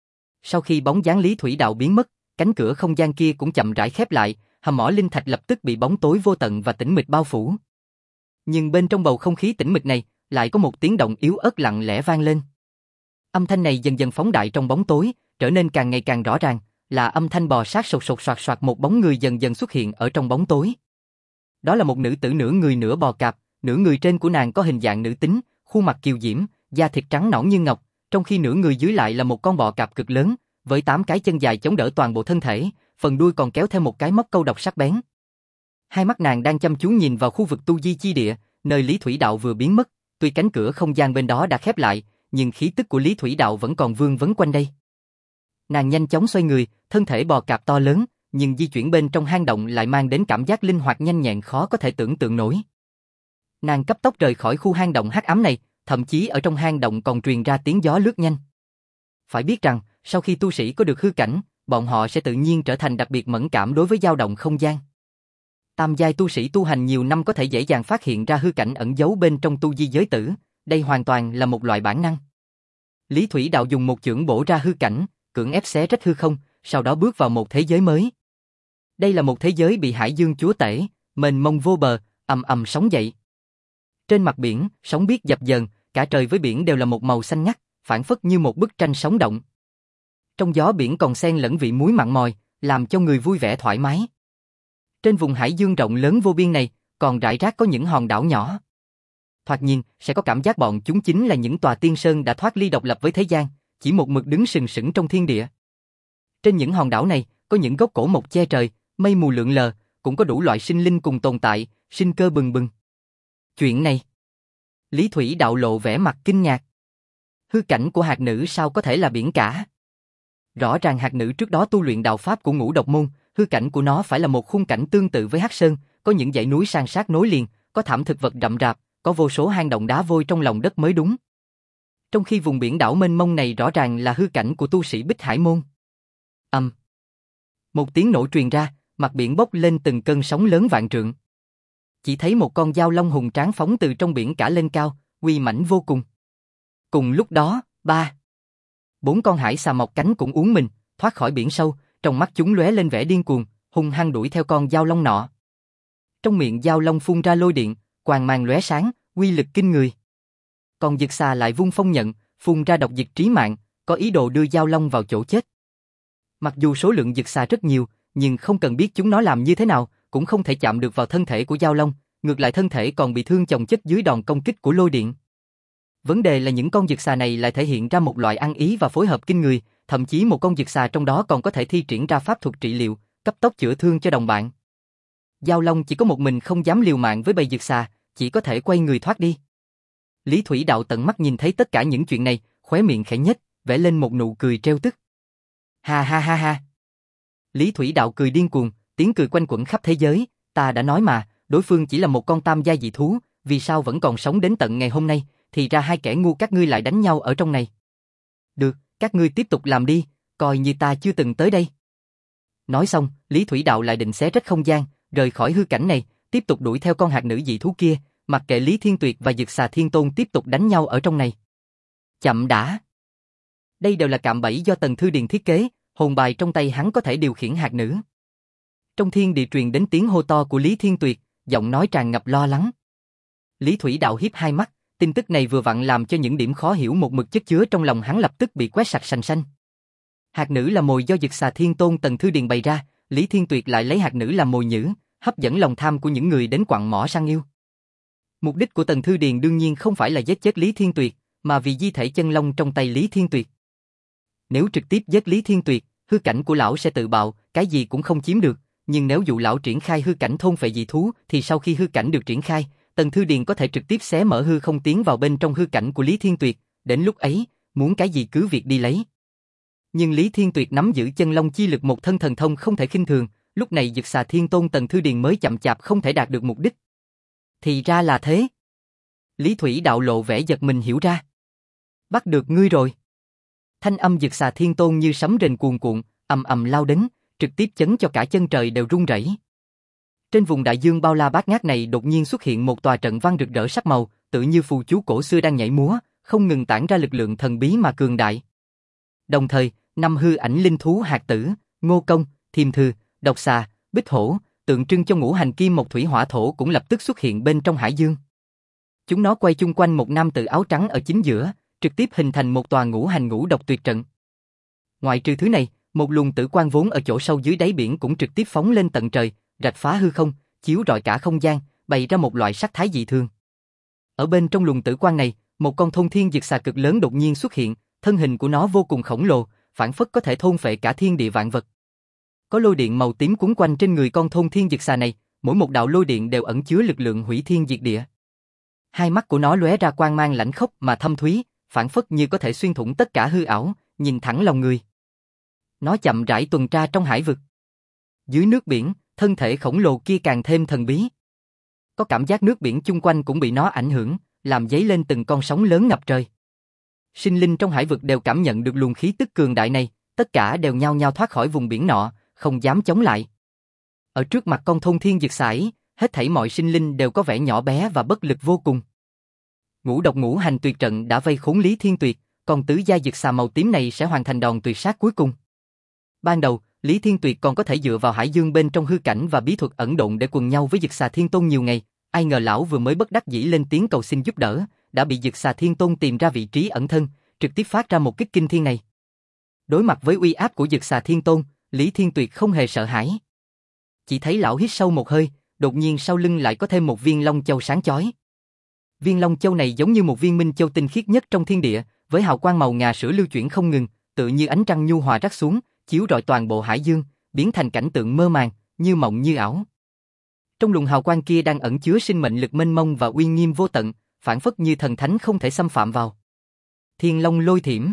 Sau khi bóng dáng Lý Thủy Đạo biến mất, cánh cửa không gian kia cũng chậm rãi khép lại, hầm mỏ linh thạch lập tức bị bóng tối vô tận và tĩnh mịch bao phủ. Nhưng bên trong bầu không khí tĩnh mịch này, lại có một tiếng động yếu ớt lặng lẽ vang lên. Âm thanh này dần dần phóng đại trong bóng tối, trở nên càng ngày càng rõ ràng, là âm thanh bò sát sột sột soạt soạt, một bóng người dần dần xuất hiện ở trong bóng tối. Đó là một nữ tử nửa người nửa bò cạp, nửa người trên của nàng có hình dạng nữ tính, khuôn mặt kiều diễm, da thịt trắng nõn như ngọc, trong khi nửa người dưới lại là một con bò cạp cực lớn, với tám cái chân dài chống đỡ toàn bộ thân thể, phần đuôi còn kéo theo một cái móc câu độc sắc bén. Hai mắt nàng đang chăm chú nhìn vào khu vực tu di chi địa, nơi Lý Thủy Đạo vừa biến mất, tuy cánh cửa không gian bên đó đã khép lại, nhưng khí tức của Lý Thủy Đạo vẫn còn vương vấn quanh đây. Nàng nhanh chóng xoay người, thân thể bò cạp to lớn, nhưng di chuyển bên trong hang động lại mang đến cảm giác linh hoạt nhanh nhẹn khó có thể tưởng tượng nổi. Nàng cấp tốc rời khỏi khu hang động hắc ám này, thậm chí ở trong hang động còn truyền ra tiếng gió lướt nhanh. Phải biết rằng, sau khi tu sĩ có được hư cảnh, bọn họ sẽ tự nhiên trở thành đặc biệt mẫn cảm đối với dao động không gian. Tam giai tu sĩ tu hành nhiều năm có thể dễ dàng phát hiện ra hư cảnh ẩn giấu bên trong tu di giới tử, đây hoàn toàn là một loại bản năng. Lý Thủy Đạo dùng một chưởng bổ ra hư cảnh, cưỡng ép xé rách hư không, sau đó bước vào một thế giới mới. Đây là một thế giới bị hải dương chúa tể, mênh mông vô bờ, ầm ầm sóng dậy. Trên mặt biển, sóng biếc dập dờn, cả trời với biển đều là một màu xanh ngắt, phản phất như một bức tranh sống động. Trong gió biển còn xen lẫn vị muối mặn mòi, làm cho người vui vẻ thoải mái. Trên vùng hải dương rộng lớn vô biên này, còn rải rác có những hòn đảo nhỏ. Thoạt nhìn, sẽ có cảm giác bọn chúng chính là những tòa tiên sơn đã thoát ly độc lập với thế gian, chỉ một mực đứng sừng sững trong thiên địa. Trên những hòn đảo này, có những gốc cổ mộc che trời, mây mù lượn lờ, cũng có đủ loại sinh linh cùng tồn tại, sinh cơ bừng bừng. Chuyện này, Lý Thủy Đạo lộ vẻ mặt kinh ngạc. Hư cảnh của hạt nữ sao có thể là biển cả? Rõ ràng hạt nữ trước đó tu luyện đạo pháp của Ngũ Độc Môn, hư cảnh của nó phải là một khung cảnh tương tự với Hắc Sơn, có những dãy núi san sát nối liền, có thảm thực vật rậm rạp, có vô số hang động đá vôi trong lòng đất mới đúng. Trong khi vùng biển đảo mênh mông này rõ ràng là hư cảnh của tu sĩ Bích Hải Môn. Ầm. Một tiếng nổ truyền ra, mặt biển bốc lên từng cơn sóng lớn vạn trượng. Chỉ thấy một con dao long hùng tráng phóng từ trong biển cả lên cao, uy mãnh vô cùng. Cùng lúc đó, ba, bốn con hải xà mọc cánh cũng uốn mình, thoát khỏi biển sâu, trong mắt chúng lóe lên vẻ điên cuồng, hung hăng đuổi theo con dao long nọ. Trong miệng dao long phun ra lôi điện, quang mang lóe sáng, uy lực kinh người. Còn dực xà lại vung phong nhận, phun ra độc dịch trí mạng, có ý đồ đưa dao long vào chỗ chết. Mặc dù số lượng dực xà rất nhiều, nhưng không cần biết chúng nó làm như thế nào, cũng không thể chạm được vào thân thể của dao long, ngược lại thân thể còn bị thương chồng chất dưới đòn công kích của lôi điện. Vấn đề là những con dực xà này lại thể hiện ra một loại ăn ý và phối hợp kinh người, thậm chí một con dực xà trong đó còn có thể thi triển ra pháp thuật trị liệu, cấp tốc chữa thương cho đồng bạn. Dao long chỉ có một mình không dám liều mạng với bầy dực xà, chỉ có thể quay người thoát đi. Lý Thủy Đạo tận mắt nhìn thấy tất cả những chuyện này, khóe miệng khẽ nhếch, vẽ lên một nụ cười trêu tức. Ha ha ha ha. Lý Thủy Đạo cười điên cuồng, tiếng cười quanh quẩn khắp thế giới, ta đã nói mà, đối phương chỉ là một con tam giai dị thú, vì sao vẫn còn sống đến tận ngày hôm nay, thì ra hai kẻ ngu các ngươi lại đánh nhau ở trong này. Được, các ngươi tiếp tục làm đi, coi như ta chưa từng tới đây. Nói xong, Lý Thủy Đạo lại định xé rách không gian, rời khỏi hư cảnh này, tiếp tục đuổi theo con hạt nữ dị thú kia, mặc kệ Lý Thiên Tuyệt và Dực Xà Thiên Tôn tiếp tục đánh nhau ở trong này. Chậm đã. Đây đều là cạm bẫy do Tần Thư Điền thiết kế, hồn bài trong tay hắn có thể điều khiển hạt nữ. Trong thiên địa truyền đến tiếng hô to của Lý Thiên Tuyệt, giọng nói tràn ngập lo lắng. Lý Thủy Đạo hiếp hai mắt, tin tức này vừa vặn làm cho những điểm khó hiểu một mực chất chứa trong lòng hắn lập tức bị quét sạch sành xanh. Hạt nữ là mồi do Dực Xà Thiên Tôn Tần Thư Điền bày ra, Lý Thiên Tuyệt lại lấy hạt nữ làm mồi nhử, hấp dẫn lòng tham của những người đến quặng mỏ săn yêu. Mục đích của Tần Thư Điền đương nhiên không phải là giết chết Lý Thiên Tuyệt, mà vì di thể chân long trong tay Lý Thiên Tuyệt. Nếu trực tiếp giết Lý Thiên Tuyệt, hư cảnh của lão sẽ tự bạo, cái gì cũng không chiếm được, nhưng nếu dụ lão triển khai hư cảnh thôn phệ dị thú, thì sau khi hư cảnh được triển khai, Tần Thư Điền có thể trực tiếp xé mở hư không tiến vào bên trong hư cảnh của Lý Thiên Tuyệt, đến lúc ấy, muốn cái gì cứ việc đi lấy. Nhưng Lý Thiên Tuyệt nắm giữ chân long chi lực một thân thần thông không thể khinh thường, lúc này Dực Xà Thiên Tôn Tần Thư Điền mới chậm chạp không thể đạt được mục đích. Thì ra là thế. Lý Thủy Đạo lộ vẻ giật mình hiểu ra. Bắt được ngươi rồi. Thanh âm Dực Xà Thiên Tôn như sấm rền cuồn cuộn, ầm ầm lao đến, trực tiếp chấn cho cả chân trời đều rung rẩy. Trên vùng đại dương bao la bát ngát này đột nhiên xuất hiện một tòa trận văn rực rỡ sắc màu, tự như phù chú cổ xưa đang nhảy múa, không ngừng tản ra lực lượng thần bí mà cường đại. Đồng thời, Năm hư ảnh linh thú hạt tử, ngô công, thiềm thư, độc xà, bích hổ, tượng trưng cho ngũ hành kim một thủy hỏa thổ cũng lập tức xuất hiện bên trong hải dương. Chúng nó quay chung quanh một nam tử áo trắng ở chính giữa, trực tiếp hình thành một tòa ngũ hành ngũ độc tuyệt trận. Ngoại trừ thứ này, một luồng tử quang vốn ở chỗ sâu dưới đáy biển cũng trực tiếp phóng lên tận trời, rạch phá hư không, chiếu rọi cả không gian, bày ra một loại sắc thái dị thường. Ở bên trong luồng tử quang này, một con thôn thiên dực xà cực lớn đột nhiên xuất hiện, thân hình của nó vô cùng khổng lồ, phảng phất có thể thôn phệ cả thiên địa vạn vật. Có lôi điện màu tím cuốn quanh trên người con thôn thiên dực xà này, mỗi một đạo lôi điện đều ẩn chứa lực lượng hủy thiên diệt địa. Hai mắt của nó lóe ra quang mang lãnh khốc mà thâm thúy, phảng phất như có thể xuyên thủng tất cả hư ảo, nhìn thẳng lòng người. Nó chậm rãi tuần tra trong hải vực. Dưới nước biển, thân thể khổng lồ kia càng thêm thần bí. Có cảm giác nước biển chung quanh cũng bị nó ảnh hưởng, làm dấy lên từng con sóng lớn ngập trời. Sinh linh trong hải vực đều cảm nhận được luồng khí tức cường đại này, tất cả đều nhao nhao thoát khỏi vùng biển nọ, không dám chống lại. Ở trước mặt con thôn thiên dực xà ấy, hết thảy mọi sinh linh đều có vẻ nhỏ bé và bất lực vô cùng. Ngũ độc ngũ hành tuyệt trận đã vây khốn Lý Thiên Tuyệt, còn tứ gia dực xà màu tím này sẽ hoàn thành đòn tuyệt sát cuối cùng. Ban đầu, Lý Thiên Tuyệt còn có thể dựa vào hải dương bên trong hư cảnh và bí thuật ẩn độn để quần nhau với dực xà Thiên Tôn nhiều ngày, ai ngờ lão vừa mới bất đắc dĩ lên tiếng cầu xin giúp đỡ, đã bị dực xà Thiên Tôn tìm ra vị trí ẩn thân, trực tiếp phát ra một kích kinh thiên này. Đối mặt với uy áp của dực xà Thiên Tôn, Lý Thiên Tuyệt không hề sợ hãi. Chỉ thấy lão hít sâu một hơi, đột nhiên sau lưng lại có thêm một viên long châu sáng chói. Viên long châu này giống như một viên minh châu tinh khiết nhất trong thiên địa, với hào quang màu ngà sữa lưu chuyển không ngừng, tự như ánh trăng nhu hòa rắc xuống, chiếu rọi toàn bộ hải dương, biến thành cảnh tượng mơ màng, như mộng như ảo. Trong luồng hào quang kia đang ẩn chứa sinh mệnh lực mênh mông và uy nghiêm vô tận, phảng phất như thần thánh không thể xâm phạm vào. Thiên Long lôi thiểm.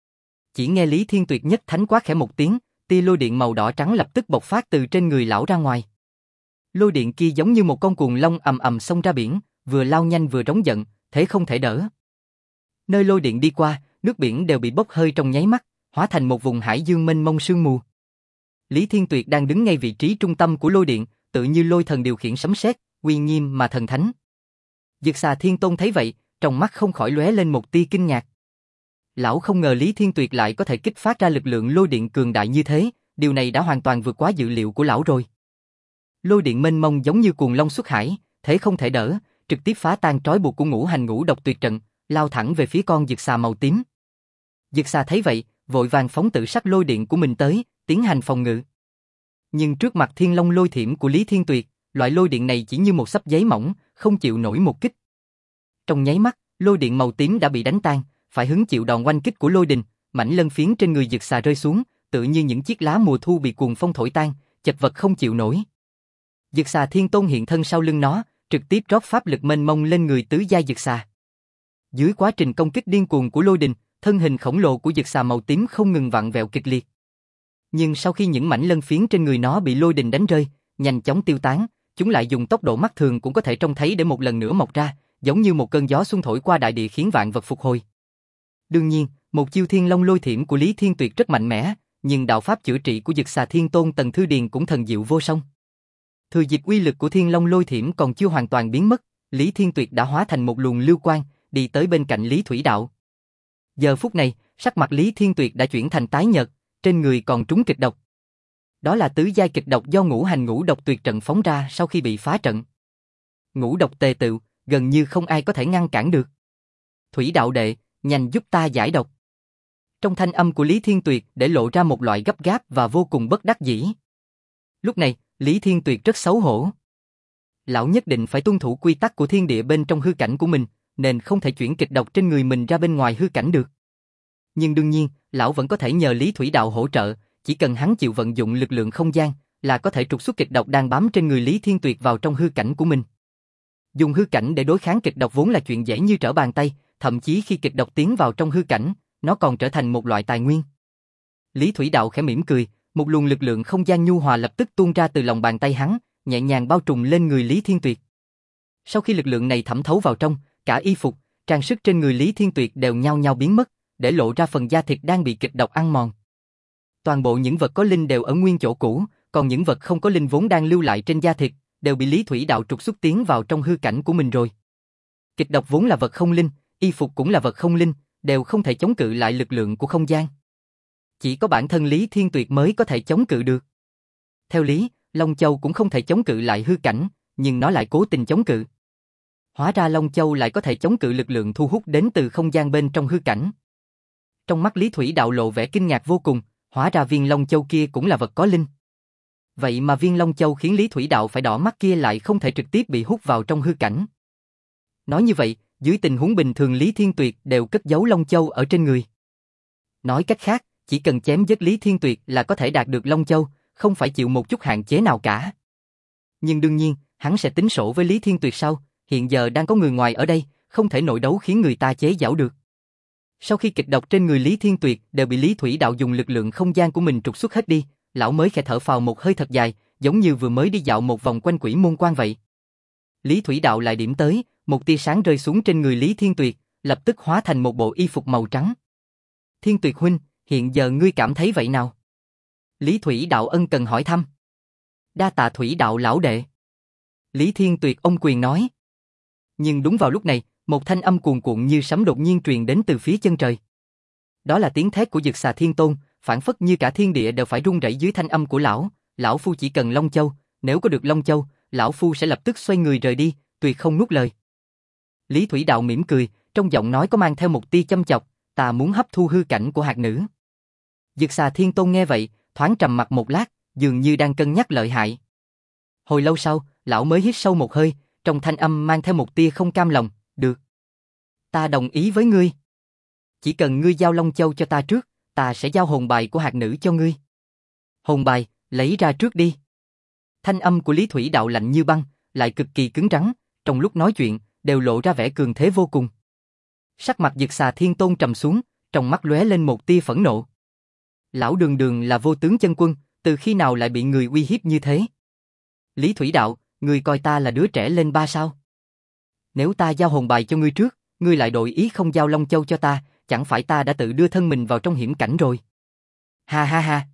Chỉ nghe Lý Thiên Tuyệt nhất thánh quát khẽ một tiếng, tia lôi điện màu đỏ trắng lập tức bộc phát từ trên người lão ra ngoài. Lôi điện kia giống như một con cuồng long ầm ầm xông ra biển, vừa lao nhanh vừa rống giận, thế không thể đỡ. Nơi lôi điện đi qua, nước biển đều bị bốc hơi trong nháy mắt, hóa thành một vùng hải dương mênh mông sương mù. Lý Thiên Tuyệt đang đứng ngay vị trí trung tâm của lôi điện, tự như lôi thần điều khiển sấm sét, uy nghiêm mà thần thánh. Dực xà Thiên Tôn thấy vậy, trong mắt không khỏi lóe lên một tia kinh ngạc. Lão không ngờ Lý Thiên Tuyệt lại có thể kích phát ra lực lượng lôi điện cường đại như thế, điều này đã hoàn toàn vượt quá dự liệu của lão rồi. Lôi điện mênh mông giống như cuồng long xuất hải, thế không thể đỡ, trực tiếp phá tan trói buộc của ngũ hành ngũ độc tuyệt trận, lao thẳng về phía con dực xà màu tím. Dực xà thấy vậy, vội vàng phóng tự sắc lôi điện của mình tới, tiến hành phòng ngự. Nhưng trước mặt Thiên Long lôi thiểm của Lý Thiên Tuyệt, loại lôi điện này chỉ như một xấp giấy mỏng, không chịu nổi một kích. Trong nháy mắt, lôi điện màu tím đã bị đánh tan, phải hứng chịu đòn oanh kích của lôi đình, mảnh lân phiến trên người dực xà rơi xuống, tự như những chiếc lá mùa thu bị cuồng phong thổi tan, chật vật không chịu nổi. Dực xà Thiên Tôn hiện thân sau lưng nó, trực tiếp rót pháp lực mênh mông lên người tứ giai dực xà. Dưới quá trình công kích điên cuồng của lôi đình, thân hình khổng lồ của dực xà màu tím không ngừng vặn vẹo kịch liệt. Nhưng sau khi những mảnh lân phiến trên người nó bị lôi đình đánh rơi, nhanh chóng tiêu tán, chúng lại dùng tốc độ mắt thường cũng có thể trông thấy để một lần nữa mọc ra, giống như một cơn gió xuân thổi qua đại địa khiến vạn vật phục hồi. Đương nhiên, một chiêu Thiên Long lôi thiểm của Lý Thiên Tuyệt rất mạnh mẽ, nhưng đạo pháp chữa trị của dực xà Thiên Tôn Tần Thư Điền cũng thần diệu vô song. Thừa dịp uy lực của Thiên Long lôi thiểm còn chưa hoàn toàn biến mất, Lý Thiên Tuyệt đã hóa thành một luồng lưu quang, đi tới bên cạnh Lý Thủy Đạo. Giờ phút này, sắc mặt Lý Thiên Tuyệt đã chuyển thành tái nhợt, trên người còn trúng kịch độc. Đó là tứ giai kịch độc do ngũ hành ngũ độc tuyệt trận phóng ra sau khi bị phá trận. Ngũ độc tề tựu, gần như không ai có thể ngăn cản được. Thủy Đạo đệ, nhanh giúp ta giải độc. Trong thanh âm của Lý Thiên Tuyệt để lộ ra một loại gấp gáp và vô cùng bất đắc dĩ. Lúc này, Lý Thiên Tuyệt rất xấu hổ. Lão nhất định phải tuân thủ quy tắc của thiên địa bên trong hư cảnh của mình, nên không thể chuyển kịch độc trên người mình ra bên ngoài hư cảnh được. Nhưng đương nhiên, lão vẫn có thể nhờ Lý Thủy Đạo hỗ trợ, chỉ cần hắn chịu vận dụng lực lượng không gian, là có thể trục xuất kịch độc đang bám trên người Lý Thiên Tuyệt vào trong hư cảnh của mình. Dùng hư cảnh để đối kháng kịch độc vốn là chuyện dễ như trở bàn tay, thậm chí khi kịch độc tiến vào trong hư cảnh, nó còn trở thành một loại tài nguyên. Lý Thủy Đạo khẽ mỉm cười, một luồng lực lượng không gian nhu hòa lập tức tuôn ra từ lòng bàn tay hắn, nhẹ nhàng bao trùm lên người Lý Thiên Tuyệt. Sau khi lực lượng này thẩm thấu vào trong, cả y phục, trang sức trên người Lý Thiên Tuyệt đều nhao nhao biến mất, để lộ ra phần da thịt đang bị kịch độc ăn mòn. Toàn bộ những vật có linh đều ở nguyên chỗ cũ, còn những vật không có linh vốn đang lưu lại trên da thịt, đều bị Lý Thủy Đạo trục xuất tiến vào trong hư cảnh của mình rồi. Kịch độc vốn là vật không linh, y phục cũng là vật không linh, đều không thể chống cự lại lực lượng của không gian. Chỉ có bản thân Lý Thiên Tuyệt mới có thể chống cự được. Theo lý, Long Châu cũng không thể chống cự lại hư cảnh, nhưng nó lại cố tình chống cự. Hóa ra Long Châu lại có thể chống cự lực lượng thu hút đến từ không gian bên trong hư cảnh. Trong mắt Lý Thủy Đạo lộ vẻ kinh ngạc vô cùng, hóa ra viên Long Châu kia cũng là vật có linh. Vậy mà viên Long Châu khiến Lý Thủy Đạo phải đỏ mắt kia lại không thể trực tiếp bị hút vào trong hư cảnh. Nói như vậy, dưới tình huống bình thường Lý Thiên Tuyệt đều cất giấu Long Châu ở trên người. Nói cách khác, chỉ cần chém giết Lý Thiên Tuyệt là có thể đạt được Long Châu, không phải chịu một chút hạn chế nào cả. Nhưng đương nhiên, hắn sẽ tính sổ với Lý Thiên Tuyệt sau, hiện giờ đang có người ngoài ở đây, không thể nội đấu khiến người ta chế giễu được. Sau khi kịch độc trên người Lý Thiên Tuyệt đều bị Lý Thủy Đạo dùng lực lượng không gian của mình trục xuất hết đi, lão mới khẽ thở phào một hơi thật dài, giống như vừa mới đi dạo một vòng quanh Quỷ Môn Quan vậy. Lý Thủy Đạo lại điểm tới, một tia sáng rơi xuống trên người Lý Thiên Tuyệt, lập tức hóa thành một bộ y phục màu trắng. Thiên Tuyệt huynh, hiện giờ ngươi cảm thấy vậy nào? Lý Thủy Đạo ân cần hỏi thăm. Đa tạ Thủy Đạo lão đệ. Lý Thiên Tuyệt ôm quyền nói. Nhưng đúng vào lúc này, một thanh âm cuồn cuộn như sấm đột nhiên truyền đến từ phía chân trời. Đó là tiếng thét của Dực Xà Thiên Tôn, phảng phất như cả thiên địa đều phải rung rẩy dưới thanh âm của lão. Lão phu chỉ cần Long Châu, nếu có được Long Châu, lão phu sẽ lập tức xoay người rời đi, tuyệt không nuốt lời. Lý Thủy Đạo mỉm cười, trong giọng nói có mang theo một tia châm chọc, ta muốn hấp thu hư cảnh của hạt nữ. Dực Xà Thiên Tôn nghe vậy, thoáng trầm mặt một lát, dường như đang cân nhắc lợi hại. Hồi lâu sau, lão mới hít sâu một hơi, trong thanh âm mang theo một tia không cam lòng, được. Ta đồng ý với ngươi. Chỉ cần ngươi giao Long Châu cho ta trước, ta sẽ giao hồn bài của hạt nữ cho ngươi. Hồn bài, lấy ra trước đi. Thanh âm của Lý Thủy Đạo lạnh như băng, lại cực kỳ cứng rắn, trong lúc nói chuyện, đều lộ ra vẻ cường thế vô cùng. Sắc mặt Dực Xà Thiên Tôn trầm xuống, trong mắt lóe lên một tia phẫn nộ. Lão đường đường là vô tướng chân quân, từ khi nào lại bị người uy hiếp như thế? Lý Thủy Đạo, ngươi coi ta là đứa trẻ lên ba sao? Nếu ta giao hồn bài cho ngươi trước, ngươi lại đổi ý không giao Long Châu cho ta, chẳng phải ta đã tự đưa thân mình vào trong hiểm cảnh rồi? Ha ha ha.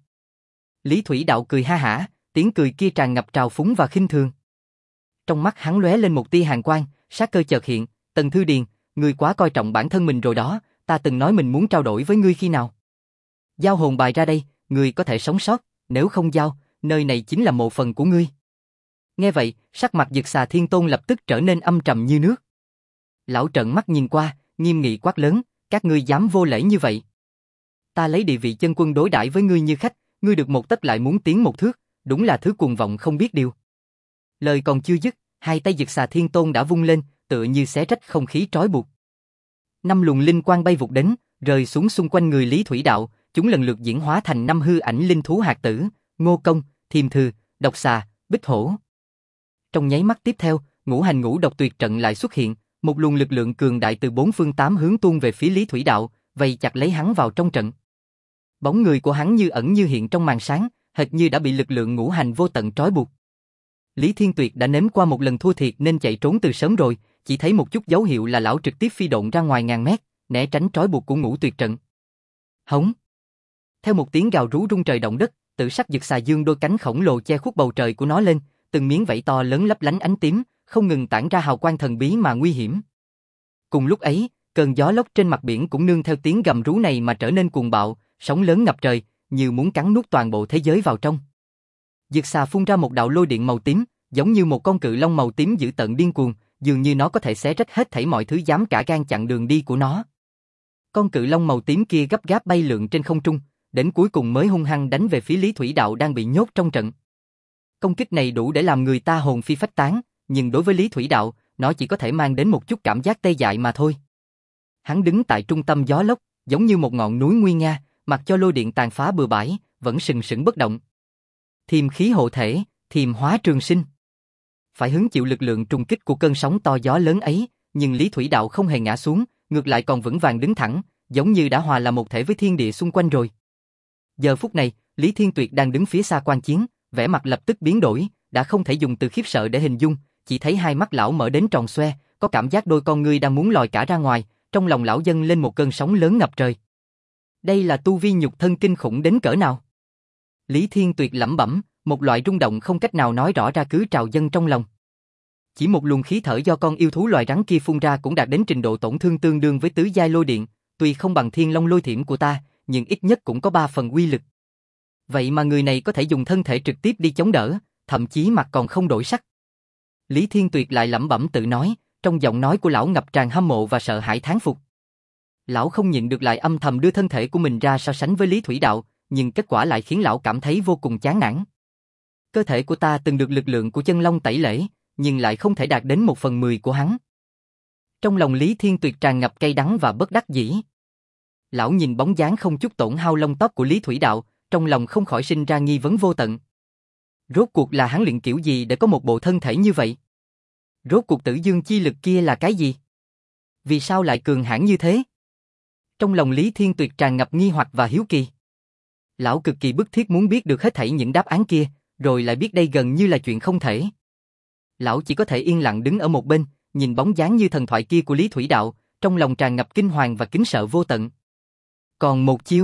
Lý Thủy Đạo cười ha hả, tiếng cười kia tràn ngập trào phúng và khinh thường. Trong mắt hắn lóe lên một tia hàn quang, sát cơ chợt hiện, Tần Thư Điền, ngươi quá coi trọng bản thân mình rồi đó, ta từng nói mình muốn trao đổi với ngươi khi nào? Giao hồn bài ra đây, ngươi có thể sống sót, nếu không giao, nơi này chính là mộ phần của ngươi. Nghe vậy, sắc mặt Dực Xà Thiên Tôn lập tức trở nên âm trầm như nước. Lão trợn mắt nhìn qua, nghiêm nghị quát lớn, các ngươi dám vô lễ như vậy? Ta lấy địa vị chân quân đối đãi với ngươi như khách, ngươi được một tấc lại muốn tiến một thước, đúng là thứ cuồng vọng không biết điều. Lời còn chưa dứt, hai tay Dực Xà Thiên Tôn đã vung lên, tựa như xé rách không khí trói buộc. Năm luồng linh quang bay vụt đến, rơi xuống xung quanh người Lý Thủy Đạo, chúng lần lượt diễn hóa thành năm hư ảnh linh thú hạt tử, Ngô Công, Thiềm Thư, Độc Xà, Bích Hổ. Trong nháy mắt tiếp theo, ngũ hành ngũ độc tuyệt trận lại xuất hiện, một luồng lực lượng cường đại từ bốn phương tám hướng tuôn về phía Lý Thủy Đạo, vây chặt lấy hắn vào trong trận. Bóng người của hắn như ẩn như hiện trong màn sáng, hệt như đã bị lực lượng ngũ hành vô tận trói buộc. Lý Thiên Tuyệt đã nếm qua một lần thua thiệt nên chạy trốn từ sớm rồi, chỉ thấy một chút dấu hiệu là lão trực tiếp phi độn ra ngoài ngàn mét, né tránh trói buộc của ngũ tuyệt trận. Hống! Theo một tiếng gào rú rung trời động đất, Tử sắc Dực Xà dương đôi cánh khổng lồ che khuất bầu trời của nó lên, từng miếng vảy to lớn lấp lánh ánh tím, không ngừng tản ra hào quang thần bí mà nguy hiểm. Cùng lúc ấy, cơn gió lốc trên mặt biển cũng nương theo tiếng gầm rú này mà trở nên cuồng bạo, sóng lớn ngập trời, như muốn cắn nuốt toàn bộ thế giới vào trong. Dực Xà phun ra một đạo lôi điện màu tím, giống như một con cự long màu tím dữ tợn điên cuồng, dường như nó có thể xé rách hết thảy mọi thứ dám cả gan chặn đường đi của nó. Con cự long màu tím kia gấp gáp bay lượn trên không trung, đến cuối cùng mới hung hăng đánh về phía Lý Thủy Đạo đang bị nhốt trong trận. Công kích này đủ để làm người ta hồn phi phách tán, nhưng đối với Lý Thủy Đạo, nó chỉ có thể mang đến một chút cảm giác tê dại mà thôi. Hắn đứng tại trung tâm gió lốc, giống như một ngọn núi nguy nga, mặc cho lôi điện tàn phá bừa bãi, vẫn sừng sững bất động. Thiềm khí hộ thể, thiềm hóa trường sinh. Phải hứng chịu lực lượng trùng kích của cơn sóng to gió lớn ấy, nhưng Lý Thủy Đạo không hề ngã xuống, ngược lại còn vững vàng đứng thẳng, giống như đã hòa là một thể với thiên địa xung quanh rồi. Giờ phút này, Lý Thiên Tuyệt đang đứng phía xa quan chiến, vẻ mặt lập tức biến đổi, đã không thể dùng từ khiếp sợ để hình dung, chỉ thấy hai mắt lão mở đến tròn xoe, có cảm giác đôi con ngươi đang muốn lòi cả ra ngoài, trong lòng lão dâng lên một cơn sóng lớn ngập trời. Đây là tu vi nhục thân kinh khủng đến cỡ nào? Lý Thiên Tuyệt lẩm bẩm, một loại rung động không cách nào nói rõ ra cứ trào dâng trong lòng. Chỉ một luồng khí thở do con yêu thú loài rắn kia phun ra cũng đạt đến trình độ tổn thương tương đương với tứ giai lôi điện, tuy không bằng Thiên Long lôi thiểm của ta, nhưng ít nhất cũng có ba phần uy lực. Vậy mà người này có thể dùng thân thể trực tiếp đi chống đỡ, thậm chí mặt còn không đổi sắc. Lý Thiên Tuyệt lại lẩm bẩm tự nói, trong giọng nói của lão ngập tràn hâm mộ và sợ hãi thán phục. Lão không nhịn được lại âm thầm đưa thân thể của mình ra so sánh với Lý Thủy Đạo, nhưng kết quả lại khiến lão cảm thấy vô cùng chán nản. Cơ thể của ta từng được lực lượng của chân long tẩy lễ, nhưng lại không thể đạt đến một phần mười của hắn. Trong lòng Lý Thiên Tuyệt tràn ngập cay đắng và bất đắc dĩ. Lão nhìn bóng dáng không chút tổn hao lông tóc của Lý Thủy Đạo, trong lòng không khỏi sinh ra nghi vấn vô tận. Rốt cuộc là hắn luyện kiểu gì để có một bộ thân thể như vậy? Rốt cuộc tử dương chi lực kia là cái gì? Vì sao lại cường hãn như thế? Trong lòng Lý Thiên Tuyệt tràn ngập nghi hoặc và hiếu kỳ. Lão cực kỳ bức thiết muốn biết được hết thảy những đáp án kia, rồi lại biết đây gần như là chuyện không thể. Lão chỉ có thể yên lặng đứng ở một bên, nhìn bóng dáng như thần thoại kia của Lý Thủy Đạo, trong lòng tràn ngập kinh hoàng và kính sợ vô tận. Còn một chiêu.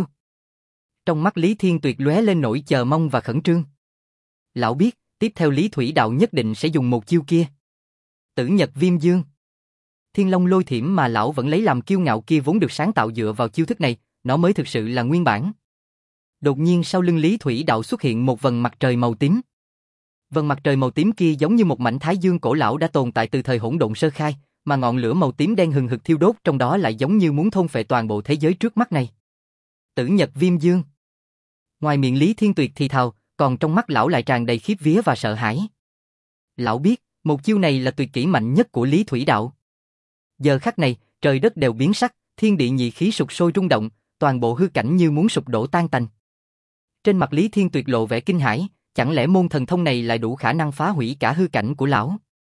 Trong mắt Lý Thiên Tuyệt lóe lên nỗi chờ mong và khẩn trương. Lão biết, tiếp theo Lý Thủy Đạo nhất định sẽ dùng một chiêu kia. Tử Nhật Viêm Dương. Thiên Long Lôi Thiểm mà lão vẫn lấy làm kiêu ngạo kia vốn được sáng tạo dựa vào chiêu thức này, nó mới thực sự là nguyên bản. Đột nhiên sau lưng Lý Thủy Đạo xuất hiện một vầng mặt trời màu tím. Vầng mặt trời màu tím kia giống như một mảnh thái dương cổ lão đã tồn tại từ thời hỗn độn sơ khai, mà ngọn lửa màu tím đen hừng hực thiêu đốt trong đó lại giống như muốn thôn phệ toàn bộ thế giới trước mắt này. Tử Nhật Viêm Dương. Ngoài miệng Lý Thiên Tuyệt thì thào, còn trong mắt lão lại tràn đầy khiếp vía và sợ hãi. Lão biết, một chiêu này là tuyệt kỹ mạnh nhất của Lý Thủy Đạo. Giờ khắc này, trời đất đều biến sắc, thiên địa nhị khí sụp sôi rung động, toàn bộ hư cảnh như muốn sụp đổ tan tành. Trên mặt Lý Thiên Tuyệt lộ vẻ kinh hãi, chẳng lẽ môn thần thông này lại đủ khả năng phá hủy cả hư cảnh của lão?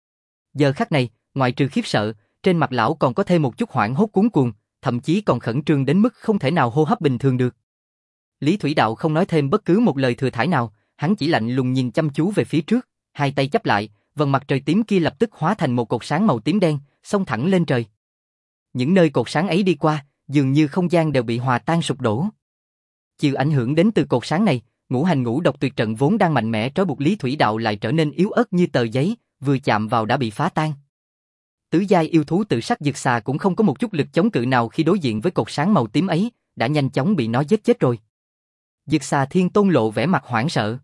Giờ khắc này, ngoại trừ khiếp sợ, trên mặt lão còn có thêm một chút hoảng hốt cuống cuồng, thậm chí còn khẩn trương đến mức không thể nào hô hấp bình thường được. Lý Thủy Đạo không nói thêm bất cứ một lời thừa thãi nào, hắn chỉ lạnh lùng nhìn chăm chú về phía trước, hai tay chắp lại, vầng mặt trời tím kia lập tức hóa thành một cột sáng màu tím đen, xông thẳng lên trời. Những nơi cột sáng ấy đi qua, dường như không gian đều bị hòa tan sụp đổ. Chịu ảnh hưởng đến từ cột sáng này, ngũ hành ngũ độc tuyệt trận vốn đang mạnh mẽ trói buộc Lý Thủy Đạo lại trở nên yếu ớt như tờ giấy, vừa chạm vào đã bị phá tan. Tứ giai yêu thú tự sắc dực xà cũng không có một chút lực chống cự nào khi đối diện với cột sáng màu tím ấy, đã nhanh chóng bị nó giết chết rồi. Dực xà Thiên Tôn lộ vẻ mặt hoảng sợ.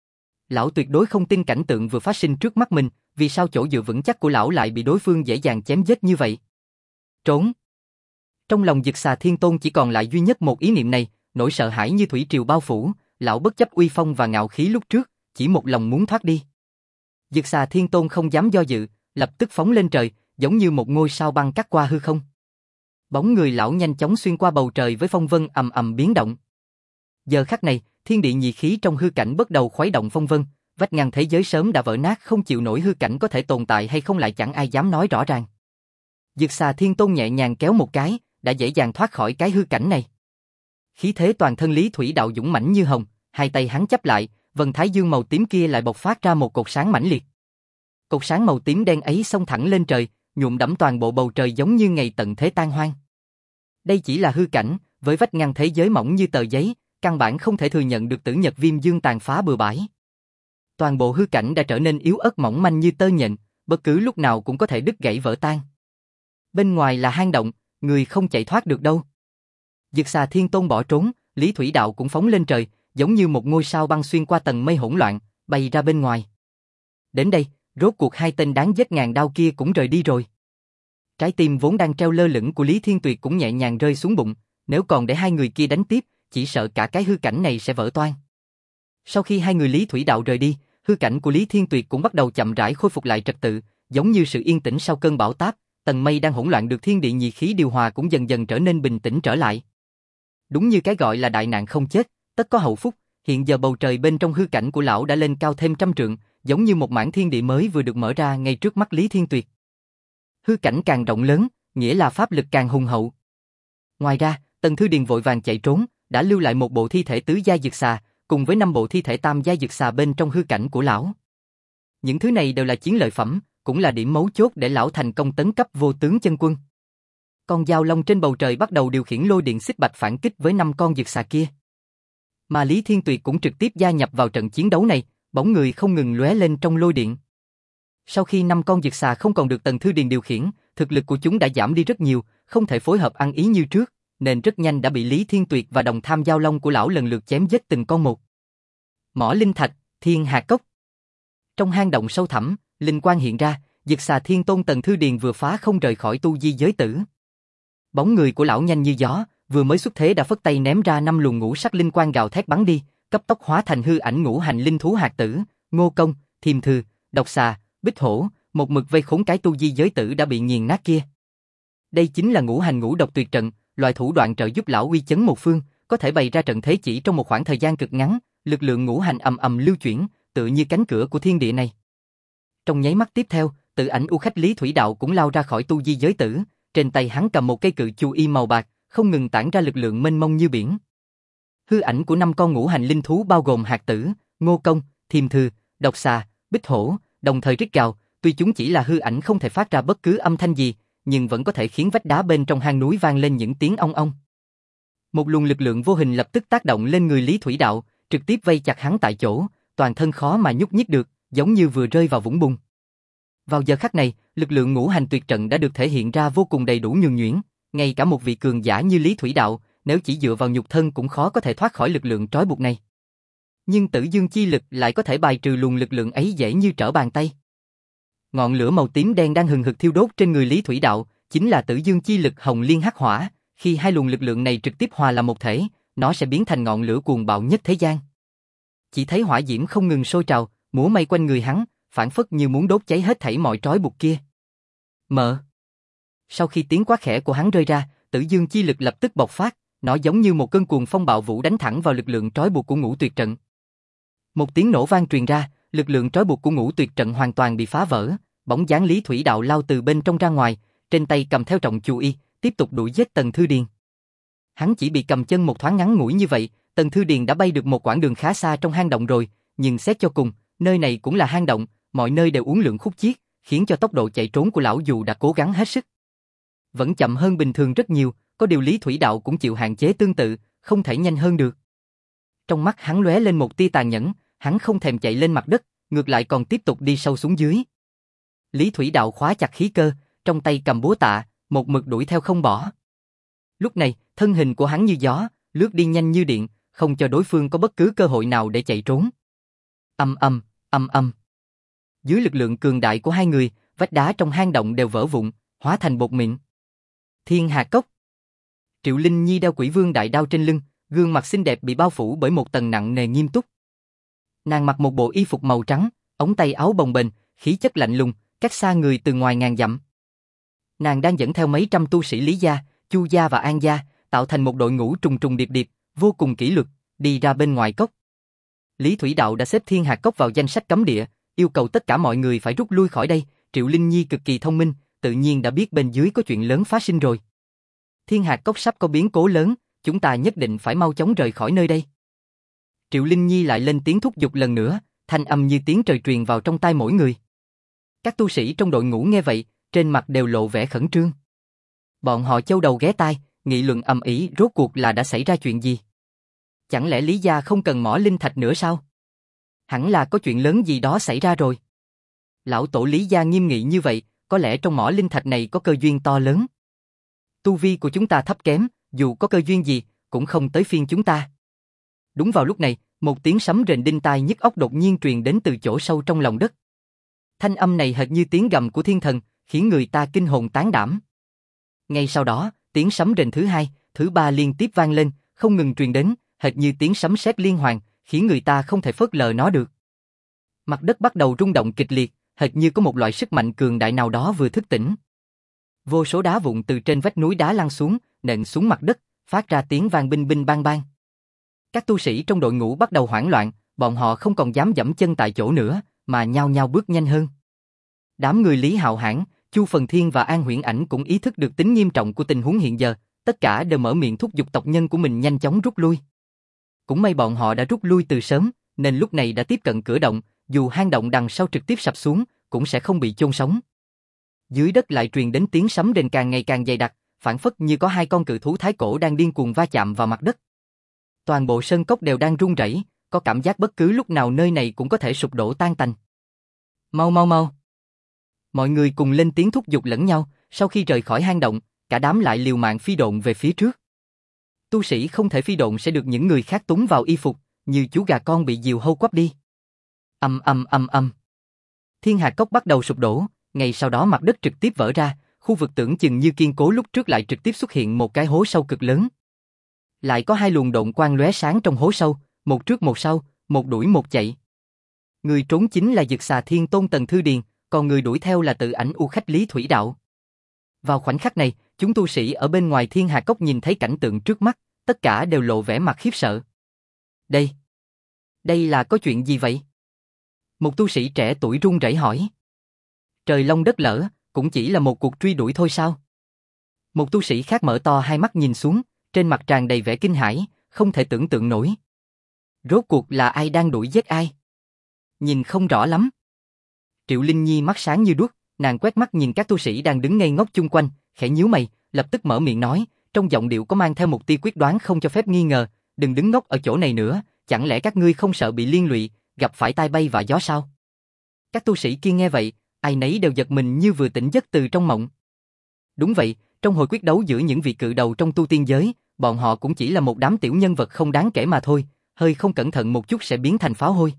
Lão tuyệt đối không tin cảnh tượng vừa phát sinh trước mắt mình, vì sao chỗ dựa vững chắc của lão lại bị đối phương dễ dàng chém giết như vậy? Trốn. Trong lòng Dực xà Thiên Tôn chỉ còn lại duy nhất một ý niệm này, nỗi sợ hãi như thủy triều bao phủ, lão bất chấp uy phong và ngạo khí lúc trước, chỉ một lòng muốn thoát đi. Dực xà Thiên Tôn không dám do dự, lập tức phóng lên trời, giống như một ngôi sao băng cắt qua hư không. Bóng người lão nhanh chóng xuyên qua bầu trời với phong vân ầm ầm biến động. Giờ khắc này, thiên địa nhị khí trong hư cảnh bắt đầu khuấy động phong vân, vách ngăn thế giới sớm đã vỡ nát không chịu nổi hư cảnh có thể tồn tại hay không lại chẳng ai dám nói rõ ràng. Dực xà Thiên Tôn nhẹ nhàng kéo một cái, đã dễ dàng thoát khỏi cái hư cảnh này. Khí thế toàn thân Lý Thủy Đạo dũng mãnh như hồng, hai tay hắn chắp lại, vầng thái dương màu tím kia lại bộc phát ra một cột sáng mãnh liệt. Cột sáng màu tím đen ấy xông thẳng lên trời, nhuộm đẫm toàn bộ bầu trời giống như ngày tận thế tan hoang. Đây chỉ là hư cảnh, với vách ngăn thế giới mỏng như tờ giấy, căn bản không thể thừa nhận được Tử Nhật Viêm Dương tàn phá bừa bãi. Toàn bộ hư cảnh đã trở nên yếu ớt mỏng manh như tơ nhện, bất cứ lúc nào cũng có thể đứt gãy vỡ tan. Bên ngoài là hang động, người không chạy thoát được đâu. Dực xà Thiên Tôn bỏ trốn, Lý Thủy Đạo cũng phóng lên trời, giống như một ngôi sao băng xuyên qua tầng mây hỗn loạn, bay ra bên ngoài. Đến đây, rốt cuộc hai tên đáng giết ngàn đao kia cũng rời đi rồi. Trái tim vốn đang treo lơ lửng của Lý Thiên Tuyệt cũng nhẹ nhàng rơi xuống bụng, nếu còn để hai người kia đánh tiếp, chỉ sợ cả cái hư cảnh này sẽ vỡ toang. Sau khi hai người Lý Thủy Đạo rời đi, hư cảnh của Lý Thiên Tuyệt cũng bắt đầu chậm rãi khôi phục lại trật tự, giống như sự yên tĩnh sau cơn bão táp, tầng mây đang hỗn loạn được thiên địa nhị khí điều hòa cũng dần dần trở nên bình tĩnh trở lại. Đúng như cái gọi là đại nạn không chết, tất có hậu phúc, hiện giờ bầu trời bên trong hư cảnh của lão đã lên cao thêm trăm trượng, giống như một mảng thiên địa mới vừa được mở ra ngay trước mắt Lý Thiên Tuyệt. Hư cảnh càng rộng lớn, nghĩa là pháp lực càng hùng hậu. Ngoài ra, Tần Thư Điền vội vàng chạy trốn, đã lưu lại một bộ thi thể tứ giai dực xà, cùng với năm bộ thi thể tam giai dực xà bên trong hư cảnh của lão. Những thứ này đều là chiến lợi phẩm, cũng là điểm mấu chốt để lão thành công tấn cấp vô tướng chân quân. Con dao long trên bầu trời bắt đầu điều khiển lôi điện xích bạch phản kích với năm con dực xà kia. Mà Lý Thiên Tuyệt cũng trực tiếp gia nhập vào trận chiến đấu này, bóng người không ngừng lóe lên trong lôi điện. Sau khi năm con dực xà không còn được Tần Thư Điền điều khiển, thực lực của chúng đã giảm đi rất nhiều, không thể phối hợp ăn ý như trước, nên rất nhanh đã bị Lý Thiên Tuyệt và đồng tham giao long của lão lần lượt chém giết từng con một. Mỏ linh thạch, Thiên Hạt Cốc. Trong hang động sâu thẳm, linh quang hiện ra, Dực Xà Thiên Tôn Tần Thư Điền vừa phá không rời khỏi tu di giới tử. Bóng người của lão nhanh như gió, vừa mới xuất thế đã phất tay ném ra năm luồng ngũ sắc linh quang gào thét bắn đi, cấp tốc hóa thành hư ảnh ngũ hành linh thú hạt tử, Ngô Công, Thiềm Thư, Độc Xà, Bích Hổ, một mực vây khốn cái tu di giới tử đã bị nghiền nát kia. Đây chính là ngũ hành ngũ độc tuyệt trận, loại thủ đoạn trợ giúp lão uy chấn một phương, có thể bày ra trận thế chỉ trong một khoảng thời gian cực ngắn, lực lượng ngũ hành ầm ầm lưu chuyển, tự như cánh cửa của thiên địa này. Trong nháy mắt tiếp theo, tự ảnh u khách Lý Thủy Đạo cũng lao ra khỏi tu di giới tử, trên tay hắn cầm một cây cự chu y màu bạc, không ngừng tản ra lực lượng mênh mông như biển. Hư ảnh của năm con ngũ hành linh thú bao gồm hạt tử, Ngô Công, Thiềm Thư, Độc Xà, Bích Hổ, đồng thời rít gào, tuy chúng chỉ là hư ảnh không thể phát ra bất cứ âm thanh gì, nhưng vẫn có thể khiến vách đá bên trong hang núi vang lên những tiếng ong ong. Một luồng lực lượng vô hình lập tức tác động lên người Lý Thủy Đạo, trực tiếp vây chặt hắn tại chỗ, toàn thân khó mà nhúc nhích được, giống như vừa rơi vào vũng bùn. Vào giờ khắc này, lực lượng ngũ hành tuyệt trận đã được thể hiện ra vô cùng đầy đủ nhuần nhuyễn, ngay cả một vị cường giả như Lý Thủy Đạo, nếu chỉ dựa vào nhục thân cũng khó có thể thoát khỏi lực lượng trói buộc này. Nhưng Tử Dương chi lực lại có thể bài trừ luồng lực lượng ấy dễ như trở bàn tay. Ngọn lửa màu tím đen đang hừng hực thiêu đốt trên người Lý Thủy Đạo, chính là Tử Dương chi lực Hồng Liên Hắc Hỏa, khi hai luồng lực lượng này trực tiếp hòa làm một thể, nó sẽ biến thành ngọn lửa cuồng bạo nhất thế gian. Chỉ thấy hỏa diễm không ngừng sôi trào, múa may quanh người hắn, phản phất như muốn đốt cháy hết thảy mọi trói buộc kia. Mở. Sau khi tiếng quát khẽ của hắn rơi ra, Tử Dương chi lực lập tức bộc phát, nó giống như một cơn cuồng phong bạo vũ đánh thẳng vào lực lượng trói buộc của Ngũ Tuyệt trận. Một tiếng nổ vang truyền ra, lực lượng trói buộc của Ngũ Tuyệt trận hoàn toàn bị phá vỡ, bóng dáng Lý Thủy Đạo lao từ bên trong ra ngoài, trên tay cầm theo trọng chu y, tiếp tục đuổi giết Tần Thư Điền. Hắn chỉ bị cầm chân một thoáng ngắn ngủi như vậy, Tần Thư Điền đã bay được một quãng đường khá xa trong hang động rồi, nhưng xét cho cùng, nơi này cũng là hang động, mọi nơi đều uốn lượn khúc chiết, khiến cho tốc độ chạy trốn của lão dù đã cố gắng hết sức, vẫn chậm hơn bình thường rất nhiều, có điều Lý Thủy Đạo cũng chịu hạn chế tương tự, không thể nhanh hơn được. Trong mắt hắn lóe lên một tia tàn nhẫn, hắn không thèm chạy lên mặt đất, ngược lại còn tiếp tục đi sâu xuống dưới. Lý Thủy Đạo khóa chặt khí cơ, trong tay cầm búa tạ, một mực đuổi theo không bỏ. Lúc này, thân hình của hắn như gió, lướt đi nhanh như điện, không cho đối phương có bất cứ cơ hội nào để chạy trốn. Âm âm, âm âm. Dưới lực lượng cường đại của hai người, vách đá trong hang động đều vỡ vụn, hóa thành bột mịn. Thiên Hạt Cốc. Triệu Linh Nhi đeo Quỷ Vương đại đao trên lưng, gương mặt xinh đẹp bị bao phủ bởi một tầng nặng nề nghiêm túc. Nàng mặc một bộ y phục màu trắng, ống tay áo bồng bềnh, khí chất lạnh lùng, cách xa người từ ngoài ngàn dặm. Nàng đang dẫn theo mấy trăm tu sĩ Lý gia, Chu gia và An gia, tạo thành một đội ngũ trùng trùng điệp điệp, vô cùng kỷ luật, đi ra bên ngoài cốc. Lý Thủy Đạo đã xếp Thiên Hạt Cốc vào danh sách cấm địa, yêu cầu tất cả mọi người phải rút lui khỏi đây. Triệu Linh Nhi cực kỳ thông minh, tự nhiên đã biết bên dưới có chuyện lớn phát sinh rồi. Thiên Hạt Cốc sắp có biến cố lớn, chúng ta nhất định phải mau chóng rời khỏi nơi đây. Triệu Linh Nhi lại lên tiếng thúc giục lần nữa, thanh âm như tiếng trời truyền vào trong tai mỗi người. Các tu sĩ trong đội ngũ nghe vậy, trên mặt đều lộ vẻ khẩn trương. Bọn họ châu đầu ghé tai, nghị luận ầm ĩ rốt cuộc là đã xảy ra chuyện gì. Chẳng lẽ Lý gia không cần mỏ linh thạch nữa sao? Hẳn là có chuyện lớn gì đó xảy ra rồi. Lão tổ Lý gia nghiêm nghị như vậy, có lẽ trong mỏ linh thạch này có cơ duyên to lớn. Tu vi của chúng ta thấp kém, dù có cơ duyên gì, cũng không tới phiên chúng ta. Đúng vào lúc này, một tiếng sấm rền đinh tai nhức óc đột nhiên truyền đến từ chỗ sâu trong lòng đất. Thanh âm này hệt như tiếng gầm của thiên thần, khiến người ta kinh hồn tán đảm. Ngay sau đó, tiếng sấm rền thứ hai, thứ ba liên tiếp vang lên, không ngừng truyền đến, hệt như tiếng sấm sét liên hoàn, khiến người ta không thể phớt lờ nó được. Mặt đất bắt đầu rung động kịch liệt, hệt như có một loại sức mạnh cường đại nào đó vừa thức tỉnh. Vô số đá vụn từ trên vách núi đá lăn xuống, nện xuống mặt đất, phát ra tiếng vang binh binh bang bang. Các tu sĩ trong đội ngũ bắt đầu hoảng loạn, bọn họ không còn dám dẫm chân tại chỗ nữa, mà nhao nhao bước nhanh hơn. Đám người Lý Hạo Hãn, Chu Phần Thiên và An Huyễn Ảnh cũng ý thức được tính nghiêm trọng của tình huống hiện giờ, tất cả đều mở miệng thúc giục tộc nhân của mình nhanh chóng rút lui. Cũng may bọn họ đã rút lui từ sớm, nên lúc này đã tiếp cận cửa động, dù hang động đằng sau trực tiếp sập xuống, cũng sẽ không bị chôn sống. Dưới đất lại truyền đến tiếng sấm rền càng ngày càng dày đặc, phảng phất như có hai con cự thú thái cổ đang điên cuồng va chạm vào mặt đất. Toàn bộ sơn cốc đều đang rung rẩy, có cảm giác bất cứ lúc nào nơi này cũng có thể sụp đổ tan tành. Mau mau mau! Mọi người cùng lên tiếng thúc giục lẫn nhau, sau khi rời khỏi hang động, cả đám lại liều mạng phi độn về phía trước. Tu sĩ không thể phi độn sẽ được những người khác túng vào y phục, như chú gà con bị diều hâu quắp đi. Âm âm âm âm. Thiên hạt cốc bắt đầu sụp đổ, ngay sau đó mặt đất trực tiếp vỡ ra, khu vực tưởng chừng như kiên cố lúc trước lại trực tiếp xuất hiện một cái hố sâu cực lớn. Lại có hai luồng độn quang lóe sáng trong hố sâu, một trước một sau, một đuổi một chạy. Người trốn chính là Dực Xà Thiên Tôn Tần Thư Điền, còn người đuổi theo là Tự Ảnh U Khách Lý Thủy Đạo. Vào khoảnh khắc này, chúng tu sĩ ở bên ngoài Thiên Hà Cốc nhìn thấy cảnh tượng trước mắt, tất cả đều lộ vẻ mặt khiếp sợ. Đây, đây là có chuyện gì vậy? Một tu sĩ trẻ tuổi run rẩy hỏi. Trời long đất lở, cũng chỉ là một cuộc truy đuổi thôi sao? Một tu sĩ khác mở to hai mắt nhìn xuống, trên mặt tràn đầy vẻ kinh hãi, không thể tưởng tượng nổi. Rốt cuộc là ai đang đuổi giết ai? Nhìn không rõ lắm. Triệu Linh Nhi mắt sáng như đuốc, nàng quét mắt nhìn các tu sĩ đang đứng ngây ngốc chung quanh, khẽ nhíu mày, lập tức mở miệng nói, trong giọng điệu có mang theo một tia quyết đoán không cho phép nghi ngờ, đừng đứng ngốc ở chỗ này nữa, chẳng lẽ các ngươi không sợ bị liên lụy, gặp phải tai bay vạ gió sao? Các tu sĩ kia nghe vậy, ai nấy đều giật mình như vừa tỉnh giấc từ trong mộng. Đúng vậy, trong hồi quyết đấu giữa những vị cự đầu trong tu tiên giới, bọn họ cũng chỉ là một đám tiểu nhân vật không đáng kể mà thôi, hơi không cẩn thận một chút sẽ biến thành pháo hôi.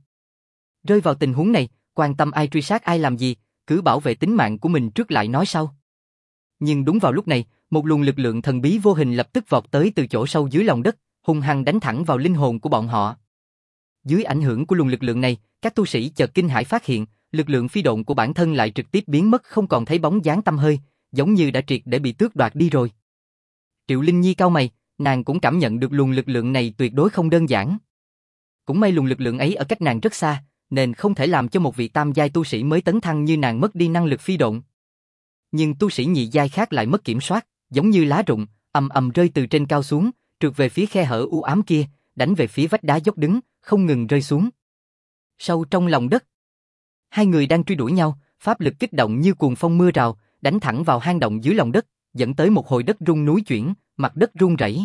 Rơi vào tình huống này, quan tâm ai truy sát ai làm gì, cứ bảo vệ tính mạng của mình trước lại nói sau. Nhưng đúng vào lúc này, một luồng lực lượng thần bí vô hình lập tức vọt tới từ chỗ sâu dưới lòng đất, hung hăng đánh thẳng vào linh hồn của bọn họ. Dưới ảnh hưởng của luồng lực lượng này, các tu sĩ chợt kinh hãi phát hiện, lực lượng phi độn của bản thân lại trực tiếp biến mất không còn thấy bóng dáng tăm hơi, giống như đã triệt để bị tước đoạt đi rồi. Triệu Linh Nhi cau mày, nàng cũng cảm nhận được luồng lực lượng này tuyệt đối không đơn giản. Cũng may luồng lực lượng ấy ở cách nàng rất xa, nên không thể làm cho một vị tam giai tu sĩ mới tấn thăng như nàng mất đi năng lực phi độn. Nhưng tu sĩ nhị giai khác lại mất kiểm soát, giống như lá rụng, ầm ầm rơi từ trên cao xuống, trượt về phía khe hở u ám kia, đánh về phía vách đá dốc đứng, không ngừng rơi xuống. Sâu trong lòng đất, hai người đang truy đuổi nhau, pháp lực kích động như cuồng phong mưa rào, đánh thẳng vào hang động dưới lòng đất, dẫn tới một hồi đất rung núi chuyển, mặt đất rung rẩy.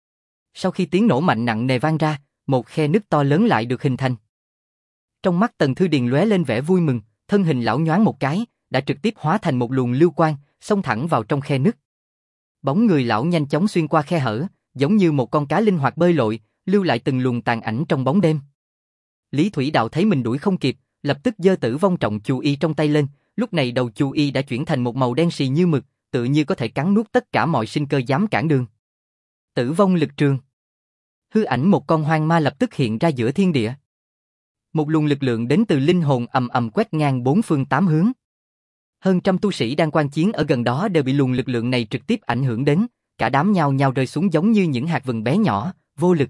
Sau khi tiếng nổ mạnh nặng nề vang ra, một khe nứt to lớn lại được hình thành. Trong mắt Tần Thư Điền lóe lên vẻ vui mừng, thân hình lão nhoáng một cái, đã trực tiếp hóa thành một luồng lưu quang, xông thẳng vào trong khe nứt. Bóng người lão nhanh chóng xuyên qua khe hở, giống như một con cá linh hoạt bơi lội, lưu lại từng luồng tàn ảnh trong bóng đêm. Lý Thủy Đạo thấy mình đuổi không kịp, lập tức giơ Tử Vong Trọng Chu Y trong tay lên, lúc này đầu Chu Y đã chuyển thành một màu đen xì như mực, tự như có thể cắn nuốt tất cả mọi sinh cơ dám cản đường. Tử vong lực trường. Hư ảnh một con hoang ma lập tức hiện ra giữa thiên địa. Một luồng lực lượng đến từ linh hồn ầm ầm quét ngang bốn phương tám hướng. Hơn trăm tu sĩ đang quan chiến ở gần đó đều bị luồng lực lượng này trực tiếp ảnh hưởng đến, cả đám nhao nhao rơi xuống giống như những hạt vừng bé nhỏ, vô lực.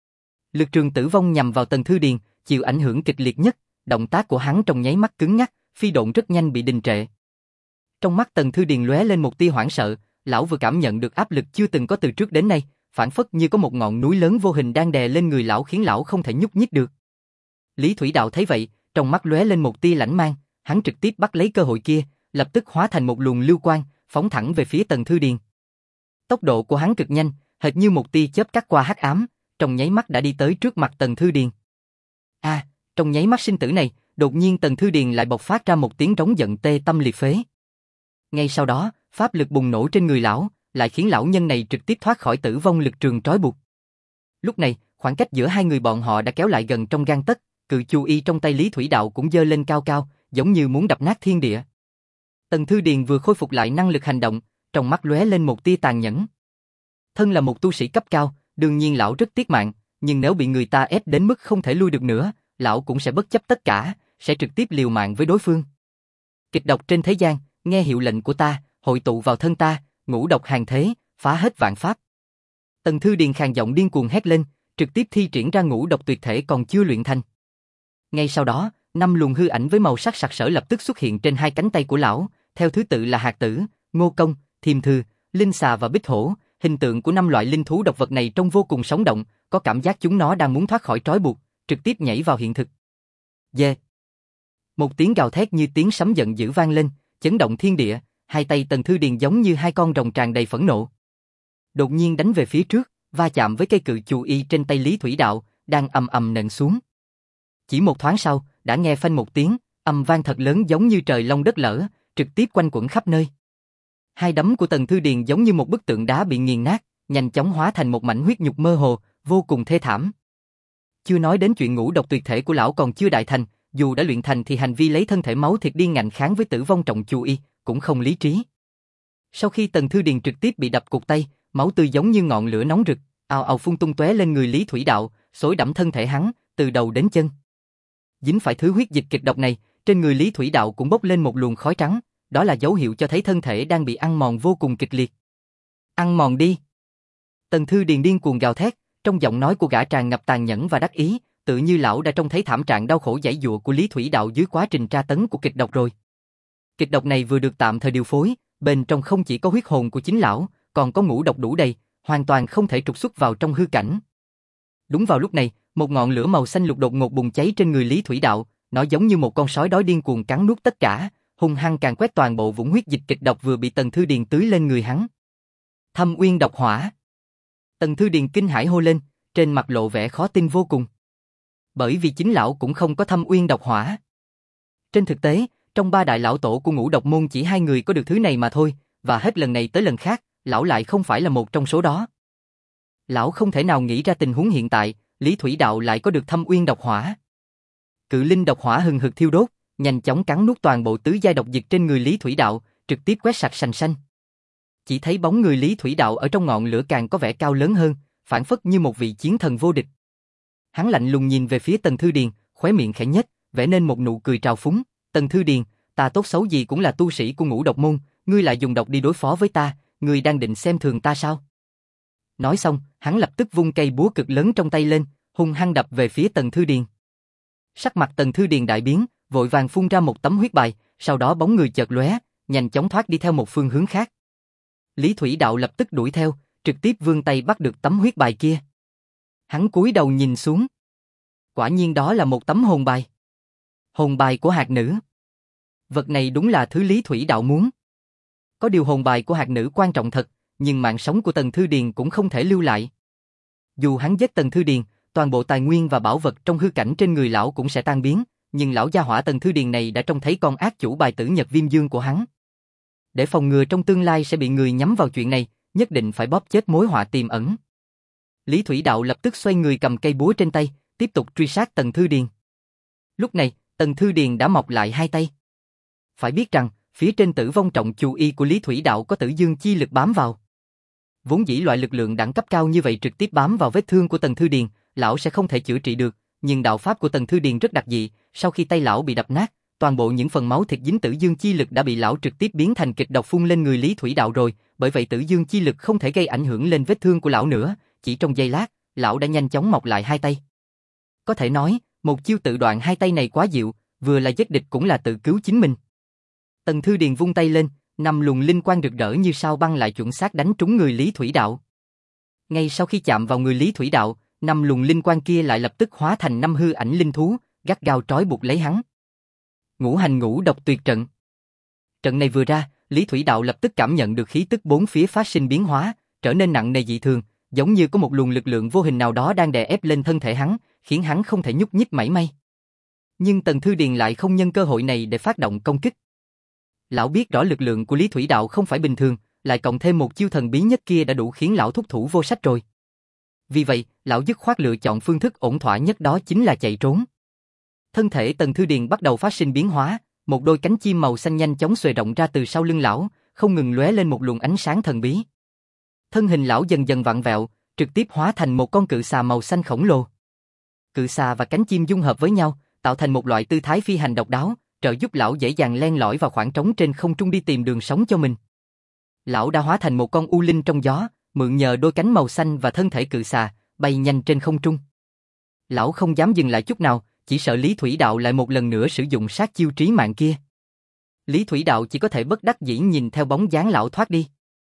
Lực trường tử vong nhằm vào Tần Thư Điền, chịu ảnh hưởng kịch liệt nhất, động tác của hắn trong nháy mắt cứng nhắc, phi độn rất nhanh bị đình trệ. Trong mắt Tần Thư Điền lóe lên một tia hoảng sợ, lão vừa cảm nhận được áp lực chưa từng có từ trước đến nay, phản phất như có một ngọn núi lớn vô hình đang đè lên người lão khiến lão không thể nhúc nhích được. Lý Thủy Đạo thấy vậy, trong mắt lóe lên một tia lãnh mang, hắn trực tiếp bắt lấy cơ hội kia, lập tức hóa thành một luồng lưu quang, phóng thẳng về phía Tần Thư Điền. Tốc độ của hắn cực nhanh, hệt như một tia chớp cắt qua hắc ám, trong nháy mắt đã đi tới trước mặt Tần Thư Điền. A, à, trong nháy mắt sinh tử này, đột nhiên Tần Thư Điền lại bộc phát ra một tiếng rống giận tê tâm liệt phế. Ngay sau đó, pháp lực bùng nổ trên người lão, lại khiến lão nhân này trực tiếp thoát khỏi tử vong lực trường trói buộc. Lúc này, khoảng cách giữa hai người bọn họ đã kéo lại gần trong gang tấc, cự chu y trong tay Lý Thủy Đạo cũng giơ lên cao cao, giống như muốn đập nát thiên địa. Tần Thư Điền vừa khôi phục lại năng lực hành động, trong mắt lóe lên một tia tàn nhẫn. Thân là một tu sĩ cấp cao, đương nhiên lão rất tiếc mạng, nhưng nếu bị người ta ép đến mức không thể lui được nữa, lão cũng sẽ bất chấp tất cả, sẽ trực tiếp liều mạng với đối phương. Kịch độc trên thế gian, nghe hiệu lệnh của ta, hội tụ vào thân ta, ngũ độc hàng thế, phá hết vạn pháp. Tần Thư Điền khàn giọng điên cuồng hét lên, trực tiếp thi triển ra ngũ độc tuyệt thể còn chưa luyện thành. Ngay sau đó, năm luồng hư ảnh với màu sắc sặc sỡ lập tức xuất hiện trên hai cánh tay của lão, theo thứ tự là hạt tử, ngô công, thiềm thư, linh xà và bích hổ. Hình tượng của năm loại linh thú độc vật này trông vô cùng sống động, có cảm giác chúng nó đang muốn thoát khỏi trói buộc, trực tiếp nhảy vào hiện thực. Dê! Một tiếng gào thét như tiếng sấm giận dữ vang lên, chấn động thiên địa, hai tay Tần Thư Điền giống như hai con rồng tràn đầy phẫn nộ. Đột nhiên đánh về phía trước, va chạm với cây cự chu y trên tay Lý Thủy Đạo, đang ầm ầm nện xuống. Chỉ một thoáng sau, đã nghe phanh một tiếng, âm vang thật lớn giống như trời long đất lở, trực tiếp quanh quẩn khắp nơi. Hai đấm của Tần Thư Điền giống như một bức tượng đá bị nghiền nát, nhanh chóng hóa thành một mảnh huyết nhục mơ hồ, vô cùng thê thảm. Chưa nói đến chuyện ngũ độc tuyệt thể của lão còn chưa đại thành, dù đã luyện thành thì hành vi lấy thân thể máu thịt điên ngạnh kháng với tử vong trọng chu y, cũng không lý trí. Sau khi Tần Thư Điền trực tiếp bị đập cụt tay, máu tươi giống như ngọn lửa nóng rực, ào ào phun tung tóe lên người Lý Thủy Đạo, xối đẫm thân thể hắn, từ đầu đến chân. Dính phải thứ huyết dịch kịch độc này, trên người Lý Thủy Đạo cũng bốc lên một luồng khói trắng, đó là dấu hiệu cho thấy thân thể đang bị ăn mòn vô cùng kịch liệt. Ăn mòn đi! Tần Thư Điền điên cuồng gào thét, trong giọng nói của gã tràn ngập tàn nhẫn và đắc ý, tự như lão đã trông thấy thảm trạng đau khổ giãy giụa của Lý Thủy Đạo dưới quá trình tra tấn của kịch độc rồi. Kịch độc này vừa được tạm thời điều phối, bên trong không chỉ có huyết hồn của chính lão, còn có ngũ độc đủ đầy, hoàn toàn không thể trục xuất vào trong hư cảnh. Đúng vào lúc này, một ngọn lửa màu xanh lục đột ngột bùng cháy trên người Lý Thủy Đạo, nó giống như một con sói đói điên cuồng cắn nuốt tất cả, hung hăng càn quét toàn bộ vũng huyết dịch kịch độc vừa bị Tần Thư Điền tưới lên người hắn. Thâm Uyên độc hỏa! Tần Thư Điền kinh hãi hô lên, trên mặt lộ vẻ khó tin vô cùng. Bởi vì chính lão cũng không có Thâm Uyên độc hỏa. Trên thực tế, trong ba đại lão tổ của ngũ độc môn chỉ hai người có được thứ này mà thôi, và hết lần này tới lần khác, lão lại không phải là một trong số đó. Lão không thể nào nghĩ ra tình huống hiện tại, Lý Thủy Đạo lại có được Thâm Uyên độc hỏa. Cự linh độc hỏa hừng hực thiêu đốt, nhanh chóng cắn nuốt toàn bộ tứ giai độc dịch trên người Lý Thủy Đạo, trực tiếp quét sạch sành xanh. Chỉ thấy bóng người Lý Thủy Đạo ở trong ngọn lửa càng có vẻ cao lớn hơn, phản phất như một vị chiến thần vô địch. Hắn lạnh lùng nhìn về phía Tần Thư Điền, khóe miệng khẽ nhếch, vẽ nên một nụ cười trào phúng. Tần Thư Điền, ta tốt xấu gì cũng là tu sĩ của ngũ độc môn, ngươi lại dùng độc đi đối phó với ta, ngươi đang định xem thường ta sao? Nói xong, hắn lập tức vung cây búa cực lớn trong tay lên, hung hăng đập về phía Tần Thư Điền. Sắc mặt Tần Thư Điền đại biến, vội vàng phun ra một tấm huyết bài, sau đó bóng người chợt lóe, nhanh chóng thoát đi theo một phương hướng khác. Lý Thủy Đạo lập tức đuổi theo, trực tiếp vươn tay bắt được tấm huyết bài kia. Hắn cúi đầu nhìn xuống. Quả nhiên đó là một tấm hồn bài. Hồn bài của hạt nữ. Vật này đúng là thứ Lý Thủy Đạo muốn. Có điều hồn bài của hạt nữ quan trọng thật, nhưng mạng sống của Tần Thư Điền cũng không thể lưu lại. Dù hắn giết Tần Thư Điền, toàn bộ tài nguyên và bảo vật trong hư cảnh trên người lão cũng sẽ tan biến, nhưng lão gia hỏa Tần Thư Điền này đã trông thấy con ác chủ bài tử Nhật Viêm Dương của hắn. Để phòng ngừa trong tương lai sẽ bị người nhắm vào chuyện này, nhất định phải bóp chết mối họa tiềm ẩn. Lý Thủy Đạo lập tức xoay người cầm cây búa trên tay, tiếp tục truy sát Tần Thư Điền. Lúc này, Tần Thư Điền đã mọc lại hai tay. Phải biết rằng, phía trên tử vong trọng chu y của Lý Thủy Đạo có tử dương chi lực bám vào. Vốn dĩ loại lực lượng đẳng cấp cao như vậy trực tiếp bám vào vết thương của Tần Thư Điền, lão sẽ không thể chữa trị được, nhưng đạo pháp của Tần Thư Điền rất đặc dị, sau khi tay lão bị đập nát, toàn bộ những phần máu thịt dính tử dương chi lực đã bị lão trực tiếp biến thành kịch độc phun lên người Lý Thủy Đạo rồi, bởi vậy tử dương chi lực không thể gây ảnh hưởng lên vết thương của lão nữa, chỉ trong giây lát, lão đã nhanh chóng mọc lại hai tay. Có thể nói, một chiêu tự đoạn hai tay này quá diệu, vừa là giết địch cũng là tự cứu chính mình. Tần Thư Điền vung tay lên, năm luồng linh quang rực rỡ như sao băng lại chuẩn xác đánh trúng người Lý Thủy Đạo. Ngay sau khi chạm vào người Lý Thủy Đạo, năm luồng linh quang kia lại lập tức hóa thành năm hư ảnh linh thú, gắt gao trói buộc lấy hắn. Ngũ hành ngũ độc tuyệt trận. Trận này vừa ra, Lý Thủy Đạo lập tức cảm nhận được khí tức bốn phía phát sinh biến hóa, trở nên nặng nề dị thường, giống như có một luồng lực lượng vô hình nào đó đang đè ép lên thân thể hắn, khiến hắn không thể nhúc nhích mảy may. Nhưng Tần Thư Điền lại không nhân cơ hội này để phát động công kích. Lão biết rõ lực lượng của Lý Thủy Đạo không phải bình thường, lại cộng thêm một chiêu thần bí nhất kia đã đủ khiến lão thúc thủ vô sách rồi. Vì vậy, lão dứt khoát lựa chọn phương thức ổn thỏa nhất, đó chính là chạy trốn. Thân thể Tần Thư Điền bắt đầu phát sinh biến hóa, một đôi cánh chim màu xanh nhanh chóng xuề rộng ra từ sau lưng lão, không ngừng lóe lên một luồng ánh sáng thần bí. Thân hình lão dần dần vặn vẹo, trực tiếp hóa thành một con cự xà màu xanh khổng lồ. Cự xà và cánh chim dung hợp với nhau, tạo thành một loại tư thái phi hành độc đáo, trợ giúp lão dễ dàng len lỏi vào khoảng trống trên không trung đi tìm đường sống cho mình. Lão đã hóa thành một con u linh trong gió, mượn nhờ đôi cánh màu xanh và thân thể cự xà, bay nhanh trên không trung. Lão không dám dừng lại chút nào, chỉ sợ Lý Thủy Đạo lại một lần nữa sử dụng sát chiêu trí mạng kia. Lý Thủy Đạo chỉ có thể bất đắc dĩ nhìn theo bóng dáng lão thoát đi.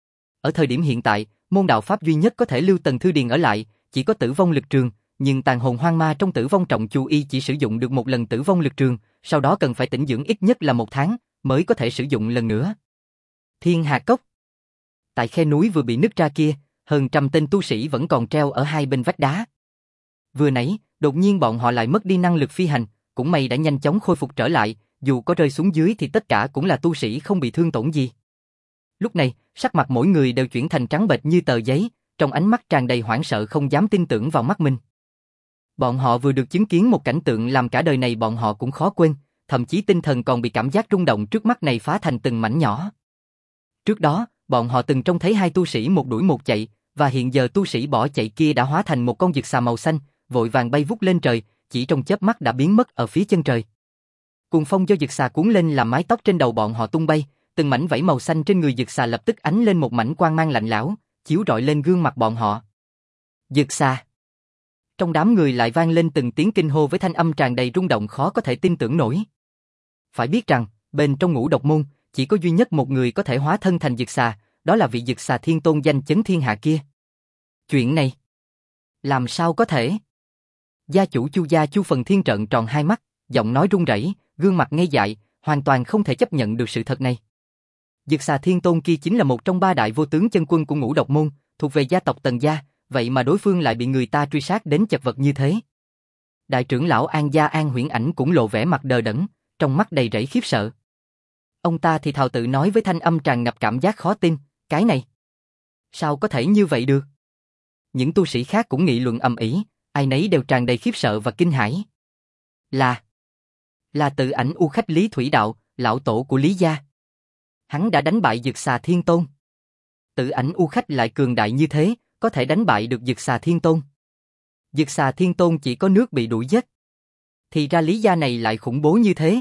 Ở thời điểm hiện tại, môn đạo pháp duy nhất có thể lưu Tần Thư Điền ở lại, chỉ có tử vong lực trường, nhưng tàn hồn hoang ma trong tử vong trọng chu y chỉ sử dụng được một lần tử vong lực trường, sau đó cần phải tĩnh dưỡng ít nhất là một tháng, mới có thể sử dụng lần nữa. Thiên Hà Cốc. Tại khe núi vừa bị nứt ra kia, hơn trăm tên tu sĩ vẫn còn treo ở hai bên vách đá. Vừa nãy, đột nhiên bọn họ lại mất đi năng lực phi hành, cũng may đã nhanh chóng khôi phục trở lại, dù có rơi xuống dưới thì tất cả cũng là tu sĩ không bị thương tổn gì. Lúc này, sắc mặt mỗi người đều chuyển thành trắng bệch như tờ giấy, trong ánh mắt tràn đầy hoảng sợ không dám tin tưởng vào mắt mình. Bọn họ vừa được chứng kiến một cảnh tượng làm cả đời này bọn họ cũng khó quên, thậm chí tinh thần còn bị cảm giác rung động trước mắt này phá thành từng mảnh nhỏ. Trước đó, bọn họ từng trông thấy hai tu sĩ một đuổi một chạy, và hiện giờ tu sĩ bỏ chạy kia đã hóa thành một con dực xà màu xanh, vội vàng bay vút lên trời, chỉ trong chớp mắt đã biến mất ở phía chân trời. Cuồng phong do dực xà cuốn lên làm mái tóc trên đầu bọn họ tung bay, từng mảnh vảy màu xanh trên người dực xà lập tức ánh lên một mảnh quang mang lạnh lẽo, chiếu rọi lên gương mặt bọn họ. Dực xà. Trong đám người lại vang lên từng tiếng kinh hô với thanh âm tràn đầy rung động khó có thể tin tưởng nổi. Phải biết rằng, bên trong Ngũ Độc Môn, chỉ có duy nhất một người có thể hóa thân thành dực xà, đó là vị dực xà thiên tôn danh chấn thiên hạ kia. Chuyện này, làm sao có thể? Gia chủ Chu gia Chu Phần Thiên trợn tròn hai mắt, giọng nói run rẩy, gương mặt ngây dại, hoàn toàn không thể chấp nhận được sự thật này. Dực xà thiên tôn kia chính là một trong ba đại vô tướng chân quân của Ngũ Độc Môn, thuộc về gia tộc Tần gia, vậy mà đối phương lại bị người ta truy sát đến chật vật như thế. Đại trưởng lão An gia An Huyễn Ảnh cũng lộ vẻ mặt đờ đẫn, trong mắt đầy rẫy khiếp sợ. Ông ta thì thào tự nói với thanh âm tràn ngập cảm giác khó tin, cái này, sao có thể như vậy được? Những tu sĩ khác cũng nghị luận ầm ĩ, ai nấy đều tràn đầy khiếp sợ và kinh hãi. Là, là Tự Ảnh U Khách Lý Thủy Đạo, lão tổ của Lý gia. Hắn đã đánh bại Dực Xà Thiên Tôn. Tự Ảnh U Khách lại cường đại như thế, có thể đánh bại được Dực Xà Thiên Tôn. Dực Xà Thiên Tôn chỉ có nước bị đuổi giết. Thì ra Lý gia này lại khủng bố như thế.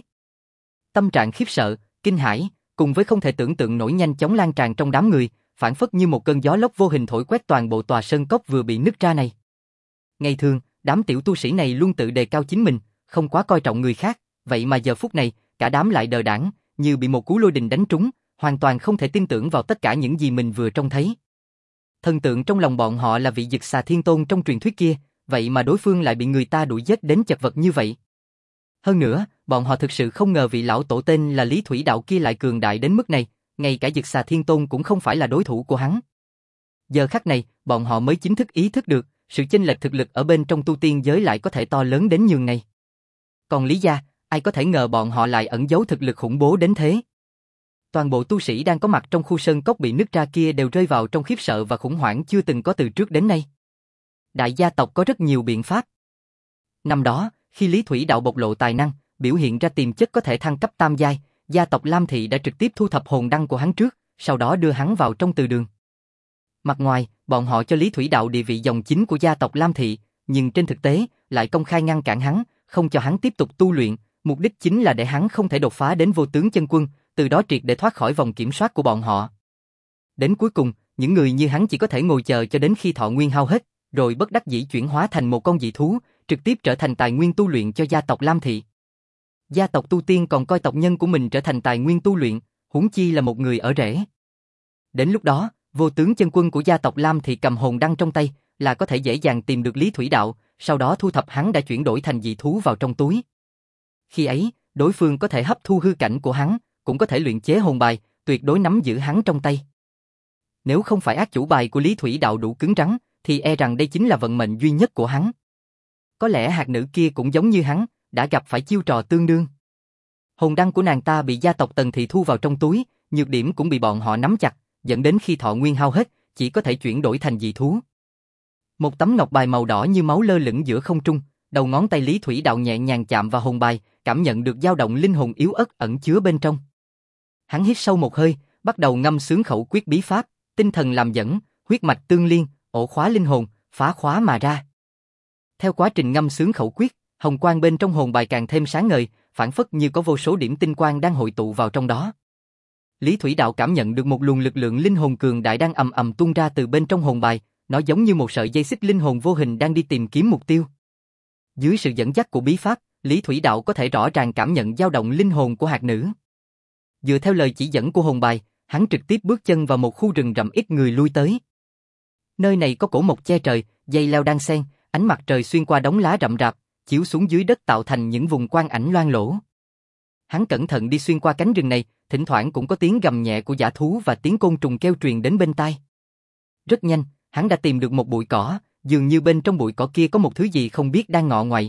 Tâm trạng khiếp sợ, kinh hãi, cùng với không thể tưởng tượng nổi nhanh chóng lan tràn trong đám người, phản phất như một cơn gió lốc vô hình thổi quét toàn bộ tòa sơn cốc vừa bị nứt ra này. Ngày thường, đám tiểu tu sĩ này luôn tự đề cao chính mình, không quá coi trọng người khác, vậy mà giờ phút này, cả đám lại đờ đẫn, như bị một cú lôi đình đánh trúng, hoàn toàn không thể tin tưởng vào tất cả những gì mình vừa trông thấy. Thần tượng trong lòng bọn họ là vị Dực Xà Thiên Tôn trong truyền thuyết kia, vậy mà đối phương lại bị người ta đuổi giết đến chật vật như vậy. Hơn nữa, bọn họ thực sự không ngờ vị lão tổ tên là Lý Thủy Đạo kia lại cường đại đến mức này, ngay cả Dực Xà Thiên Tôn cũng không phải là đối thủ của hắn. Giờ khắc này, bọn họ mới chính thức ý thức được, sự chênh lệch thực lực ở bên trong tu tiên giới lại có thể to lớn đến nhường này. Còn Lý gia, ai có thể ngờ bọn họ lại ẩn giấu thực lực khủng bố đến thế. Toàn bộ tu sĩ đang có mặt trong khu sơn cốc bị nứt ra kia đều rơi vào trong khiếp sợ và khủng hoảng chưa từng có từ trước đến nay. Đại gia tộc có rất nhiều biện pháp. Năm đó, khi Lý Thủy Đạo bộc lộ tài năng, biểu hiện ra tiềm chất có thể thăng cấp tam giai, gia tộc Lam Thị đã trực tiếp thu thập hồn đăng của hắn trước, sau đó đưa hắn vào trong từ đường. Mặt ngoài, bọn họ cho Lý Thủy Đạo địa vị dòng chính của gia tộc Lam Thị, nhưng trên thực tế, lại công khai ngăn cản hắn, không cho hắn tiếp tục tu luyện, mục đích chính là để hắn không thể đột phá đến vô tướng chân quân, từ đó triệt để thoát khỏi vòng kiểm soát của bọn họ. Đến cuối cùng, những người như hắn chỉ có thể ngồi chờ cho đến khi thọ nguyên hao hết, rồi bất đắc dĩ chuyển hóa thành một con dị thú, trực tiếp trở thành tài nguyên tu luyện cho gia tộc Lam Thị. Gia tộc tu tiên còn coi tộc nhân của mình trở thành tài nguyên tu luyện, huống chi là một người ở rễ. Đến lúc đó, vô tướng chân quân của gia tộc Lam Thị cầm hồn đăng trong tay, là có thể dễ dàng tìm được Lý Thủy Đạo, sau đó thu thập hắn đã chuyển đổi thành dị thú vào trong túi. Khi ấy, đối phương có thể hấp thu hư cảnh của hắn, cũng có thể luyện chế hồn bài, tuyệt đối nắm giữ hắn trong tay. Nếu không phải ác chủ bài của Lý Thủy Đạo đủ cứng rắn, thì e rằng đây chính là vận mệnh duy nhất của hắn. Có lẽ hạt nữ kia cũng giống như hắn, đã gặp phải chiêu trò tương đương. Hồn đăng của nàng ta bị gia tộc Tần Thị thu vào trong túi, nhược điểm cũng bị bọn họ nắm chặt, dẫn đến khi thọ nguyên hao hết, chỉ có thể chuyển đổi thành dị thú. Một tấm ngọc bài màu đỏ như máu lơ lửng giữa không trung, đầu ngón tay Lý Thủy Đạo nhẹ nhàng chạm vào hồn bài, cảm nhận được dao động linh hồn yếu ớt ẩn chứa bên trong. Hắn hít sâu một hơi, bắt đầu ngâm xướng khẩu quyết bí pháp, tinh thần làm dẫn, huyết mạch tương liên, ổ khóa linh hồn, phá khóa mà ra. Theo quá trình ngâm xướng khẩu quyết, hồng quang bên trong hồn bài càng thêm sáng ngời, phản phất như có vô số điểm tinh quang đang hội tụ vào trong đó. Lý Thủy Đạo cảm nhận được một luồng lực lượng linh hồn cường đại đang ầm ầm tuôn ra từ bên trong hồn bài, nó giống như một sợi dây xích linh hồn vô hình đang đi tìm kiếm mục tiêu. Dưới sự dẫn dắt của bí pháp, Lý Thủy Đạo có thể rõ ràng cảm nhận dao động linh hồn của hạt nữ. Dựa theo lời chỉ dẫn của hồn bài, hắn trực tiếp bước chân vào một khu rừng rậm ít người lui tới. Nơi này có cổ mộc che trời, dây leo đan xen, ánh mặt trời xuyên qua đống lá rậm rạp, chiếu xuống dưới đất tạo thành những vùng quang ảnh loang lổ. Hắn cẩn thận đi xuyên qua cánh rừng này, thỉnh thoảng cũng có tiếng gầm nhẹ của dã thú và tiếng côn trùng kêu truyền đến bên tai. Rất nhanh, hắn đã tìm được một bụi cỏ, dường như bên trong bụi cỏ kia có một thứ gì không biết đang ngọ ngoại.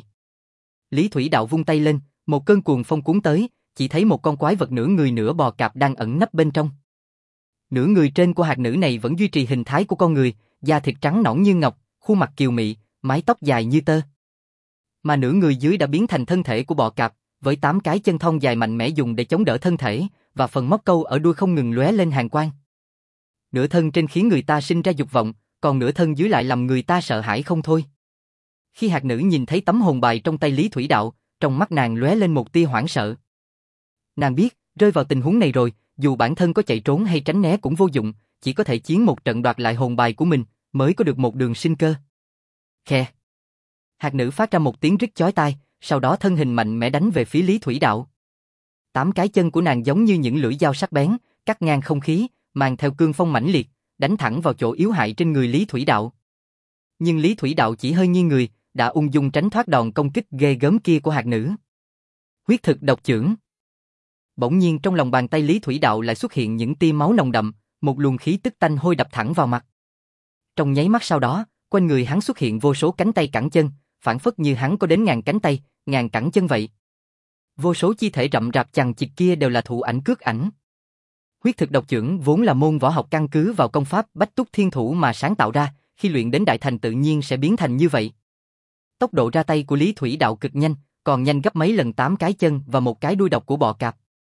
Lý Thủy Đạo vung tay lên, một cơn cuồng phong cuốn tới, chỉ thấy một con quái vật nửa người nửa bò cạp đang ẩn nấp bên trong. Nửa người trên của hạt nữ này vẫn duy trì hình thái của con người, da thịt trắng nõn như ngọc, khuôn mặt kiều mị, mái tóc dài như tơ. Mà nửa người dưới đã biến thành thân thể của bò cạp, với tám cái chân thon dài mạnh mẽ dùng để chống đỡ thân thể, và phần móc câu ở đuôi không ngừng lóe lên hàn quang. Nửa thân trên khiến người ta sinh ra dục vọng, còn nửa thân dưới lại làm người ta sợ hãi không thôi. Khi hạt nữ nhìn thấy tấm hồn bài trong tay Lý Thủy Đạo, trong mắt nàng lóe lên một tia hoảng sợ. Nàng biết, rơi vào tình huống này rồi, dù bản thân có chạy trốn hay tránh né cũng vô dụng, chỉ có thể chiến một trận đoạt lại hồn bài của mình, mới có được một đường sinh cơ. Khe. Hạt nữ phát ra một tiếng rít chói tai, sau đó thân hình mạnh mẽ đánh về phía Lý Thủy Đạo. Tám cái chân của nàng giống như những lưỡi dao sắc bén, cắt ngang không khí, mang theo cương phong mãnh liệt, đánh thẳng vào chỗ yếu hại trên người Lý Thủy Đạo. Nhưng Lý Thủy Đạo chỉ hơi nghiêng người, đã ung dung tránh thoát đòn công kích ghê gớm kia của hạt nữ. Huyết thực độc chưởng. Bỗng nhiên trong lòng bàn tay Lý Thủy Đạo lại xuất hiện những tia máu nồng đậm, một luồng khí tức tanh hôi đập thẳng vào mặt. Trong nháy mắt sau đó, quanh người hắn xuất hiện vô số cánh tay cẳng chân, phản phất như hắn có đến ngàn cánh tay, ngàn cẳng chân vậy. Vô số chi thể rậm rạp chằng chịt kia đều là thụ ảnh cước ảnh. Huyết thực độc chưởng vốn là môn võ học căn cứ vào công pháp Bách Túc Thiên Thủ mà sáng tạo ra, khi luyện đến đại thành tự nhiên sẽ biến thành như vậy. Tốc độ ra tay của Lý Thủy Đạo cực nhanh, còn nhanh gấp mấy lần tám cái chân và một cái đuôi độc của bò cạp.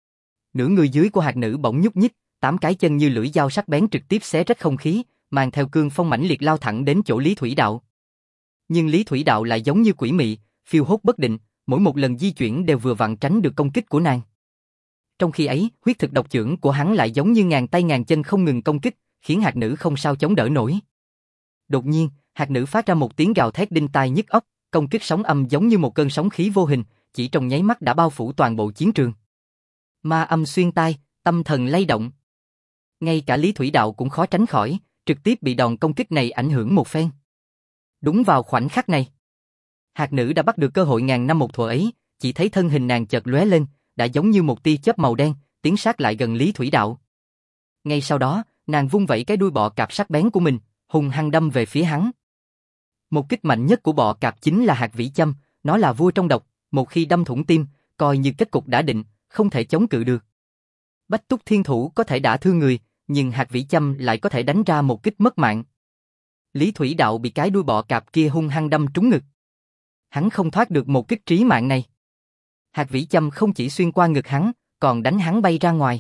Nửa người dưới của hạt nữ bỗng nhúc nhích, tám cái chân như lưỡi dao sắc bén trực tiếp xé rách không khí, mang theo cương phong mãnh liệt lao thẳng đến chỗ Lý Thủy Đạo. Nhưng Lý Thủy Đạo lại giống như quỷ mị, phiêu hốt bất định, mỗi một lần di chuyển đều vừa vặn tránh được công kích của nàng. Trong khi ấy, huyết thực độc chưởng của hắn lại giống như ngàn tay ngàn chân không ngừng công kích, khiến hạt nữ không sao chống đỡ nổi. Đột nhiên, hạt nữ phát ra một tiếng gào thét đinh tai nhức óc, công kích sóng âm giống như một cơn sóng khí vô hình, chỉ trong nháy mắt đã bao phủ toàn bộ chiến trường. Ma âm xuyên tai, tâm thần lay động. Ngay cả Lý Thủy Đạo cũng khó tránh khỏi, trực tiếp bị đòn công kích này ảnh hưởng một phen. Đúng vào khoảnh khắc này, hạt nữ đã bắt được cơ hội ngàn năm một thuở ấy, chỉ thấy thân hình nàng chợt lóe lên, đã giống như một tia chớp màu đen, tiến sát lại gần Lý Thủy Đạo. Ngay sau đó, nàng vung vẩy cái đuôi bọ cạp sắc bén của mình, hung hăng đâm về phía hắn. Một kích mạnh nhất của bọ cạp chính là hạt vĩ châm, nó là vua trong độc, một khi đâm thủng tim, coi như kết cục đã định, không thể chống cự được. Bách Túc Thiên Thủ có thể đả thương người, nhưng hạt vĩ châm lại có thể đánh ra một kích mất mạng. Lý Thủy Đạo bị cái đuôi bọ cạp kia hung hăng đâm trúng ngực. Hắn không thoát được một kích trí mạng này. Hạt vĩ châm không chỉ xuyên qua ngực hắn, còn đánh hắn bay ra ngoài.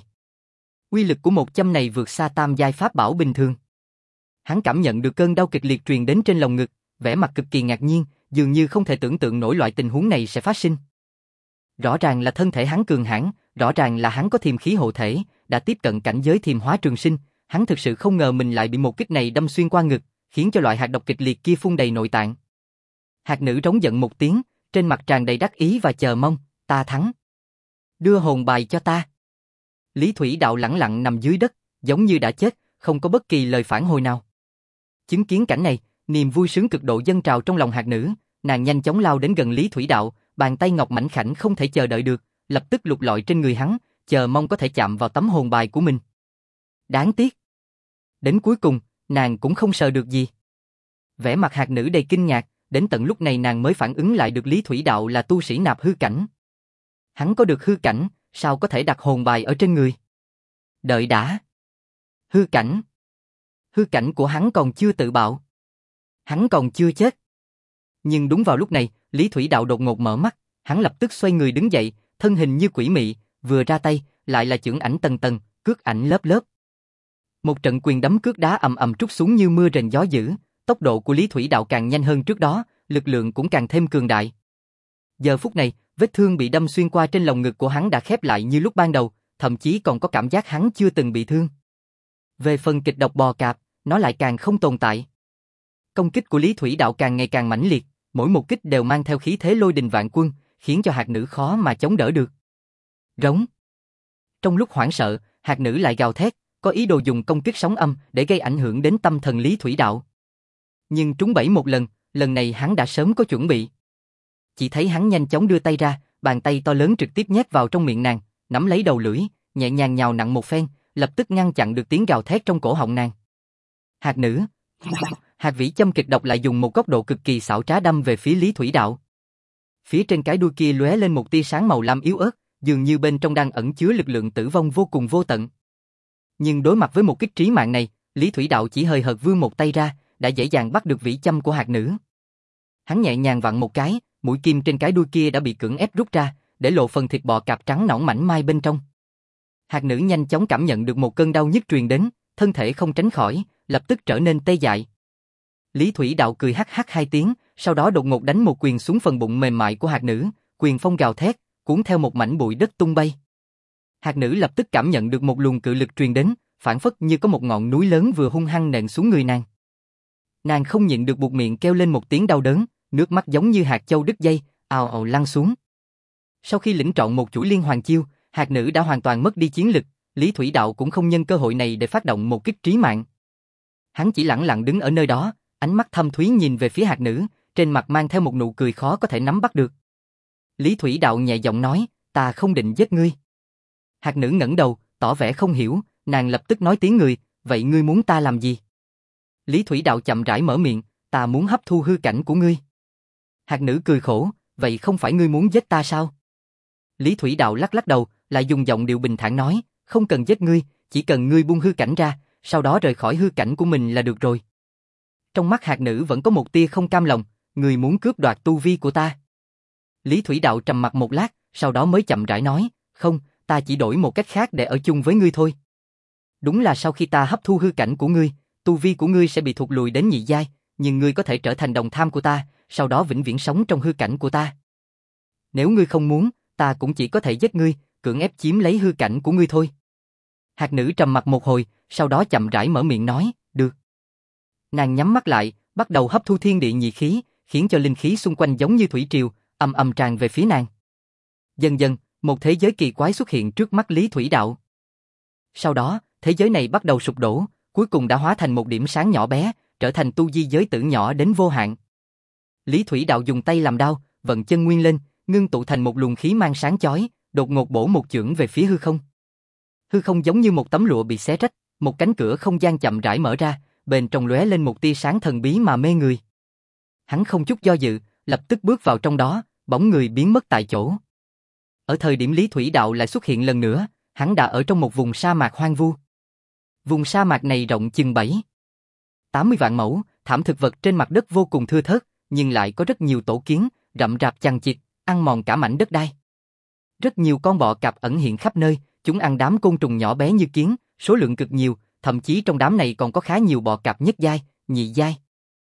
Uy lực của một châm này vượt xa tam giai pháp bảo bình thường. Hắn cảm nhận được cơn đau kịch liệt truyền đến trên lồng ngực, vẻ mặt cực kỳ ngạc nhiên, dường như không thể tưởng tượng nổi loại tình huống này sẽ phát sinh. Rõ ràng là thân thể hắn cường hãn, rõ ràng là hắn có thiềm khí hộ thể, đã tiếp cận cảnh giới thiềm hóa trường sinh, hắn thực sự không ngờ mình lại bị một kích này đâm xuyên qua ngực, khiến cho loại hạt độc kịch liệt kia phun đầy nội tạng. Hạt nữ rống giận một tiếng, trên mặt tràn đầy đắc ý và chờ mong, ta thắng. Đưa hồn bài cho ta. Lý Thủy Đạo lẳng lặng nằm dưới đất, giống như đã chết, không có bất kỳ lời phản hồi nào. Chứng kiến cảnh này, niềm vui sướng cực độ dâng trào trong lòng hạt nữ, nàng nhanh chóng lao đến gần Lý Thủy Đạo, bàn tay ngọc mảnh khảnh không thể chờ đợi được, lập tức lục lọi trên người hắn, chờ mong có thể chạm vào tấm hồn bài của mình. Đáng tiếc. Đến cuối cùng, nàng cũng không sờ được gì. Vẻ mặt hạt nữ đầy kinh ngạc, đến tận lúc này nàng mới phản ứng lại được Lý Thủy Đạo là tu sĩ nạp hư cảnh. Hắn có được hư cảnh, sao có thể đặt hồn bài ở trên người? Đợi đã. Hư cảnh. Hư cảnh của hắn còn chưa tự bạo. Hắn còn chưa chết. Nhưng đúng vào lúc này, Lý Thủy Đạo đột ngột mở mắt, hắn lập tức xoay người đứng dậy, thân hình như quỷ mị, vừa ra tay, lại là chưởng ảnh tầng tầng, cước ảnh lớp lớp. Một trận quyền đấm cước đá ầm ầm trút xuống như mưa rền gió dữ, tốc độ của Lý Thủy Đạo càng nhanh hơn trước đó, lực lượng cũng càng thêm cường đại. Giờ phút này, vết thương bị đâm xuyên qua trên lồng ngực của hắn đã khép lại như lúc ban đầu, thậm chí còn có cảm giác hắn chưa từng bị thương. Về phần kịch độc bò cạp, nó lại càng không tồn tại. Công kích của Lý Thủy Đạo càng ngày càng mãnh liệt, mỗi một kích đều mang theo khí thế lôi đình vạn quân, khiến cho hạt nữ khó mà chống đỡ được. Rống. Trong lúc hoảng sợ, hạt nữ lại gào thét, có ý đồ dùng công kích sóng âm để gây ảnh hưởng đến tâm thần Lý Thủy Đạo. Nhưng trúng bẫy một lần, lần này hắn đã sớm có chuẩn bị. Chỉ thấy hắn nhanh chóng đưa tay ra, bàn tay to lớn trực tiếp nhét vào trong miệng nàng, nắm lấy đầu lưỡi, nhẹ nhàng nhào nặng một phen, lập tức ngăn chặn được tiếng gào thét trong cổ họng nàng. Hạt nữ. Hạt vĩ châm kịch độc lại dùng một góc độ cực kỳ xảo trá đâm về phía Lý Thủy Đạo. Phía trên cái đuôi kia lóe lên một tia sáng màu lam yếu ớt, dường như bên trong đang ẩn chứa lực lượng tử vong vô cùng vô tận. Nhưng đối mặt với một kích trí mạng này, Lý Thủy Đạo chỉ hời hợt vươn một tay ra, đã dễ dàng bắt được vĩ châm của hạt nữ. Hắn nhẹ nhàng vặn một cái, mũi kim trên cái đuôi kia đã bị cưỡng ép rút ra, để lộ phần thịt bò cạp trắng nõn mảnh mai bên trong. Hạt nữ nhanh chóng cảm nhận được một cơn đau nhức truyền đến, thân thể không tránh khỏi, lập tức trở nên tê dại. Lý Thủy Đạo cười hắc hắc hai tiếng, sau đó đột ngột đánh một quyền xuống phần bụng mềm mại của hạt nữ, quyền phong gào thét, cuốn theo một mảnh bụi đất tung bay. Hạt nữ lập tức cảm nhận được một luồng cự lực truyền đến, phản phất như có một ngọn núi lớn vừa hung hăng nện xuống người nàng. Nàng không nhịn được buột miệng kêu lên một tiếng đau đớn, nước mắt giống như hạt châu đứt dây, ào ào lăn xuống. Sau khi lĩnh trọn một chuỗi liên hoàn chiêu, hạt nữ đã hoàn toàn mất đi chiến lực, Lý Thủy Đạo cũng không nhân cơ hội này để phát động một kích trí mạng. Hắn chỉ lẳng lặng đứng ở nơi đó, ánh mắt thâm thúy nhìn về phía hạt nữ, trên mặt mang theo một nụ cười khó có thể nắm bắt được. Lý Thủy Đạo nhẹ giọng nói, ta không định giết ngươi. Hạt nữ ngẩng đầu, tỏ vẻ không hiểu, nàng lập tức nói tiếng người, vậy ngươi muốn ta làm gì? Lý Thủy Đạo chậm rãi mở miệng, ta muốn hấp thu hư cảnh của ngươi. Hạt nữ cười khổ, vậy không phải ngươi muốn giết ta sao? Lý Thủy Đạo lắc lắc đầu, lại dùng giọng điệu bình thản nói, không cần giết ngươi, chỉ cần ngươi buông hư cảnh ra, sau đó rời khỏi hư cảnh của mình là được rồi. Trong mắt hạt nữ vẫn có một tia không cam lòng, ngươi muốn cướp đoạt tu vi của ta. Lý Thủy Đạo trầm mặc một lát, sau đó mới chậm rãi nói, không, ta chỉ đổi một cách khác để ở chung với ngươi thôi. Đúng là sau khi ta hấp thu hư cảnh của ngươi, tu vi của ngươi sẽ bị thụt lùi đến nhị giai, nhưng ngươi có thể trở thành đồng tham của ta, sau đó vĩnh viễn sống trong hư cảnh của ta. Nếu ngươi không muốn, ta cũng chỉ có thể giết ngươi, cưỡng ép chiếm lấy hư cảnh của ngươi thôi. Hạt nữ trầm mặc một hồi, sau đó chậm rãi mở miệng nói, được. Nàng nhắm mắt lại, bắt đầu hấp thu thiên địa nhị khí, khiến cho linh khí xung quanh giống như thủy triều, ầm ầm tràn về phía nàng. Dần dần, một thế giới kỳ quái xuất hiện trước mắt Lý Thủy Đạo. Sau đó, thế giới này bắt đầu sụp đổ, cuối cùng đã hóa thành một điểm sáng nhỏ bé, trở thành tu di giới tử nhỏ đến vô hạn. Lý Thủy Đạo dùng tay làm đao, vận chân nguyên lên, ngưng tụ thành một luồng khí mang sáng chói, đột ngột bổ một chưởng về phía hư không. Hư không giống như một tấm lụa bị xé rách, một cánh cửa không gian chậm rãi mở ra, bên trong lóe lên một tia sáng thần bí mà mê người. Hắn không chút do dự, lập tức bước vào trong đó, bóng người biến mất tại chỗ. Ở thời điểm Lý Thủy Đạo lại xuất hiện lần nữa, hắn đã ở trong một vùng sa mạc hoang vu. Vùng sa mạc này rộng chừng bảy, tám mươi vạn mẫu, thảm thực vật trên mặt đất vô cùng thưa thớt, nhưng lại có rất nhiều tổ kiến, rậm rạp chằng chịt, ăn mòn cả mảnh đất đai. Rất nhiều con bọ cạp ẩn hiện khắp nơi, chúng ăn đám côn trùng nhỏ bé như kiến, số lượng cực nhiều, thậm chí trong đám này còn có khá nhiều bọ cạp nhất giai, nhị giai.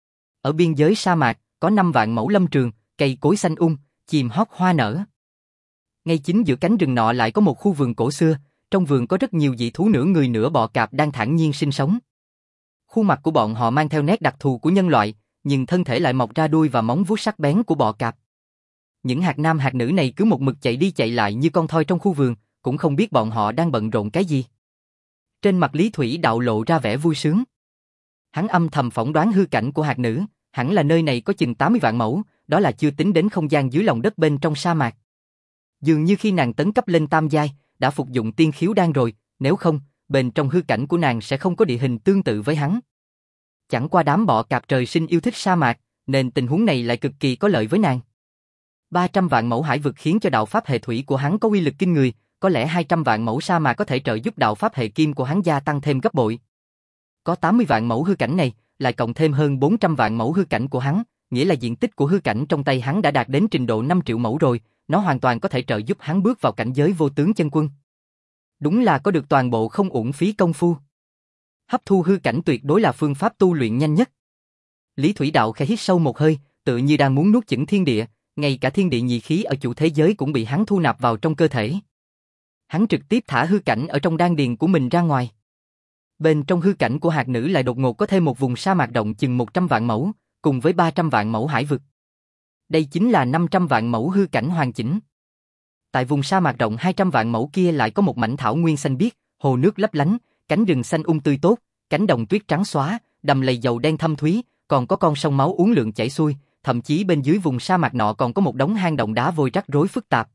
Ở biên giới sa mạc, có năm vạn mẫu lâm trường, cây cối xanh um, chim hót hoa nở. Ngay chính giữa cánh rừng nọ lại có một khu vườn cổ xưa, trong vườn có rất nhiều dị thú nửa người nửa bọ cạp đang thản nhiên sinh sống. Khuôn mặt của bọn họ mang theo nét đặc thù của nhân loại, nhưng thân thể lại mọc ra đuôi và móng vuốt sắc bén của bọ cạp. Những hạt nam hạt nữ này cứ một mực chạy đi chạy lại như con thoi trong khu vườn, cũng không biết bọn họ đang bận rộn cái gì. Trên mặt Lý Thủy Đạo lộ ra vẻ vui sướng. Hắn âm thầm phỏng đoán hư cảnh của hạt nữ, hẳn là nơi này có chừng tám mươi vạn mẫu, đó là chưa tính đến không gian dưới lòng đất bên trong sa mạc. Dường như khi nàng tấn cấp lên tam giai, đã phục dụng tiên khiếu đan rồi, nếu không, bên trong hư cảnh của nàng sẽ không có địa hình tương tự với hắn. Chẳng qua đám bọ cạp trời sinh yêu thích sa mạc, nên tình huống này lại cực kỳ có lợi với nàng. ba trăm vạn mẫu hải vực khiến cho đạo pháp hệ thủy của hắn có uy lực kinh người, có lẽ hai trăm vạn mẫu sa mạc có thể trợ giúp đạo pháp hệ kim của hắn gia tăng thêm gấp bội. Có tám mươi vạn mẫu hư cảnh này, lại cộng thêm hơn bốn trăm vạn mẫu hư cảnh của hắn, nghĩa là diện tích của hư cảnh trong tay hắn đã đạt đến trình độ năm triệu mẫu rồi, nó hoàn toàn có thể trợ giúp hắn bước vào cảnh giới vô tướng chân quân. Đúng là có được toàn bộ không uổng phí công phu. Hấp thu hư cảnh tuyệt đối là phương pháp tu luyện nhanh nhất. Lý Thủy Đạo khẽ hít sâu một hơi, tự như đang muốn nuốt chửng thiên địa, ngay cả thiên địa nhị khí ở chủ thế giới cũng bị hắn thu nạp vào trong cơ thể. Hắn trực tiếp thả hư cảnh ở trong đan điền của mình ra ngoài. Bên trong hư cảnh của hạt nữ lại đột ngột có thêm một vùng sa mạc rộng chừng một trăm vạn mẫu, cùng với ba trăm vạn mẫu hải vực. Đây chính là năm trăm vạn mẫu hư cảnh hoàn chỉnh. Tại vùng sa mạc rộng hai trăm vạn mẫu kia lại có một mảnh thảo nguyên xanh biếc, hồ nước lấp lánh, cánh rừng xanh um tươi tốt, cánh đồng tuyết trắng xóa, đầm lầy dầu đen thâm thúy, còn có con sông máu uốn lượn chảy xuôi, thậm chí bên dưới vùng sa mạc nọ còn có một đống hang động đá vôi rắc rối phức tạp.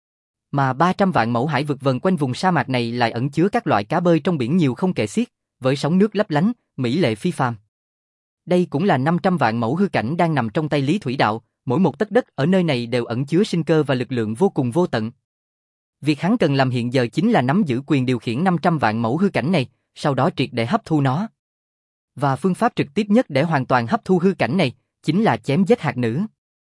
Mà ba trăm vạn mẫu hải vực vần quanh vùng sa mạc này lại ẩn chứa các loại cá bơi trong biển nhiều không kể xiết, với sóng nước lấp lánh, mỹ lệ phi phàm. Đây cũng là năm trăm vạn mẫu hư cảnh đang nằm trong tay Lý Thủy Đạo, mỗi một tấc đất ở nơi này đều ẩn chứa sinh cơ và lực lượng vô cùng vô tận. Việc hắn cần làm hiện giờ chính là nắm giữ quyền điều khiển năm trăm vạn mẫu hư cảnh này, sau đó triệt để hấp thu nó. Và phương pháp trực tiếp nhất để hoàn toàn hấp thu hư cảnh này, chính là chém giết hạt nữ.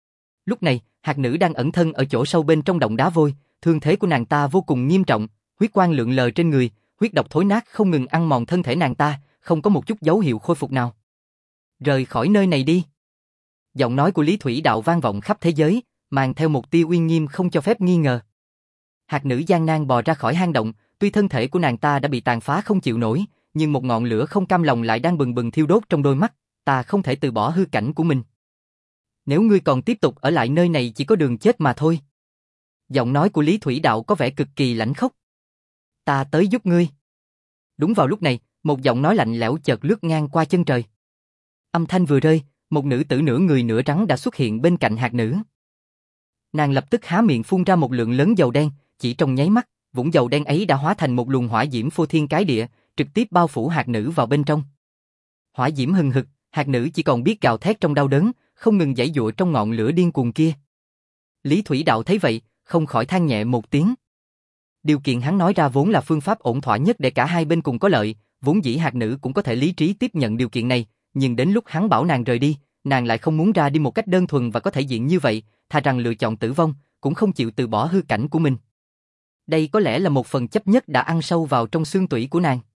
Lúc này, hạt nữ đang ẩn thân ở chỗ sâu bên trong động đá vôi, thương thế của nàng ta vô cùng nghiêm trọng, huyết quang lượn lờ trên người, huyết độc thối nát không ngừng ăn mòn thân thể nàng ta, không có một chút dấu hiệu khôi phục nào. Rời khỏi nơi này đi. Giọng nói của Lý Thủy Đạo vang vọng khắp thế giới, mang theo một tia uy nghiêm không cho phép nghi ngờ. Hạt nữ gian nan bò ra khỏi hang động, tuy thân thể của nàng ta đã bị tàn phá không chịu nổi, nhưng một ngọn lửa không cam lòng lại đang bừng bừng thiêu đốt trong đôi mắt, ta không thể từ bỏ hư cảnh của mình. Nếu ngươi còn tiếp tục ở lại nơi này chỉ có đường chết mà thôi. Giọng nói của Lý Thủy Đạo có vẻ cực kỳ lãnh khốc. Ta tới giúp ngươi. Đúng vào lúc này, một giọng nói lạnh lẽo chợt lướt ngang qua chân trời. Âm thanh vừa rơi, một nữ tử nửa người nửa trắng đã xuất hiện bên cạnh hạt nữ. Nàng lập tức há miệng phun ra một lượng lớn dầu đen, chỉ trong nháy mắt, vũng dầu đen ấy đã hóa thành một luồng hỏa diễm phô thiên cái địa, trực tiếp bao phủ hạt nữ vào bên trong. Hỏa diễm hừng hực, hạt nữ chỉ còn biết gào thét trong đau đớn, không ngừng giãy giụa trong ngọn lửa điên cuồng kia. Lý Thủy Đạo thấy vậy, không khỏi than nhẹ một tiếng. Điều kiện hắn nói ra vốn là phương pháp ổn thỏa nhất để cả hai bên cùng có lợi, vốn dĩ hạt nữ cũng có thể lý trí tiếp nhận điều kiện này, nhưng đến lúc hắn bảo nàng rời đi, nàng lại không muốn ra đi một cách đơn thuần và có thể diện như vậy, thà rằng lựa chọn tử vong, cũng không chịu từ bỏ hư cảnh của mình. Đây có lẽ là một phần chấp nhất đã ăn sâu vào trong xương tủy của nàng.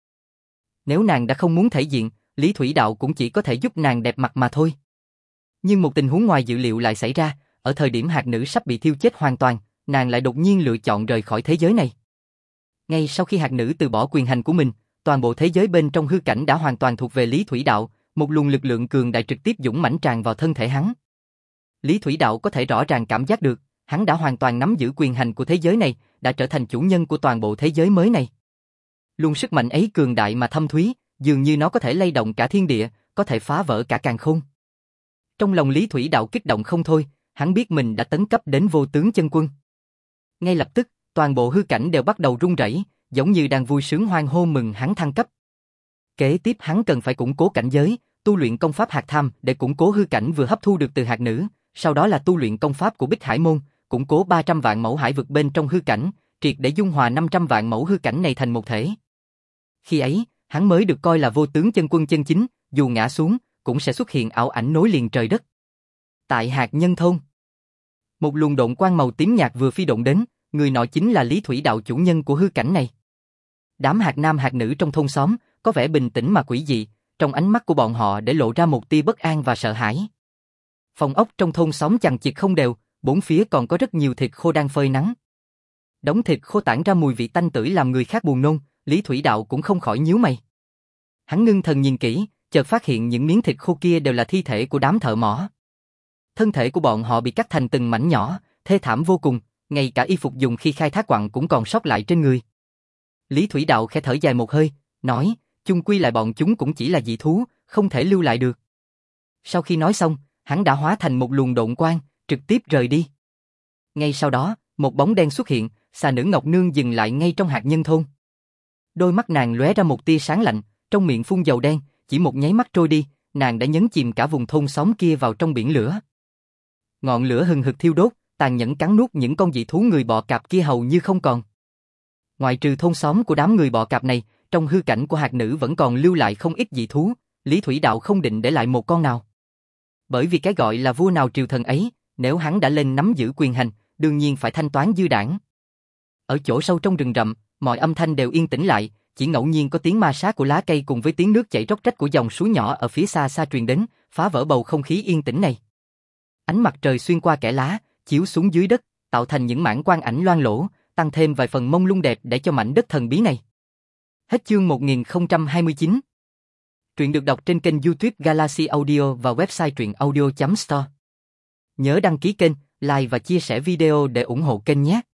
Nếu nàng đã không muốn thể diện, Lý Thủy Đạo cũng chỉ có thể giúp nàng đẹp mặt mà thôi. Nhưng một tình huống ngoài dự liệu lại xảy ra, ở thời điểm hạt nữ sắp bị thiêu chết hoàn toàn, nàng lại đột nhiên lựa chọn rời khỏi thế giới này. Ngay sau khi hạt nữ từ bỏ quyền hành của mình, toàn bộ thế giới bên trong hư cảnh đã hoàn toàn thuộc về Lý Thủy Đạo, một luồng lực lượng cường đại trực tiếp dũng mãnh tràn vào thân thể hắn. Lý Thủy Đạo có thể rõ ràng cảm giác được, hắn đã hoàn toàn nắm giữ quyền hành của thế giới này, đã trở thành chủ nhân của toàn bộ thế giới mới này. Luồng sức mạnh ấy cường đại mà thâm thúy, dường như nó có thể lay động cả thiên địa, có thể phá vỡ cả càn khôn. Trong lòng Lý Thủy Đạo kích động không thôi, hắn biết mình đã tấn cấp đến vô tướng chân quân. Ngay lập tức, toàn bộ hư cảnh đều bắt đầu rung rẩy, giống như đang vui sướng hoan hô mừng hắn thăng cấp. Kế tiếp hắn cần phải củng cố cảnh giới, tu luyện công pháp hạt tham để củng cố hư cảnh vừa hấp thu được từ hạt nữ, sau đó là tu luyện công pháp của Bích Hải môn, củng cố ba trăm vạn mẫu hải vực bên trong hư cảnh, triệt để dung hòa năm trăm vạn mẫu hư cảnh này thành một thể. Khi ấy, hắn mới được coi là vô tướng chân quân chân chính, dù ngã xuống, cũng sẽ xuất hiện ảo ảnh nối liền trời đất. Tại hạt nhân thôn, một luồng độn quang màu tím nhạt vừa phi độn đến, người nọ chính là Lý Thủy Đạo chủ nhân của hư cảnh này. Đám hạt nam hạt nữ trong thôn xóm có vẻ bình tĩnh mà quỷ dị, trong ánh mắt của bọn họ để lộ ra một tia bất an và sợ hãi. Phòng ốc trong thôn xóm chằng chịt không đều, bốn phía còn có rất nhiều thịt khô đang phơi nắng. Đống thịt khô tản ra mùi vị tanh tưởi làm người khác buồn nôn, Lý Thủy Đạo cũng không khỏi nhíu mày. Hắn ngưng thần nhìn kỹ, chợt phát hiện những miếng thịt khô kia đều là thi thể của đám thợ mỏ. Thân thể của bọn họ bị cắt thành từng mảnh nhỏ, thê thảm vô cùng, ngay cả y phục dùng khi khai thác quặng cũng còn sót lại trên người. Lý Thủy Đạo khẽ thở dài một hơi, nói, chung quy lại bọn chúng cũng chỉ là dị thú, không thể lưu lại được. Sau khi nói xong, hắn đã hóa thành một luồng độn quang, trực tiếp rời đi. Ngay sau đó, một bóng đen xuất hiện, xà nữ Ngọc Nương dừng lại ngay trong hạt nhân thôn. Đôi mắt nàng lóe ra một tia sáng lạnh, trong miệng phun dầu đen, chỉ một nháy mắt trôi đi, nàng đã nhấn chìm cả vùng thôn xóm kia vào trong biển lửa. Ngọn lửa hừng hực thiêu đốt, tàn nhẫn cắn nuốt những con dị thú người bọ cạp kia hầu như không còn. Ngoại trừ thôn xóm của đám người bọ cạp này, trong hư cảnh của hạt nữ vẫn còn lưu lại không ít dị thú, Lý Thủy Đạo không định để lại một con nào. Bởi vì cái gọi là vua nào triều thần ấy, nếu hắn đã lên nắm giữ quyền hành, đương nhiên phải thanh toán dư đảng. Ở chỗ sâu trong rừng rậm, mọi âm thanh đều yên tĩnh lại, chỉ ngẫu nhiên có tiếng ma sát của lá cây cùng với tiếng nước chảy róc rách của dòng suối nhỏ ở phía xa xa truyền đến, phá vỡ bầu không khí yên tĩnh này. Ánh mặt trời xuyên qua kẽ lá, chiếu xuống dưới đất, tạo thành những mảng quang ảnh loang lổ, tăng thêm vài phần mông lung đẹp để cho mảnh đất thần bí này. Hết chương một nghìn không trăm hai mươi chín. Truyện được đọc trên kênh YouTube Galaxy Audio và website truyện audio chấm store. Nhớ đăng ký kênh, like và chia sẻ video để ủng hộ kênh nhé.